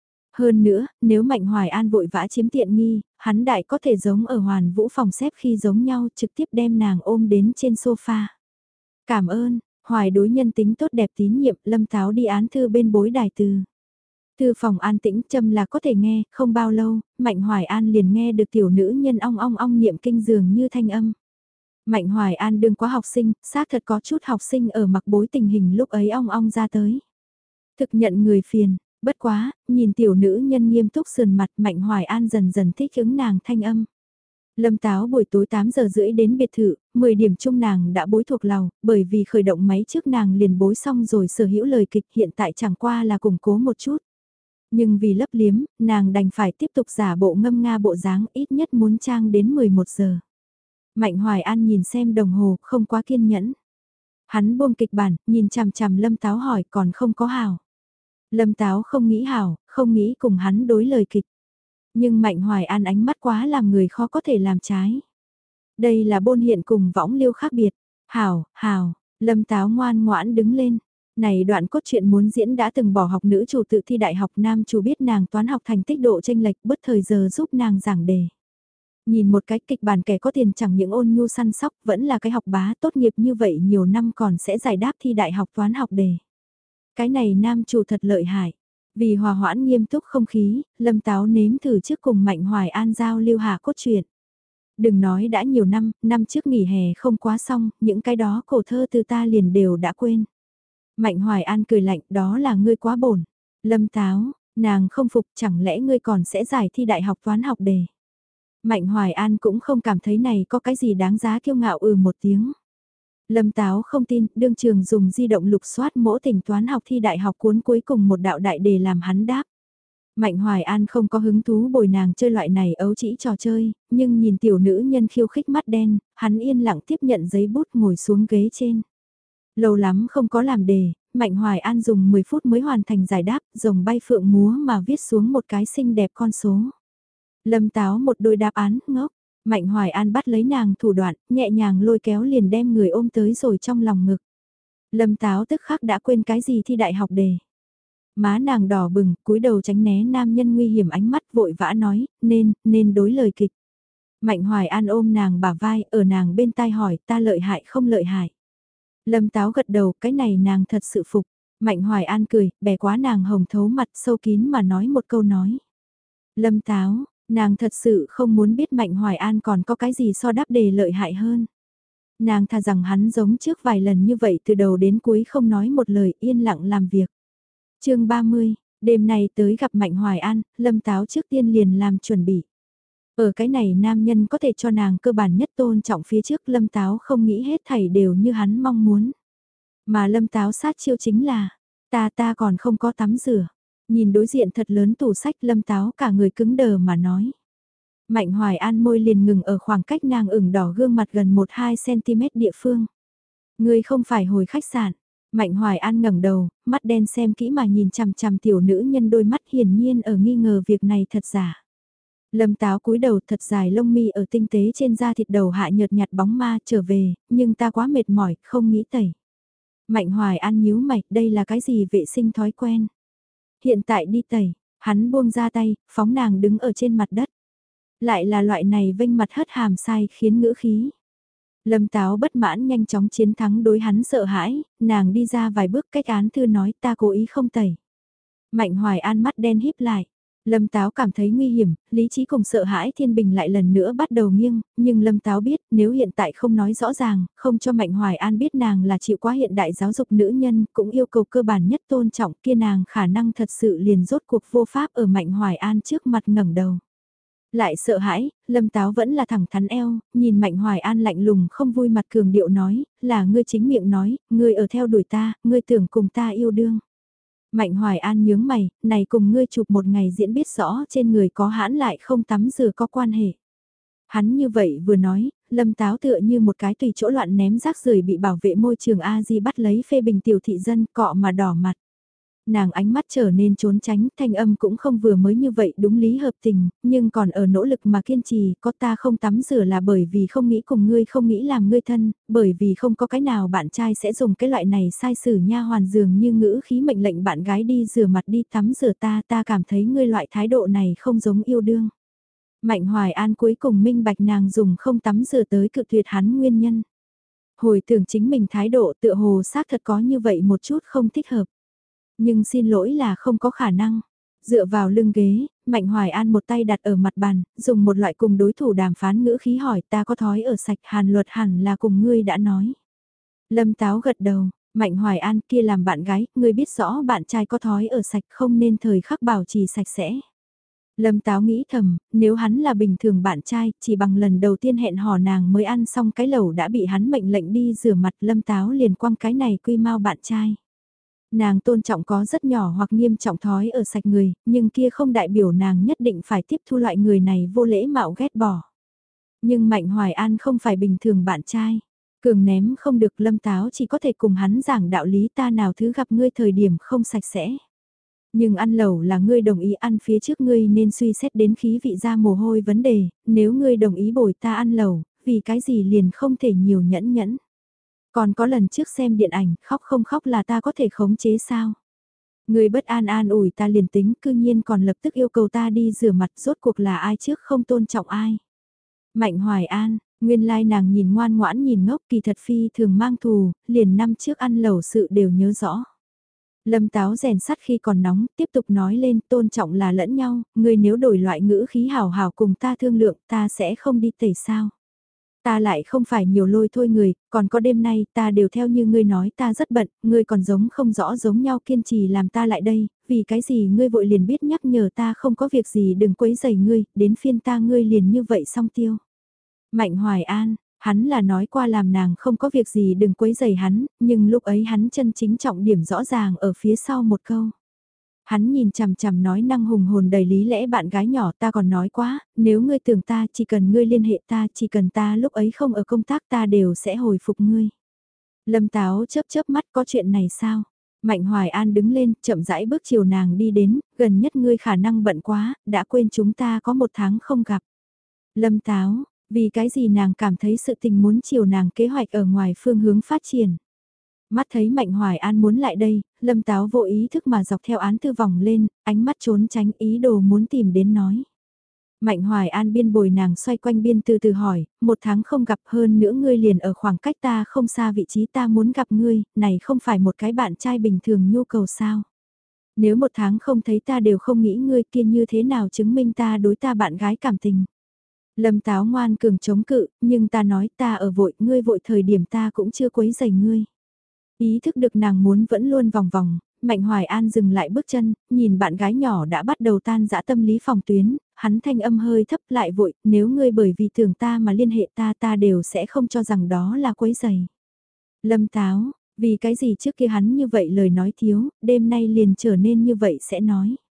Hơn nữa, nếu Mạnh Hoài An vội vã chiếm tiện nghi, hắn đại có thể giống ở Hoàn Vũ phòng xếp khi giống nhau trực tiếp đem nàng ôm đến trên sofa. Cảm ơn, Hoài đối nhân tính tốt đẹp tín nhiệm, Lâm Táo đi án thư bên bối đài từ. Thư phòng an tĩnh châm là có thể nghe, không bao lâu, Mạnh Hoài An liền nghe được tiểu nữ nhân ong ong ong niệm kinh dường như thanh âm. Mạnh Hoài An đương quá học sinh, xác thật có chút học sinh ở mặc bối tình hình lúc ấy ong ong ra tới. Thực nhận người phiền, bất quá, nhìn tiểu nữ nhân nghiêm túc sườn mặt Mạnh Hoài An dần dần thích ứng nàng thanh âm. Lâm Táo buổi tối 8 giờ rưỡi đến biệt thự, 10 điểm chung nàng đã bối thuộc lầu, bởi vì khởi động máy trước nàng liền bối xong rồi sở hữu lời kịch hiện tại chẳng qua là củng cố một chút. Nhưng vì lấp liếm, nàng đành phải tiếp tục giả bộ ngâm nga bộ dáng ít nhất muốn trang đến 11 giờ. Mạnh Hoài An nhìn xem đồng hồ, không quá kiên nhẫn. Hắn buông kịch bản, nhìn chằm chằm Lâm Táo hỏi còn không có hảo. Lâm Táo không nghĩ hảo, không nghĩ cùng hắn đối lời kịch. Nhưng Mạnh Hoài An ánh mắt quá làm người khó có thể làm trái. Đây là bôn hiện cùng võng liêu khác biệt. Hảo, hảo, Lâm Táo ngoan ngoãn đứng lên. Này đoạn cốt truyện muốn diễn đã từng bỏ học nữ chủ tự thi đại học nam chủ biết nàng toán học thành tích độ chênh lệch bất thời giờ giúp nàng giảng đề. Nhìn một cái kịch bản kẻ có tiền chẳng những ôn nhu săn sóc vẫn là cái học bá tốt nghiệp như vậy nhiều năm còn sẽ giải đáp thi đại học toán học đề. Cái này nam chủ thật lợi hại. Vì hòa hoãn nghiêm túc không khí, Lâm Táo nếm thử trước cùng Mạnh Hoài An giao lưu hạ cốt truyện. Đừng nói đã nhiều năm, năm trước nghỉ hè không quá xong, những cái đó cổ thơ từ ta liền đều đã quên. Mạnh Hoài An cười lạnh, đó là ngươi quá bổn. Lâm Táo, nàng không phục, chẳng lẽ ngươi còn sẽ giải thi đại học toán học đề. Mạnh Hoài An cũng không cảm thấy này có cái gì đáng giá kiêu ngạo một tiếng. Lâm Táo không tin, đương trường dùng di động lục soát mỗi tỉnh toán học thi đại học cuốn cuối cùng một đạo đại đề làm hắn đáp. Mạnh Hoài An không có hứng thú bồi nàng chơi loại này ấu chỉ trò chơi, nhưng nhìn tiểu nữ nhân khiêu khích mắt đen, hắn yên lặng tiếp nhận giấy bút ngồi xuống ghế trên. Lâu lắm không có làm đề, Mạnh Hoài An dùng 10 phút mới hoàn thành giải đáp, rồng bay phượng múa mà viết xuống một cái xinh đẹp con số. Lâm Táo một đôi đáp án, ngốc. Mạnh Hoài An bắt lấy nàng thủ đoạn, nhẹ nhàng lôi kéo liền đem người ôm tới rồi trong lòng ngực. Lâm Táo tức khắc đã quên cái gì thi đại học đề. Má nàng đỏ bừng, cúi đầu tránh né nam nhân nguy hiểm ánh mắt vội vã nói, nên đối lời kịch. Mạnh Hoài An ôm nàng bả vai, ở nàng bên tai hỏi ta lợi hại không lợi hại. Lâm Táo gật đầu, cái này nàng thật sự phục. Mạnh Hoài An cười, bẻ quá nàng hồng thấu mặt sâu kín mà nói một câu nói. Lâm Táo, nàng thật sự không muốn biết Mạnh Hoài An còn có cái gì so đáp đề lợi hại hơn. Nàng thà rằng hắn giống trước vài lần như vậy từ đầu đến cuối không nói một lời yên lặng làm việc. chương 30, đêm nay tới gặp Mạnh Hoài An, Lâm Táo trước tiên liền làm chuẩn bị. Ở cái này nam nhân có thể cho nàng cơ bản nhất tôn trọng phía trước Lâm Táo không nghĩ hết thảy đều như hắn mong muốn. Mà Lâm Táo sát chiêu chính là, ta còn không có tắm rửa. Nhìn đối diện thật lớn tủ sách Lâm Táo cả người cứng đờ mà nói. Mạnh Hoài An môi liền ngừng ở khoảng cách nàng ửng đỏ gương mặt gần 1-2 cm địa phương. Ngươi không phải hồi khách sạn. Mạnh Hoài An ngẩng đầu, mắt đen xem kỹ mà nhìn chằm chằm tiểu nữ nhân đôi mắt hiển nhiên ở nghi ngờ việc này thật giả. Lâm Táo cúi đầu thật dài lông mi ở tinh tế trên da thịt đầu hạ nhợt nhạt bóng ma trở về, nhưng ta quá mệt mỏi, không nghĩ tẩy. Mạnh Hoài An nhíu mày, đây là cái gì vệ sinh thói quen. Hiện tại đi tẩy, hắn buông ra tay, phóng nàng đứng ở trên mặt đất. Lại là loại này vênh mặt hất hàm sai khiến ngữ khí. Lâm Táo bất mãn nhanh chóng chiến thắng đối hắn sợ hãi, nàng đi ra vài bước cách án thư nói ta cố ý không tẩy. Mạnh Hoài An mắt đen híp lại. Lâm Táo cảm thấy nguy hiểm, lý trí cùng sợ hãi thiên bình lại lần nữa bắt đầu nghiêng, nhưng Lâm Táo biết nếu hiện tại không nói rõ ràng, không cho Mạnh Hoài An biết nàng là chịu quá hiện đại giáo dục nữ nhân, cũng yêu cầu cơ bản nhất tôn trọng kia nàng khả năng thật sự liền rốt cuộc vô pháp ở Mạnh Hoài An trước mặt ngẩng đầu. Lại sợ hãi, Lâm Táo vẫn là thẳng thắn eo, nhìn Mạnh Hoài An lạnh lùng không vui mặt cường điệu nói, là ngươi chính miệng nói, ngươi ở theo đuổi ta, ngươi tưởng cùng ta yêu đương. Mạnh Hoài An nhướng mày, này cùng ngươi chụp một ngày diễn biết rõ trên người có hãn lại không tắm rửa có quan hệ. Hắn như vậy vừa nói, Lâm Táo tựa như một cái tùy chỗ loạn ném rác rưởi bị bảo vệ môi trường A-di bắt lấy phê bình tiểu thị dân cọ mà đỏ mặt. Nàng ánh mắt trở nên trốn tránh, thanh âm cũng không vừa mới như vậy đúng lý hợp tình, nhưng còn ở nỗ lực mà kiên trì, có ta không tắm rửa là bởi vì không nghĩ cùng ngươi không nghĩ làm ngươi thân, bởi vì không có cái nào bạn trai sẽ dùng cái loại này sai sử nha hoàn dường như ngữ khí mệnh lệnh bạn gái đi rửa mặt đi tắm rửa ta cảm thấy ngươi loại thái độ này không giống yêu đương. Mạnh Hoài An cuối cùng minh bạch nàng dùng không tắm rửa tới cự tuyệt hắn nguyên nhân. Hồi tưởng chính mình thái độ tựa hồ xác thật có như vậy một chút không thích hợp. Nhưng xin lỗi là không có khả năng. Dựa vào lưng ghế, Mạnh Hoài An một tay đặt ở mặt bàn, dùng một loại cùng đối thủ đàm phán ngữ khí hỏi ta có thói ở sạch hàn luật hẳn là cùng ngươi đã nói. Lâm Táo gật đầu, Mạnh Hoài An kia làm bạn gái, ngươi biết rõ bạn trai có thói ở sạch không nên thời khắc bảo trì sạch sẽ. Lâm Táo nghĩ thầm, nếu hắn là bình thường bạn trai, chỉ bằng lần đầu tiên hẹn hò nàng mới ăn xong cái lẩu đã bị hắn mệnh lệnh đi rửa mặt Lâm Táo liền quăng cái này quy mau bạn trai. Nàng tôn trọng có rất nhỏ hoặc nghiêm trọng thói ở sạch người, nhưng kia không đại biểu nàng nhất định phải tiếp thu loại người này vô lễ mạo ghét bỏ. Nhưng Mạnh Hoài An không phải bình thường bạn trai. Cường ném không được Lâm Táo chỉ có thể cùng hắn giảng đạo lý ta nào thứ gặp ngươi thời điểm không sạch sẽ. Nhưng ăn lẩu là ngươi đồng ý ăn phía trước ngươi nên suy xét đến khí vị ra mồ hôi vấn đề, nếu ngươi đồng ý bồi ta ăn lẩu, vì cái gì liền không thể nhiều nhẫn nhẫn. Còn có lần trước xem điện ảnh, khóc không khóc là ta có thể khống chế sao? Người bất an an ủi ta liền tính, cư nhiên còn lập tức yêu cầu ta đi rửa mặt, rốt cuộc là ai trước không tôn trọng ai. Mạnh Hoài An, nguyên lai nàng nhìn ngoan ngoãn nhìn ngốc kỳ thật phi thường mang thù, liền năm trước ăn lẩu sự đều nhớ rõ. Lâm Táo rèn sắt khi còn nóng, tiếp tục nói lên tôn trọng là lẫn nhau, người nếu đổi loại ngữ khí hào hào cùng ta thương lượng ta sẽ không đi tẩy sao. Ta lại không phải nhiều lôi thôi người, còn có đêm nay ta đều theo như ngươi nói ta rất bận, ngươi còn giống không rõ giống nhau kiên trì làm ta lại đây, vì cái gì ngươi vội liền biết nhắc nhở ta không có việc gì đừng quấy rầy ngươi, đến phiên ta ngươi liền như vậy xong tiêu. Mạnh Hoài An, hắn là nói qua làm nàng không có việc gì đừng quấy rầy hắn, nhưng lúc ấy hắn chân chính trọng điểm rõ ràng ở phía sau một câu. Hắn nhìn chằm chằm nói năng hùng hồn đầy lý lẽ bạn gái nhỏ ta còn nói quá, nếu ngươi tưởng ta chỉ cần ngươi liên hệ ta chỉ cần ta lúc ấy không ở công tác ta đều sẽ hồi phục ngươi. Lâm Táo chớp chớp mắt có chuyện này sao? Mạnh Hoài An đứng lên chậm rãi bước chiều nàng đi đến, gần nhất ngươi khả năng bận quá, đã quên chúng ta có 1 tháng không gặp. Lâm Táo, vì cái gì nàng cảm thấy sự tình muốn chiều nàng kế hoạch ở ngoài phương hướng phát triển. Mắt thấy Mạnh Hoài An muốn lại đây, Lâm Táo vô ý thức mà dọc theo án thư vòng lên, ánh mắt trốn tránh ý đồ muốn tìm đến nói. Mạnh Hoài An biên bồi nàng xoay quanh biên từ từ hỏi, 1 tháng không gặp hơn nữa ngươi liền ở khoảng cách ta không xa vị trí ta muốn gặp ngươi, này không phải một cái bạn trai bình thường nhu cầu sao. Nếu 1 tháng không thấy ta đều không nghĩ ngươi kia như thế nào chứng minh ta đối ta bạn gái cảm tình. Lâm Táo ngoan cường chống cự, nhưng ta nói ta ở vội, ngươi vội thời điểm ta cũng chưa quấy rầy ngươi. Ý thức được nàng muốn vẫn luôn vòng vòng, Mạnh Hoài An dừng lại bước chân, nhìn bạn gái nhỏ đã bắt đầu tan dã tâm lý phòng tuyến, hắn thanh âm hơi thấp lại vội, nếu ngươi bởi vì tưởng ta mà liên hệ ta đều sẽ không cho rằng đó là quấy giày. Lâm Táo, vì cái gì trước kia hắn như vậy lời nói thiếu, đêm nay liền trở nên như vậy sẽ nói.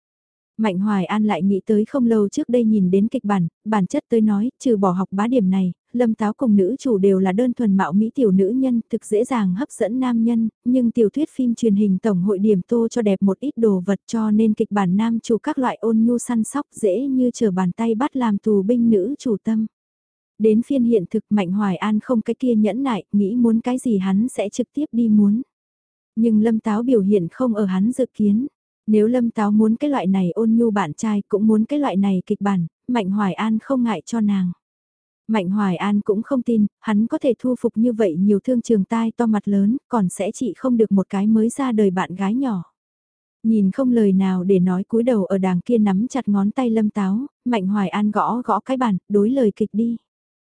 Mạnh Hoài An lại nghĩ tới không lâu trước đây nhìn đến kịch bản, bản chất tới nói, trừ bỏ học bá điểm này, Lâm Táo cùng nữ chủ đều là đơn thuần mạo mỹ tiểu nữ nhân, thực dễ dàng hấp dẫn nam nhân, nhưng tiểu thuyết phim truyền hình tổng hội điểm tô cho đẹp một ít đồ vật cho nên kịch bản nam chủ các loại ôn nhu săn sóc dễ như trở bàn tay bắt làm tù binh nữ chủ tâm. Đến phiên hiện thực Mạnh Hoài An không cái kia nhẫn nại, nghĩ muốn cái gì hắn sẽ trực tiếp đi muốn. Nhưng Lâm Táo biểu hiện không ở hắn dự kiến. Nếu Lâm Táo muốn cái loại này ôn nhu bạn trai cũng muốn cái loại này kịch bản, Mạnh Hoài An không ngại cho nàng. Mạnh Hoài An cũng không tin, hắn có thể thu phục như vậy nhiều thương trường tai to mặt lớn, còn sẽ chỉ không được một cái mới ra đời bạn gái nhỏ. Nhìn không lời nào để nói cúi đầu ở đàng kia nắm chặt ngón tay Lâm Táo, Mạnh Hoài An gõ gõ cái bàn, đối lời kịch đi.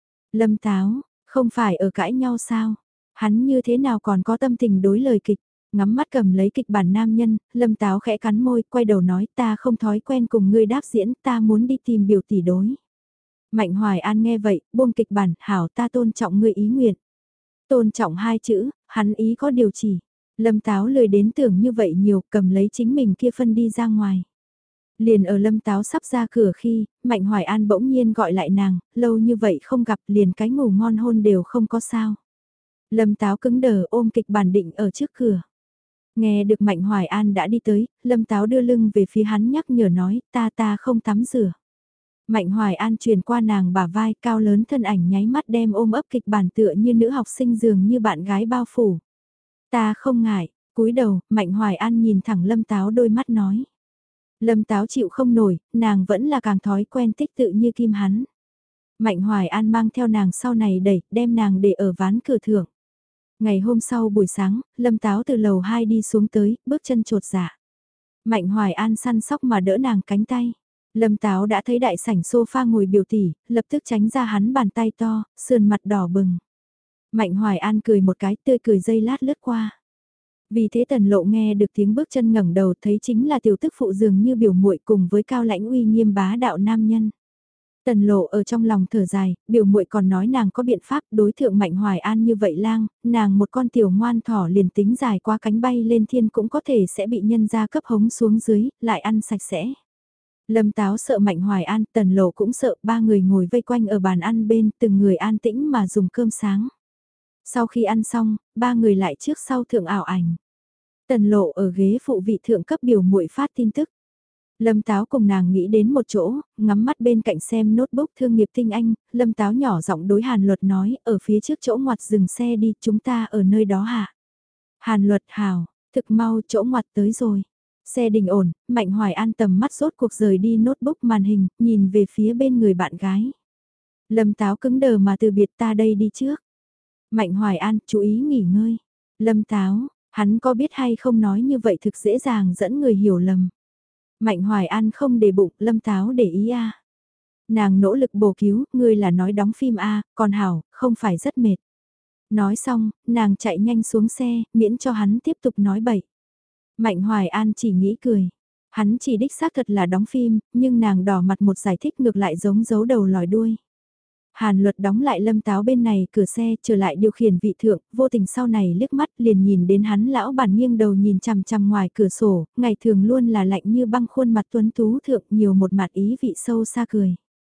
Lâm Táo, không phải ở cãi nhau sao? Hắn như thế nào còn có tâm tình đối lời kịch? Ngắm mắt cầm lấy kịch bản nam nhân, Lâm Táo khẽ cắn môi, quay đầu nói ta không thói quen cùng ngươi đáp diễn, ta muốn đi tìm biểu tỷ đối. Mạnh Hoài An nghe vậy, buông kịch bản, hảo ta tôn trọng ngươi ý nguyện. Tôn trọng hai chữ, hắn ý có điều chỉ. Lâm Táo lười đến tưởng như vậy nhiều, cầm lấy chính mình kia phân đi ra ngoài. Liền ở Lâm Táo sắp ra cửa khi, Mạnh Hoài An bỗng nhiên gọi lại nàng, lâu như vậy không gặp liền cái ngủ ngon hôn đều không có sao. Lâm Táo cứng đờ ôm kịch bản định ở trước cửa. Nghe được Mạnh Hoài An đã đi tới, Lâm Táo đưa lưng về phía hắn nhắc nhở nói, ta không tắm rửa. Mạnh Hoài An truyền qua nàng bả vai cao lớn thân ảnh nháy mắt đem ôm ấp kịch bản tựa như nữ học sinh dường như bạn gái bao phủ. Ta không ngại, cúi đầu, Mạnh Hoài An nhìn thẳng Lâm Táo đôi mắt nói. Lâm Táo chịu không nổi, nàng vẫn là càng thói quen tích tự như kim hắn. Mạnh Hoài An mang theo nàng sau này đẩy, đem nàng để ở ván cửa thượng. Ngày hôm sau buổi sáng, Lâm Táo từ lầu 2 đi xuống tới, bước chân trột dạ. Mạnh Hoài An săn sóc mà đỡ nàng cánh tay. Lâm Táo đã thấy đại sảnh sofa ngồi biểu tỷ, lập tức tránh ra hắn bàn tay to, sườn mặt đỏ bừng. Mạnh Hoài An cười một cái tươi cười dây lát lướt qua. Vì thế Tần Lộ nghe được tiếng bước chân ngẩng đầu thấy chính là tiểu tức phụ dường như biểu muội cùng với cao lãnh uy nghiêm bá đạo nam nhân. Tần Lộ ở trong lòng thở dài, biểu muội còn nói nàng có biện pháp đối thượng Mạnh Hoài An như vậy lang, nàng một con tiểu ngoan thỏ liền tính dài qua cánh bay lên thiên cũng có thể sẽ bị nhân gia cấp hống xuống dưới, lại ăn sạch sẽ. Lâm Táo sợ Mạnh Hoài An, Tần Lộ cũng sợ, ba người ngồi vây quanh ở bàn ăn bên, từng người an tĩnh mà dùng cơm sáng. Sau khi ăn xong, ba người lại trước sau thượng ảo ảnh. Tần Lộ ở ghế phụ vị thượng cấp biểu muội phát tin tức. Lâm Táo cùng nàng nghĩ đến một chỗ, ngắm mắt bên cạnh xem notebook thương nghiệp tinh anh, Lâm Táo nhỏ giọng đối Hàn Luật nói, ở phía trước chỗ ngoặt dừng xe đi, chúng ta ở nơi đó hả? Hàn Luật hào, thực mau chỗ ngoặt tới rồi. Xe đình ổn, Mạnh Hoài An tầm mắt rốt cuộc rời đi notebook màn hình, nhìn về phía bên người bạn gái. Lâm Táo cứng đờ mà từ biệt ta đây đi trước. Mạnh Hoài An, chú ý nghỉ ngơi. Lâm Táo, hắn có biết hay không nói như vậy thực dễ dàng dẫn người hiểu lầm. Mạnh Hoài An không để bụng, Lâm Táo để ý a. Nàng nỗ lực bổ cứu, ngươi là nói đóng phim a, còn Hảo, không phải rất mệt. Nói xong, nàng chạy nhanh xuống xe, miễn cho hắn tiếp tục nói bậy. Mạnh Hoài An chỉ nghĩ cười. Hắn chỉ đích xác thật là đóng phim, nhưng nàng đỏ mặt một giải thích ngược lại giống giấu đầu lòi đuôi. Hàn Luật đóng lại Lâm Táo bên này cửa xe trở lại điều khiển vị thượng, vô tình sau này liếc mắt liền nhìn đến hắn lão bản nghiêng đầu nhìn chằm chằm ngoài cửa sổ, ngày thường luôn là lạnh như băng khuôn mặt tuấn tú thượng nhiều một mặt ý vị sâu xa cười.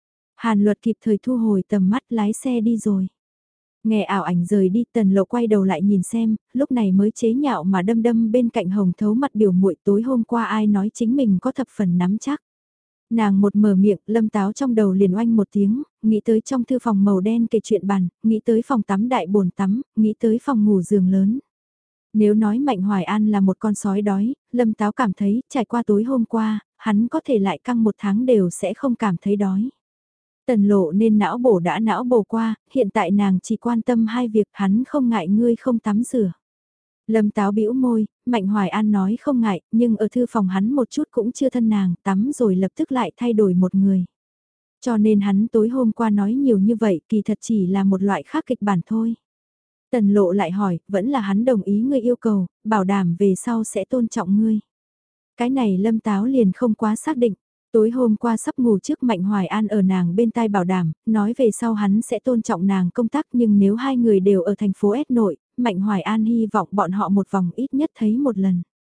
Hàn Luật kịp thời thu hồi tầm mắt lái xe đi rồi. Nghe ảo ảnh rời đi Tần Lộ quay đầu lại nhìn xem, lúc này mới chế nhạo mà đâm đâm bên cạnh hồng thấu mặt biểu muội tối hôm qua ai nói chính mình có thập phần nắm chắc. Nàng một mở miệng, Lâm Táo trong đầu liền oanh một tiếng, nghĩ tới trong thư phòng màu đen kể chuyện bàn, nghĩ tới phòng tắm đại bồn tắm, nghĩ tới phòng ngủ giường lớn. Nếu nói Mạnh Hoài An là một con sói đói, Lâm Táo cảm thấy, trải qua tối hôm qua, hắn có thể lại căng một tháng đều sẽ không cảm thấy đói. Tần Lộ nên não bổ đã não bổ qua, hiện tại nàng chỉ quan tâm hai việc hắn không ngại ngươi không tắm rửa. Lâm Táo bĩu môi, Mạnh Hoài An nói không ngại, nhưng ở thư phòng hắn một chút cũng chưa thân nàng, tắm rồi lập tức lại thay đổi một người. Cho nên hắn tối hôm qua nói nhiều như vậy kỳ thật chỉ là một loại khác kịch bản thôi. Tần Lộ lại hỏi, vẫn là hắn đồng ý ngươi yêu cầu, bảo đảm về sau sẽ tôn trọng ngươi. Cái này Lâm Táo liền không quá xác định. Tối hôm qua sắp ngủ trước Mạnh Hoài An ở nàng bên tai bảo đảm, nói về sau hắn sẽ tôn trọng nàng công tác nhưng nếu hai người đều ở thành phố S nội, Mạnh Hoài An hy vọng bọn họ một vòng ít nhất thấy một lần.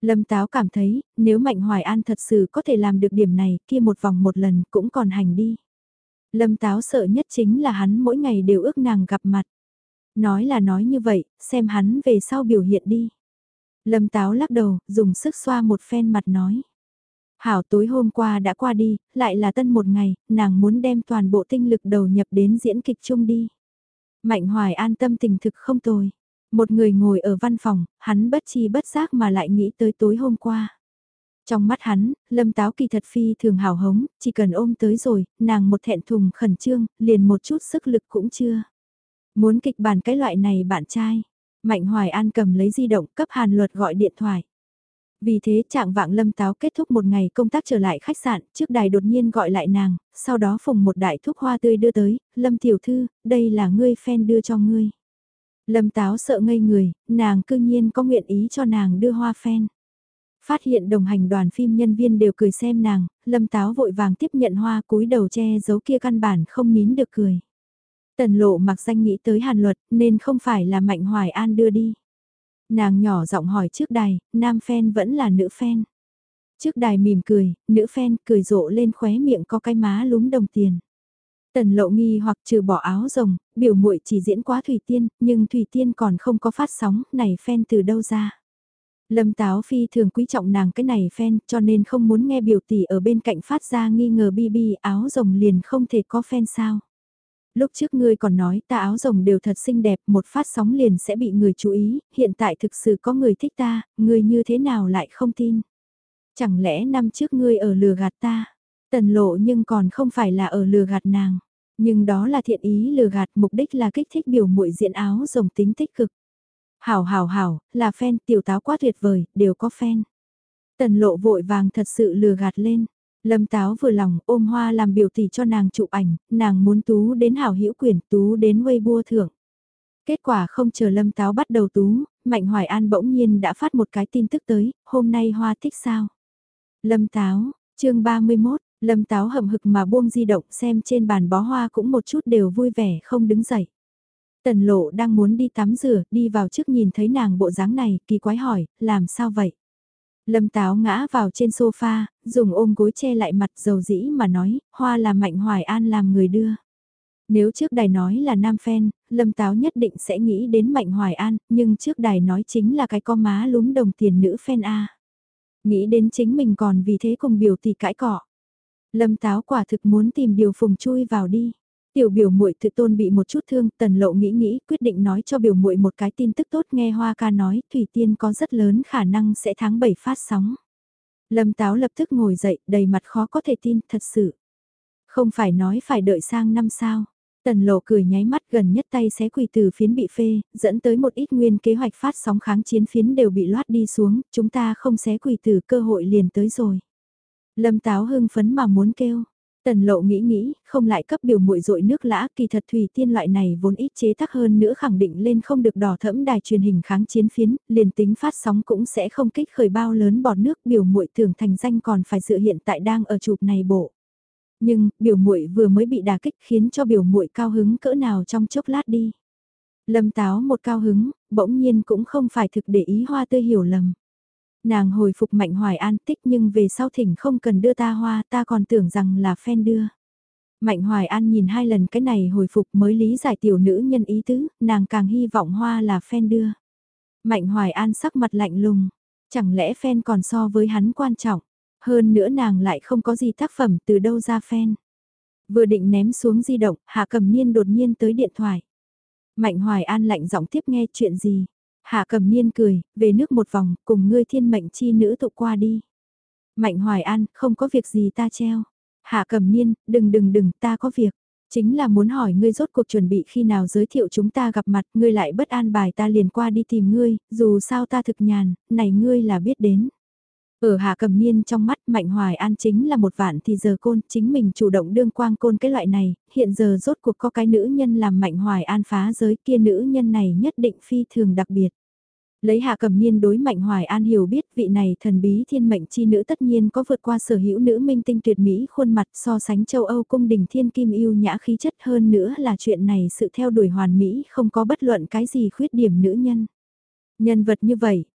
Lâm Táo cảm thấy, nếu Mạnh Hoài An thật sự có thể làm được điểm này, kia một vòng một lần cũng còn hành đi. Lâm Táo sợ nhất chính là hắn mỗi ngày đều ước nàng gặp mặt. Nói là nói như vậy, xem hắn về sau biểu hiện đi. Lâm Táo lắc đầu, dùng sức xoa một phen mặt nói. Hảo, tối hôm qua đã qua đi, lại là tân một ngày, nàng muốn đem toàn bộ tinh lực đầu nhập đến diễn kịch chung đi. Mạnh Hoài An tâm tình thực không tồi. Một người ngồi ở văn phòng, hắn bất chi bất giác mà lại nghĩ tới tối hôm qua. Trong mắt hắn, Lâm Táo kỳ thật phi thường hào hống, chỉ cần ôm tới rồi, nàng một thẹn thùng khẩn trương, liền một chút sức lực cũng chưa. Muốn kịch bản cái loại này bạn trai. Mạnh Hoài An cầm lấy di động cấp Hàn Luật gọi điện thoại. Vì thế trạng vạng Lâm Táo kết thúc một ngày công tác trở lại khách sạn, trước đài đột nhiên gọi lại nàng, sau đó phùng một đại thuốc hoa tươi đưa tới, Lâm tiểu thư, đây là ngươi fan đưa cho ngươi. Lâm Táo sợ ngây người, nàng cư nhiên có nguyện ý cho nàng đưa hoa fan. Phát hiện đồng hành đoàn phim nhân viên đều cười xem nàng, Lâm Táo vội vàng tiếp nhận hoa cúi đầu che giấu kia căn bản không nín được cười. Tần Lộ mặc danh nghĩ tới Hàn Luật nên không phải là Mạnh Hoài An đưa đi. Nàng nhỏ giọng hỏi trước đài, nam fan vẫn là nữ fan. Trước đài mỉm cười, nữ fan cười rộ lên khóe miệng có cái má lúm đồng tiền. Tần Lộ nghi hoặc trừ bỏ áo rồng, biểu muội chỉ diễn quá Thủy Tiên, nhưng Thủy Tiên còn không có phát sóng, này fan từ đâu ra. Lâm Táo Phi thường quý trọng nàng cái này fan cho nên không muốn nghe biểu tỷ ở bên cạnh phát ra nghi ngờ bi áo rồng liền không thể có fan sao. Lúc trước ngươi còn nói ta áo rồng đều thật xinh đẹp, một phát sóng liền sẽ bị người chú ý, hiện tại thực sự có người thích ta, ngươi như thế nào lại không tin. Chẳng lẽ năm trước ngươi ở lừa gạt ta, Tần Lộ nhưng còn không phải là ở lừa gạt nàng, nhưng đó là thiện ý lừa gạt, mục đích là kích thích biểu muội diện áo rồng tính tích cực. Hảo, là fan, tiểu táo quá tuyệt vời, đều có fan. Tần Lộ vội vàng thật sự lừa gạt lên. Lâm Táo vừa lòng ôm hoa làm biểu tỷ cho nàng chụp ảnh, nàng muốn tú đến hảo hữu quyền, tú đến Weibo thưởng. Kết quả không chờ Lâm Táo bắt đầu tú, Mạnh Hoài An bỗng nhiên đã phát một cái tin tức tới, hôm nay hoa thích sao. Lâm Táo, chương 31, Lâm Táo hậm hực mà buông di động xem trên bàn bó hoa cũng một chút đều vui vẻ không đứng dậy. Tần Lộ đang muốn đi tắm rửa, đi vào trước nhìn thấy nàng bộ dáng này, kỳ quái hỏi, làm sao vậy? Lâm Táo ngã vào trên sofa, dùng ôm gối che lại mặt dầu dĩ mà nói, hoa là Mạnh Hoài An làm người đưa. Nếu trước đài nói là nam fan, Lâm Táo nhất định sẽ nghĩ đến Mạnh Hoài An, nhưng trước đài nói chính là cái con má lúm đồng tiền nữ fan A. Nghĩ đến chính mình còn vì thế cùng biểu tỷ cãi cọ. Lâm Táo quả thực muốn tìm điều phùng chui vào đi. Tiểu biểu muội tự tôn bị một chút thương, Tần Lộ nghĩ quyết định nói cho biểu muội một cái tin tức tốt, nghe Hoa ca nói Thủy Tiên có rất lớn khả năng sẽ tháng 7 phát sóng. Lâm Táo lập tức ngồi dậy, đầy mặt khó có thể tin, thật sự. Không phải nói phải đợi sang năm sao. Tần Lộ cười nháy mắt, gần nhất tay xé quỳ từ phiến bị phê, dẫn tới một ít nguyên kế hoạch phát sóng kháng chiến phiến đều bị loát đi xuống, chúng ta không xé quỳ từ, cơ hội liền tới rồi. Lâm Táo hưng phấn mà muốn kêu. Tần Lộ nghĩ, không lại cấp biểu muội dội nước lã, kỳ thật Thủy Tiên loại này vốn ít chế tác hơn nữa khẳng định lên không được đỏ thẫm đài truyền hình kháng chiến phiến, liền tính phát sóng cũng sẽ không kích khởi bao lớn bọt nước, biểu muội tưởng thành danh còn phải dựa hiện tại đang ở chụp này bộ. Nhưng, biểu muội vừa mới bị đả kích khiến cho biểu muội cao hứng cỡ nào trong chốc lát đi. Lâm Táo một cao hứng, bỗng nhiên cũng không phải thực để ý Hoa tươi hiểu lầm. Nàng hồi phục Mạnh Hoài An tích nhưng về sau thỉnh không cần đưa ta hoa, ta còn tưởng rằng là fan đưa. Mạnh Hoài An nhìn hai lần cái này hồi phục mới lý giải tiểu nữ nhân ý tứ, nàng càng hy vọng hoa là fan đưa. Mạnh Hoài An sắc mặt lạnh lùng, chẳng lẽ fan còn so với hắn quan trọng, hơn nữa nàng lại không có gì tác phẩm từ đâu ra fan. Vừa định ném xuống di động, Hạ Cầm Niên đột nhiên tới điện thoại. Mạnh Hoài An lạnh giọng tiếp nghe chuyện gì. Hạ Cầm Niên cười, về nước một vòng, cùng ngươi thiên mệnh chi nữ tụ qua đi. Mạnh Hoài An, không có việc gì ta treo. Hạ Cầm Niên, đừng, ta có việc. Chính là muốn hỏi ngươi rốt cuộc chuẩn bị khi nào giới thiệu chúng ta gặp mặt, ngươi lại bất an bài ta liền qua đi tìm ngươi, dù sao ta thực nhàn, này ngươi là biết đến. Ở Hạ Cầm Niên trong mắt Mạnh Hoài An chính là một vạn thì giờ côn, chính mình chủ động đương quang côn cái loại này, hiện giờ rốt cuộc có cái nữ nhân làm Mạnh Hoài An phá giới, kia nữ nhân này nhất định phi thường đặc biệt. Lấy Hạ Cầm Niên đối Mạnh Hoài An hiểu biết vị này thần bí thiên mệnh chi nữ tất nhiên có vượt qua sở hữu nữ minh tinh tuyệt mỹ khuôn mặt so sánh châu Âu cung đình thiên kim yêu nhã khí chất, hơn nữa là chuyện này sự theo đuổi hoàn mỹ không có bất luận cái gì khuyết điểm nữ nhân. Nhân vật như vậy,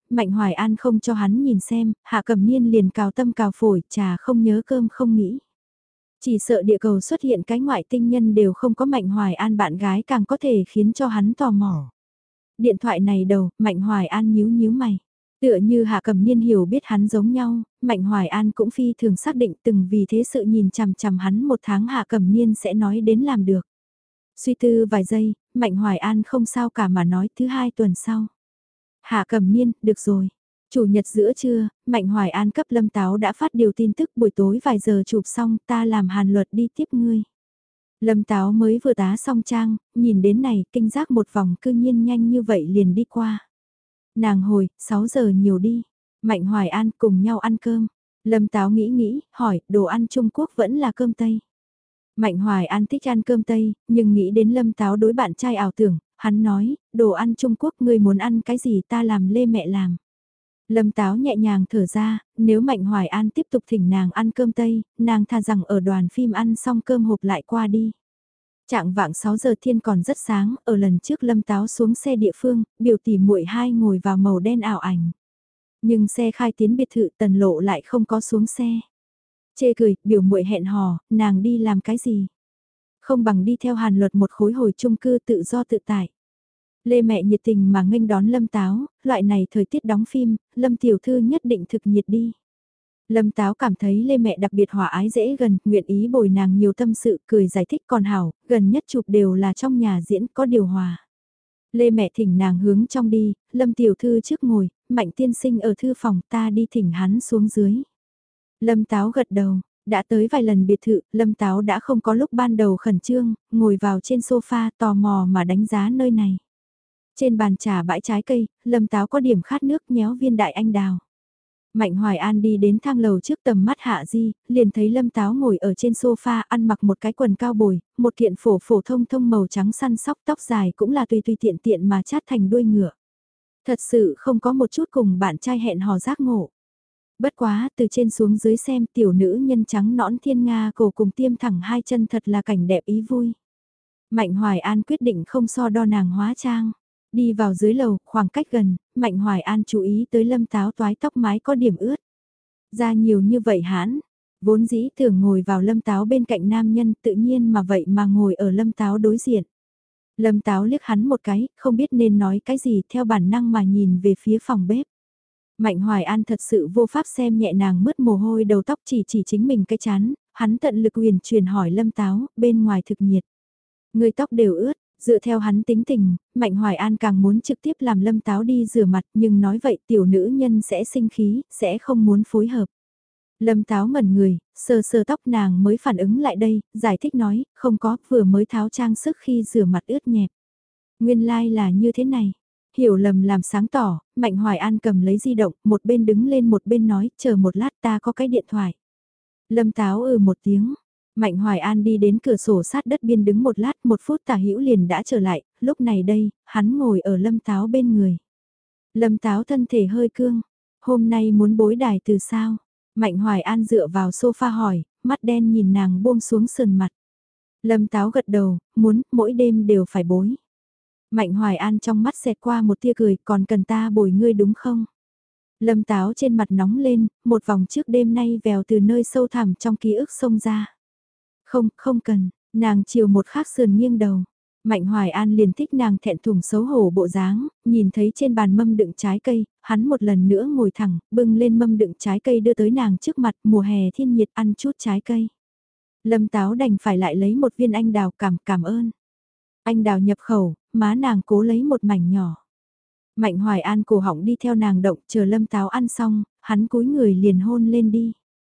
Mạnh Hoài An không cho hắn nhìn xem, Hạ Cẩm Niên liền cào tâm cào phổi, trà không nhớ cơm không nghĩ. Chỉ sợ địa cầu xuất hiện cái ngoại tinh nhân đều không có Mạnh Hoài An bạn gái càng có thể khiến cho hắn tò mò. Điện thoại này đầu, Mạnh Hoài An nhíu nhíu mày. Tựa như Hạ Cẩm Niên hiểu biết hắn giống nhau, Mạnh Hoài An cũng phi thường xác định từng vì thế sự nhìn chằm chằm hắn một tháng Hạ Cẩm Niên sẽ nói đến làm được. Suy tư vài giây, Mạnh Hoài An không sao cả mà nói thứ 2 tuần sau. Hạ Cẩm Niên, được rồi. Chủ nhật giữa trưa, Mạnh Hoài An cấp Lâm Táo đã phát điều tin tức buổi tối vài giờ chụp xong ta làm Hàn Luật đi tiếp ngươi. Lâm Táo mới vừa tá xong trang, nhìn đến này, kinh giác một vòng cư nhiên nhanh như vậy liền đi qua. Nàng hồi, 6 giờ nhiều đi. Mạnh Hoài An cùng nhau ăn cơm. Lâm Táo nghĩ, hỏi, đồ ăn Trung Quốc vẫn là cơm Tây. Mạnh Hoài An thích ăn cơm Tây, nhưng nghĩ đến Lâm Táo đối bạn trai ảo tưởng, hắn nói, đồ ăn Trung Quốc ngươi muốn ăn cái gì ta làm lê mẹ làm. Lâm Táo nhẹ nhàng thở ra, nếu Mạnh Hoài An tiếp tục thỉnh nàng ăn cơm Tây, nàng thà rằng ở đoàn phim ăn xong cơm hộp lại qua đi. Trạng vạng 6 giờ thiên còn rất sáng, ở lần trước Lâm Táo xuống xe địa phương, biểu tỷ muội hai ngồi vào màu đen ảo ảnh. Nhưng xe khai tiến biệt thự Tần Lộ lại không có xuống xe. Chê cười, biểu muội hẹn hò, nàng đi làm cái gì? Không bằng đi theo Hàn Luật một khối hồi chung cư tự do tự tại. Lê mẹ nhiệt tình mà nghênh đón Lâm Táo, loại này thời tiết đóng phim, Lâm tiểu thư nhất định thực nhiệt đi. Lâm Táo cảm thấy Lê mẹ đặc biệt hòa ái dễ gần, nguyện ý bồi nàng nhiều tâm sự, cười giải thích còn hảo, gần nhất chụp đều là trong nhà diễn có điều hòa. Lê mẹ thỉnh nàng hướng trong đi, Lâm tiểu thư trước ngồi, Mạnh tiên sinh ở thư phòng ta đi thỉnh hắn xuống dưới. Lâm Táo gật đầu, đã tới vài lần biệt thự, Lâm Táo đã không có lúc ban đầu khẩn trương, ngồi vào trên sofa tò mò mà đánh giá nơi này. Trên bàn trà bãi trái cây, Lâm Táo có điểm khát nước nhéo viên đại anh đào. Mạnh Hoài An đi đến thang lầu trước tầm mắt Hạ Di, liền thấy Lâm Táo ngồi ở trên sofa ăn mặc một cái quần cao bồi, một kiện phổ phổ thông thông màu trắng săn sóc tóc dài cũng là tùy tùy tiện tiện mà chát thành đuôi ngựa. Thật sự không có một chút cùng bạn trai hẹn hò giác ngộ. Bất quá, từ trên xuống dưới xem tiểu nữ nhân trắng nõn thiên nga cổ cùng tiêm thẳng hai chân thật là cảnh đẹp ý vui. Mạnh Hoài An quyết định không so đo nàng hóa trang. Đi vào dưới lầu, khoảng cách gần, Mạnh Hoài An chú ý tới Lâm Táo toái tóc mái có điểm ướt. Ra nhiều như vậy hãn, vốn dĩ thường ngồi vào Lâm Táo bên cạnh nam nhân tự nhiên mà vậy mà ngồi ở Lâm Táo đối diện. Lâm Táo liếc hắn một cái, không biết nên nói cái gì theo bản năng mà nhìn về phía phòng bếp. Mạnh Hoài An thật sự vô pháp xem nhẹ nàng mứt mồ hôi đầu tóc chỉ chính mình cái chán, hắn tận lực huyền truyền hỏi Lâm Táo, bên ngoài thực nhiệt. Người tóc đều ướt, dựa theo hắn tính tình, Mạnh Hoài An càng muốn trực tiếp làm Lâm Táo đi rửa mặt nhưng nói vậy tiểu nữ nhân sẽ sinh khí, sẽ không muốn phối hợp. Lâm Táo ngẩn người, sờ sờ tóc nàng mới phản ứng lại đây, giải thích nói, không có, vừa mới tháo trang sức khi rửa mặt ướt nhẹp. Nguyên lai like là như thế này. Hiểu lầm làm sáng tỏ, Mạnh Hoài An cầm lấy di động, một bên đứng lên một bên nói, chờ một lát ta có cái điện thoại. Lâm Táo một tiếng. Mạnh Hoài An đi đến cửa sổ sát đất biên đứng một lát, một phút tả hữu liền đã trở lại, lúc này đây, hắn ngồi ở Lâm Táo bên người. Lâm Táo thân thể hơi cương, hôm nay muốn bối đài từ sao? Mạnh Hoài An dựa vào sofa hỏi, mắt đen nhìn nàng buông xuống sườn mặt. Lâm Táo gật đầu, muốn, mỗi đêm đều phải bối. Mạnh Hoài An trong mắt xẹt qua một tia cười, còn cần ta bồi ngươi đúng không? Lâm Táo trên mặt nóng lên, một vòng trước đêm nay vèo từ nơi sâu thẳm trong ký ức xông ra. Không, không cần, nàng chiều một khắc sườn nghiêng đầu. Mạnh Hoài An liền thích nàng thẹn thùng xấu hổ bộ dáng, nhìn thấy trên bàn mâm đựng trái cây, hắn một lần nữa ngồi thẳng, bưng lên mâm đựng trái cây đưa tới nàng trước mặt, mùa hè thiên nhiệt ăn chút trái cây. Lâm Táo đành phải lại lấy một viên anh đào cảm ơn. Anh đào nhập khẩu, má nàng cố lấy một mảnh nhỏ. Mạnh Hoài An cổ họng đi theo nàng động, chờ Lâm Táo ăn xong, hắn cúi người liền hôn lên đi.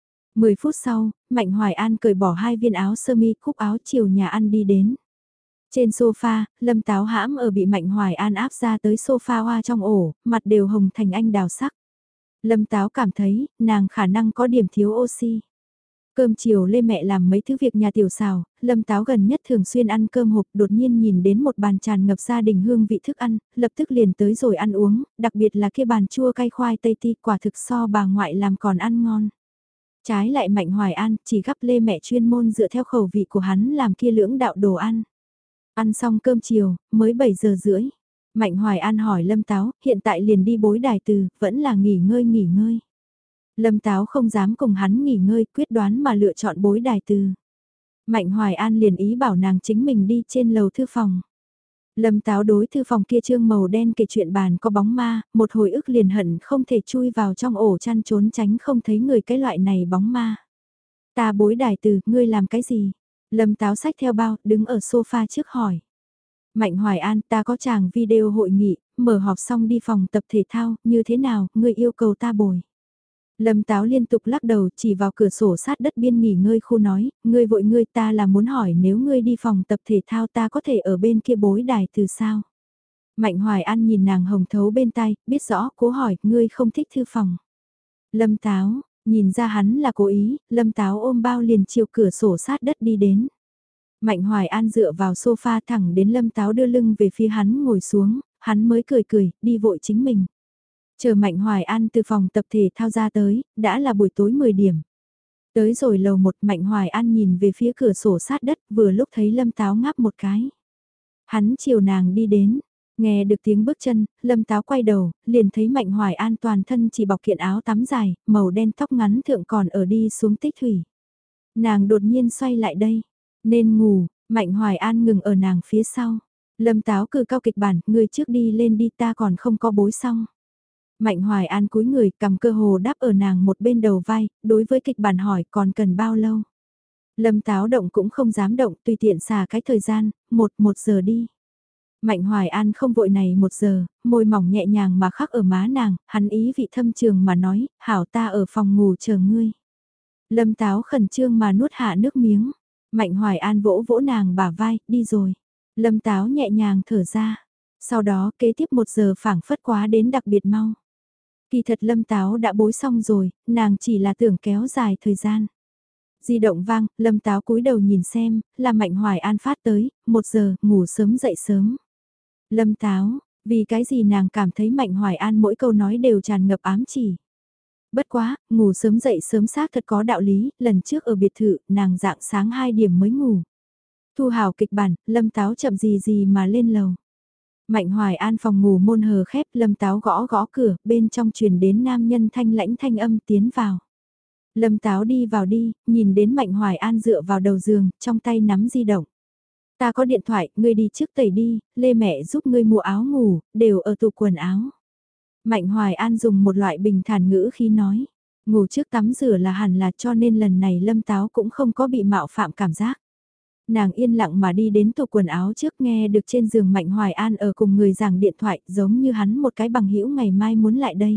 10 phút sau, Mạnh Hoài An cởi bỏ 2 viên áo sơ mi cúc áo chiều nhà ăn đi đến. Trên sofa, Lâm Táo hãm ở bị Mạnh Hoài An áp ra tới sofa hoa trong ổ, mặt đều hồng thành anh đào sắc. Lâm Táo cảm thấy, nàng khả năng có điểm thiếu oxy. Cơm chiều Lê mẹ làm mấy thứ việc nhà tiểu xào, Lâm Táo gần nhất thường xuyên ăn cơm hộp đột nhiên nhìn đến một bàn tràn ngập gia đình hương vị thức ăn, lập tức liền tới rồi ăn uống, đặc biệt là kia bàn chua cay khoai tây ti quả thực so bà ngoại làm còn ăn ngon. Trái lại Mạnh Hoài An chỉ gắp Lê mẹ chuyên môn dựa theo khẩu vị của hắn làm kia lưỡng đạo đồ ăn. Ăn xong cơm chiều, mới 7 giờ rưỡi. Mạnh Hoài An hỏi Lâm Táo, hiện tại liền đi bối đài từ, vẫn là nghỉ ngơi nghỉ ngơi. Lâm Táo không dám cùng hắn nghỉ ngơi, quyết đoán mà lựa chọn bối đài từ. Mạnh Hoài An liền ý bảo nàng chính mình đi trên lầu thư phòng. Lâm Táo đối thư phòng kia trương màu đen kể chuyện bàn có bóng ma, một hồi ức liền hận không thể chui vào trong ổ chăn trốn tránh không thấy người cái loại này bóng ma. Ta bối đài từ, ngươi làm cái gì? Lâm Táo xách theo bao, đứng ở sofa trước hỏi. Mạnh Hoài An, ta có chàng video hội nghị, mở họp xong đi phòng tập thể thao, như thế nào, ngươi yêu cầu ta bồi. Lâm Táo liên tục lắc đầu chỉ vào cửa sổ sát đất biên nghỉ ngơi khu nói, ngươi vội ngươi ta là muốn hỏi nếu ngươi đi phòng tập thể thao ta có thể ở bên kia bối đài từ sao. Mạnh Hoài An nhìn nàng hồng thấu bên tay, biết rõ, cố hỏi, ngươi không thích thư phòng. Lâm Táo, nhìn ra hắn là cố ý, Lâm Táo ôm bao liền chiều cửa sổ sát đất đi đến. Mạnh Hoài An dựa vào sofa thẳng đến Lâm Táo đưa lưng về phía hắn ngồi xuống, hắn mới cười cười, đi vội chính mình. Chờ Mạnh Hoài An từ phòng tập thể thao ra tới, đã là buổi tối 10 điểm. Tới rồi lầu 1 Mạnh Hoài An nhìn về phía cửa sổ sát đất vừa lúc thấy Lâm Táo ngáp một cái. Hắn chiều nàng đi đến, nghe được tiếng bước chân, Lâm Táo quay đầu, liền thấy Mạnh Hoài An toàn thân chỉ bọc kiện áo tắm dài, màu đen tóc ngắn thượng còn ở đi xuống tích thủy. Nàng đột nhiên xoay lại đây, nên ngủ, Mạnh Hoài An ngừng ở nàng phía sau. Lâm Táo cử cao kịch bản, người trước đi lên đi ta còn không có bối xong. Mạnh Hoài An cúi người cầm cơ hồ đáp ở nàng một bên đầu vai, đối với kịch bản hỏi còn cần bao lâu. Lâm Táo động cũng không dám động, tùy tiện xả cái thời gian, một giờ đi. Mạnh Hoài An không vội này 1 giờ, môi mỏng nhẹ nhàng mà khắc ở má nàng, hắn ý vị thâm trường mà nói, hảo ta ở phòng ngủ chờ ngươi. Lâm Táo khẩn trương mà nuốt hạ nước miếng. Mạnh Hoài An vỗ vỗ nàng bả vai, đi rồi. Lâm Táo nhẹ nhàng thở ra. Sau đó kế tiếp 1 giờ phảng phất quá đến đặc biệt mau. Kỳ thật Lâm Táo đã bối xong rồi, nàng chỉ là tưởng kéo dài thời gian. Di động vang, Lâm Táo cúi đầu nhìn xem, là Mạnh Hoài An phát tới, 1 giờ, ngủ sớm dậy sớm. Lâm Táo, vì cái gì nàng cảm thấy Mạnh Hoài An mỗi câu nói đều tràn ngập ám chỉ. Bất quá, ngủ sớm dậy sớm xác thật có đạo lý, lần trước ở biệt thự, nàng dạng sáng 2 điểm mới ngủ. Thu hào kịch bản, Lâm Táo chậm gì gì mà lên lầu. Mạnh Hoài An phòng ngủ môn hờ khép, Lâm Táo gõ gõ cửa, bên trong truyền đến nam nhân thanh lãnh thanh âm tiến vào. Lâm Táo đi vào đi, nhìn đến Mạnh Hoài An dựa vào đầu giường, trong tay nắm di động. Ta có điện thoại, ngươi đi trước tẩy đi, Lê mẹ giúp ngươi mua áo ngủ, đều ở tủ quần áo. Mạnh Hoài An dùng một loại bình thản ngữ khi nói, ngủ trước tắm rửa là hẳn là cho nên lần này Lâm Táo cũng không có bị mạo phạm cảm giác. Nàng yên lặng mà đi đến tủ quần áo trước nghe được trên giường Mạnh Hoài An ở cùng người giảng điện thoại giống như hắn một cái bằng hữu ngày mai muốn lại đây.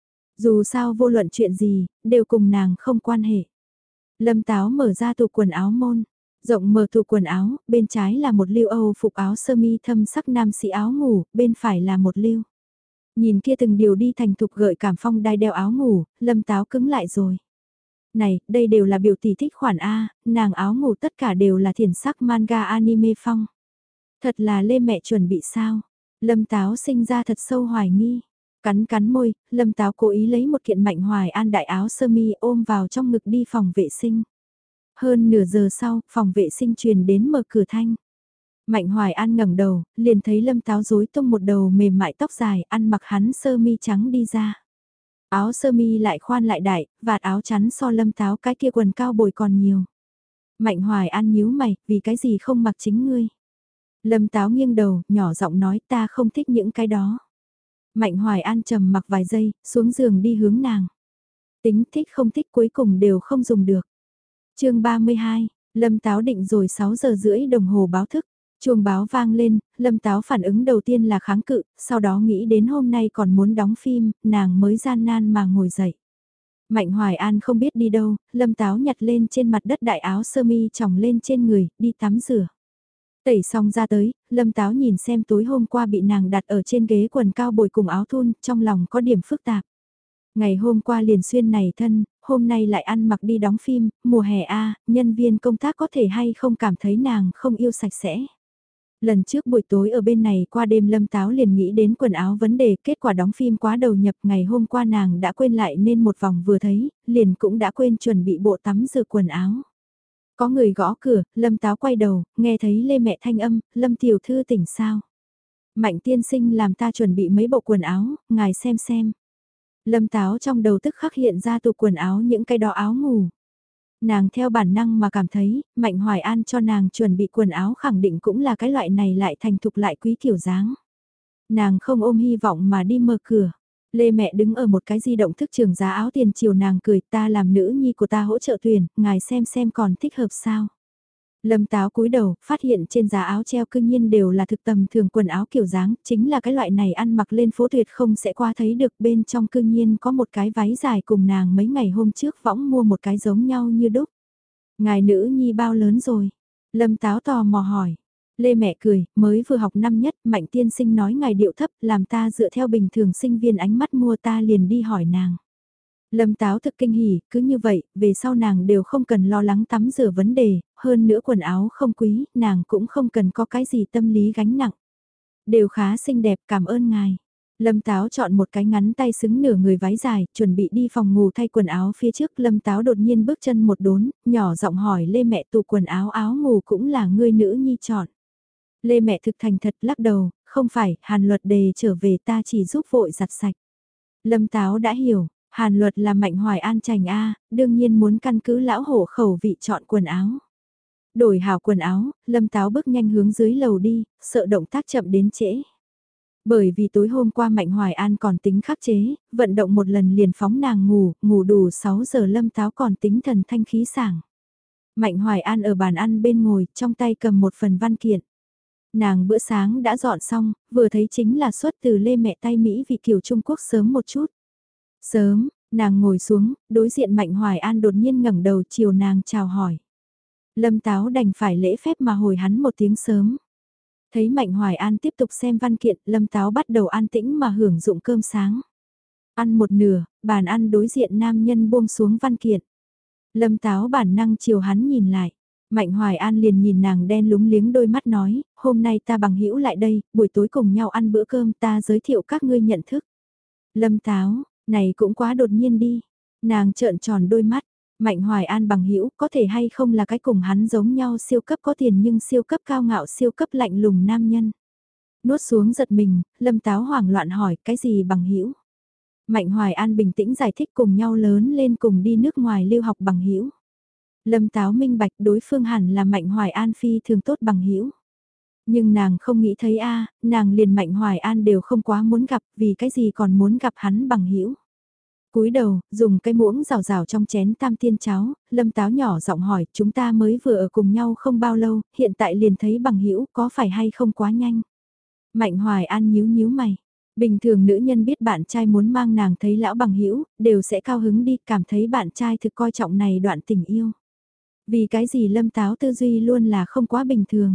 Dù sao vô luận chuyện gì, đều cùng nàng không quan hệ. Lâm Táo mở ra tủ quần áo môn, rộng mở tủ quần áo, bên trái là một lưu Âu phục áo sơ mi thâm sắc nam sĩ áo ngủ, bên phải là một lưu. Nhìn kia từng điều đi thành thục gợi cảm phong đai đeo áo ngủ, Lâm Táo cứng lại rồi. Này, đây đều là biểu tỷ thích khoản A, nàng áo ngủ tất cả đều là thiển sắc manga anime phong. Thật là Lê mẹ chuẩn bị sao? Lâm Táo sinh ra thật sâu hoài nghi. Cắn cắn môi, Lâm Táo cố ý lấy một kiện Mạnh Hoài An đại áo sơ mi ôm vào trong ngực đi phòng vệ sinh. Hơn nửa giờ sau, phòng vệ sinh truyền đến mở cửa thanh. Mạnh Hoài An ngẩng đầu, liền thấy Lâm Táo rối tung một đầu mềm mại tóc dài, ăn mặc hắn sơ mi trắng đi ra. Áo sơ mi lại khoan lại đại, vạt áo chắn so Lâm Táo cái kia quần cao bồi còn nhiều. Mạnh Hoài An nhíu mày, vì cái gì không mặc chính ngươi. Lâm Táo nghiêng đầu, nhỏ giọng nói ta không thích những cái đó. Mạnh Hoài An trầm mặc vài giây, xuống giường đi hướng nàng. Tính thích không thích cuối cùng đều không dùng được. Chương 32, Lâm Táo định rồi 6 giờ rưỡi đồng hồ báo thức. Chuông báo vang lên, Lâm Táo phản ứng đầu tiên là kháng cự, sau đó nghĩ đến hôm nay còn muốn đóng phim, nàng mới gian nan mà ngồi dậy. Mạnh Hoài An không biết đi đâu, Lâm Táo nhặt lên trên mặt đất đại áo sơ mi tròng lên trên người, đi tắm rửa. Tẩy xong ra tới, Lâm Táo nhìn xem tối hôm qua bị nàng đặt ở trên ghế quần cao bồi cùng áo thun, trong lòng có điểm phức tạp. Ngày hôm qua liền xuyên này thân, hôm nay lại ăn mặc đi đóng phim, mùa hè A, nhân viên công tác có thể hay không cảm thấy nàng không yêu sạch sẽ. Lần trước buổi tối ở bên này qua đêm Lâm Táo liền nghĩ đến quần áo vấn đề, kết quả đóng phim quá đầu nhập ngày hôm qua nàng đã quên lại nên một vòng vừa thấy, liền cũng đã quên chuẩn bị bộ tắm rửa quần áo. Có người gõ cửa, Lâm Táo quay đầu, nghe thấy Lê mẹ thanh âm, Lâm tiểu thư tỉnh sao. Mạnh tiên sinh làm ta chuẩn bị mấy bộ quần áo, ngài xem xem. Lâm Táo trong đầu tức khắc hiện ra tủ quần áo những cái đó áo ngủ. Nàng theo bản năng mà cảm thấy, Mạnh Hoài An cho nàng chuẩn bị quần áo khẳng định cũng là cái loại này lại thành thục lại quý kiểu dáng. Nàng không ôm hy vọng mà đi mở cửa. Lê mẹ đứng ở một cái di động thức trường giá áo tiền chiều nàng cười, ta làm nữ nhi của ta hỗ trợ tuyển, ngài xem còn thích hợp sao. Lâm Táo cúi đầu, phát hiện trên giá áo treo cương nhiên đều là thực tầm thường quần áo kiểu dáng, chính là cái loại này ăn mặc lên phố tuyệt không sẽ qua thấy được, bên trong cương nhiên có một cái váy dài cùng nàng mấy ngày hôm trước võng mua một cái giống nhau như đúc. Ngài nữ nhi bao lớn rồi? Lâm Táo tò mò hỏi. Lê mẹ cười, mới vừa học năm nhất, Mạnh tiên sinh nói ngài điệu thấp, làm ta dựa theo bình thường sinh viên ánh mắt mua, ta liền đi hỏi nàng. Lâm Táo thực kinh hỉ, cứ như vậy, về sau nàng đều không cần lo lắng tắm rửa vấn đề, hơn nữa quần áo không quý, nàng cũng không cần có cái gì tâm lý gánh nặng. Đều khá xinh đẹp, cảm ơn ngài. Lâm Táo chọn một cái ngắn tay xứng nửa người váy dài, chuẩn bị đi phòng ngủ thay quần áo phía trước. Lâm Táo đột nhiên bước chân một đốn, nhỏ giọng hỏi Lê mẹ, tủ quần áo áo ngủ cũng là ngươi nữ nhi chọn. Lê mẹ thực thành thật lắc đầu, không phải, Hàn Luật đề trở về ta chỉ giúp vội giặt sạch. Lâm Táo đã hiểu, Hàn Luật là Mạnh Hoài An chành A, đương nhiên muốn căn cứ lão hổ khẩu vị chọn quần áo. Đổi hảo quần áo, Lâm Táo bước nhanh hướng dưới lầu đi, sợ động tác chậm đến trễ. Bởi vì tối hôm qua Mạnh Hoài An còn tính khắc chế, vận động một lần liền phóng nàng ngủ, ngủ đủ 6 giờ Lâm Táo còn tính thần thanh khí sảng. Mạnh Hoài An ở bàn ăn bên ngồi, trong tay cầm một phần văn kiện. Nàng bữa sáng đã dọn xong, vừa thấy chính là xuất từ Lê mẹ tay Mỹ vị kiểu Trung Quốc sớm một chút. Sớm, nàng ngồi xuống, đối diện Mạnh Hoài An đột nhiên ngẩng đầu chiều nàng chào hỏi. Lâm Táo đành phải lễ phép mà hồi hắn một tiếng sớm. Thấy Mạnh Hoài An tiếp tục xem văn kiện, Lâm Táo bắt đầu an tĩnh mà hưởng dụng cơm sáng. Ăn một nửa, bàn ăn đối diện nam nhân buông xuống văn kiện. Lâm Táo bản năng chiều hắn nhìn lại. Mạnh Hoài An liền nhìn nàng đen lúng liếng đôi mắt nói, hôm nay ta bằng hữu lại đây, buổi tối cùng nhau ăn bữa cơm ta giới thiệu các ngươi nhận thức. Lâm Táo, này cũng quá đột nhiên đi. Nàng trợn tròn đôi mắt, Mạnh Hoài An bằng hữu có thể hay không là cái cùng hắn giống nhau siêu cấp có tiền nhưng siêu cấp cao ngạo siêu cấp lạnh lùng nam nhân. Nuốt xuống giật mình, Lâm Táo hoảng loạn hỏi cái gì bằng hữu. Mạnh Hoài An bình tĩnh giải thích cùng nhau lớn lên cùng đi nước ngoài lưu học bằng hữu. Lâm Táo minh bạch đối phương hẳn là Mạnh Hoài An phi thường tốt bằng hữu. Nhưng nàng không nghĩ thấy nàng liền Mạnh Hoài An đều không quá muốn gặp, vì cái gì còn muốn gặp hắn bằng hữu. Cúi đầu, dùng cái muỗng rào rào trong chén tam tiên cháo, Lâm Táo nhỏ giọng hỏi, chúng ta mới vừa ở cùng nhau không bao lâu, hiện tại liền thấy bằng hữu có phải hay không quá nhanh. Mạnh Hoài An nhíu nhíu mày. Bình thường nữ nhân biết bạn trai muốn mang nàng thấy lão bằng hữu đều sẽ cao hứng đi, cảm thấy bạn trai thực coi trọng này đoạn tình yêu. Vì cái gì Lâm Táo tư duy luôn là không quá bình thường.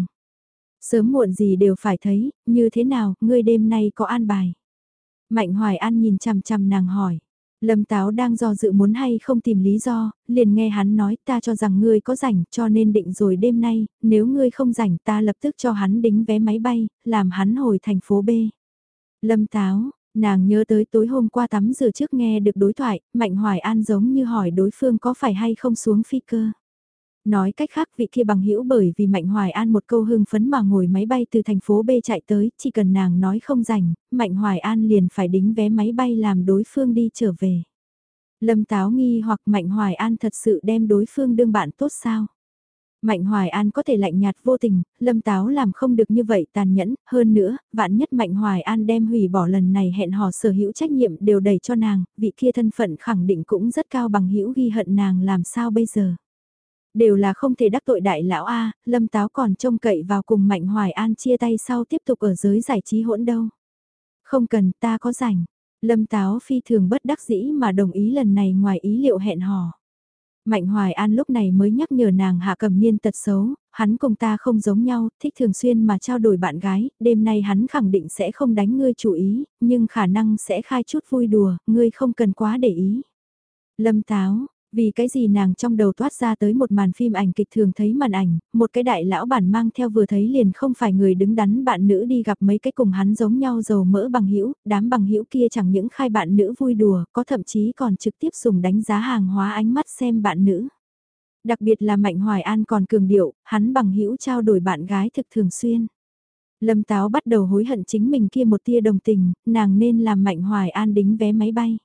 Sớm muộn gì đều phải thấy, như thế nào, ngươi đêm nay có an bài. Mạnh Hoài An nhìn chằm chằm nàng hỏi. Lâm Táo đang do dự muốn hay không tìm lý do, liền nghe hắn nói ta cho rằng ngươi có rảnh cho nên định rồi đêm nay, nếu ngươi không rảnh ta lập tức cho hắn đính vé máy bay, làm hắn hồi thành phố B. Lâm Táo, nàng nhớ tới tối hôm qua tắm rửa trước nghe được đối thoại, Mạnh Hoài An giống như hỏi đối phương có phải hay không xuống phi cơ. Nói cách khác vị kia bằng hữu bởi vì Mạnh Hoài An một câu hưng phấn mà ngồi máy bay từ thành phố B chạy tới, chỉ cần nàng nói không rảnh, Mạnh Hoài An liền phải đính vé máy bay làm đối phương đi trở về. Lâm Táo nghi hoặc Mạnh Hoài An thật sự đem đối phương đương bạn tốt sao? Mạnh Hoài An có thể lạnh nhạt vô tình, Lâm Táo làm không được như vậy tàn nhẫn, hơn nữa, vạn nhất Mạnh Hoài An đem hủy bỏ lần này hẹn hò sở hữu trách nhiệm đều đẩy cho nàng, vị kia thân phận khẳng định cũng rất cao bằng hữu ghi hận nàng làm sao bây giờ. Đều là không thể đắc tội đại lão A, Lâm Táo còn trông cậy vào cùng Mạnh Hoài An chia tay sau tiếp tục ở giới giải trí hỗn đâu. Không cần, ta có rảnh. Lâm Táo phi thường bất đắc dĩ mà đồng ý lần này ngoài ý liệu hẹn hò. Mạnh Hoài An lúc này mới nhắc nhở nàng Hạ Cẩm Niên tật xấu, hắn cùng ta không giống nhau, thích thường xuyên mà trao đổi bạn gái, đêm nay hắn khẳng định sẽ không đánh ngươi chủ ý, nhưng khả năng sẽ khai chút vui đùa, ngươi không cần quá để ý. Lâm Táo, vì cái gì nàng trong đầu toát ra tới một màn phim ảnh kịch thường thấy màn ảnh, một cái đại lão bản mang theo vừa thấy liền không phải người đứng đắn bạn nữ đi gặp mấy cái cùng hắn giống nhau dầu mỡ bằng hữu, đám bằng hữu kia chẳng những khai bạn nữ vui đùa, có thậm chí còn trực tiếp dùng đánh giá hàng hóa ánh mắt xem bạn nữ. Đặc biệt là Mạnh Hoài An còn cường điệu, hắn bằng hữu trao đổi bạn gái thực thường xuyên. Lâm Táo bắt đầu hối hận chính mình kia một tia đồng tình, nàng nên làm Mạnh Hoài An đính vé máy bay.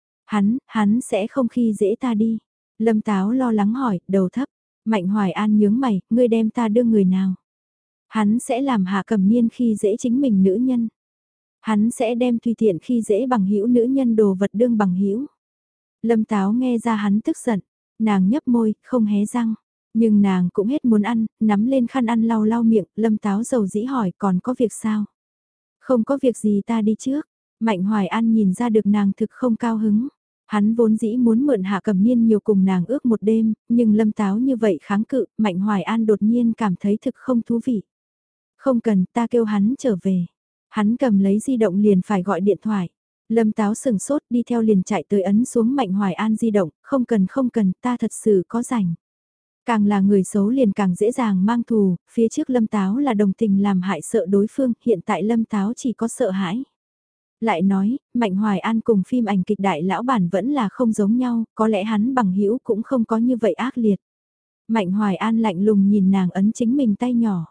Hắn sẽ không khi dễ ta đi. Lâm Táo lo lắng hỏi, đầu thấp. Mạnh Hoài An nhướng mày, ngươi đem ta đưa người nào? Hắn sẽ làm Hạ Cẩm Niên khi dễ chính mình nữ nhân. Hắn sẽ đem tùy tiện khi dễ bằng hữu nữ nhân đồ vật đương bằng hữu. Lâm Táo nghe ra hắn tức giận, nàng nhấp môi, không hé răng. Nhưng nàng cũng hết muốn ăn, nắm lên khăn ăn lau lau miệng, Lâm Táo dầu dĩ hỏi còn có việc sao? Không có việc gì ta đi trước. Mạnh Hoài An nhìn ra được nàng thực không cao hứng. Hắn vốn dĩ muốn mượn Hạ Cẩm Niên nhiều cùng nàng ước một đêm, nhưng Lâm Táo như vậy kháng cự, Mạnh Hoài An đột nhiên cảm thấy thực không thú vị. Không cần, ta kêu hắn trở về. Hắn cầm lấy di động liền phải gọi điện thoại. Lâm Táo sừng sốt đi theo liền chạy tới ấn xuống Mạnh Hoài An di động, không cần, ta thật sự có rảnh. Càng là người xấu liền càng dễ dàng mang thù, phía trước Lâm Táo là đồng tình làm hại sợ đối phương, hiện tại Lâm Táo chỉ có sợ hãi. Lại nói, Mạnh Hoài An cùng phim ảnh kịch đại lão bản vẫn là không giống nhau, có lẽ hắn bằng hữu cũng không có như vậy ác liệt. Mạnh Hoài An lạnh lùng nhìn nàng ấn chính mình tay nhỏ.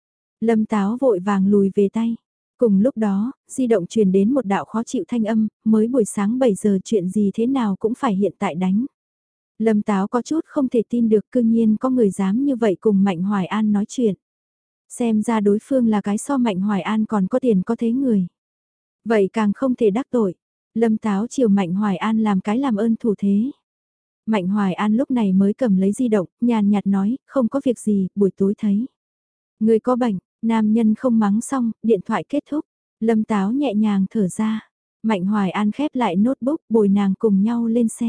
Lâm Táo vội vàng lùi về tay. Cùng lúc đó, di động truyền đến một đạo khó chịu thanh âm, mới buổi sáng 7 giờ chuyện gì thế nào cũng phải hiện tại đánh. Lâm Táo có chút không thể tin được cư nhiên có người dám như vậy cùng Mạnh Hoài An nói chuyện. Xem ra đối phương là cái so Mạnh Hoài An còn có tiền có thế người. Vậy càng không thể đắc tội. Lâm Táo chiều Mạnh Hoài An làm cái làm ơn thủ thế. Mạnh Hoài An lúc này mới cầm lấy di động, nhàn nhạt nói, không có việc gì, buổi tối thấy. Người có bệnh, nam nhân không mắng xong, điện thoại kết thúc. Lâm Táo nhẹ nhàng thở ra. Mạnh Hoài An khép lại notebook bồi nàng cùng nhau lên xe.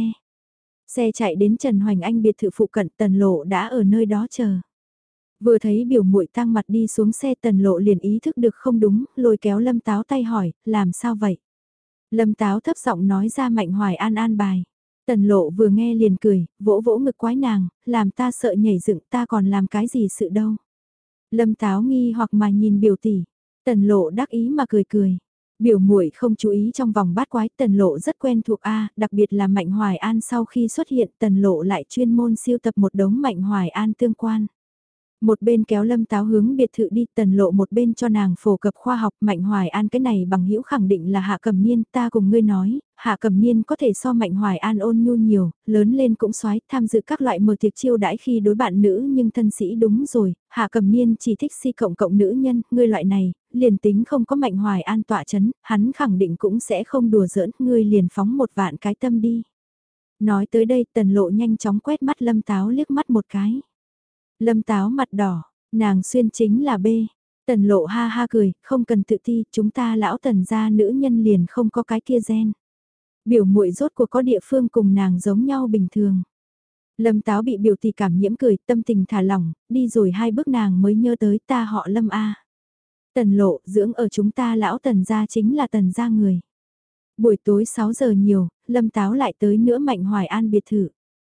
Xe chạy đến Trần Hoành Anh biệt thự phụ cận Tần Lộ đã ở nơi đó chờ. Vừa thấy biểu muội tăng mặt đi xuống xe Tần Lộ liền ý thức được không đúng, lôi kéo Lâm Táo tay hỏi, làm sao vậy? Lâm Táo thấp giọng nói ra Mạnh Hoài An an bài. Tần Lộ vừa nghe liền cười, vỗ vỗ ngực quái nàng, làm ta sợ nhảy dựng ta còn làm cái gì sự đâu. Lâm Táo nghi hoặc mà nhìn biểu tỷ, Tần Lộ đắc ý mà cười cười. Biểu muội không chú ý trong vòng bát quái Tần Lộ rất quen thuộc A, đặc biệt là Mạnh Hoài An sau khi xuất hiện Tần Lộ lại chuyên môn siêu tập một đống Mạnh Hoài An tương quan. Một bên kéo Lâm Táo hướng biệt thự đi Tần Lộ một bên cho nàng phổ cập khoa học Mạnh Hoài An cái này bằng hữu khẳng định là Hạ Cẩm Niên ta cùng ngươi nói, Hạ Cẩm Niên có thể so Mạnh Hoài An ôn nhu nhiều, lớn lên cũng soái tham dự các loại mở tiệc chiêu đãi khi đối bạn nữ nhưng thân sĩ đúng rồi, Hạ Cẩm Niên chỉ thích si cộng cộng nữ nhân, ngươi loại này, liền tính không có Mạnh Hoài An tọa chấn, hắn khẳng định cũng sẽ không đùa giỡn, ngươi liền phóng một vạn cái tâm đi. Nói tới đây Tần Lộ nhanh chóng quét mắt Lâm Táo liếc mắt một cái. Lâm Táo mặt đỏ, nàng xuyên chính là B. Tần Lộ ha ha cười, không cần tự ti, chúng ta lão Tần gia nữ nhân liền không có cái kia gen. Biểu muội rốt cuộc có địa phương cùng nàng giống nhau bình thường. Lâm Táo bị biểu tỷ cảm nhiễm cười, tâm tình thả lỏng, đi rồi 2 bước nàng mới nhớ tới ta họ Lâm A. Tần Lộ, dưỡng ở chúng ta lão Tần gia chính là Tần gia người. Buổi tối 6 giờ nhiều, Lâm Táo lại tới nữa Mạnh Hoài An biệt thự.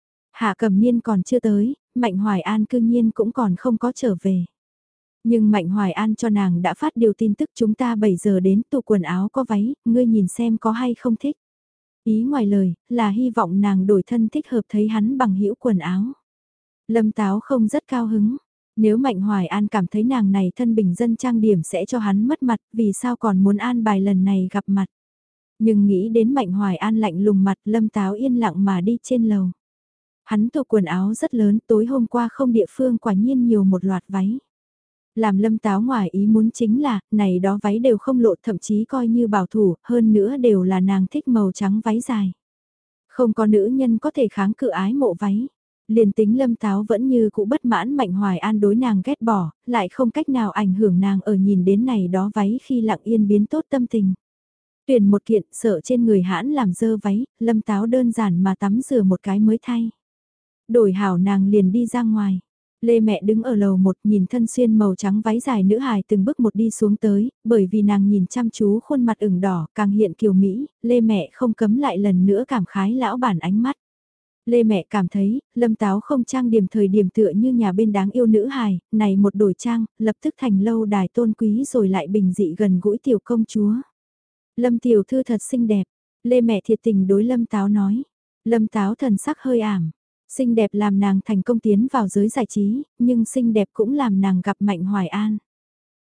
Hạ Cẩm Niên còn chưa tới, Mạnh Hoài An cương nhiên cũng còn không có trở về. Nhưng Mạnh Hoài An cho nàng đã phát điều tin tức chúng ta 7 giờ đến tủ quần áo có váy, ngươi nhìn xem có hay không thích. Ý ngoài lời, là hy vọng nàng đổi thân thích hợp thấy hắn bằng hữu quần áo. Lâm Táo không rất cao hứng. Nếu Mạnh Hoài An cảm thấy nàng này thân bình dân trang điểm sẽ cho hắn mất mặt, vì sao còn muốn an bài lần này gặp mặt. Nhưng nghĩ đến Mạnh Hoài An lạnh lùng mặt Lâm Táo yên lặng mà đi trên lầu. Hắn tủ quần áo rất lớn tối hôm qua không địa phương quả nhiên nhiều một loạt váy. Làm Lâm Táo ngoài ý muốn chính là, này đó váy đều không lộ thậm chí coi như bảo thủ, hơn nữa đều là nàng thích màu trắng váy dài. Không có nữ nhân có thể kháng cự ái mộ váy. Liền tính Lâm Táo vẫn như cũ bất mãn Mạnh Hoài An đối nàng ghét bỏ, lại không cách nào ảnh hưởng nàng ở nhìn đến này đó váy khi lặng yên biến tốt tâm tình. Tuyển một kiện sợ trên người hãn làm dơ váy, Lâm Táo đơn giản mà tắm rửa một cái mới thay. Đổi hảo nàng liền đi ra ngoài. Lê mẹ đứng ở lầu một nhìn thân xuyên màu trắng váy dài nữ hài từng bước một đi xuống tới, bởi vì nàng nhìn chăm chú khuôn mặt ửng đỏ càng hiện kiều Mỹ, Lê mẹ không cấm lại lần nữa cảm khái lão bản ánh mắt. Lê mẹ cảm thấy, Lâm Táo không trang điểm thời điểm tựa như nhà bên đáng yêu nữ hài, này một đổi trang, lập tức thành lâu đài tôn quý rồi lại bình dị gần gũi tiểu công chúa. Lâm tiểu thư thật xinh đẹp, Lê mẹ thiệt tình đối Lâm Táo nói. Lâm Táo thần sắc hơi ảm. Xinh đẹp làm nàng thành công tiến vào giới giải trí, nhưng xinh đẹp cũng làm nàng gặp Mạnh Hoài An.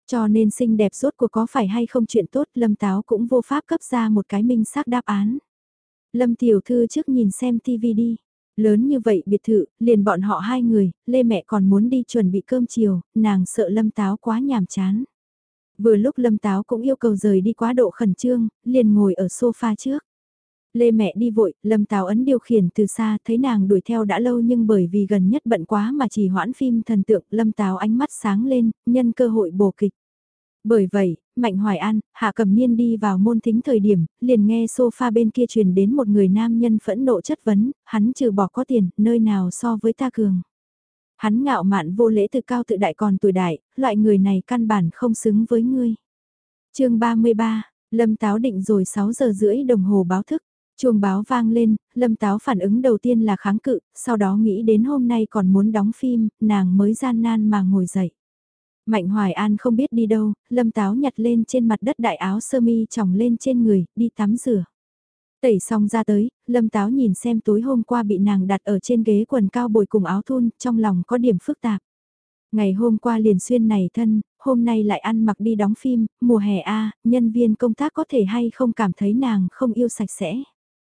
Cho nên xinh đẹp rốt cuộc có phải hay không chuyện tốt, Lâm Táo cũng vô pháp cấp ra một cái minh xác đáp án. Lâm tiểu thư trước nhìn xem tivi đi. Lớn như vậy biệt thự, liền bọn họ hai người, Lê mẹ còn muốn đi chuẩn bị cơm chiều, nàng sợ Lâm Táo quá nhàm chán. Vừa lúc Lâm Táo cũng yêu cầu rời đi quá độ khẩn trương, liền ngồi ở sofa trước. Lê mẹ đi vội, Lâm Táo ấn điều khiển từ xa, thấy nàng đuổi theo đã lâu nhưng bởi vì gần nhất bận quá mà chỉ hoãn phim thần tượng, Lâm Táo ánh mắt sáng lên, nhân cơ hội bổ kịch. Bởi vậy, Mạnh Hoài An, Hạ Cẩm Niên đi vào môn thính thời điểm, liền nghe sofa bên kia truyền đến một người nam nhân phẫn nộ chất vấn, hắn trừ bỏ có tiền, nơi nào so với ta cường. Hắn ngạo mạn vô lễ tự cao tự đại còn tuổi đại, loại người này căn bản không xứng với ngươi. Chương 33, Lâm Táo định rồi 6 giờ rưỡi đồng hồ báo thức. Chuông báo vang lên, Lâm Táo phản ứng đầu tiên là kháng cự, sau đó nghĩ đến hôm nay còn muốn đóng phim, nàng mới gian nan mà ngồi dậy. Mạnh Hoài An không biết đi đâu, Lâm Táo nhặt lên trên mặt đất đại áo sơ mi tròng lên trên người, đi tắm rửa. Tẩy xong ra tới, Lâm Táo nhìn xem tối hôm qua bị nàng đặt ở trên ghế quần cao bồi cùng áo thun, trong lòng có điểm phức tạp. Ngày hôm qua liền xuyên này thân, hôm nay lại ăn mặc đi đóng phim, mùa hè a, nhân viên công tác có thể hay không cảm thấy nàng không yêu sạch sẽ.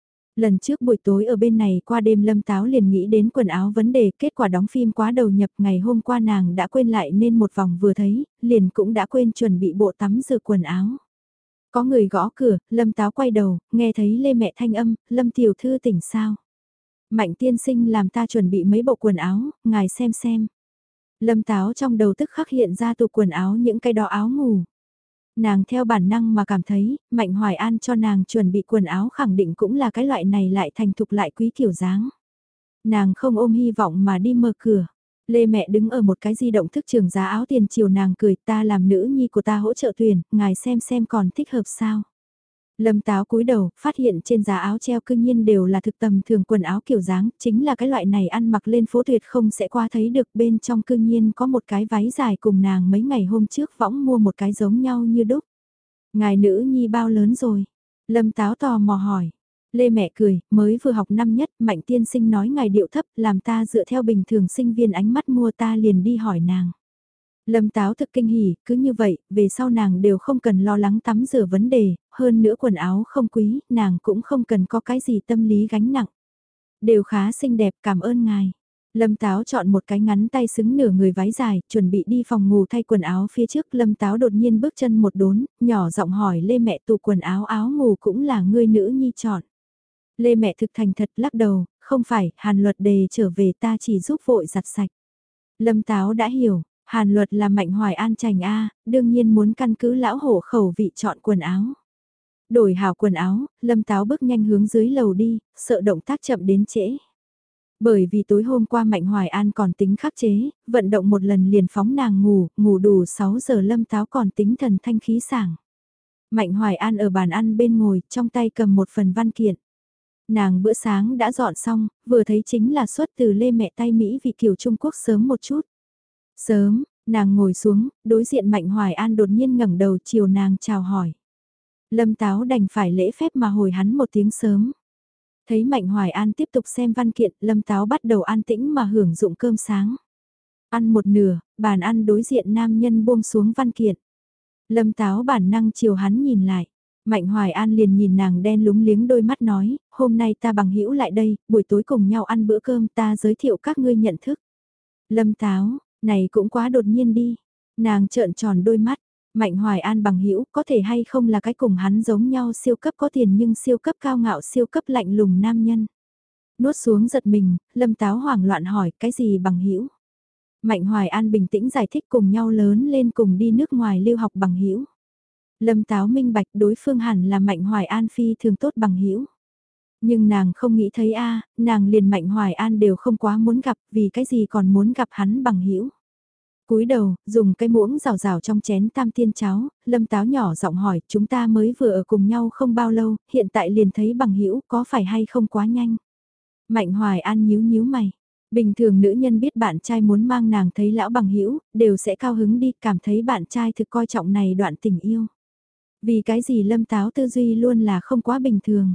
Lần trước buổi tối ở bên này qua đêm Lâm Táo liền nghĩ đến quần áo vấn đề, kết quả đóng phim quá đầu nhập, ngày hôm qua nàng đã quên lại nên một vòng vừa thấy, liền cũng đã quên chuẩn bị bộ tắm rửa quần áo. Có người gõ cửa, Lâm Táo quay đầu, nghe thấy Lê mẹ thanh âm, Lâm tiểu thư tỉnh sao? Mạnh tiên sinh làm ta chuẩn bị mấy bộ quần áo, ngài xem xem. Lâm Táo trong đầu tức khắc hiện ra tủ quần áo những cái đó áo ngủ. Nàng theo bản năng mà cảm thấy, Mạnh Hoài An cho nàng chuẩn bị quần áo khẳng định cũng là cái loại này lại thành thục lại quý kiểu dáng. Nàng không ôm hy vọng mà đi mở cửa. Lê mẹ đứng ở một cái di động thức trường giá áo tiền chiều nàng cười, ta làm nữ nhi của ta hỗ trợ tuyển, ngài xem còn thích hợp sao. Lâm Táo cúi đầu, phát hiện trên giá áo treo cương nhiên đều là thực tầm thường quần áo kiểu dáng, chính là cái loại này ăn mặc lên phố tuyệt không sẽ qua thấy được, bên trong cương nhiên có một cái váy dài cùng nàng mấy ngày hôm trước võng mua một cái giống nhau như đúc. Ngài nữ nhi bao lớn rồi? Lâm Táo tò mò hỏi. Lê mẹ cười, mới vừa học năm nhất, Mạnh tiên sinh nói ngài điệu thấp, làm ta dựa theo bình thường sinh viên ánh mắt mua, ta liền đi hỏi nàng. Lâm Táo thực kinh hỉ, cứ như vậy, về sau nàng đều không cần lo lắng tắm rửa vấn đề, hơn nữa quần áo không quý, nàng cũng không cần có cái gì tâm lý gánh nặng. Đều khá xinh đẹp, cảm ơn ngài. Lâm Táo chọn một cái ngắn tay xứng nửa người váy dài, chuẩn bị đi phòng ngủ thay quần áo phía trước. Lâm Táo đột nhiên bước chân một đốn, nhỏ giọng hỏi Lê mẹ, tủ quần áo áo ngủ cũng là ngươi nữ nhi chọn. Lê mẹ thực thành thật lắc đầu, không phải, Hàn Luật đề trở về ta chỉ giúp vội giặt sạch. Lâm Táo đã hiểu, Hàn Luật là Mạnh Hoài An chành A, đương nhiên muốn căn cứ lão hổ khẩu vị chọn quần áo. Đổi hảo quần áo, Lâm Táo bước nhanh hướng dưới lầu đi, sợ động tác chậm đến trễ. Bởi vì tối hôm qua Mạnh Hoài An còn tính khắc chế, vận động một lần liền phóng nàng ngủ, ngủ đủ 6 giờ Lâm Táo còn tính thần thanh khí sảng. Mạnh Hoài An ở bàn ăn bên ngồi, trong tay cầm một phần văn kiện. Nàng bữa sáng đã dọn xong, vừa thấy chính là xuất từ Lê mẹ tay Mỹ vị kiểu Trung Quốc sớm một chút. Sớm, nàng ngồi xuống, đối diện Mạnh Hoài An đột nhiên ngẩng đầu chiều nàng chào hỏi. Lâm Táo đành phải lễ phép mà hồi hắn một tiếng sớm. Thấy Mạnh Hoài An tiếp tục xem văn kiện, Lâm Táo bắt đầu an tĩnh mà hưởng dụng cơm sáng. Ăn một nửa, bàn ăn đối diện nam nhân buông xuống văn kiện. Lâm Táo bản năng chiều hắn nhìn lại. Mạnh Hoài An liền nhìn nàng đen lúng liếng đôi mắt nói, hôm nay ta bằng hữu lại đây, buổi tối cùng nhau ăn bữa cơm ta giới thiệu các ngươi nhận thức. Lâm Táo, này cũng quá đột nhiên đi. Nàng trợn tròn đôi mắt, Mạnh Hoài An bằng hữu có thể hay không là cái cùng hắn giống nhau siêu cấp có tiền nhưng siêu cấp cao ngạo siêu cấp lạnh lùng nam nhân. Nuốt xuống giật mình, Lâm Táo hoảng loạn hỏi cái gì bằng hữu. Mạnh Hoài An bình tĩnh giải thích cùng nhau lớn lên cùng đi nước ngoài lưu học bằng hữu. Lâm Táo minh bạch đối phương hẳn là Mạnh Hoài An phi thường tốt bằng hữu. Nhưng nàng không nghĩ thấy nàng liền Mạnh Hoài An đều không quá muốn gặp, vì cái gì còn muốn gặp hắn bằng hữu. Cúi đầu, dùng cái muỗng rào rào trong chén tam tiên cháo, Lâm Táo nhỏ giọng hỏi, chúng ta mới vừa ở cùng nhau không bao lâu, hiện tại liền thấy bằng hữu có phải hay không quá nhanh. Mạnh Hoài An nhíu nhíu mày. Bình thường nữ nhân biết bạn trai muốn mang nàng thấy lão bằng hữu đều sẽ cao hứng đi, cảm thấy bạn trai thực coi trọng này đoạn tình yêu. Vì cái gì Lâm Táo tư duy luôn là không quá bình thường.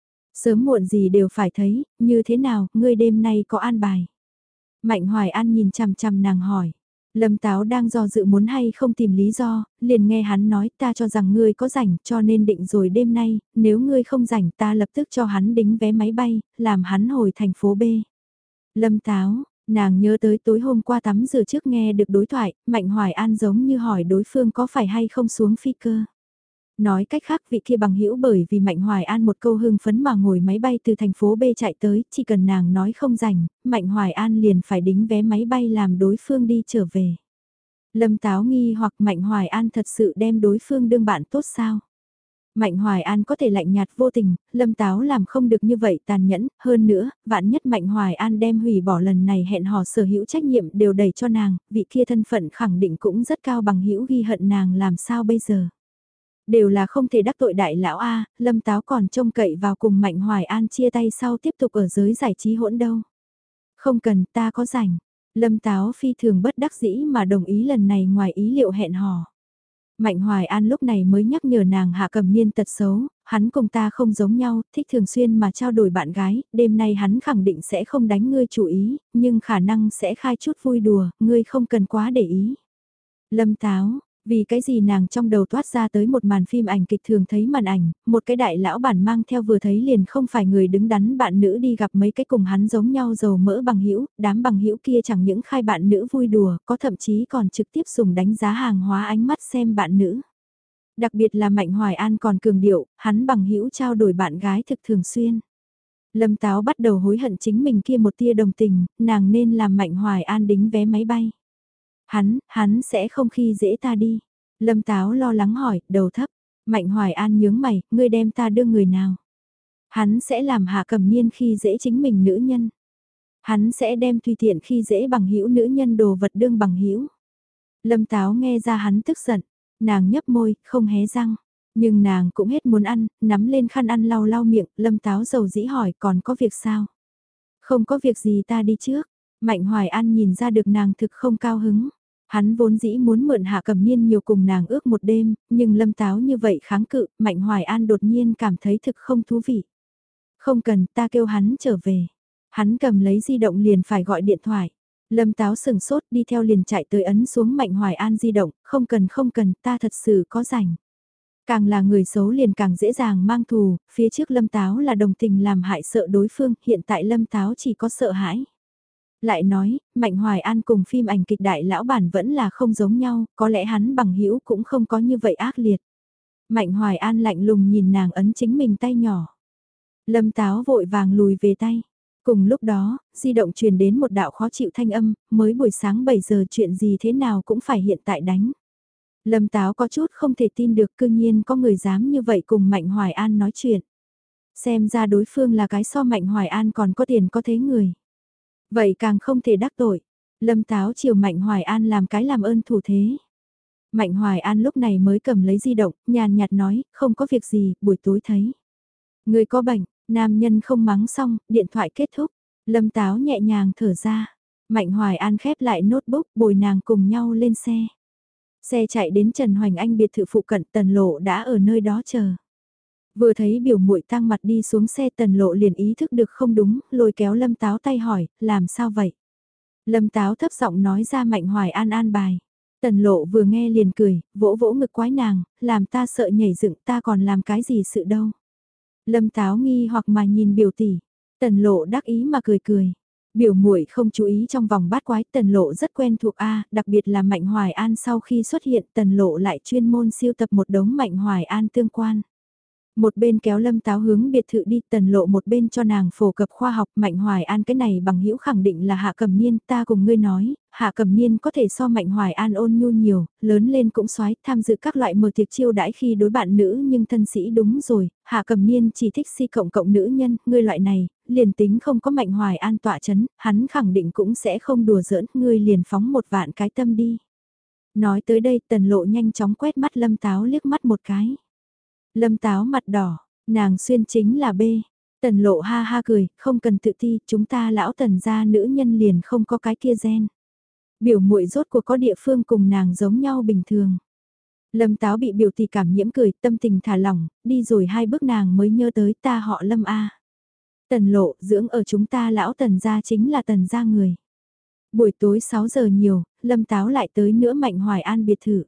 Sớm muộn gì đều phải thấy, như thế nào, ngươi đêm nay có an bài. Mạnh Hoài An nhìn chằm chằm nàng hỏi. Lâm Táo đang do dự muốn hay không tìm lý do, liền nghe hắn nói ta cho rằng ngươi có rảnh cho nên định rồi đêm nay, nếu ngươi không rảnh ta lập tức cho hắn đính vé máy bay, làm hắn hồi thành phố B. Lâm Táo, nàng nhớ tới tối hôm qua tắm rửa trước nghe được đối thoại, Mạnh Hoài An giống như hỏi đối phương có phải hay không xuống phi cơ. Nói cách khác vị kia bằng hữu bởi vì Mạnh Hoài An một câu hưng phấn mà ngồi máy bay từ thành phố B chạy tới, chỉ cần nàng nói không rảnh, Mạnh Hoài An liền phải đính vé máy bay làm đối phương đi trở về. Lâm Táo nghi hoặc Mạnh Hoài An thật sự đem đối phương đương bạn tốt sao? Mạnh Hoài An có thể lạnh nhạt vô tình, Lâm Táo làm không được như vậy tàn nhẫn, hơn nữa, vạn nhất Mạnh Hoài An đem hủy bỏ lần này hẹn hò sở hữu trách nhiệm đều đẩy cho nàng, vị kia thân phận khẳng định cũng rất cao bằng hữu ghi hận nàng làm sao bây giờ. Đều là không thể đắc tội đại lão A, Lâm Táo còn trông cậy vào cùng Mạnh Hoài An chia tay sau tiếp tục ở giới giải trí hỗn đâu. Không cần ta có rảnh, Lâm Táo phi thường bất đắc dĩ mà đồng ý lần này ngoài ý liệu hẹn hò. Mạnh Hoài An lúc này mới nhắc nhở nàng Hạ Cẩm Niên tật xấu, hắn cùng ta không giống nhau, thích thường xuyên mà trao đổi bạn gái, đêm nay hắn khẳng định sẽ không đánh ngươi chủ ý, nhưng khả năng sẽ khai chút vui đùa, ngươi không cần quá để ý. Lâm Táo, vì cái gì nàng trong đầu toát ra tới một màn phim ảnh kịch thường thấy màn ảnh, một cái đại lão bản mang theo vừa thấy liền không phải người đứng đắn bạn nữ đi gặp mấy cái cùng hắn giống nhau dầu mỡ bằng hữu, đám bằng hữu kia chẳng những khai bạn nữ vui đùa, có thậm chí còn trực tiếp dùng đánh giá hàng hóa ánh mắt xem bạn nữ. Đặc biệt là Mạnh Hoài An còn cường điệu, hắn bằng hữu trao đổi bạn gái thực thường xuyên. Lâm Táo bắt đầu hối hận chính mình kia một tia đồng tình, nàng nên làm Mạnh Hoài An đính vé máy bay. Hắn sẽ không khi dễ ta đi. Lâm Táo lo lắng hỏi, đầu thấp. Mạnh Hoài An nhướng mày, ngươi đem ta đưa người nào? Hắn sẽ làm Hạ Cẩm Niên khi dễ chính mình nữ nhân. Hắn sẽ đem tùy tiện khi dễ bằng hữu nữ nhân đồ vật đương bằng hữu. Lâm Táo nghe ra hắn tức giận, nàng nhấp môi, không hé răng. Nhưng nàng cũng hết muốn ăn, nắm lên khăn ăn lau lau miệng, Lâm Táo dầu dĩ hỏi còn có việc sao? Không có việc gì ta đi trước. Mạnh Hoài An nhìn ra được nàng thực không cao hứng. Hắn vốn dĩ muốn mượn Hạ Cẩm Niên nhiều cùng nàng ước một đêm, nhưng Lâm Táo như vậy kháng cự, Mạnh Hoài An đột nhiên cảm thấy thực không thú vị. Không cần, ta kêu hắn trở về. Hắn cầm lấy di động liền phải gọi điện thoại. Lâm Táo sừng sốt đi theo liền chạy tới ấn xuống Mạnh Hoài An di động, không cần, ta thật sự có rảnh. Càng là người xấu liền càng dễ dàng mang thù, phía trước Lâm Táo là đồng tình làm hại sợ đối phương, hiện tại Lâm Táo chỉ có sợ hãi. Lại nói, Mạnh Hoài An cùng phim ảnh kịch đại lão bản vẫn là không giống nhau, có lẽ hắn bằng hữu cũng không có như vậy ác liệt. Mạnh Hoài An lạnh lùng nhìn nàng ấn chính mình tay nhỏ. Lâm Táo vội vàng lùi về tay. Cùng lúc đó, di động truyền đến một đạo khó chịu thanh âm, mới buổi sáng 7 giờ chuyện gì thế nào cũng phải hiện tại đánh. Lâm Táo có chút không thể tin được cư nhiên có người dám như vậy cùng Mạnh Hoài An nói chuyện. Xem ra đối phương là cái so Mạnh Hoài An còn có tiền có thế người. Vậy càng không thể đắc tội. Lâm Táo chiều Mạnh Hoài An làm cái làm ơn thủ thế. Mạnh Hoài An lúc này mới cầm lấy di động, nhàn nhạt nói, không có việc gì, buổi tối thấy. Người có bệnh, nam nhân không mắng xong, điện thoại kết thúc. Lâm Táo nhẹ nhàng thở ra. Mạnh Hoài An khép lại notebook, bồi nàng cùng nhau lên xe. Xe chạy đến Trần Hoành Anh biệt thự phụ cận, Tần Lộ đã ở nơi đó chờ. Vừa thấy biểu muội tăng mặt đi xuống xe, Tần Lộ liền ý thức được không đúng, lôi kéo Lâm Táo tay hỏi, làm sao vậy? Lâm Táo thấp giọng nói ra Mạnh Hoài An an bài. Tần Lộ vừa nghe liền cười, vỗ vỗ ngực quái nàng, làm ta sợ nhảy dựng, ta còn làm cái gì sự đâu. Lâm Táo nghi hoặc mà nhìn biểu tỷ, Tần Lộ đắc ý mà cười cười. Biểu muội không chú ý trong vòng bát quái, Tần Lộ rất quen thuộc A, đặc biệt là Mạnh Hoài An sau khi xuất hiện, Tần Lộ lại chuyên môn siêu tập một đống Mạnh Hoài An tương quan. Một bên kéo Lâm Táo hướng biệt thự đi, Tần Lộ một bên cho nàng phổ cập khoa học. Mạnh Hoài An cái này bằng hữu khẳng định là Hạ Cẩm Niên, ta cùng ngươi nói, Hạ Cẩm Niên có thể so Mạnh Hoài An ôn nhu nhiều, lớn lên cũng soái, tham dự các loại mở tiệc chiêu đãi khi đối bạn nữ nhưng thân sĩ đúng rồi, Hạ Cẩm Niên chỉ thích si cộng cộng nữ nhân, ngươi loại này, liền tính không có Mạnh Hoài An tọa chấn, hắn khẳng định cũng sẽ không đùa giỡn, ngươi liền phóng một vạn cái tâm đi. Nói tới đây, Tần Lộ nhanh chóng quét mắt Lâm Táo liếc mắt một cái. Lâm Táo mặt đỏ, nàng xuyên chính là B. Tần Lộ ha ha cười, không cần tự ti, chúng ta lão Tần gia nữ nhân liền không có cái kia gen. Biểu muội rốt cuộc có địa phương cùng nàng giống nhau bình thường. Lâm Táo bị biểu tỷ cảm nhiễm cười, tâm tình thả lỏng, đi rồi 2 bước nàng mới nhớ tới ta họ Lâm A. Tần Lộ, dưỡng ở chúng ta lão Tần gia chính là Tần gia người. Buổi tối 6 giờ nhiều, Lâm Táo lại tới nữa Mạnh Hoài An biệt thự.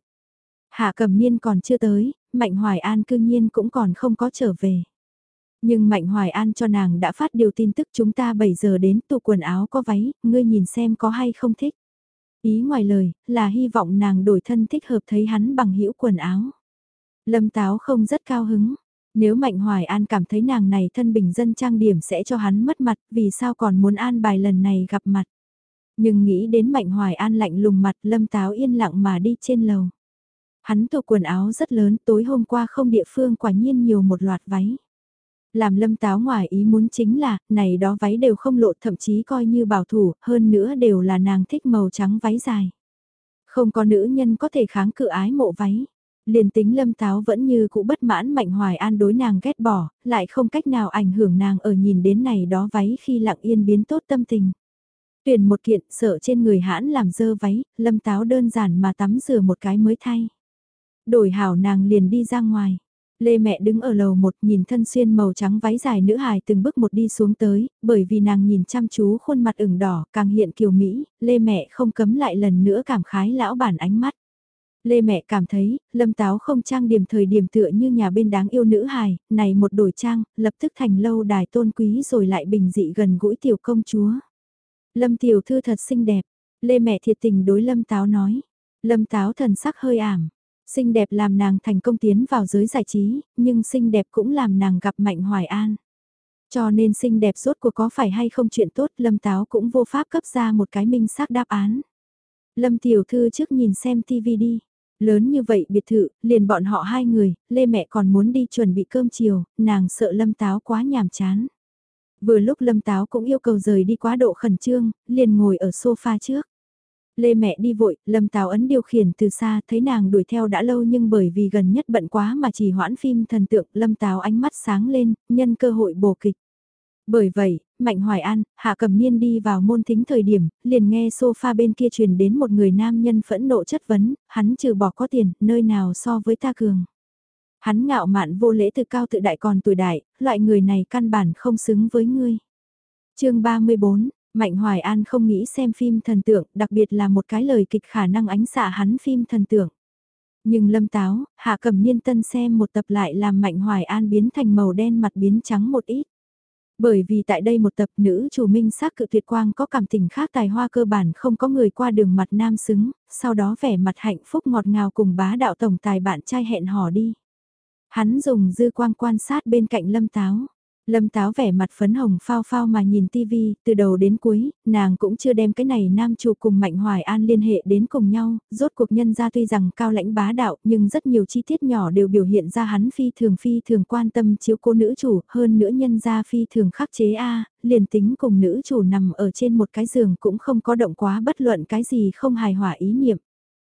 Hạ Cẩm Niên còn chưa tới, Mạnh Hoài An cương nhiên cũng còn không có trở về. Nhưng Mạnh Hoài An cho nàng đã phát điều tin tức chúng ta 7 giờ đến tủ quần áo có váy, ngươi nhìn xem có hay không thích. Ý ngoài lời, là hy vọng nàng đổi thân thích hợp thấy hắn bằng hữu quần áo. Lâm Táo không rất cao hứng. Nếu Mạnh Hoài An cảm thấy nàng này thân bình dân trang điểm sẽ cho hắn mất mặt, vì sao còn muốn an bài lần này gặp mặt. Nhưng nghĩ đến Mạnh Hoài An lạnh lùng mặt, Lâm Táo yên lặng mà đi trên lầu. Hắn tủ quần áo rất lớn, tối hôm qua không địa phương quả nhiên nhiều một loạt váy. Làm Lâm Táo ngoài ý muốn chính là, này đó váy đều không lộ, thậm chí coi như bảo thủ, hơn nữa đều là nàng thích màu trắng váy dài. Không có nữ nhân có thể kháng cự ái mộ váy. Liền tính Lâm Táo vẫn như cũ bất mãn Mạnh Hoài An đối nàng ghét bỏ, lại không cách nào ảnh hưởng nàng ở nhìn đến này đó váy khi lặng yên biến tốt tâm tình. Tuyển một kiện sợ trên người hãn làm dơ váy, Lâm Táo đơn giản mà tắm rửa một cái mới thay. Đổi hảo nàng liền đi ra ngoài. Lê mẹ đứng ở lầu một nhìn thân xuyên màu trắng váy dài nữ hài từng bước một đi xuống tới, bởi vì nàng nhìn chăm chú khuôn mặt ửng đỏ càng hiện kiều Mỹ, Lê mẹ không cấm lại lần nữa cảm khái lão bản ánh mắt. Lê mẹ cảm thấy, Lâm Táo không trang điểm thời điểm tựa như nhà bên đáng yêu nữ hài, này một đổi trang, lập tức thành lâu đài tôn quý rồi lại bình dị gần gũi tiểu công chúa. Lâm tiểu thư thật xinh đẹp, Lê mẹ thiệt tình đối Lâm Táo nói. Lâm Táo thần sắc hơi ảm, xinh đẹp làm nàng thành công tiến vào giới giải trí, nhưng xinh đẹp cũng làm nàng gặp Mạnh Hoài An. Cho nên xinh đẹp rốt cuộc có phải hay không chuyện tốt, Lâm Táo cũng vô pháp cấp ra một cái minh xác đáp án. Lâm tiểu thư trước nhìn xem tivi đi. Lớn như vậy biệt thự, liền bọn họ hai người, Lê mẹ còn muốn đi chuẩn bị cơm chiều, nàng sợ Lâm Táo quá nhàm chán. Vừa lúc Lâm Táo cũng yêu cầu rời đi quá độ khẩn trương, liền ngồi ở sofa trước. Lê mẹ đi vội, Lâm Táo ấn điều khiển từ xa, thấy nàng đuổi theo đã lâu nhưng bởi vì gần nhất bận quá mà chỉ hoãn phim thần tượng, Lâm Táo ánh mắt sáng lên, nhân cơ hội bổ kịch. Bởi vậy, Mạnh Hoài An, Hạ Cẩm Niên đi vào môn thính thời điểm, liền nghe sofa bên kia truyền đến một người nam nhân phẫn nộ chất vấn, hắn trừ bỏ có tiền, nơi nào so với ta cường. Hắn ngạo mạn vô lễ tự cao tự đại còn tuổi đại, loại người này căn bản không xứng với ngươi. Chương 34, Mạnh Hoài An không nghĩ xem phim thần tượng, đặc biệt là một cái lời kịch khả năng ánh xạ hắn phim thần tượng. Nhưng Lâm Táo, Hạ Cẩm Niên tân xem một tập lại làm Mạnh Hoài An biến thành màu đen mặt biến trắng một ít. Bởi vì tại đây một tập nữ chủ minh xác cự tuyệt quang có cảm tình khác tài hoa cơ bản không có người qua đường mặt nam xứng, sau đó vẻ mặt hạnh phúc ngọt ngào cùng bá đạo tổng tài bạn trai hẹn hò đi. Hắn dùng dư quang quan sát bên cạnh Lâm Táo. Lâm Táo vẻ mặt phấn hồng phao phao mà nhìn tivi, từ đầu đến cuối, nàng cũng chưa đem cái này nam chủ cùng Mạnh Hoài An liên hệ đến cùng nhau, rốt cuộc nhân ra tuy rằng cao lãnh bá đạo nhưng rất nhiều chi tiết nhỏ đều biểu hiện ra hắn phi thường quan tâm chiếu cố nữ chủ, hơn nữa nhân ra phi thường khắc chế liền tính cùng nữ chủ nằm ở trên một cái giường cũng không có động quá bất luận cái gì không hài hòa ý niệm.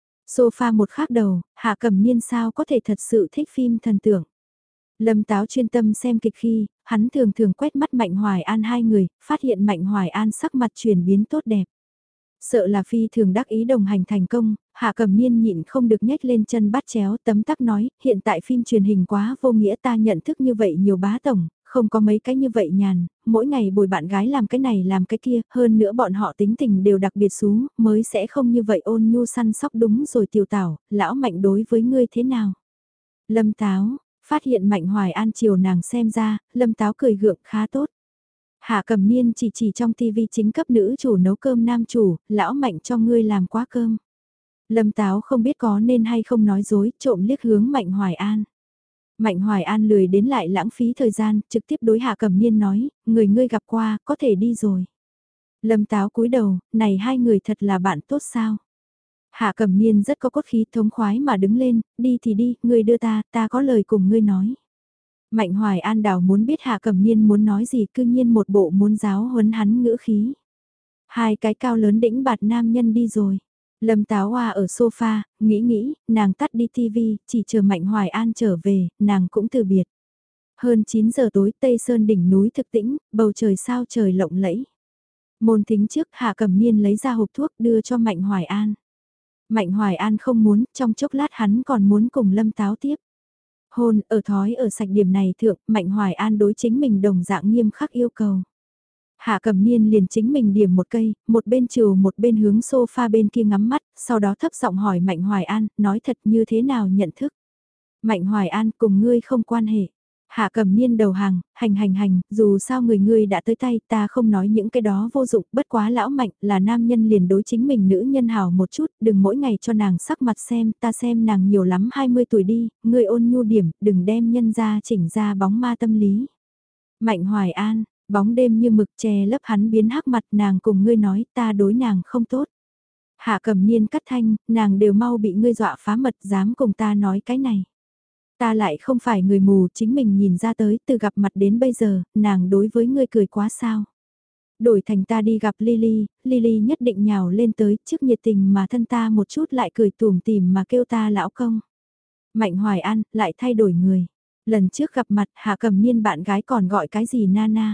Sofa một khác đầu, Hạ Cẩm Niên sao có thể thật sự thích phim thần tượng. Lâm Táo chuyên tâm xem kịch khi, hắn thường thường quét mắt Mạnh Hoài An hai người, phát hiện Mạnh Hoài An sắc mặt chuyển biến tốt đẹp. Sợ là phi thường đắc ý đồng hành thành công, Hạ Cẩm Niên nhịn không được nhếch lên chân bắt chéo tấm tắc nói, hiện tại phim truyền hình quá vô nghĩa ta nhận thức như vậy nhiều bá tổng, không có mấy cái như vậy nhàn, mỗi ngày bồi bạn gái làm cái này làm cái kia, hơn nữa bọn họ tính tình đều đặc biệt xú, mới sẽ không như vậy ôn nhu săn sóc đúng rồi tiểu tảo, lão Mạnh đối với ngươi thế nào? Lâm Táo, phát hiện Mạnh Hoài An chiều nàng xem ra, Lâm Táo cười gượng khá tốt. Hạ Cẩm Niên chỉ trong tivi chính cấp nữ chủ nấu cơm nam chủ, lão Mạnh cho ngươi làm quá cơm. Lâm Táo không biết có nên hay không nói dối, trộm liếc hướng Mạnh Hoài An. Mạnh Hoài An lười đến lại lãng phí thời gian, trực tiếp đối Hạ Cẩm Niên nói, người ngươi gặp qua, có thể đi rồi. Lâm Táo cúi đầu, này hai người thật là bạn tốt sao? Hạ Cẩm Niên rất có cốt khí thống khoái mà đứng lên, đi thì đi, ngươi đưa ta có lời cùng ngươi nói. Mạnh Hoài An đảo muốn biết Hạ Cẩm Niên muốn nói gì cư nhiên một bộ muốn giáo huấn hắn ngữ khí. Hai cái cao lớn đĩnh bạt nam nhân đi rồi. Lâm Táo Hoa ở sofa, nghĩ, nàng tắt đi tivi, chỉ chờ Mạnh Hoài An trở về, nàng cũng từ biệt. Hơn 9 giờ tối Tây Sơn đỉnh núi thực tĩnh, bầu trời sao trời lộng lẫy. Môn thính trước Hạ Cẩm Niên lấy ra hộp thuốc đưa cho Mạnh Hoài An. Mạnh Hoài An không muốn, trong chốc lát hắn còn muốn cùng Lâm Táo tiếp. Hôn, ở thói ở sạch điểm này thượng, Mạnh Hoài An đối chính mình đồng dạng nghiêm khắc yêu cầu. Hạ Cẩm Niên liền chính mình điểm một cây, một bên chiều một bên hướng sofa bên kia ngắm mắt, sau đó thấp giọng hỏi Mạnh Hoài An, nói thật như thế nào nhận thức. Mạnh Hoài An cùng ngươi không quan hệ. Hạ Cẩm Niên đầu hàng, hành, dù sao người ngươi đã tới tay ta không nói những cái đó vô dụng, bất quá lão Mạnh là nam nhân liền đối chính mình nữ nhân hào một chút, đừng mỗi ngày cho nàng sắc mặt xem, ta xem nàng nhiều lắm 20 tuổi đi, ngươi ôn nhu điểm, đừng đem nhân ra chỉnh ra bóng ma tâm lý. Mạnh Hoài An, bóng đêm như mực che lấp hắn biến hắc mặt nàng cùng ngươi nói ta đối nàng không tốt. Hạ Cẩm Niên cắt thanh, nàng đều mau bị ngươi dọa phá mật dám cùng ta nói cái này. Ta lại không phải người mù, chính mình nhìn ra tới, từ gặp mặt đến bây giờ, nàng đối với ngươi cười quá sao. Đổi thành ta đi gặp Lily, Lily nhất định nhào lên tới, trước nhiệt tình mà thân ta một chút lại cười tủm tỉm mà kêu ta lão công. Mạnh Hoài An, lại thay đổi người. Lần trước gặp mặt, Hạ Cẩm Niên bạn gái còn gọi cái gì Nana.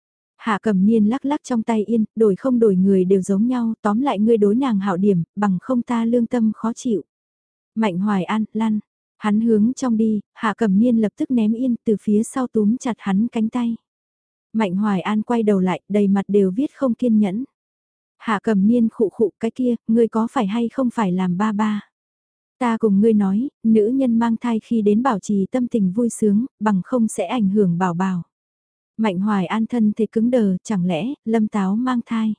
Hạ Cẩm Niên lắc lắc trong tay yên, đổi không đổi người đều giống nhau, tóm lại ngươi đối nàng hảo điểm, bằng không ta lương tâm khó chịu. Mạnh Hoài An, lăn. Hắn hướng trong đi, Hạ Cẩm Niên lập tức ném yên từ phía sau túm chặt hắn cánh tay. Mạnh Hoài An quay đầu lại, đầy mặt đều viết không kiên nhẫn. Hạ Cẩm Niên khụ khụ cái kia, ngươi có phải hay không phải làm ba ba. Ta cùng ngươi nói, nữ nhân mang thai khi đến bảo trì tâm tình vui sướng, bằng không sẽ ảnh hưởng bảo bảo. Mạnh Hoài An thân thể cứng đờ, chẳng lẽ, Lâm Táo mang thai.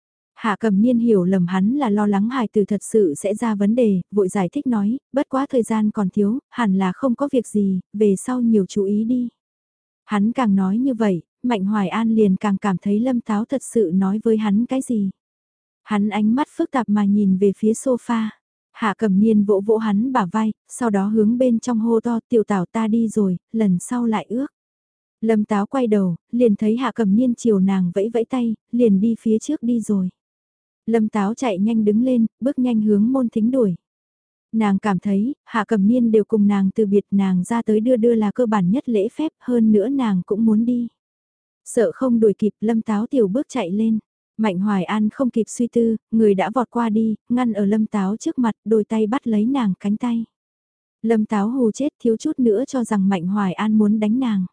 Hạ Cẩm Niên hiểu lầm hắn là lo lắng hài từ thật sự sẽ ra vấn đề, vội giải thích nói, bất quá thời gian còn thiếu, hẳn là không có việc gì, về sau nhiều chú ý đi. Hắn càng nói như vậy, Mạnh Hoài An liền càng cảm thấy Lâm Táo thật sự nói với hắn cái gì. Hắn ánh mắt phức tạp mà nhìn về phía sofa. Hạ Cẩm Niên vỗ vỗ hắn bả vai, sau đó hướng bên trong hô to tiểu tảo ta đi rồi, lần sau lại ước. Lâm Táo quay đầu, liền thấy Hạ Cẩm Niên chiều nàng vẫy vẫy tay, liền đi phía trước đi rồi. Lâm Táo chạy nhanh đứng lên, bước nhanh hướng Môn Thính đuổi. Nàng cảm thấy, Hạ Cẩm Niên đều cùng nàng từ biệt nàng ra tới đưa là cơ bản nhất lễ phép, hơn nữa nàng cũng muốn đi. Sợ không đuổi kịp Lâm Táo tiểu bước chạy lên. Mạnh Hoài An không kịp suy tư, người đã vọt qua đi, ngăn ở Lâm Táo trước mặt, đôi tay bắt lấy nàng cánh tay. Lâm Táo hù chết thiếu chút nữa cho rằng Mạnh Hoài An muốn đánh nàng.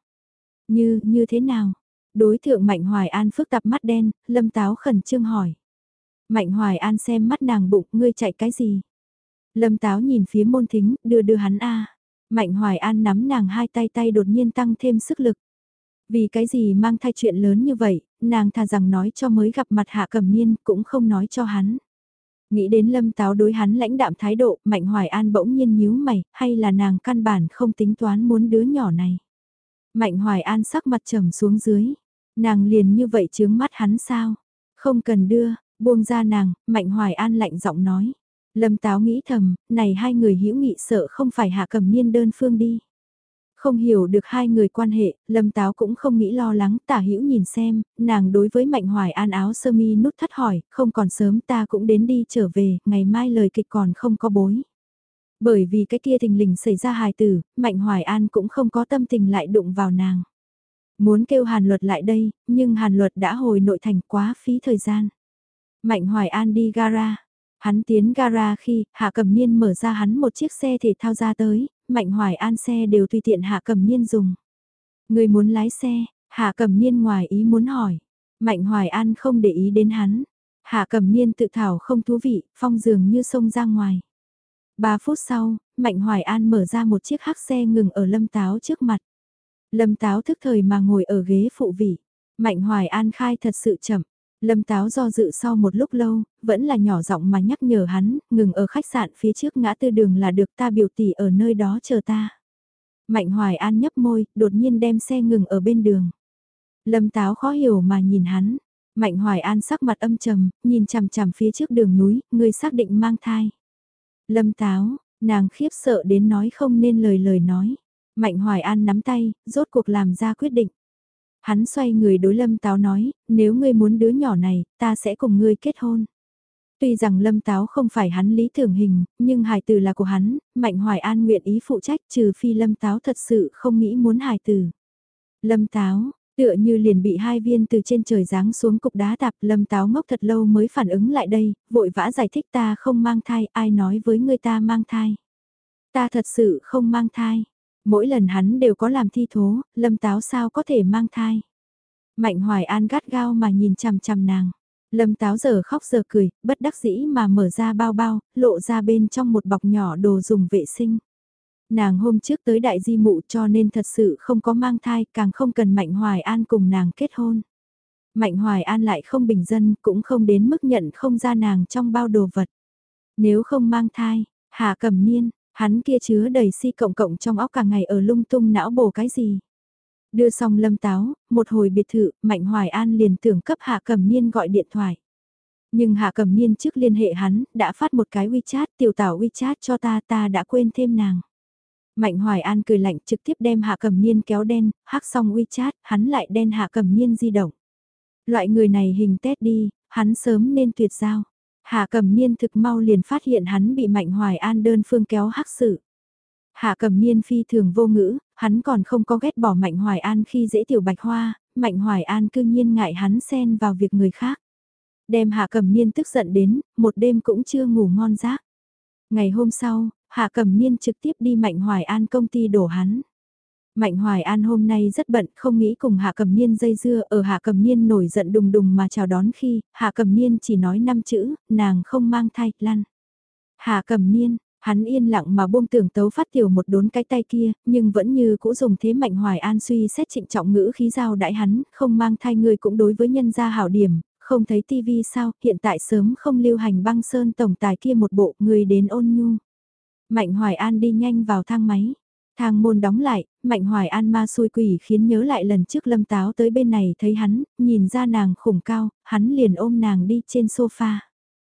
Như thế nào? Đối thượng Mạnh Hoài An phức tạp mắt đen, Lâm Táo khẩn trương hỏi. Mạnh Hoài An xem mắt nàng bụng, ngươi chạy cái gì? Lâm Táo nhìn phía Môn Thính, đưa hắn a. Mạnh Hoài An nắm nàng hai tay đột nhiên tăng thêm sức lực. Vì cái gì mang thai chuyện lớn như vậy, nàng thà rằng nói cho mới gặp mặt Hạ Cẩm Niên, cũng không nói cho hắn. Nghĩ đến Lâm Táo đối hắn lãnh đạm thái độ, Mạnh Hoài An bỗng nhiên nhíu mày, hay là nàng căn bản không tính toán muốn đứa nhỏ này. Mạnh Hoài An sắc mặt trầm xuống dưới, nàng liền như vậy chướng mắt hắn sao? Không cần đưa, buông ra nàng, Mạnh Hoài An lạnh giọng nói. Lâm Táo nghĩ thầm, này hai người hữu nghị sợ không phải Hạ Cẩm Niên đơn phương đi. Không hiểu được hai người quan hệ, Lâm Táo cũng không nghĩ lo lắng, Tả Hữu nhìn xem, nàng đối với Mạnh Hoài An áo sơ mi nút thắt hỏi, không còn sớm ta cũng đến đi trở về, ngày mai lời kịch còn không có bối. Bởi vì cái kia thình lình xảy ra hài tử, Mạnh Hoài An cũng không có tâm tình lại đụng vào nàng. Muốn kêu Hàn Luật lại đây, nhưng Hàn Luật đã hồi nội thành quá phí thời gian. Mạnh Hoài An đi gara. Hắn tiến gara khi Hạ Cẩm Niên mở ra hắn một chiếc xe thể thao ra tới, Mạnh Hoài An xe đều tùy tiện Hạ Cẩm Niên dùng. Người muốn lái xe, Hạ Cẩm Niên ngoài ý muốn hỏi. Mạnh Hoài An không để ý đến hắn. Hạ Cẩm Niên tự thảo không thú vị, phong dường như xông ra ngoài. 3 phút sau, Mạnh Hoài An mở ra một chiếc hắc xe ngừng ở Lâm Táo trước mặt. Lâm Táo thức thời mà ngồi ở ghế phụ vị. Mạnh Hoài An khai thật sự chậm. Lâm Táo do dự sau một lúc lâu, vẫn là nhỏ giọng mà nhắc nhở hắn, ngừng ở khách sạn phía trước ngã tư đường là được ta biểu tỷ ở nơi đó chờ ta. Mạnh Hoài An nhấp môi, đột nhiên đem xe ngừng ở bên đường. Lâm Táo khó hiểu mà nhìn hắn. Mạnh Hoài An sắc mặt âm trầm, nhìn chằm chằm phía trước đường núi, người xác định mang thai. Lâm Táo, nàng khiếp sợ đến nói không nên lời nói. Mạnh Hoài An nắm tay, rốt cuộc làm ra quyết định. Hắn xoay người đối Lâm Táo nói, nếu ngươi muốn đứa nhỏ này, ta sẽ cùng ngươi kết hôn. Tuy rằng Lâm Táo không phải hắn lý tưởng hình, nhưng hài tử là của hắn, Mạnh Hoài An nguyện ý phụ trách trừ phi Lâm Táo thật sự không nghĩ muốn hài tử. Lâm Táo, tựa như liền bị hai viên từ trên trời giáng xuống cục đá tạp, Lâm Táo ngốc thật lâu mới phản ứng lại đây, vội vã giải thích ta không mang thai, ai nói với ngươi ta mang thai. Ta thật sự không mang thai. Mỗi lần hắn đều có làm thi thố, Lâm Táo sao có thể mang thai. Mạnh Hoài An gắt gao mà nhìn chằm chằm nàng. Lâm Táo giờ khóc giờ cười, bất đắc dĩ mà mở ra bao bao, lộ ra bên trong một bọc nhỏ đồ dùng vệ sinh. Nàng hôm trước tới đại di mụ cho nên thật sự không có mang thai, càng không cần Mạnh Hoài An cùng nàng kết hôn. Mạnh Hoài An lại không bình dân, cũng không đến mức nhận không ra nàng trong bao đồ vật. Nếu không mang thai, Hạ Cẩm Niên, hắn kia chứa đầy si cộng cộng trong óc cả ngày ở lung tung não bổ cái gì. Đưa xong Lâm Táo, một hồi biệt thự, Mạnh Hoài An liền tưởng cấp Hạ Cẩm Niên gọi điện thoại. Nhưng Hạ Cẩm Niên trước liên hệ hắn, đã phát một cái WeChat, tiểu tảo WeChat cho ta đã quên thêm nàng. Mạnh Hoài An cười lạnh trực tiếp đem Hạ Cẩm Niên kéo đen, hack xong WeChat, hắn lại đen Hạ Cẩm Niên di động. Loại người này hình test đi, hắn sớm nên tuyệt giao. Hạ Cẩm Niên thực mau liền phát hiện hắn bị Mạnh Hoài An đơn phương kéo hắc sự. Hạ Cẩm Niên phi thường vô ngữ, hắn còn không có ghét bỏ Mạnh Hoài An khi dễ tiểu bạch hoa, Mạnh Hoài An cư nhiên ngại hắn xen vào việc người khác. Đem Hạ Cẩm Niên tức giận đến, một đêm cũng chưa ngủ ngon giấc. Ngày hôm sau, Hạ Cẩm Niên trực tiếp đi Mạnh Hoài An công ty đổ hắn. Mạnh Hoài An hôm nay rất bận, không nghĩ cùng Hạ Cẩm Niên dây dưa, ở Hạ Cẩm Niên nổi giận đùng đùng mà chào đón khi, Hạ Cẩm Niên chỉ nói 5 chữ, nàng không mang thai, lăn. Hạ Cẩm Niên, hắn yên lặng mà buông tưởng tấu phát tiểu một đốn cái tay kia, nhưng vẫn như cũ dùng thế Mạnh Hoài An suy xét trịnh trọng ngữ khí giao đãi hắn, không mang thai người cũng đối với nhân gia hảo điểm, không thấy tivi sao, hiện tại sớm không lưu hành băng sơn tổng tài kia một bộ, người đến ôn nhu. Mạnh Hoài An đi nhanh vào thang máy. Thang môn đóng lại, Mạnh Hoài An ma xui quỷ khiến nhớ lại lần trước Lâm Táo tới bên này thấy hắn, nhìn ra nàng khủng cao, hắn liền ôm nàng đi trên sofa.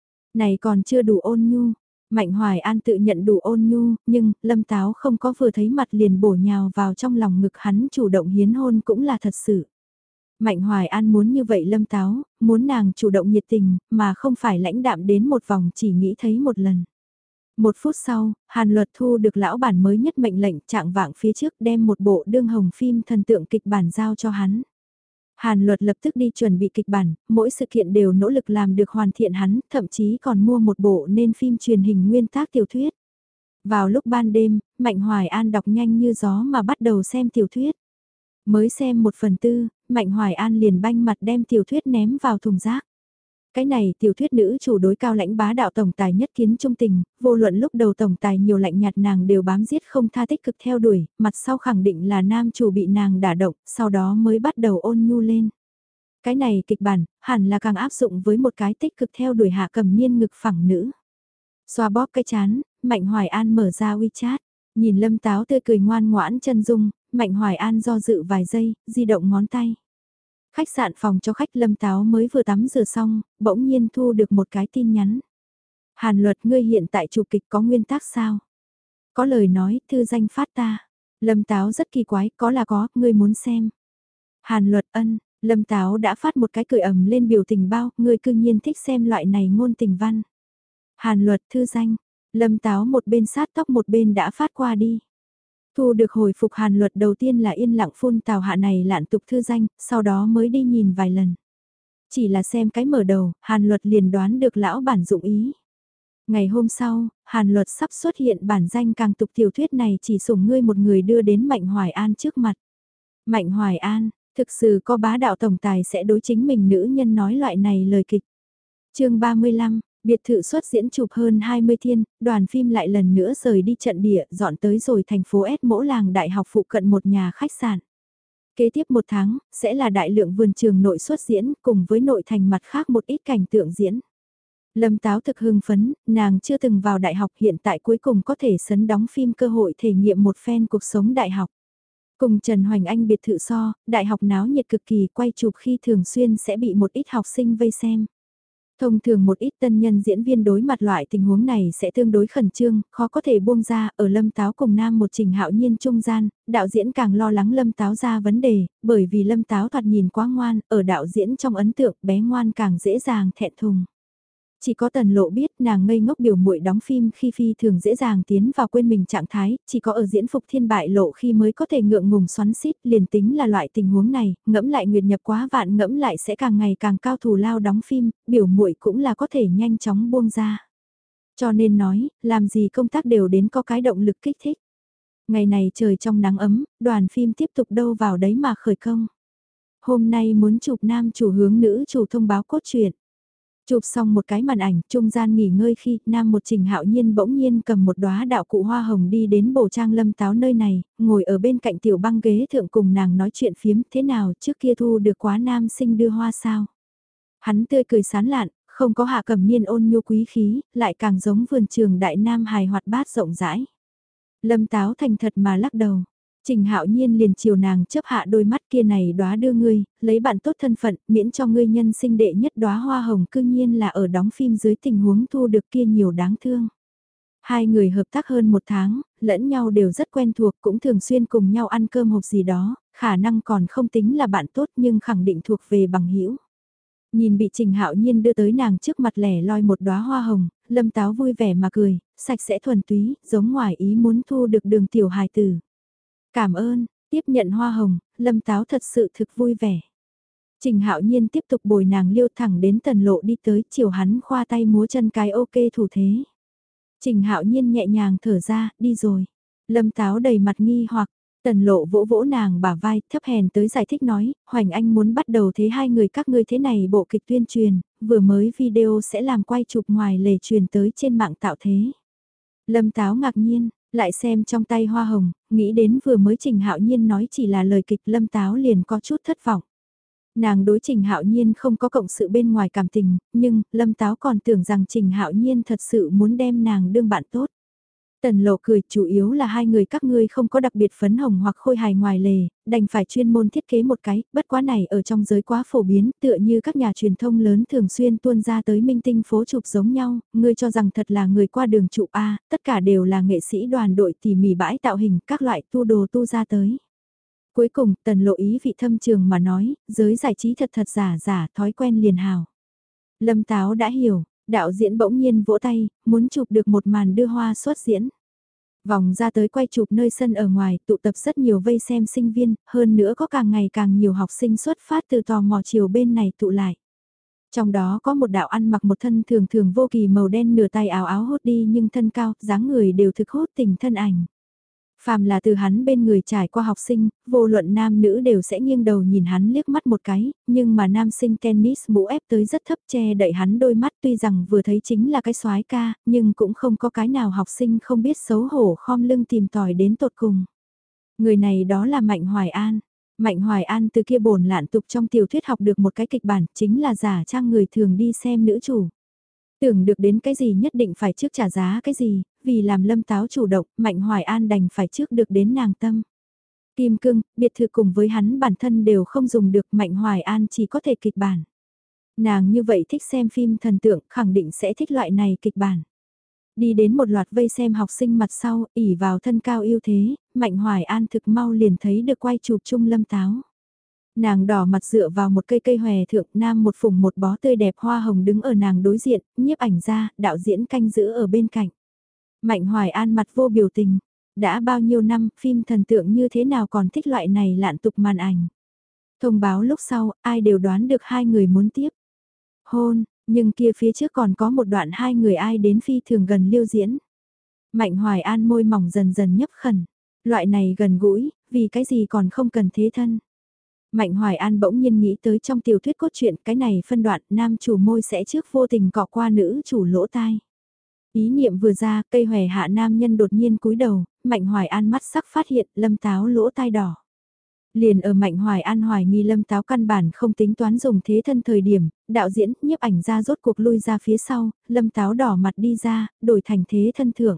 Này còn chưa đủ ôn nhu. Mạnh Hoài An tự nhận đủ ôn nhu, nhưng Lâm Táo không có vừa thấy mặt liền bổ nhào vào trong lòng ngực hắn chủ động hiến hôn cũng là thật sự. Mạnh Hoài An muốn như vậy Lâm Táo, muốn nàng chủ động nhiệt tình, mà không phải lãnh đạm đến một vòng chỉ nghĩ thấy một lần. Một phút sau, Hàn Luật thu được lão bản mới nhất mệnh lệnh trạng vạng phía trước đem một bộ đương hồng phim thần tượng kịch bản giao cho hắn. Hàn Luật lập tức đi chuẩn bị kịch bản, mỗi sự kiện đều nỗ lực làm được hoàn thiện hắn, thậm chí còn mua một bộ nên phim truyền hình nguyên tác tiểu thuyết. Vào lúc ban đêm, Mạnh Hoài An đọc nhanh như gió mà bắt đầu xem tiểu thuyết. Mới xem 1/4, Mạnh Hoài An liền banh mặt đem tiểu thuyết ném vào thùng rác. Cái này tiểu thuyết nữ chủ đối cao lãnh bá đạo tổng tài nhất kiến trung tình, vô luận lúc đầu tổng tài nhiều lạnh nhạt nàng đều bám giết không tha tích cực theo đuổi, mặt sau khẳng định là nam chủ bị nàng đả động, sau đó mới bắt đầu ôn nhu lên. Cái này kịch bản, hẳn là càng áp dụng với một cái tích cực theo đuổi Hạ Cẩm Niên ngực phẳng nữ. Xoa bóp cái chán, Mạnh Hoài An mở ra WeChat, nhìn Lâm Táo tươi cười ngoan ngoãn chân dung, Mạnh Hoài An do dự vài giây, di động ngón tay. Khách sạn phòng cho khách Lâm Táo mới vừa tắm rửa xong, bỗng nhiên thu được một cái tin nhắn. Hàn Luật ngươi hiện tại chụp kịch có nguyên tác sao? Có lời nói, thư danh phát ta. Lâm Táo rất kỳ quái, có là có, ngươi muốn xem. Hàn Luật ân, Lâm Táo đã phát một cái cười ầm lên biểu tình bao, ngươi cư nhiên thích xem loại này ngôn tình văn. Hàn Luật thư danh, Lâm Táo một bên sát tóc một bên đã phát qua đi. Thu được hồi phục Hàn Luật đầu tiên là yên lặng phun tào hạ này lạn tục thư danh, sau đó mới đi nhìn vài lần. Chỉ là xem cái mở đầu, Hàn Luật liền đoán được lão bản dụng ý. Ngày hôm sau, Hàn Luật sắp xuất hiện bản danh càng tục tiểu thuyết này chỉ sủng ngươi một người đưa đến Mạnh Hoài An trước mặt. Mạnh Hoài An, thực sự có bá đạo tổng tài sẽ đối chính mình nữ nhân nói loại này lời kịch. Chương 35, biệt thự xuất diễn chụp hơn 20 thiên, đoàn phim lại lần nữa rời đi trận địa, dọn tới rồi thành phố S mỗ làng đại học phụ cận một nhà khách sạn. Kế tiếp một tháng, sẽ là đại lượng vườn trường nội xuất diễn, cùng với nội thành mặt khác một ít cảnh tượng diễn. Lâm Táo thực hưng phấn, nàng chưa từng vào đại học hiện tại cuối cùng có thể sấn đóng phim cơ hội thể nghiệm một phen cuộc sống đại học. Cùng Trần Hoành Anh biệt thự so, đại học náo nhiệt cực kỳ quay chụp khi thường xuyên sẽ bị một ít học sinh vây xem. Thông thường một ít tân nhân diễn viên đối mặt loại tình huống này sẽ tương đối khẩn trương, khó có thể buông ra, ở Lâm Táo cùng Nam một Trình Hạo Nhiên trung gian, đạo diễn càng lo lắng Lâm Táo ra vấn đề, bởi vì Lâm Táo thoạt nhìn quá ngoan, ở đạo diễn trong ấn tượng bé ngoan càng dễ dàng thẹn thùng. Chỉ có Tần Lộ biết nàng ngây ngốc biểu muội đóng phim khi phi thường dễ dàng tiến vào quên mình trạng thái, chỉ có ở diễn phục thiên bại lộ khi mới có thể ngượng ngùng xoắn xít, liền tính là loại tình huống này, ngẫm lại nguyệt nhập quá vạn ngẫm lại sẽ càng ngày càng cao thủ lao đóng phim, biểu muội cũng là có thể nhanh chóng buông ra. Cho nên nói, làm gì công tác đều đến có cái động lực kích thích. Ngày này trời trong nắng ấm, đoàn phim tiếp tục đâu vào đấy mà khởi công. Hôm nay muốn chụp nam chủ hướng nữ chủ thông báo cốt truyện. Chụp xong một cái màn ảnh, trung gian nghỉ ngơi khi nam một Trình Hạo Nhiên bỗng nhiên cầm một đóa đạo cụ hoa hồng đi đến bổ trang Lâm Táo nơi này, ngồi ở bên cạnh tiểu băng ghế thượng cùng nàng nói chuyện phiếm thế nào trước kia thu được quá nam sinh đưa hoa sao. Hắn tươi cười sán lạn, không có Hạ Cẩm Niên ôn nhu quý khí, lại càng giống vườn trường đại nam hài hoạt bát rộng rãi. Lâm Táo thành thật mà lắc đầu. Trình Hạo Nhiên liền chiều nàng chớp hạ đôi mắt kia này đóa đưa ngươi, lấy bạn tốt thân phận, miễn cho ngươi nhân sinh đệ nhất đóa hoa hồng cư nhiên là ở đóng phim dưới tình huống thu được kia nhiều đáng thương. Hai người hợp tác hơn một tháng, lẫn nhau đều rất quen thuộc cũng thường xuyên cùng nhau ăn cơm hộp gì đó, khả năng còn không tính là bạn tốt nhưng khẳng định thuộc về bằng hữu. Nhìn bị Trình Hạo Nhiên đưa tới nàng trước mặt lẻ loi một đóa hoa hồng, Lâm Táo vui vẻ mà cười, sạch sẽ thuần túy, giống ngoài ý muốn thu được đường tiểu hài tử. Cảm ơn, tiếp nhận hoa hồng, Lâm Táo thật sự thực vui vẻ. Trình Hạo Nhiên tiếp tục bồi nàng liêu thẳng đến Tần Lộ đi tới, chiều hắn khoa tay múa chân cái ok thủ thế. Trình Hạo Nhiên nhẹ nhàng thở ra, đi rồi. Lâm Táo đầy mặt nghi hoặc, Tần Lộ vỗ vỗ nàng bả vai, thấp hèn tới giải thích nói, Hoành Anh muốn bắt đầu thế hai người các ngươi thế này bộ kịch tuyên truyền, vừa mới video sẽ làm quay chụp ngoài lề truyền tới trên mạng tạo thế. Lâm Táo ngạc nhiên, lại xem trong tay hoa hồng, nghĩ đến vừa mới Trình Hạo Nhiên nói chỉ là lời kịch, Lâm Táo liền có chút thất vọng. Nàng đối Trình Hạo Nhiên không có cộng sự bên ngoài cảm tình, nhưng Lâm Táo còn tưởng rằng Trình Hạo Nhiên thật sự muốn đem nàng đương bạn tốt. Tần Lộ cười, chủ yếu là hai người các ngươi không có đặc biệt phấn hồng hoặc khôi hài ngoài lề, đành phải chuyên môn thiết kế một cái, bất quá này ở trong giới quá phổ biến, tựa như các nhà truyền thông lớn thường xuyên tuôn ra tới minh tinh phố chụp giống nhau, ngươi cho rằng thật là người qua đường chụp A, tất cả đều là nghệ sĩ đoàn đội tỉ mỉ bãi tạo hình, các loại tu đồ tu ra tới. Cuối cùng, Tần Lộ ý vị thâm trường mà nói, giới giải trí thật thật giả giả, thói quen liền hào. Lâm Táo đã hiểu, đạo diễn bỗng nhiên vỗ tay, muốn chụp được một màn đưa hoa xuất diễn. Vòng ra tới quay chụp nơi sân ở ngoài, tụ tập rất nhiều vây xem sinh viên, hơn nữa có càng ngày càng nhiều học sinh xuất phát từ tò mò chiều bên này tụ lại. Trong đó có một đạo ăn mặc một thân thường thường vô kỳ màu đen nửa tay áo áo hốt đi nhưng thân cao, dáng người đều thực hút tình thân ảnh. Phàm là từ hắn bên người trải qua học sinh, vô luận nam nữ đều sẽ nghiêng đầu nhìn hắn liếc mắt một cái, nhưng mà nam sinh tennis mũ ép tới rất thấp che đậy hắn đôi mắt tuy rằng vừa thấy chính là cái soái ca, nhưng cũng không có cái nào học sinh không biết xấu hổ khom lưng tìm tòi đến tột cùng. Người này đó là Mạnh Hoài An. Mạnh Hoài An từ kia bổn lạn tục trong tiểu thuyết học được một cái kịch bản chính là giả trang người thường đi xem nữ chủ. Tưởng được đến cái gì nhất định phải trước trả giá cái gì, vì làm Lâm Táo chủ động, Mạnh Hoài An đành phải trước được đến nàng tâm. Kim cương, biệt thự cùng với hắn bản thân đều không dùng được, Mạnh Hoài An chỉ có thể kịch bản. Nàng như vậy thích xem phim thần tượng, khẳng định sẽ thích loại này kịch bản. Đi đến một loạt vây xem học sinh mặt sau, ỉ vào thân cao ưu thế, Mạnh Hoài An thực mau liền thấy được quay chụp chung Lâm Táo. Nàng đỏ mặt dựa vào một cây cây hòe thượng, nam một phùng một bó tươi đẹp hoa hồng đứng ở nàng đối diện, nhiếp ảnh ra, đạo diễn canh giữ ở bên cạnh. Mạnh Hoài An mặt vô biểu tình, đã bao nhiêu năm, phim thần tượng như thế nào còn thích loại này lạn tục màn ảnh. Thông báo lúc sau, ai đều đoán được hai người muốn tiếp hôn, nhưng kia phía trước còn có một đoạn hai người ai đến phi thường gần liêu diễn. Mạnh Hoài An môi mỏng dần dần nhấp khẩn, loại này gần gũi, vì cái gì còn không cần thế thân. Mạnh Hoài An bỗng nhiên nghĩ tới trong tiểu thuyết cốt truyện cái này phân đoạn nam chủ môi sẽ trước vô tình cọ qua nữ chủ lỗ tai. Ý niệm vừa ra, cây hòe hạ nam nhân đột nhiên cúi đầu, Mạnh Hoài An mắt sắc phát hiện Lâm Táo lỗ tai đỏ. Liền ở Mạnh Hoài An hoài nghi Lâm Táo căn bản không tính toán dùng thế thân thời điểm, đạo diễn nhiếp ảnh ra rốt cuộc lui ra phía sau, Lâm Táo đỏ mặt đi ra, đổi thành thế thân thưởng.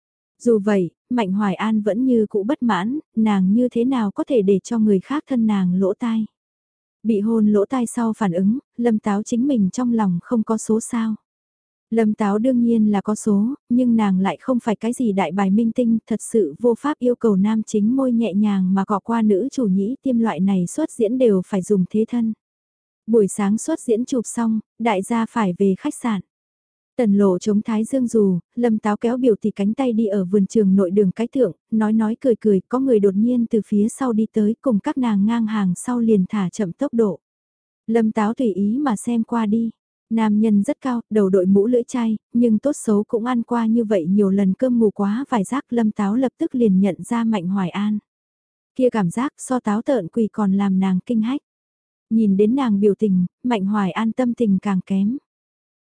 Dù vậy, Mạnh Hoài An vẫn như cũ bất mãn, nàng như thế nào có thể để cho người khác thân nàng lỗ tai. Bị hôn lỗ tai sau phản ứng, Lâm Táo chính mình trong lòng không có số sao. Lâm Táo đương nhiên là có số, nhưng nàng lại không phải cái gì đại bài minh tinh, thật sự vô pháp yêu cầu nam chính môi nhẹ nhàng mà cọ qua nữ chủ nhĩ tiêm loại này xuất diễn đều phải dùng thế thân. Buổi sáng xuất diễn chụp xong, đại gia phải về khách sạn. Tần Lộ chống thái dương dù, Lâm Táo kéo biểu tỷ cánh tay đi ở vườn trường nội đường cái thượng, nói cười cười, có người đột nhiên từ phía sau đi tới cùng các nàng ngang hàng sau liền thả chậm tốc độ. Lâm Táo tùy ý mà xem qua đi. Nam nhân rất cao, đầu đội mũ lưỡi chai, nhưng tốt xấu cũng ăn qua như vậy nhiều lần cơm ngủ quá vài rác, Lâm Táo lập tức liền nhận ra Mạnh Hoài An. Kia cảm giác so táo tợn quỷ còn làm nàng kinh hách. Nhìn đến nàng biểu tình, Mạnh Hoài An tâm tình càng kém.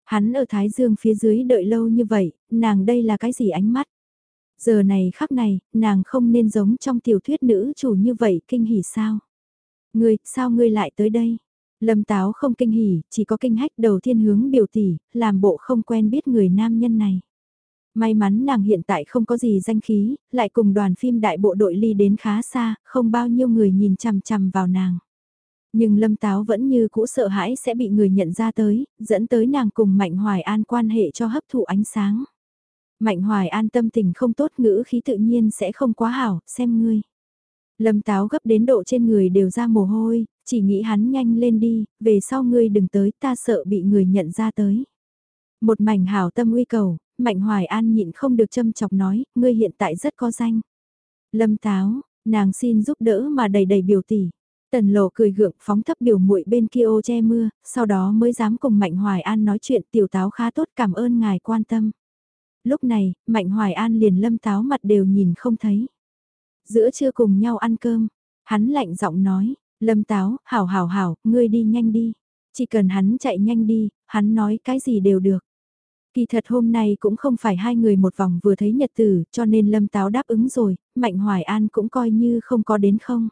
Hắn ở Thái Dương phía dưới đợi lâu như vậy, nàng đây là cái gì ánh mắt? Giờ này khắc này, nàng không nên giống trong tiểu thuyết nữ chủ như vậy kinh hỉ sao? Ngươi, sao ngươi lại tới đây? Lâm Táo không kinh hỉ, chỉ có kinh hách đầu thiên hướng biểu tỷ, làm bộ không quen biết người nam nhân này. May mắn nàng hiện tại không có gì danh khí, lại cùng đoàn phim đại bộ đội ly đến khá xa, không bao nhiêu người nhìn chằm chằm vào nàng. Nhưng Lâm Táo vẫn như cũ sợ hãi sẽ bị người nhận ra tới, dẫn tới nàng cùng Mạnh Hoài An quan hệ cho hấp thụ ánh sáng. Mạnh Hoài An tâm tình không tốt, ngữ khí tự nhiên sẽ không quá hảo, xem ngươi. Lâm Táo gấp đến độ trên người đều ra mồ hôi, chỉ nghĩ hắn nhanh lên đi, về sau ngươi đừng tới, ta sợ bị người nhận ra tới. Một mảnh hảo tâm uy cầu, Mạnh Hoài An nhịn không được châm chọc nói, ngươi hiện tại rất có danh. Lâm Táo, nàng xin giúp đỡ mà đầy đầy biểu tỷ. Tần Lộ cười gượng phóng thấp biểu muội bên kia ô che mưa, sau đó mới dám cùng Mạnh Hoài An nói chuyện, tiểu Táo khá tốt, cảm ơn ngài quan tâm. Lúc này, Mạnh Hoài An liền Lâm Táo mặt đều nhìn không thấy. Giữa trưa cùng nhau ăn cơm, hắn lạnh giọng nói, Lâm Táo, hảo hảo hảo, ngươi đi nhanh đi. Chỉ cần hắn chạy nhanh đi, hắn nói cái gì đều được. Kỳ thật hôm nay cũng không phải hai người một vòng vừa thấy nhật tử, cho nên Lâm Táo đáp ứng rồi, Mạnh Hoài An cũng coi như không có đến không.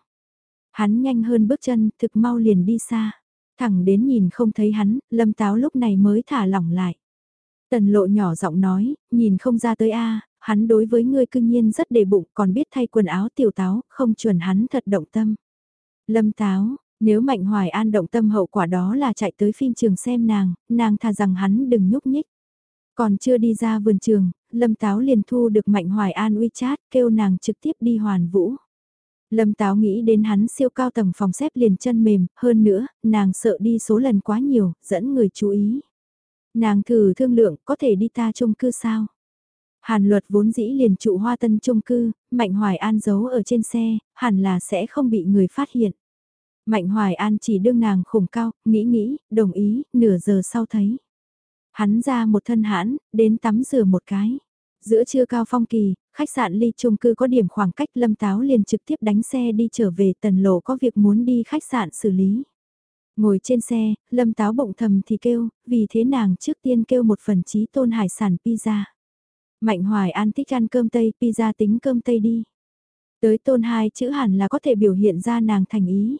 Hắn nhanh hơn bước chân, thực mau liền đi xa. Thẳng đến nhìn không thấy hắn, Lâm Táo lúc này mới thả lỏng lại. Tần Lộ nhỏ giọng nói, nhìn không ra tới a, hắn đối với ngươi cương nhiên rất để bụng, còn biết thay quần áo tiểu Táo, không chuẩn hắn thật động tâm. Lâm Táo, nếu Mạnh Hoài An động tâm hậu quả đó là chạy tới phim trường xem nàng thà rằng hắn đừng nhúc nhích. Còn chưa đi ra vườn trường, Lâm Táo liền thu được Mạnh Hoài An WeChat, kêu nàng trực tiếp đi Hoàn Vũ. Lâm Táo nghĩ đến hắn siêu cao tầng phòng xếp liền chân mềm, hơn nữa, nàng sợ đi số lần quá nhiều, dẫn người chú ý. Nàng thử thương lượng, có thể đi ta chung cư sao? Hàn Luật vốn dĩ liền trụ Hoa Tân chung cư, Mạnh Hoài An giấu ở trên xe, hẳn là sẽ không bị người phát hiện. Mạnh Hoài An chỉ đương nàng khủng cao, nghĩ, đồng ý, nửa giờ sau thấy. Hắn ra một thân hãn, đến tắm rửa một cái. Giữa trưa cao phong kỳ, khách sạn ly chung cư có điểm khoảng cách, Lâm Táo liền trực tiếp đánh xe đi trở về, Tần Lộ có việc muốn đi khách sạn xử lý. Ngồi trên xe, Lâm Táo bụng thầm thì kêu, vì thế nàng trước tiên kêu một phần chí tôn hải sản pizza. Mạnh Hoài An thích ăn cơm Tây, pizza tính cơm Tây đi. Tới tôn hai chữ hẳn là có thể biểu hiện ra nàng thành ý.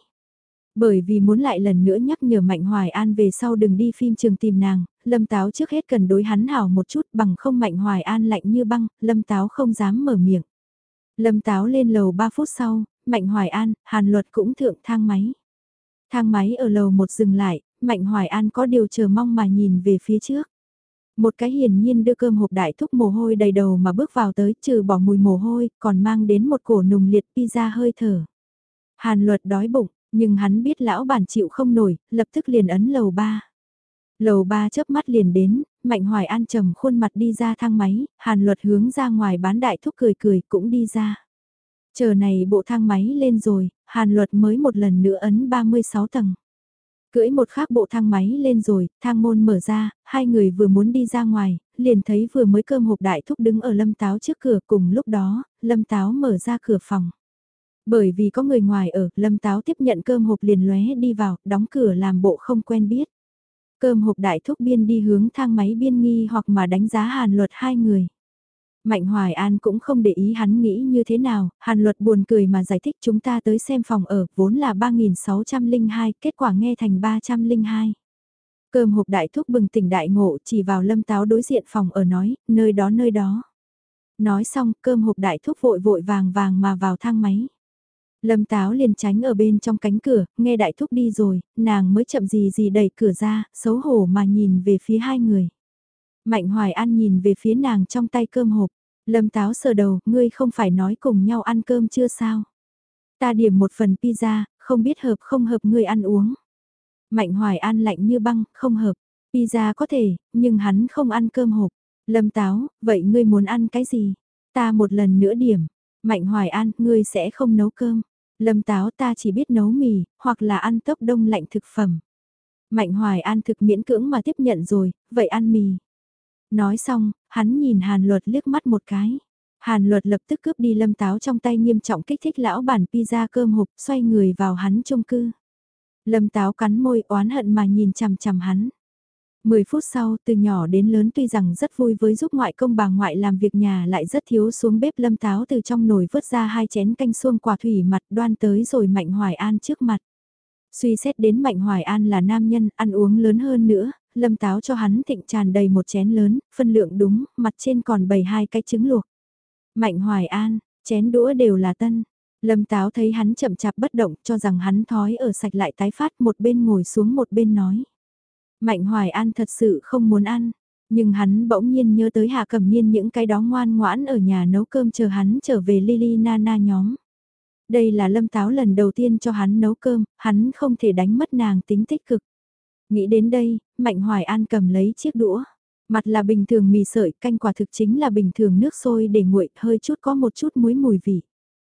Bởi vì muốn lại lần nữa nhắc nhở Mạnh Hoài An về sau đừng đi phim trường tìm nàng, Lâm Táo trước hết cần đối hắn hảo một chút, bằng không Mạnh Hoài An lạnh như băng, Lâm Táo không dám mở miệng. Lâm Táo lên lầu 3 phút sau, Mạnh Hoài An, Hàn Luật cũng thượng thang máy. Thang máy ở lầu 1 dừng lại, Mạnh Hoài An có điều chờ mong mà nhìn về phía trước. Một cái hiển nhiên đưa cơm hộp đại thúc mồ hôi đầy đầu mà bước vào tới, trừ bỏ mùi mồ hôi, còn mang đến một cổ nùng liệt pizza hơi thở. Hàn Luật đói bụng, nhưng hắn biết lão bản chịu không nổi, lập tức liền ấn lầu 3. Lầu 3 chớp mắt liền đến, Mạnh Hoài An trầm khuôn mặt đi ra thang máy, Hàn Luật hướng ra ngoài bán đại thúc cười cũng đi ra. Chờ này bộ thang máy lên rồi, Hàn Luật mới một lần nữa ấn 36 tầng. Cưỡi một khác bộ thang máy lên rồi, thang môn mở ra, hai người vừa muốn đi ra ngoài, liền thấy vừa mới cơm hộp đại thúc đứng ở Lâm Táo trước cửa, cùng lúc đó, Lâm Táo mở ra cửa phòng. Bởi vì có người ngoài ở, Lâm Táo tiếp nhận cơm hộp liền lóe đi vào, đóng cửa làm bộ không quen biết. Cơm hộp đại thúc biên đi hướng thang máy biên nghi hoặc mà đánh giá Hàn Luật hai người. Mạnh Hoài An cũng không để ý hắn nghĩ như thế nào, Hàn Luật buồn cười mà giải thích chúng ta tới xem phòng ở, vốn là 3602, kết quả nghe thành 302. Cơm hộp đại thúc bừng tỉnh đại ngộ chỉ vào Lâm Táo đối diện phòng ở nói, nơi đó nơi đó. Nói xong, cơm hộp đại thúc vội vội vàng vàng mà vào thang máy. Lâm Táo liền tránh ở bên trong cánh cửa, nghe đại thúc đi rồi, nàng mới chậm gì đẩy cửa ra, xấu hổ mà nhìn về phía hai người. Mạnh Hoài An nhìn về phía nàng trong tay cơm hộp, Lâm Táo sờ đầu, ngươi không phải nói cùng nhau ăn cơm chưa sao? Ta điểm một phần pizza, không biết hợp không hợp ngươi ăn uống. Mạnh Hoài An lạnh như băng, không hợp, pizza có thể, nhưng hắn không ăn cơm hộp. Lâm Táo, vậy ngươi muốn ăn cái gì? Ta một lần nữa điểm. Mạnh Hoài An, ngươi sẽ không nấu cơm. Lâm Táo ta chỉ biết nấu mì, hoặc là ăn tốc đông lạnh thực phẩm. Mạnh Hoài An thực miễn cưỡng mà tiếp nhận rồi, vậy ăn mì. Nói xong, hắn nhìn Hàn Luật liếc mắt một cái. Hàn Luật lập tức cướp đi Lâm Táo trong tay nghiêm trọng kích thích lão bản pizza cơm hộp xoay người vào hắn chung cư. Lâm Táo cắn môi oán hận mà nhìn chằm chằm hắn. 10 phút sau, từ nhỏ đến lớn tuy rằng rất vui với giúp ngoại công bà ngoại làm việc nhà lại rất thiếu xuống bếp. Lâm Táo từ trong nồi vớt ra 2 chén canh xuông quả thủy mặt đoan tới rồi Mạnh Hoài An trước mặt. Suy xét đến Mạnh Hoài An là nam nhân, ăn uống lớn hơn nữa, Lâm Táo cho hắn thịnh tràn đầy một chén lớn, phân lượng đúng, mặt trên còn bày 2 cái trứng luộc. Mạnh Hoài An, chén đũa đều là tân. Lâm Táo thấy hắn chậm chạp bất động, cho rằng hắn thói ở sạch lại tái phát, một bên ngồi xuống một bên nói. Mạnh Hoài An thật sự không muốn ăn, nhưng hắn bỗng nhiên nhớ tới Hạ Cẩm Niên những cái đó ngoan ngoãn ở nhà nấu cơm chờ hắn trở về Lily Nana nhóm. Đây là Lâm Táo lần đầu tiên cho hắn nấu cơm, hắn không thể đánh mất nàng tính tích cực. Nghĩ đến đây, Mạnh Hoài An cầm lấy chiếc đũa. Mặt là bình thường mì sợi, canh quả thực chính là bình thường nước sôi để nguội, hơi chút có một chút muối mùi vị.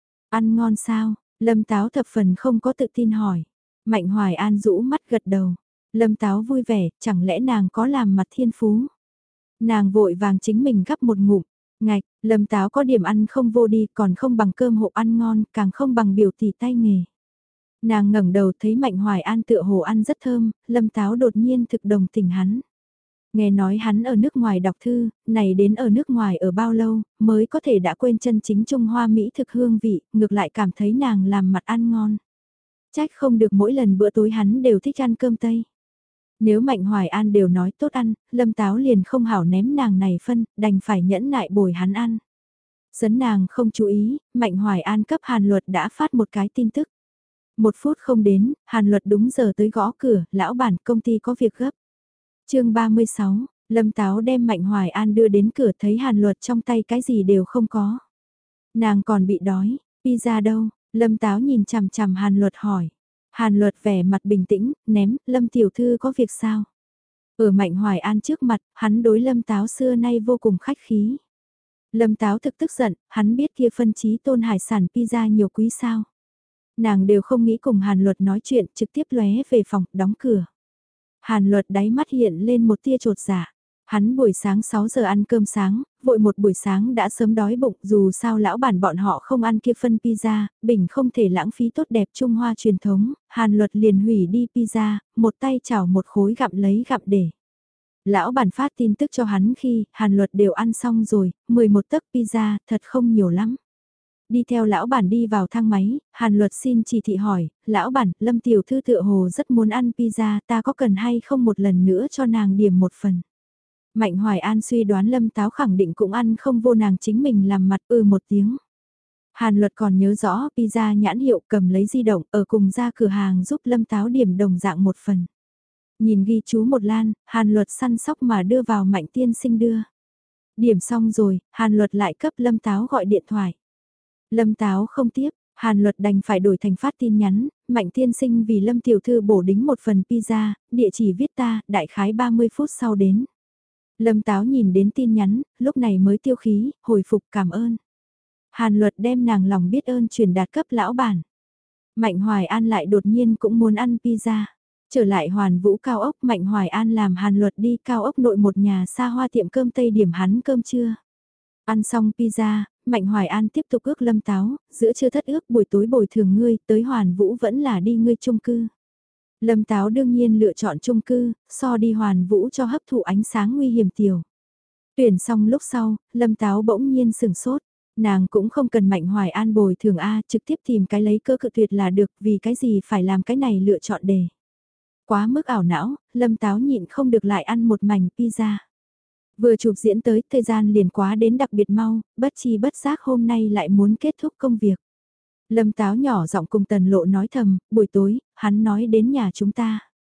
Ăn ngon sao? Lâm Táo thập phần không có tự tin hỏi. Mạnh Hoài An rũ mắt gật đầu. Lâm Táo vui vẻ, chẳng lẽ nàng có làm mặt thiên phú? Nàng vội vàng chính mình gắp một ngụm. Ngạch, Lâm Táo có điểm ăn không vô đi, còn không bằng cơm hộp ăn ngon, càng không bằng biểu tỷ tay nghề. Nàng ngẩng đầu thấy Mạnh Hoài An tựa hồ ăn rất thơm, Lâm Táo đột nhiên thực đồng tình hắn. Nghe nói hắn ở nước ngoài đọc thư, này đến ở nước ngoài ở bao lâu, mới có thể đã quên chân chính Trung Hoa Mỹ thực hương vị, ngược lại cảm thấy nàng làm mặt ăn ngon. Trách không được mỗi lần bữa tối hắn đều thích ăn cơm Tây. Nếu Mạnh Hoài An đều nói tốt ăn, Lâm Táo liền không hảo ném nàng này phân, đành phải nhẫn nại bồi hắn ăn. Sấn nàng không chú ý, Mạnh Hoài An cấp Hàn Luật đã phát một cái tin tức. 1 phút không đến, Hàn Luật đúng giờ tới gõ cửa, lão bản công ty có việc gấp. Chương 36, Lâm Táo đem Mạnh Hoài An đưa đến cửa thấy Hàn Luật trong tay cái gì đều không có. Nàng còn bị đói, pizza đâu? Lâm Táo nhìn chằm chằm Hàn Luật hỏi. Hàn Luật vẻ mặt bình tĩnh, ném, Lâm tiểu thư có việc sao? Ở Mạnh Hoài An trước mặt, hắn đối Lâm Táo xưa nay vô cùng khách khí. Lâm Táo thực tức giận, hắn biết kia phân chí tôn hải sản pizza nhiều quý sao. Nàng đều không nghĩ cùng Hàn Luật nói chuyện, trực tiếp lóe về phòng, đóng cửa. Hàn Luật đáy mắt hiện lên một tia trột dạ. Hắn buổi sáng 6 giờ ăn cơm sáng, vội một buổi sáng đã sớm đói bụng, dù sao lão bản bọn họ không ăn kia phân pizza, bình không thể lãng phí tốt đẹp Trung Hoa truyền thống, Hàn Luật liền hủy đi pizza, một tay chảo một khối gặm lấy gặm để. Lão bản phát tin tức cho hắn khi Hàn Luật đều ăn xong rồi, 11 tấc pizza, thật không nhiều lắm. Đi theo lão bản đi vào thang máy, Hàn Luật xin chỉ thị hỏi, lão bản, Lâm tiểu thư tựa hồ rất muốn ăn pizza, ta có cần hay không một lần nữa cho nàng điểm một phần. Mạnh Hoài An suy đoán Lâm Táo khẳng định cũng ăn không vô nàng chính mình làm mặt một tiếng. Hàn Luật còn nhớ rõ pizza nhãn hiệu cầm lấy di động ở cùng ra cửa hàng giúp Lâm Táo điểm đồng dạng một phần. Nhìn ghi chú một lan, Hàn Luật săn sóc mà đưa vào Mạnh tiên sinh đưa. Điểm xong rồi, Hàn Luật lại cấp Lâm Táo gọi điện thoại. Lâm Táo không tiếp, Hàn Luật đành phải đổi thành phát tin nhắn, Mạnh tiên sinh vì Lâm tiểu thư bổ đính một phần pizza, địa chỉ viết ta, đại khái 30 phút sau đến. Lâm Táo nhìn đến tin nhắn, lúc này mới tiêu khí, hồi phục cảm ơn. Hàn Luật đem nàng lòng biết ơn truyền đạt cấp lão bản. Mạnh Hoài An lại đột nhiên cũng muốn ăn pizza. Trở lại Hoàn Vũ cao ốc, Mạnh Hoài An làm Hàn Luật đi cao ốc nội một nhà xa hoa tiệm cơm Tây điểm hắn cơm trưa. Ăn xong pizza, Mạnh Hoài An tiếp tục ước Lâm Táo, giữa trưa thất ước buổi tối bồi thường ngươi, tới Hoàn Vũ vẫn là đi ngươi chung cư. Lâm Táo đương nhiên lựa chọn chung cư, so đi Hoàn Vũ cho hấp thụ ánh sáng nguy hiểm tiểu. Tuyển xong lúc sau, Lâm Táo bỗng nhiên sừng sốt. Nàng cũng không cần Mạnh Hoài An bồi thường A, trực tiếp tìm cái lấy cơ cự tuyệt là được, vì cái gì phải làm cái này lựa chọn đề. Quá mức ảo não, Lâm Táo nhịn không được lại ăn một mảnh pizza. Vừa chụp diễn tới, thời gian liền quá đến đặc biệt mau, bất chi bất giác hôm nay lại muốn kết thúc công việc. Lâm Táo nhỏ giọng cùng Tần Lộ nói thầm, buổi tối, hắn nói đến nhà chúng ta.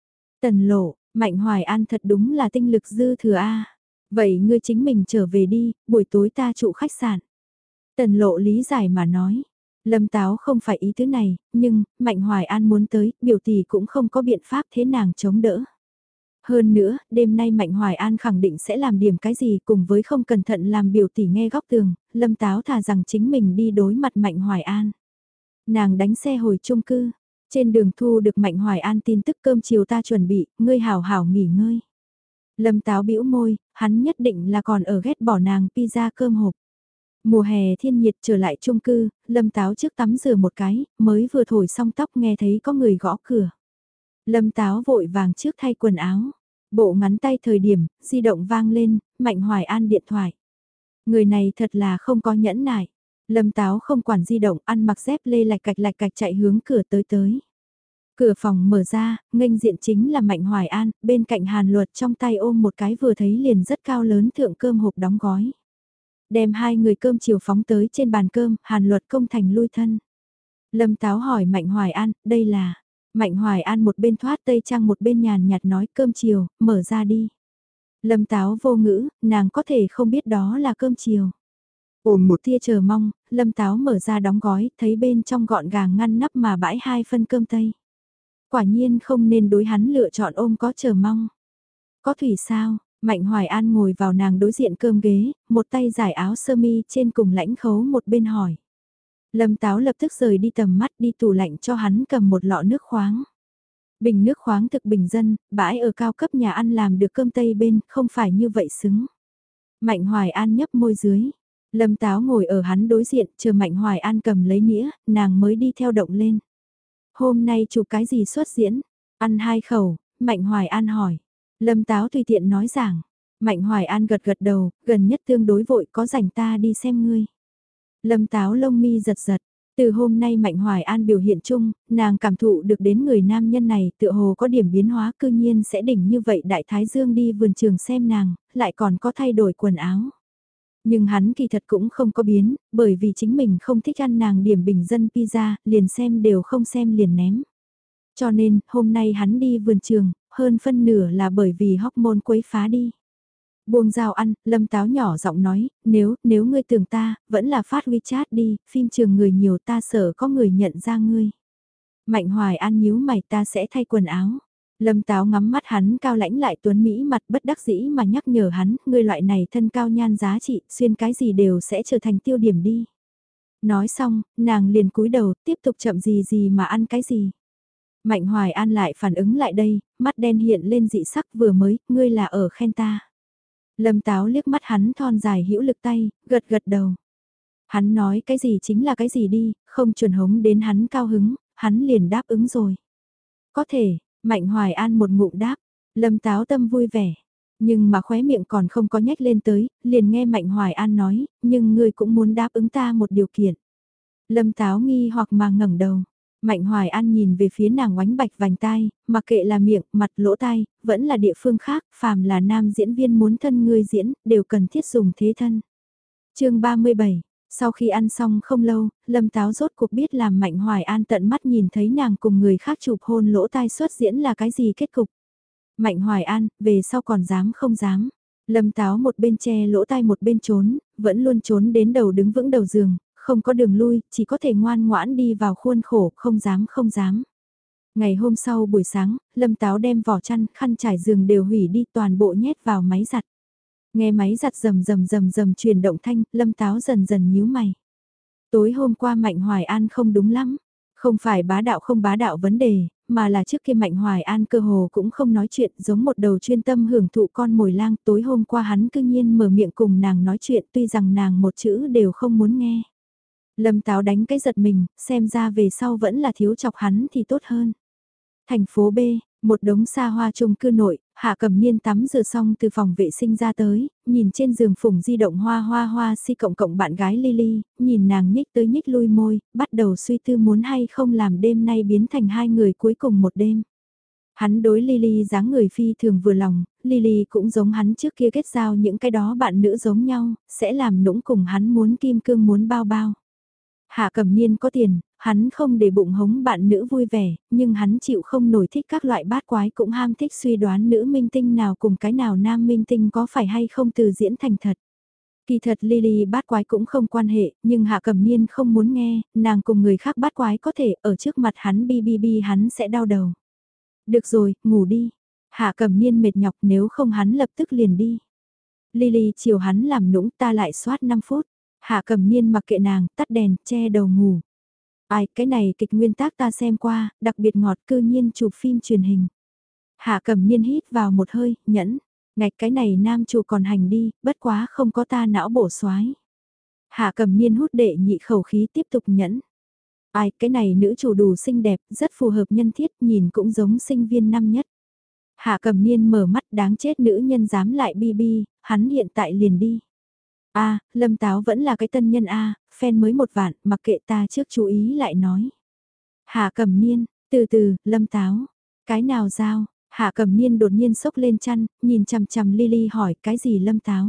Tần Lộ, Mạnh Hoài An thật đúng là tinh lực dư thừa A. Vậy ngươi chính mình trở về đi, buổi tối ta trụ khách sạn. Tần Lộ lý giải mà nói. Lâm Táo không phải ý thứ này, nhưng, Mạnh Hoài An muốn tới, biểu tỷ cũng không có biện pháp thế nàng chống đỡ. Hơn nữa, đêm nay Mạnh Hoài An khẳng định sẽ làm điểm cái gì cùng với không cẩn thận làm biểu tỷ nghe góc tường, Lâm Táo thà rằng chính mình đi đối mặt Mạnh Hoài An. Nàng đánh xe hồi chung cư, trên đường thu được Mạnh Hoài An tin tức cơm chiều ta chuẩn bị, ngươi hảo hảo nghỉ ngơi. Lâm Táo bĩu môi, hắn nhất định là còn ở ghét bỏ nàng pizza cơm hộp. Mùa hè thiên nhiệt trở lại chung cư, Lâm Táo trước tắm rửa một cái, mới vừa thổi xong tóc nghe thấy có người gõ cửa. Lâm Táo vội vàng trước thay quần áo. Bộ ngắn tay thời điểm, di động vang lên, Mạnh Hoài An điện thoại. Người này thật là không có nhẫn nại. Lâm Táo không quản di động, ăn mặc dép lê lạch cạch chạy hướng cửa tới. Cửa phòng mở ra, nghênh diện chính là Mạnh Hoài An, bên cạnh Hàn Luật trong tay ôm một cái vừa thấy liền rất cao lớn thượng cơm hộp đóng gói. Đem hai người cơm chiều phóng tới trên bàn cơm, Hàn Luật công thành lui thân. Lâm Táo hỏi Mạnh Hoài An, đây là... Mạnh Hoài An một bên thoát tây trang một bên nhàn nhạt nói cơm chiều, mở ra đi. Lâm Táo vô ngữ, nàng có thể không biết đó là cơm chiều. Ôm một tia chờ mong, Lâm Táo mở ra đóng gói, thấy bên trong gọn gàng ngăn nắp mà bãi hai phân cơm tây. Quả nhiên không nên đối hắn lựa chọn ôm có chờ mong. Có thủy sao? Mạnh Hoài An ngồi vào nàng đối diện cơm ghế, một tay giải áo sơ mi trên cùng lãnh khấu một bên hỏi. Lâm Táo lập tức rời đi tầm mắt đi tủ lạnh cho hắn cầm một lọ nước khoáng. Bình nước khoáng thực bình dân, bãi ở cao cấp nhà ăn làm được cơm tây bên, không phải như vậy xứng. Mạnh Hoài An nhấp môi dưới. Lâm Táo ngồi ở hắn đối diện, chờ Mạnh Hoài An cầm lấy nĩa, nàng mới đi theo động lên. Hôm nay chụp cái gì xuất diễn? Ăn hai khẩu, Mạnh Hoài An hỏi. Lâm Táo tùy tiện nói giảng. Mạnh Hoài An gật gật đầu, gần nhất tương đối vội có rảnh ta đi xem ngươi. Lâm Táo lông mi giật giật. Từ hôm nay Mạnh Hoài An biểu hiện chung, nàng cảm thụ được đến người nam nhân này tựa hồ có điểm biến hóa cư nhiên sẽ đỉnh như vậy Đại Thái Dương đi vườn trường xem nàng, lại còn có thay đổi quần áo. Nhưng hắn kỳ thật cũng không có biến, bởi vì chính mình không thích ăn nàng điểm bình dân pizza, liền xem đều không xem liền ném. Cho nên, hôm nay hắn đi vườn trường, hơn phân nửa là bởi vì hormone quấy phá đi. Buông dao ăn, Lâm Táo nhỏ giọng nói, nếu ngươi tưởng ta, vẫn là phát WeChat đi, phim trường người nhiều ta sợ có người nhận ra ngươi. Mạnh Hoài An nhíu mày ta sẽ thay quần áo. Lâm Táo ngắm mắt hắn cao lãnh lại tuấn Mỹ mặt bất đắc dĩ mà nhắc nhở hắn, ngươi loại này thân cao nhan giá trị, xuyên cái gì đều sẽ trở thành tiêu điểm đi. Nói xong, nàng liền cúi đầu, tiếp tục chậm gì mà ăn cái gì. Mạnh Hoài An lại phản ứng lại đây, mắt đen hiện lên dị sắc vừa mới, ngươi là ở khen ta. Lâm Táo liếc mắt hắn thon dài hữu lực tay, gật gật đầu. Hắn nói cái gì chính là cái gì đi, không chuẩn hống đến hắn cao hứng, hắn liền đáp ứng rồi. Có thể, Mạnh Hoài An một ngụm đáp, Lâm Táo tâm vui vẻ. Nhưng mà khóe miệng còn không có nhếch lên tới, liền nghe Mạnh Hoài An nói, nhưng ngươi cũng muốn đáp ứng ta một điều kiện. Lâm Táo nghi hoặc mà ngẩng đầu. Mạnh Hoài An nhìn về phía nàng oánh bạch vành tai, mặc kệ là miệng, mặt, lỗ tai, vẫn là địa phương khác, phàm là nam diễn viên muốn thân ngươi diễn, đều cần thiết dùng thế thân. Chương 37, sau khi ăn xong không lâu, Lâm Táo rốt cuộc biết làm Mạnh Hoài An tận mắt nhìn thấy nàng cùng người khác chụp hôn lỗ tai xuất diễn là cái gì kết cục. Mạnh Hoài An, về sau còn dám không dám. Lâm Táo một bên che lỗ tai một bên trốn, vẫn luôn trốn đến đầu đứng vững đầu giường, không có đường lui, chỉ có thể ngoan ngoãn đi vào khuôn khổ, không dám. Ngày hôm sau buổi sáng, Lâm Táo đem vỏ chăn, khăn trải giường đều hủy đi toàn bộ nhét vào máy giặt. Nghe máy giặt rầm chuyển động thanh, Lâm Táo dần nhíu mày. Tối hôm qua Mạnh Hoài An không đúng lắm, không phải bá đạo không bá đạo vấn đề, mà là trước kia Mạnh Hoài An cơ hồ cũng không nói chuyện giống một đầu chuyên tâm hưởng thụ con mồi lang. Tối hôm qua hắn cư nhiên mở miệng cùng nàng nói chuyện tuy rằng nàng một chữ đều không muốn nghe. Lâm Táo đánh cái giật mình, xem ra về sau vẫn là thiếu chọc hắn thì tốt hơn. Thành phố B, một đống xa hoa chung cư nội, Hạ Cẩm Niên tắm rửa xong từ phòng vệ sinh ra tới, nhìn trên giường phủng di động hoa si cộng bạn gái Lily, nhìn nàng nhích tới nhích lui môi, bắt đầu suy tư muốn hay không làm đêm nay biến thành hai người cuối cùng một đêm. Hắn đối Lily dáng người phi thường vừa lòng, Lily cũng giống hắn trước kia kết giao những cái đó bạn nữ giống nhau, sẽ làm nũng cùng hắn muốn kim cương muốn bao bao. Hạ Cẩm Niên có tiền, hắn không để bụng hống bạn nữ vui vẻ, nhưng hắn chịu không nổi thích các loại bát quái cũng ham thích suy đoán nữ minh tinh nào cùng cái nào nam minh tinh có phải hay không từ diễn thành thật. Kỳ thật Lily bát quái cũng không quan hệ, nhưng Hạ Cẩm Niên không muốn nghe, nàng cùng người khác bát quái có thể ở trước mặt hắn bi hắn sẽ đau đầu. Được rồi, ngủ đi. Hạ Cẩm Niên mệt nhọc nếu không hắn lập tức liền đi. Lily chiều hắn làm nũng ta lại soát 5 phút. Hạ Cẩm Niên mặc kệ nàng, tắt đèn, che đầu ngủ. Ai, cái này kịch nguyên tác ta xem qua, đặc biệt ngọt cư nhiên chụp phim truyền hình. Hạ Cẩm Niên hít vào một hơi, nhẫn. Ngạch cái này nam chủ còn hành đi, bất quá không có ta não bổ xoái. Hạ Cẩm Niên hút đệ nhị khẩu khí tiếp tục nhẫn. Ai, cái này nữ chủ đủ xinh đẹp, rất phù hợp nhân thiết, nhìn cũng giống sinh viên năm nhất. Hạ Cẩm Niên mở mắt, đáng chết nữ nhân dám lại bi bi, hắn hiện tại liền đi. A, Lâm Táo vẫn là cái tân nhân A, fan mới 1 vạn, mặc kệ ta trước chú ý lại nói. Hạ Cẩm Niên, từ từ, Lâm Táo, cái nào giao? Hạ Cẩm Niên đột nhiên sốc lên chăn, nhìn chằm chằm Lily hỏi cái gì Lâm Táo.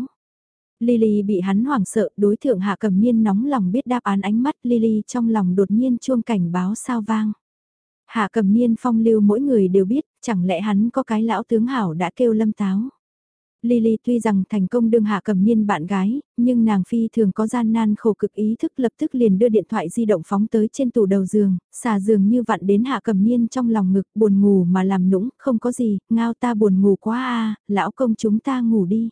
Lily bị hắn hoảng sợ, đối thượng Hạ Cẩm Niên nóng lòng biết đáp án ánh mắt Lily trong lòng đột nhiên chuông cảnh báo sao vang. Hạ Cẩm Niên phong lưu mỗi người đều biết, chẳng lẽ hắn có cái lão tướng hảo đã kêu Lâm Táo. Lily tuy rằng thành công đương Hạ Cẩm Niên bạn gái, nhưng nàng phi thường có gian nan khổ cực ý thức lập tức liền đưa điện thoại di động phóng tới trên tủ đầu giường, xà giường như vặn đến Hạ Cẩm Niên trong lòng ngực buồn ngủ mà làm nũng, không có gì, ngao ta buồn ngủ quá a, lão công chúng ta ngủ đi.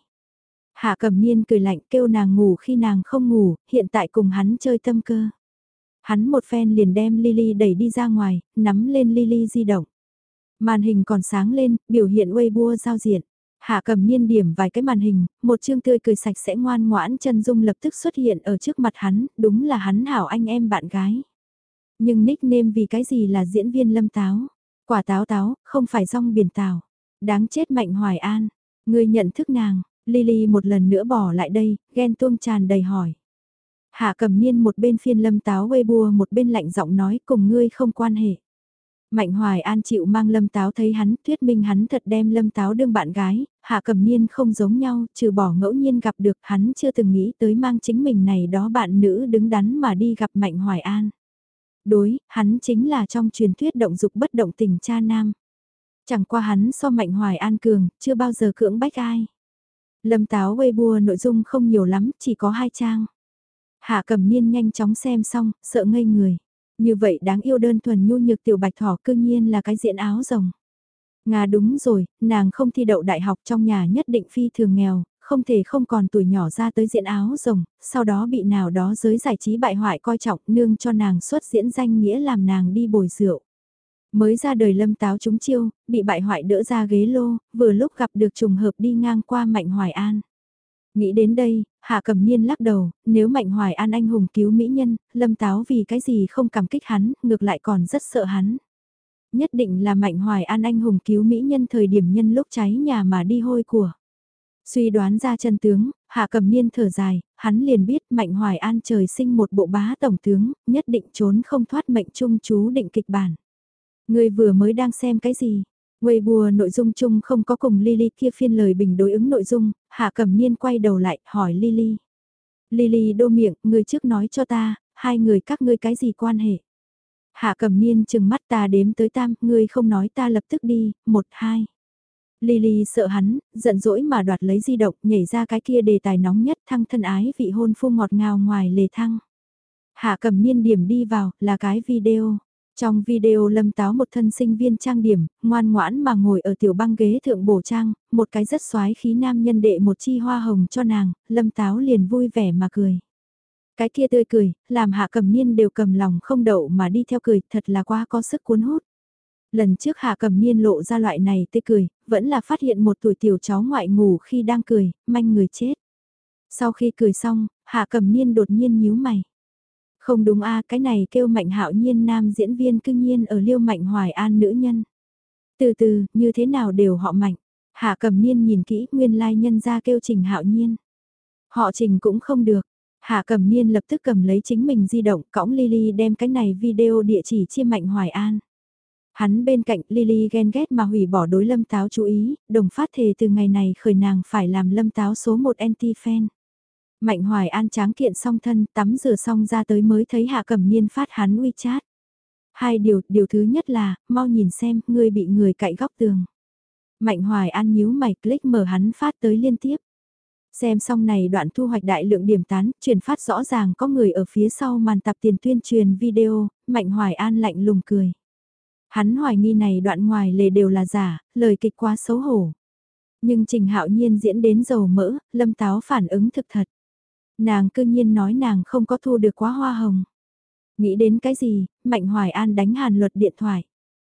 Hạ Cẩm Niên cười lạnh kêu nàng ngủ khi nàng không ngủ, hiện tại cùng hắn chơi tâm cơ. Hắn một phen liền đem Lily đẩy đi ra ngoài, nắm lên Lily di động. Màn hình còn sáng lên, biểu hiện Weibo giao diện. Hạ Cẩm Niên điểm vài cái màn hình, một chương tươi cười sạch sẽ ngoan ngoãn chân dung lập tức xuất hiện ở trước mặt hắn, đúng là hắn hảo anh em bạn gái. Nhưng nickname vì cái gì là diễn viên Lâm Táo? Quả táo táo, không phải rong biển tảo. Đáng chết Mạnh Hoài An. Người nhận thức nàng, Lily một lần nữa bỏ lại đây, ghen tuông tràn đầy hỏi. Hạ Cẩm Niên một bên phiên Lâm Táo Weibo một bên lạnh giọng nói cùng ngươi không quan hệ. Mạnh Hoài An chịu mang Lâm Táo thấy hắn, thuyết minh hắn thật đem Lâm Táo đương bạn gái, Hạ Cẩm Niên không giống nhau, trừ bỏ ngẫu nhiên gặp được hắn chưa từng nghĩ tới mang chính mình này đó bạn nữ đứng đắn mà đi gặp Mạnh Hoài An. Đối, hắn chính là trong truyền thuyết động dục bất động tình cha nam. Chẳng qua hắn so Mạnh Hoài An cường, chưa bao giờ cưỡng bách ai. Lâm Táo Weibo nội dung không nhiều lắm, chỉ có 2 trang. Hạ Cẩm Niên nhanh chóng xem xong, sợ ngây người. Như vậy đáng yêu đơn thuần nhu nhược tiểu bạch thỏ cương nhiên là cái diện áo rồng. Nga đúng rồi, nàng không thi đậu đại học trong nhà nhất định phi thường nghèo, không thể không còn tuổi nhỏ ra tới diện áo rồng, sau đó bị nào đó giới giải trí bại hoại coi trọng nương cho nàng xuất diễn danh nghĩa làm nàng đi bồi rượu. Mới ra đời Lâm Táo trúng chiêu, bị bại hoại đỡ ra ghế lô, vừa lúc gặp được trùng hợp đi ngang qua Mạnh Hoài An. Nghĩ đến đây, Hạ Cẩm Niên lắc đầu, nếu Mạnh Hoài An anh hùng cứu mỹ nhân, Lâm Táo vì cái gì không cảm kích hắn, ngược lại còn rất sợ hắn. Nhất định là Mạnh Hoài An anh hùng cứu mỹ nhân thời điểm nhân lúc cháy nhà mà đi hôi của. Suy đoán ra chân tướng, Hạ Cẩm Niên thở dài, hắn liền biết Mạnh Hoài An trời sinh một bộ bá tổng tướng, nhất định trốn không thoát mệnh trung chú định kịch bản. Người vừa mới đang xem cái gì? Weibo nội dung chung không có cùng Lily kia phiên lời bình đối ứng nội dung, Hạ Cẩm Niên quay đầu lại, hỏi Lily. Lily đô miệng, người trước nói cho ta, hai người các ngươi cái gì quan hệ? Hạ Cẩm Niên chừng mắt ta đếm tới tam, ngươi không nói ta lập tức đi, 1, 2. Lily sợ hắn, giận dỗi mà đoạt lấy di động, nhảy ra cái kia đề tài nóng nhất thăng thân ái vị hôn phu ngọt ngào ngoài lề thăng. Hạ Cẩm Niên điểm đi vào, là cái video. Trong video Lâm Táo một thân sinh viên trang điểm, ngoan ngoãn mà ngồi ở tiểu băng ghế thượng bổ trang, một cái rất xoái khí nam nhân đệ một chi hoa hồng cho nàng, Lâm Táo liền vui vẻ mà cười. Cái kia tươi cười, làm Hạ Cẩm Niên đều cầm lòng không đậu mà đi theo cười, thật là quá có sức cuốn hút. Lần trước Hạ Cẩm Niên lộ ra loại này tươi cười, vẫn là phát hiện một tuổi tiểu cháu ngoại ngủ khi đang cười, manh người chết. Sau khi cười xong, Hạ Cẩm Niên đột nhiên nhíu mày. Không đúng a, cái này kêu Mạnh Hạo Nhiên nam diễn viên cương nhiên ở liêu Mạnh Hoài An nữ nhân. Từ từ, như thế nào đều họ Mạnh. Hạ Cẩm Niên nhìn kỹ, nguyên lai nhân ra kêu Trình Hạo Nhiên. Họ Trình cũng không được. Hạ Cẩm Niên lập tức cầm lấy chính mình di động, cõng Lily đem cái này video địa chỉ chia Mạnh Hoài An. Hắn bên cạnh Lily ghen ghét mà hủy bỏ đối Lâm Táo chú ý, đồng phát thề từ ngày này khởi nàng phải làm Lâm Táo số 1 anti-fan. Mạnh Hoài An tráng kiện song thân, tắm rửa xong ra tới mới thấy Hạ Cẩm Niên phát hắn WeChat. Hai điều thứ nhất là, mau nhìn xem, ngươi bị người cạy góc tường. Mạnh Hoài An nhíu mày click mở hắn phát tới liên tiếp. Xem xong này đoạn thu hoạch đại lượng điểm tán, truyền phát rõ ràng có người ở phía sau màn tập tiền tuyên truyền video, Mạnh Hoài An lạnh lùng cười. Hắn hoài nghi này đoạn ngoài lề đều là giả, lời kịch quá xấu hổ. Nhưng Trình Hạo Nhiên diễn đến dầu mỡ, Lâm Táo phản ứng thực thật. Nàng cư nhiên nói nàng không có thu được quá hoa hồng. Nghĩ đến cái gì, Mạnh Hoài An đánh Hàn Luật điện thoại.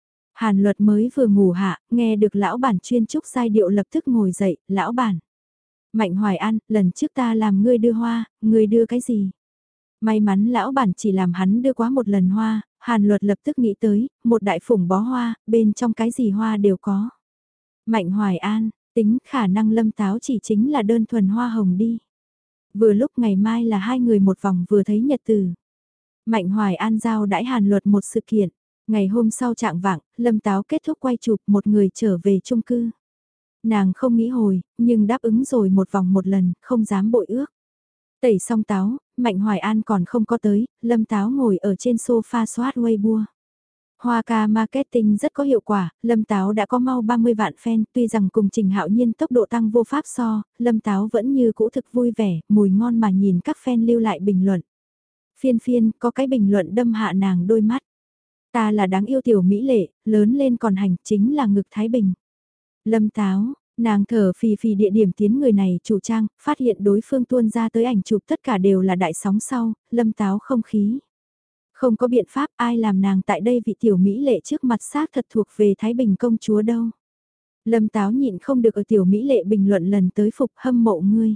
Hàn Luật mới vừa ngủ hạ, nghe được lão bản chuyên trúc giai điệu lập tức ngồi dậy, lão bản. Mạnh Hoài An, lần trước ta làm ngươi đưa hoa, ngươi đưa cái gì? May mắn lão bản chỉ làm hắn đưa quá một lần hoa, Hàn Luật lập tức nghĩ tới, một đại phủng bó hoa, bên trong cái gì hoa đều có. Mạnh Hoài An, tính khả năng Lâm Táo chỉ chính là đơn thuần hoa hồng đi. Vừa lúc ngày mai là hai người một vòng vừa thấy nhật từ. Mạnh Hoài An giao đãi Hàn Luật một sự kiện. Ngày hôm sau trạng vạng, Lâm Táo kết thúc quay chụp một người trở về chung cư. Nàng không nghĩ hồi, nhưng đáp ứng rồi một vòng một lần, không dám bội ước. Tẩy xong táo, Mạnh Hoài An còn không có tới, Lâm Táo ngồi ở trên sofa soát Weibo. Hoa ca marketing rất có hiệu quả, Lâm Táo đã có mau 30 vạn fan, tuy rằng cùng Trình Hạo Nhiên tốc độ tăng vô pháp so, Lâm Táo vẫn như cũ thực vui vẻ, mùi ngon mà nhìn các fan lưu lại bình luận. Phiên phiên, có cái bình luận đâm hạ nàng đôi mắt. Ta là đáng yêu tiểu mỹ lệ, lớn lên còn hành chính là ngực Thái Bình. Lâm Táo, nàng thở phì phì địa điểm tiến người này chủ trang, phát hiện đối phương tuôn ra tới ảnh chụp tất cả đều là đại sóng sau, Lâm Táo không khí. Không có biện pháp ai làm nàng tại đây vị tiểu mỹ lệ trước mặt xác thật thuộc về Thái Bình công chúa đâu. Lâm Táo nhịn không được ở tiểu mỹ lệ bình luận lần tới phục hâm mộ ngươi.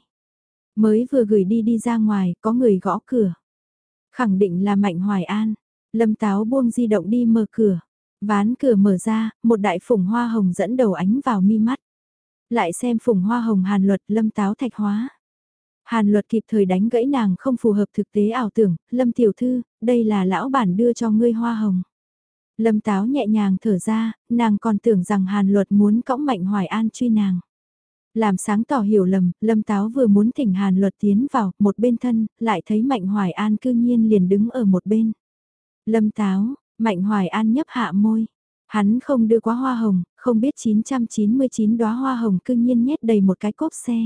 Mới vừa gửi đi ra ngoài, có người gõ cửa. Khẳng định là Mạnh Hoài An. Lâm Táo buông di động đi mở cửa. Ván cửa mở ra, một đại phủng hoa hồng dẫn đầu ánh vào mi mắt. Lại xem phủng hoa hồng Hàn Luật Lâm Táo thạch hóa. Hàn Luật kịp thời đánh gãy nàng không phù hợp thực tế ảo tưởng, Lâm tiểu thư, đây là lão bản đưa cho ngươi hoa hồng. Lâm Táo nhẹ nhàng thở ra, nàng còn tưởng rằng Hàn Luật muốn cõng Mạnh Hoài An truy nàng. Làm sáng tỏ hiểu lầm, Lâm Táo vừa muốn thỉnh Hàn Luật tiến vào, một bên thân, lại thấy Mạnh Hoài An cư nhiên liền đứng ở một bên. Lâm Táo, Mạnh Hoài An nhấp hạ môi. Hắn không đưa quá hoa hồng, không biết 999 đóa hoa hồng cư nhiên nhét đầy một cái cốp xe.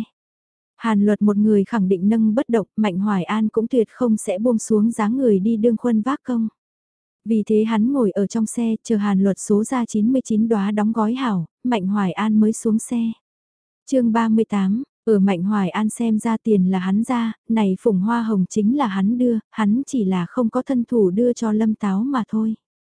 Hàn Luật một người khẳng định nâng bất động, Mạnh Hoài An cũng tuyệt không sẽ buông xuống dáng người đi đương khuân vác công. Vì thế hắn ngồi ở trong xe, chờ Hàn Luật số ra 99 đóa đóng gói hảo, Mạnh Hoài An mới xuống xe. Chương 38, ở Mạnh Hoài An xem ra tiền là hắn ra, này phủng hoa hồng chính là hắn đưa, hắn chỉ là không có thân thủ đưa cho Lâm Táo mà thôi.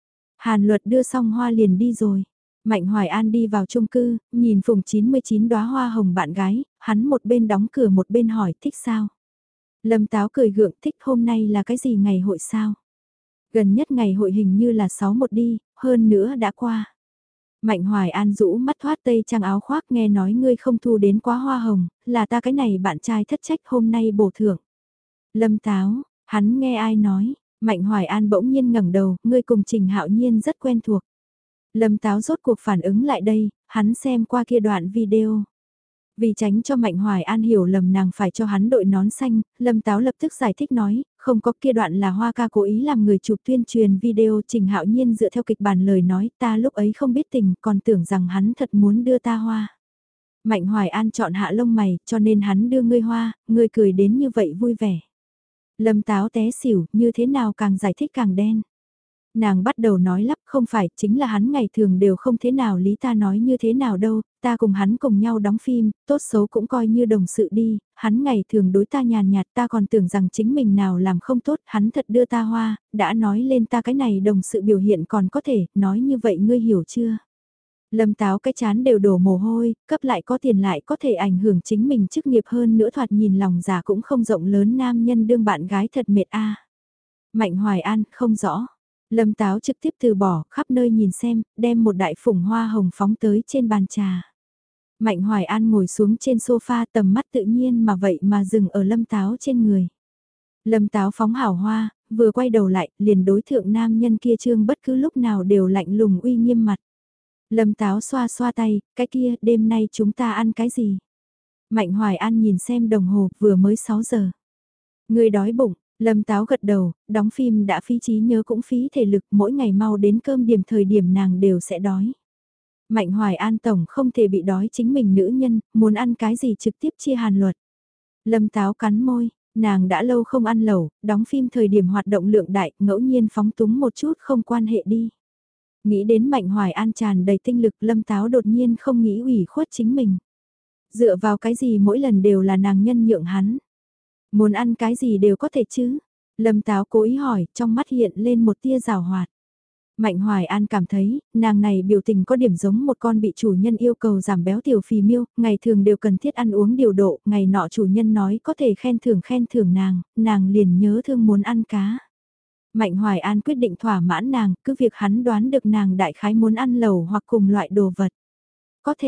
Hàn Luật đưa xong hoa liền đi rồi. Mạnh Hoài An đi vào chung cư, nhìn phùng 99 đóa hoa hồng bạn gái, hắn một bên đóng cửa một bên hỏi thích sao. Lâm Táo cười gượng thích hôm nay là cái gì ngày hội sao. Gần nhất ngày hội hình như là 61 đi, hơn nữa đã qua. Mạnh Hoài An rũ mắt thoát tây trang áo khoác nghe nói ngươi không thu đến quá hoa hồng, là ta cái này bạn trai thất trách hôm nay bổ thưởng. Lâm Táo, hắn nghe ai nói, Mạnh Hoài An bỗng nhiên ngẩng đầu, ngươi cùng Trình Hạo Nhiên rất quen thuộc. Lâm Táo rốt cuộc phản ứng lại đây, hắn xem qua kia đoạn video. Vì tránh cho Mạnh Hoài An hiểu lầm nàng phải cho hắn đội nón xanh, Lâm Táo lập tức giải thích nói, không có kia đoạn là Hoa ca cố ý làm người chụp tuyên truyền video Trình Hạo Nhiên dựa theo kịch bản lời nói ta lúc ấy không biết tình còn tưởng rằng hắn thật muốn đưa ta hoa. Mạnh Hoài An chọn hạ lông mày cho nên hắn đưa ngươi hoa, ngươi cười đến như vậy vui vẻ. Lâm Táo té xỉu như thế nào càng giải thích càng đen. Nàng bắt đầu nói lắp không phải, chính là hắn ngày thường đều không thế nào lý ta nói như thế nào đâu, ta cùng hắn cùng nhau đóng phim, tốt xấu cũng coi như đồng sự đi, hắn ngày thường đối ta nhàn nhạt ta còn tưởng rằng chính mình nào làm không tốt, hắn thật đưa ta hoa, đã nói lên ta cái này đồng sự biểu hiện còn có thể, nói như vậy ngươi hiểu chưa? Lâm Táo cái chán đều đổ mồ hôi, cấp lại có tiền lại có thể ảnh hưởng chính mình chức nghiệp hơn nữa thoạt nhìn lòng già cũng không rộng lớn nam nhân đương bạn gái thật mệt a. Mạnh Hoài An, không rõ. Lâm Táo trực tiếp từ bỏ, khắp nơi nhìn xem, đem một đại phủng hoa hồng phóng tới trên bàn trà. Mạnh Hoài An ngồi xuống trên sofa tầm mắt tự nhiên mà vậy mà dừng ở Lâm Táo trên người. Lâm Táo phóng hảo hoa, vừa quay đầu lại, liền đối thượng nam nhân kia trương bất cứ lúc nào đều lạnh lùng uy nghiêm mặt. Lâm Táo xoa xoa tay, cái kia, đêm nay chúng ta ăn cái gì? Mạnh Hoài An nhìn xem đồng hồ, vừa mới 6 giờ. Người đói bụng, Lâm Táo gật đầu, đóng phim đã phí trí nhớ cũng phí thể lực, mỗi ngày mau đến cơm điểm thời điểm nàng đều sẽ đói. Mạnh Hoài An tổng không thể bị đói chính mình nữ nhân, muốn ăn cái gì trực tiếp chia Hàn Luật. Lâm Táo cắn môi, nàng đã lâu không ăn lẩu, đóng phim thời điểm hoạt động lượng đại, ngẫu nhiên phóng túng một chút không quan hệ đi. Nghĩ đến Mạnh Hoài An tràn đầy tinh lực Lâm Táo đột nhiên không nghĩ ủy khuất chính mình. Dựa vào cái gì mỗi lần đều là nàng nhân nhượng hắn. Muốn ăn cái gì đều có thể chứ. Lâm Táo cố ý hỏi, trong mắt hiện lên một tia rào hoạt. Mạnh Hoài An cảm thấy, nàng này biểu tình có điểm giống một con bị chủ nhân yêu cầu giảm béo tiểu phì miêu, ngày thường đều cần thiết ăn uống điều độ, ngày nọ chủ nhân nói có thể khen thưởng nàng liền nhớ thương muốn ăn cá. Mạnh Hoài An quyết định thỏa mãn nàng, cứ việc hắn đoán được nàng đại khái muốn ăn lẩu hoặc cùng loại đồ vật. Có thể,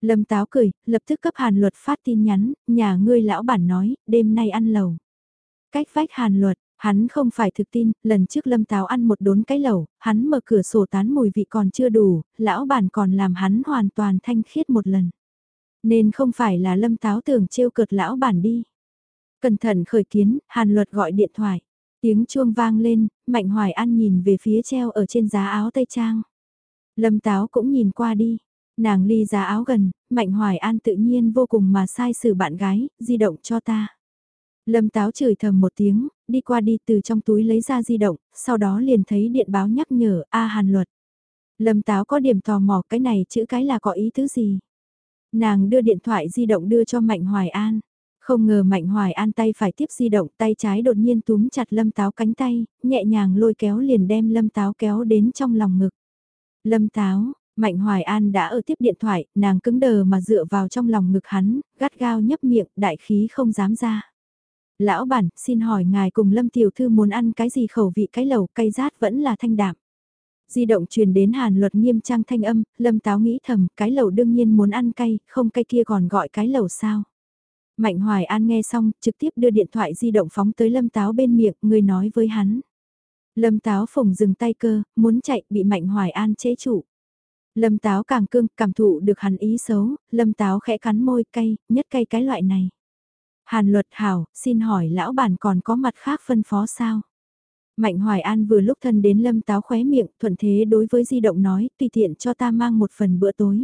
Lâm Táo cười, lập tức cấp Hàn Luật phát tin nhắn, nhà ngươi lão bản nói, đêm nay ăn lẩu. Cách vách Hàn Luật, hắn không phải thực tin, lần trước Lâm Táo ăn một đốn cái lẩu, hắn mở cửa sổ tán mùi vị còn chưa đủ, lão bản còn làm hắn hoàn toàn thanh khiết một lần. Nên không phải là Lâm Táo tưởng trêu cợt lão bản đi. Cẩn thận khởi kiến, Hàn Luật gọi điện thoại. Tiếng chuông vang lên, Mạnh Hoài An nhìn về phía treo ở trên giá áo tây trang. Lâm Táo cũng nhìn qua đi. Nàng ly giá áo gần, Mạnh Hoài An tự nhiên vô cùng mà sai xử bạn gái, di động cho ta. Lâm Táo chửi thầm một tiếng, đi qua đi từ trong túi lấy ra di động, sau đó liền thấy điện báo nhắc nhở, Hàn Luật. Lâm Táo có điểm tò mò cái này chữ cái là có ý tứ gì. Nàng đưa điện thoại di động đưa cho Mạnh Hoài An. Không ngờ Mạnh Hoài An tay phải tiếp di động, tay trái đột nhiên túm chặt Lâm Táo cánh tay, nhẹ nhàng lôi kéo liền đem Lâm Táo kéo đến trong lòng ngực. Lâm Táo, Mạnh Hoài An đã ở tiếp điện thoại, nàng cứng đờ mà dựa vào trong lòng ngực hắn, gắt gao nhấp miệng, đại khí không dám ra. Lão bản, xin hỏi ngài cùng Lâm Tiểu Thư muốn ăn cái gì khẩu vị cái lẩu cay rát vẫn là thanh đạm. Di động truyền đến Hàn Luật nghiêm trang thanh âm, Lâm Táo nghĩ thầm, cái lẩu đương nhiên muốn ăn cay, không cay kia còn gọi cái lẩu sao. Mạnh Hoài An nghe xong, trực tiếp đưa điện thoại di động phóng tới Lâm Táo bên miệng, người nói với hắn. Lâm Táo phồng dừng tay cơ, muốn chạy, bị Mạnh Hoài An chế trụ. Lâm Táo càng cương, cảm thụ được hắn ý xấu, Lâm Táo khẽ cắn môi cay, nhất cay cái loại này. Hàn Luật hảo, xin hỏi lão bản còn có mặt khác phân phó sao? Mạnh Hoài An vừa lúc thân đến Lâm Táo khóe miệng, thuận thế đối với di động nói, tùy tiện cho ta mang một phần bữa tối.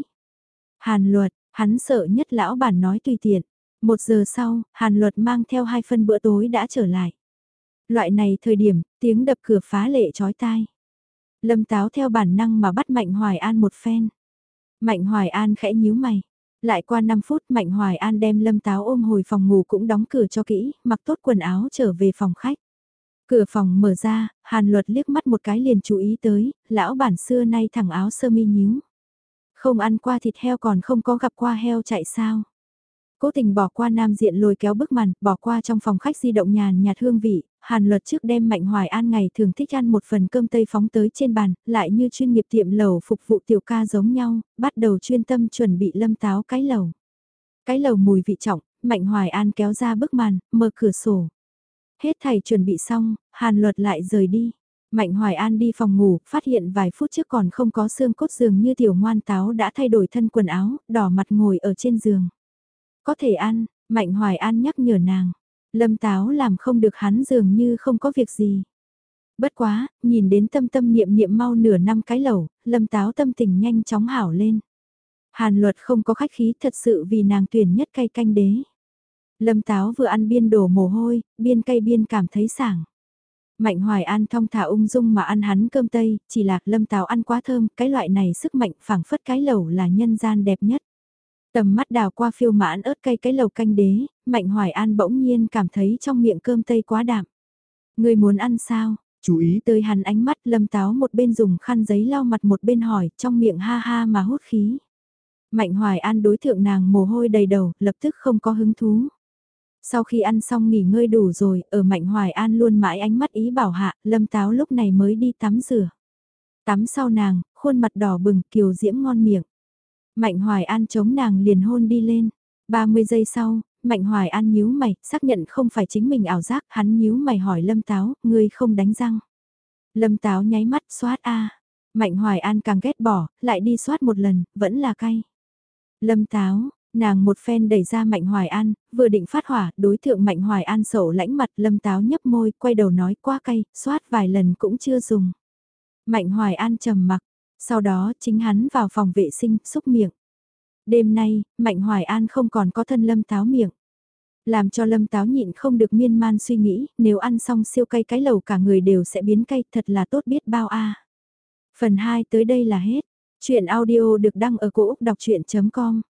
Hàn Luật, hắn sợ nhất lão bản nói tùy tiện. 1 giờ sau, Hàn Luật mang theo 2 phần bữa tối đã trở lại. Loại này thời điểm, tiếng đập cửa phá lệ chói tai. Lâm Táo theo bản năng mà bắt Mạnh Hoài An một phen. Mạnh Hoài An khẽ nhíu mày. Lại qua 5 phút Mạnh Hoài An đem Lâm Táo ôm hồi phòng ngủ cũng đóng cửa cho kỹ, mặc tốt quần áo trở về phòng khách. Cửa phòng mở ra, Hàn Luật liếc mắt một cái liền chú ý tới, lão bản xưa nay thẳng áo sơ mi nhíu. Không ăn qua thịt heo còn không có gặp qua heo chạy sao. Cố tình bỏ qua nam diện lôi kéo bức màn, bỏ qua trong phòng khách di động nhàn nhạt hương vị, Hàn Luật trước đem Mạnh Hoài An ngày thường thích ăn một phần cơm tây phóng tới trên bàn, lại như chuyên nghiệp tiệm lẩu phục vụ tiểu ca giống nhau, bắt đầu chuyên tâm chuẩn bị Lâm Táo cái lẩu. Cái lẩu mùi vị trọng, Mạnh Hoài An kéo ra bức màn, mở cửa sổ. Hết thầy chuẩn bị xong, Hàn Luật lại rời đi. Mạnh Hoài An đi phòng ngủ, phát hiện vài phút trước còn không có xương cốt giường như tiểu ngoan táo đã thay đổi thân quần áo, đỏ mặt ngồi ở trên giường. Có thể ăn, Mạnh Hoài An nhắc nhở nàng. Lâm Táo làm không được hắn dường như không có việc gì. Bất quá, nhìn đến tâm tâm niệm niệm mau nửa năm cái lẩu, Lâm Táo tâm tình nhanh chóng hảo lên. Hàn Luật không có khách khí thật sự vì nàng tuyển nhất cay canh đế. Lâm Táo vừa ăn biên đổ mồ hôi, biên cay biên cảm thấy sảng. Mạnh Hoài An thong thả ung dung mà ăn hắn cơm tây, chỉ là Lâm Táo ăn quá thơm, cái loại này sức mạnh phảng phất cái lẩu là nhân gian đẹp nhất. Tầm mắt đào qua phiêu mãn ớt cay cái lẩu canh đế, Mạnh Hoài An bỗng nhiên cảm thấy trong miệng cơm tây quá đạm. Người muốn ăn sao? Chú ý tới hắn ánh mắt Lâm Táo một bên dùng khăn giấy lau mặt một bên hỏi, trong miệng ha ha mà hút khí. Mạnh Hoài An đối thượng nàng mồ hôi đầy đầu, lập tức không có hứng thú. Sau khi ăn xong nghỉ ngơi đủ rồi, ở Mạnh Hoài An luôn mãi ánh mắt ý bảo hạ, Lâm Táo lúc này mới đi tắm rửa. Tắm sau nàng, khuôn mặt đỏ bừng, kiều diễm ngon miệng. Mạnh Hoài An chống nàng liền hôn đi lên. 30 giây sau, Mạnh Hoài An nhíu mày, xác nhận không phải chính mình ảo giác, hắn nhíu mày hỏi Lâm Táo, ngươi không đánh răng. Lâm Táo nháy mắt xoát a. Mạnh Hoài An càng ghét bỏ, lại đi xoát một lần, vẫn là cay. Lâm Táo, nàng một phen đẩy ra Mạnh Hoài An, vừa định phát hỏa, đối tượng Mạnh Hoài An sầu lãnh mặt, Lâm Táo nhấp môi, quay đầu nói quá cay, xoát vài lần cũng chưa dùng. Mạnh Hoài An trầm mặc, sau đó chính hắn vào phòng vệ sinh, xúc miệng. Đêm nay, Mạnh Hoài An không còn có thân Lâm Táo miệng. Làm cho Lâm Táo nhịn không được miên man suy nghĩ, nếu ăn xong siêu cay cái lẩu cả người đều sẽ biến cay, thật là tốt biết bao a. Phần 2 tới đây là hết. Chuyện audio được đăng ở cổ Úc đọc chuyện.com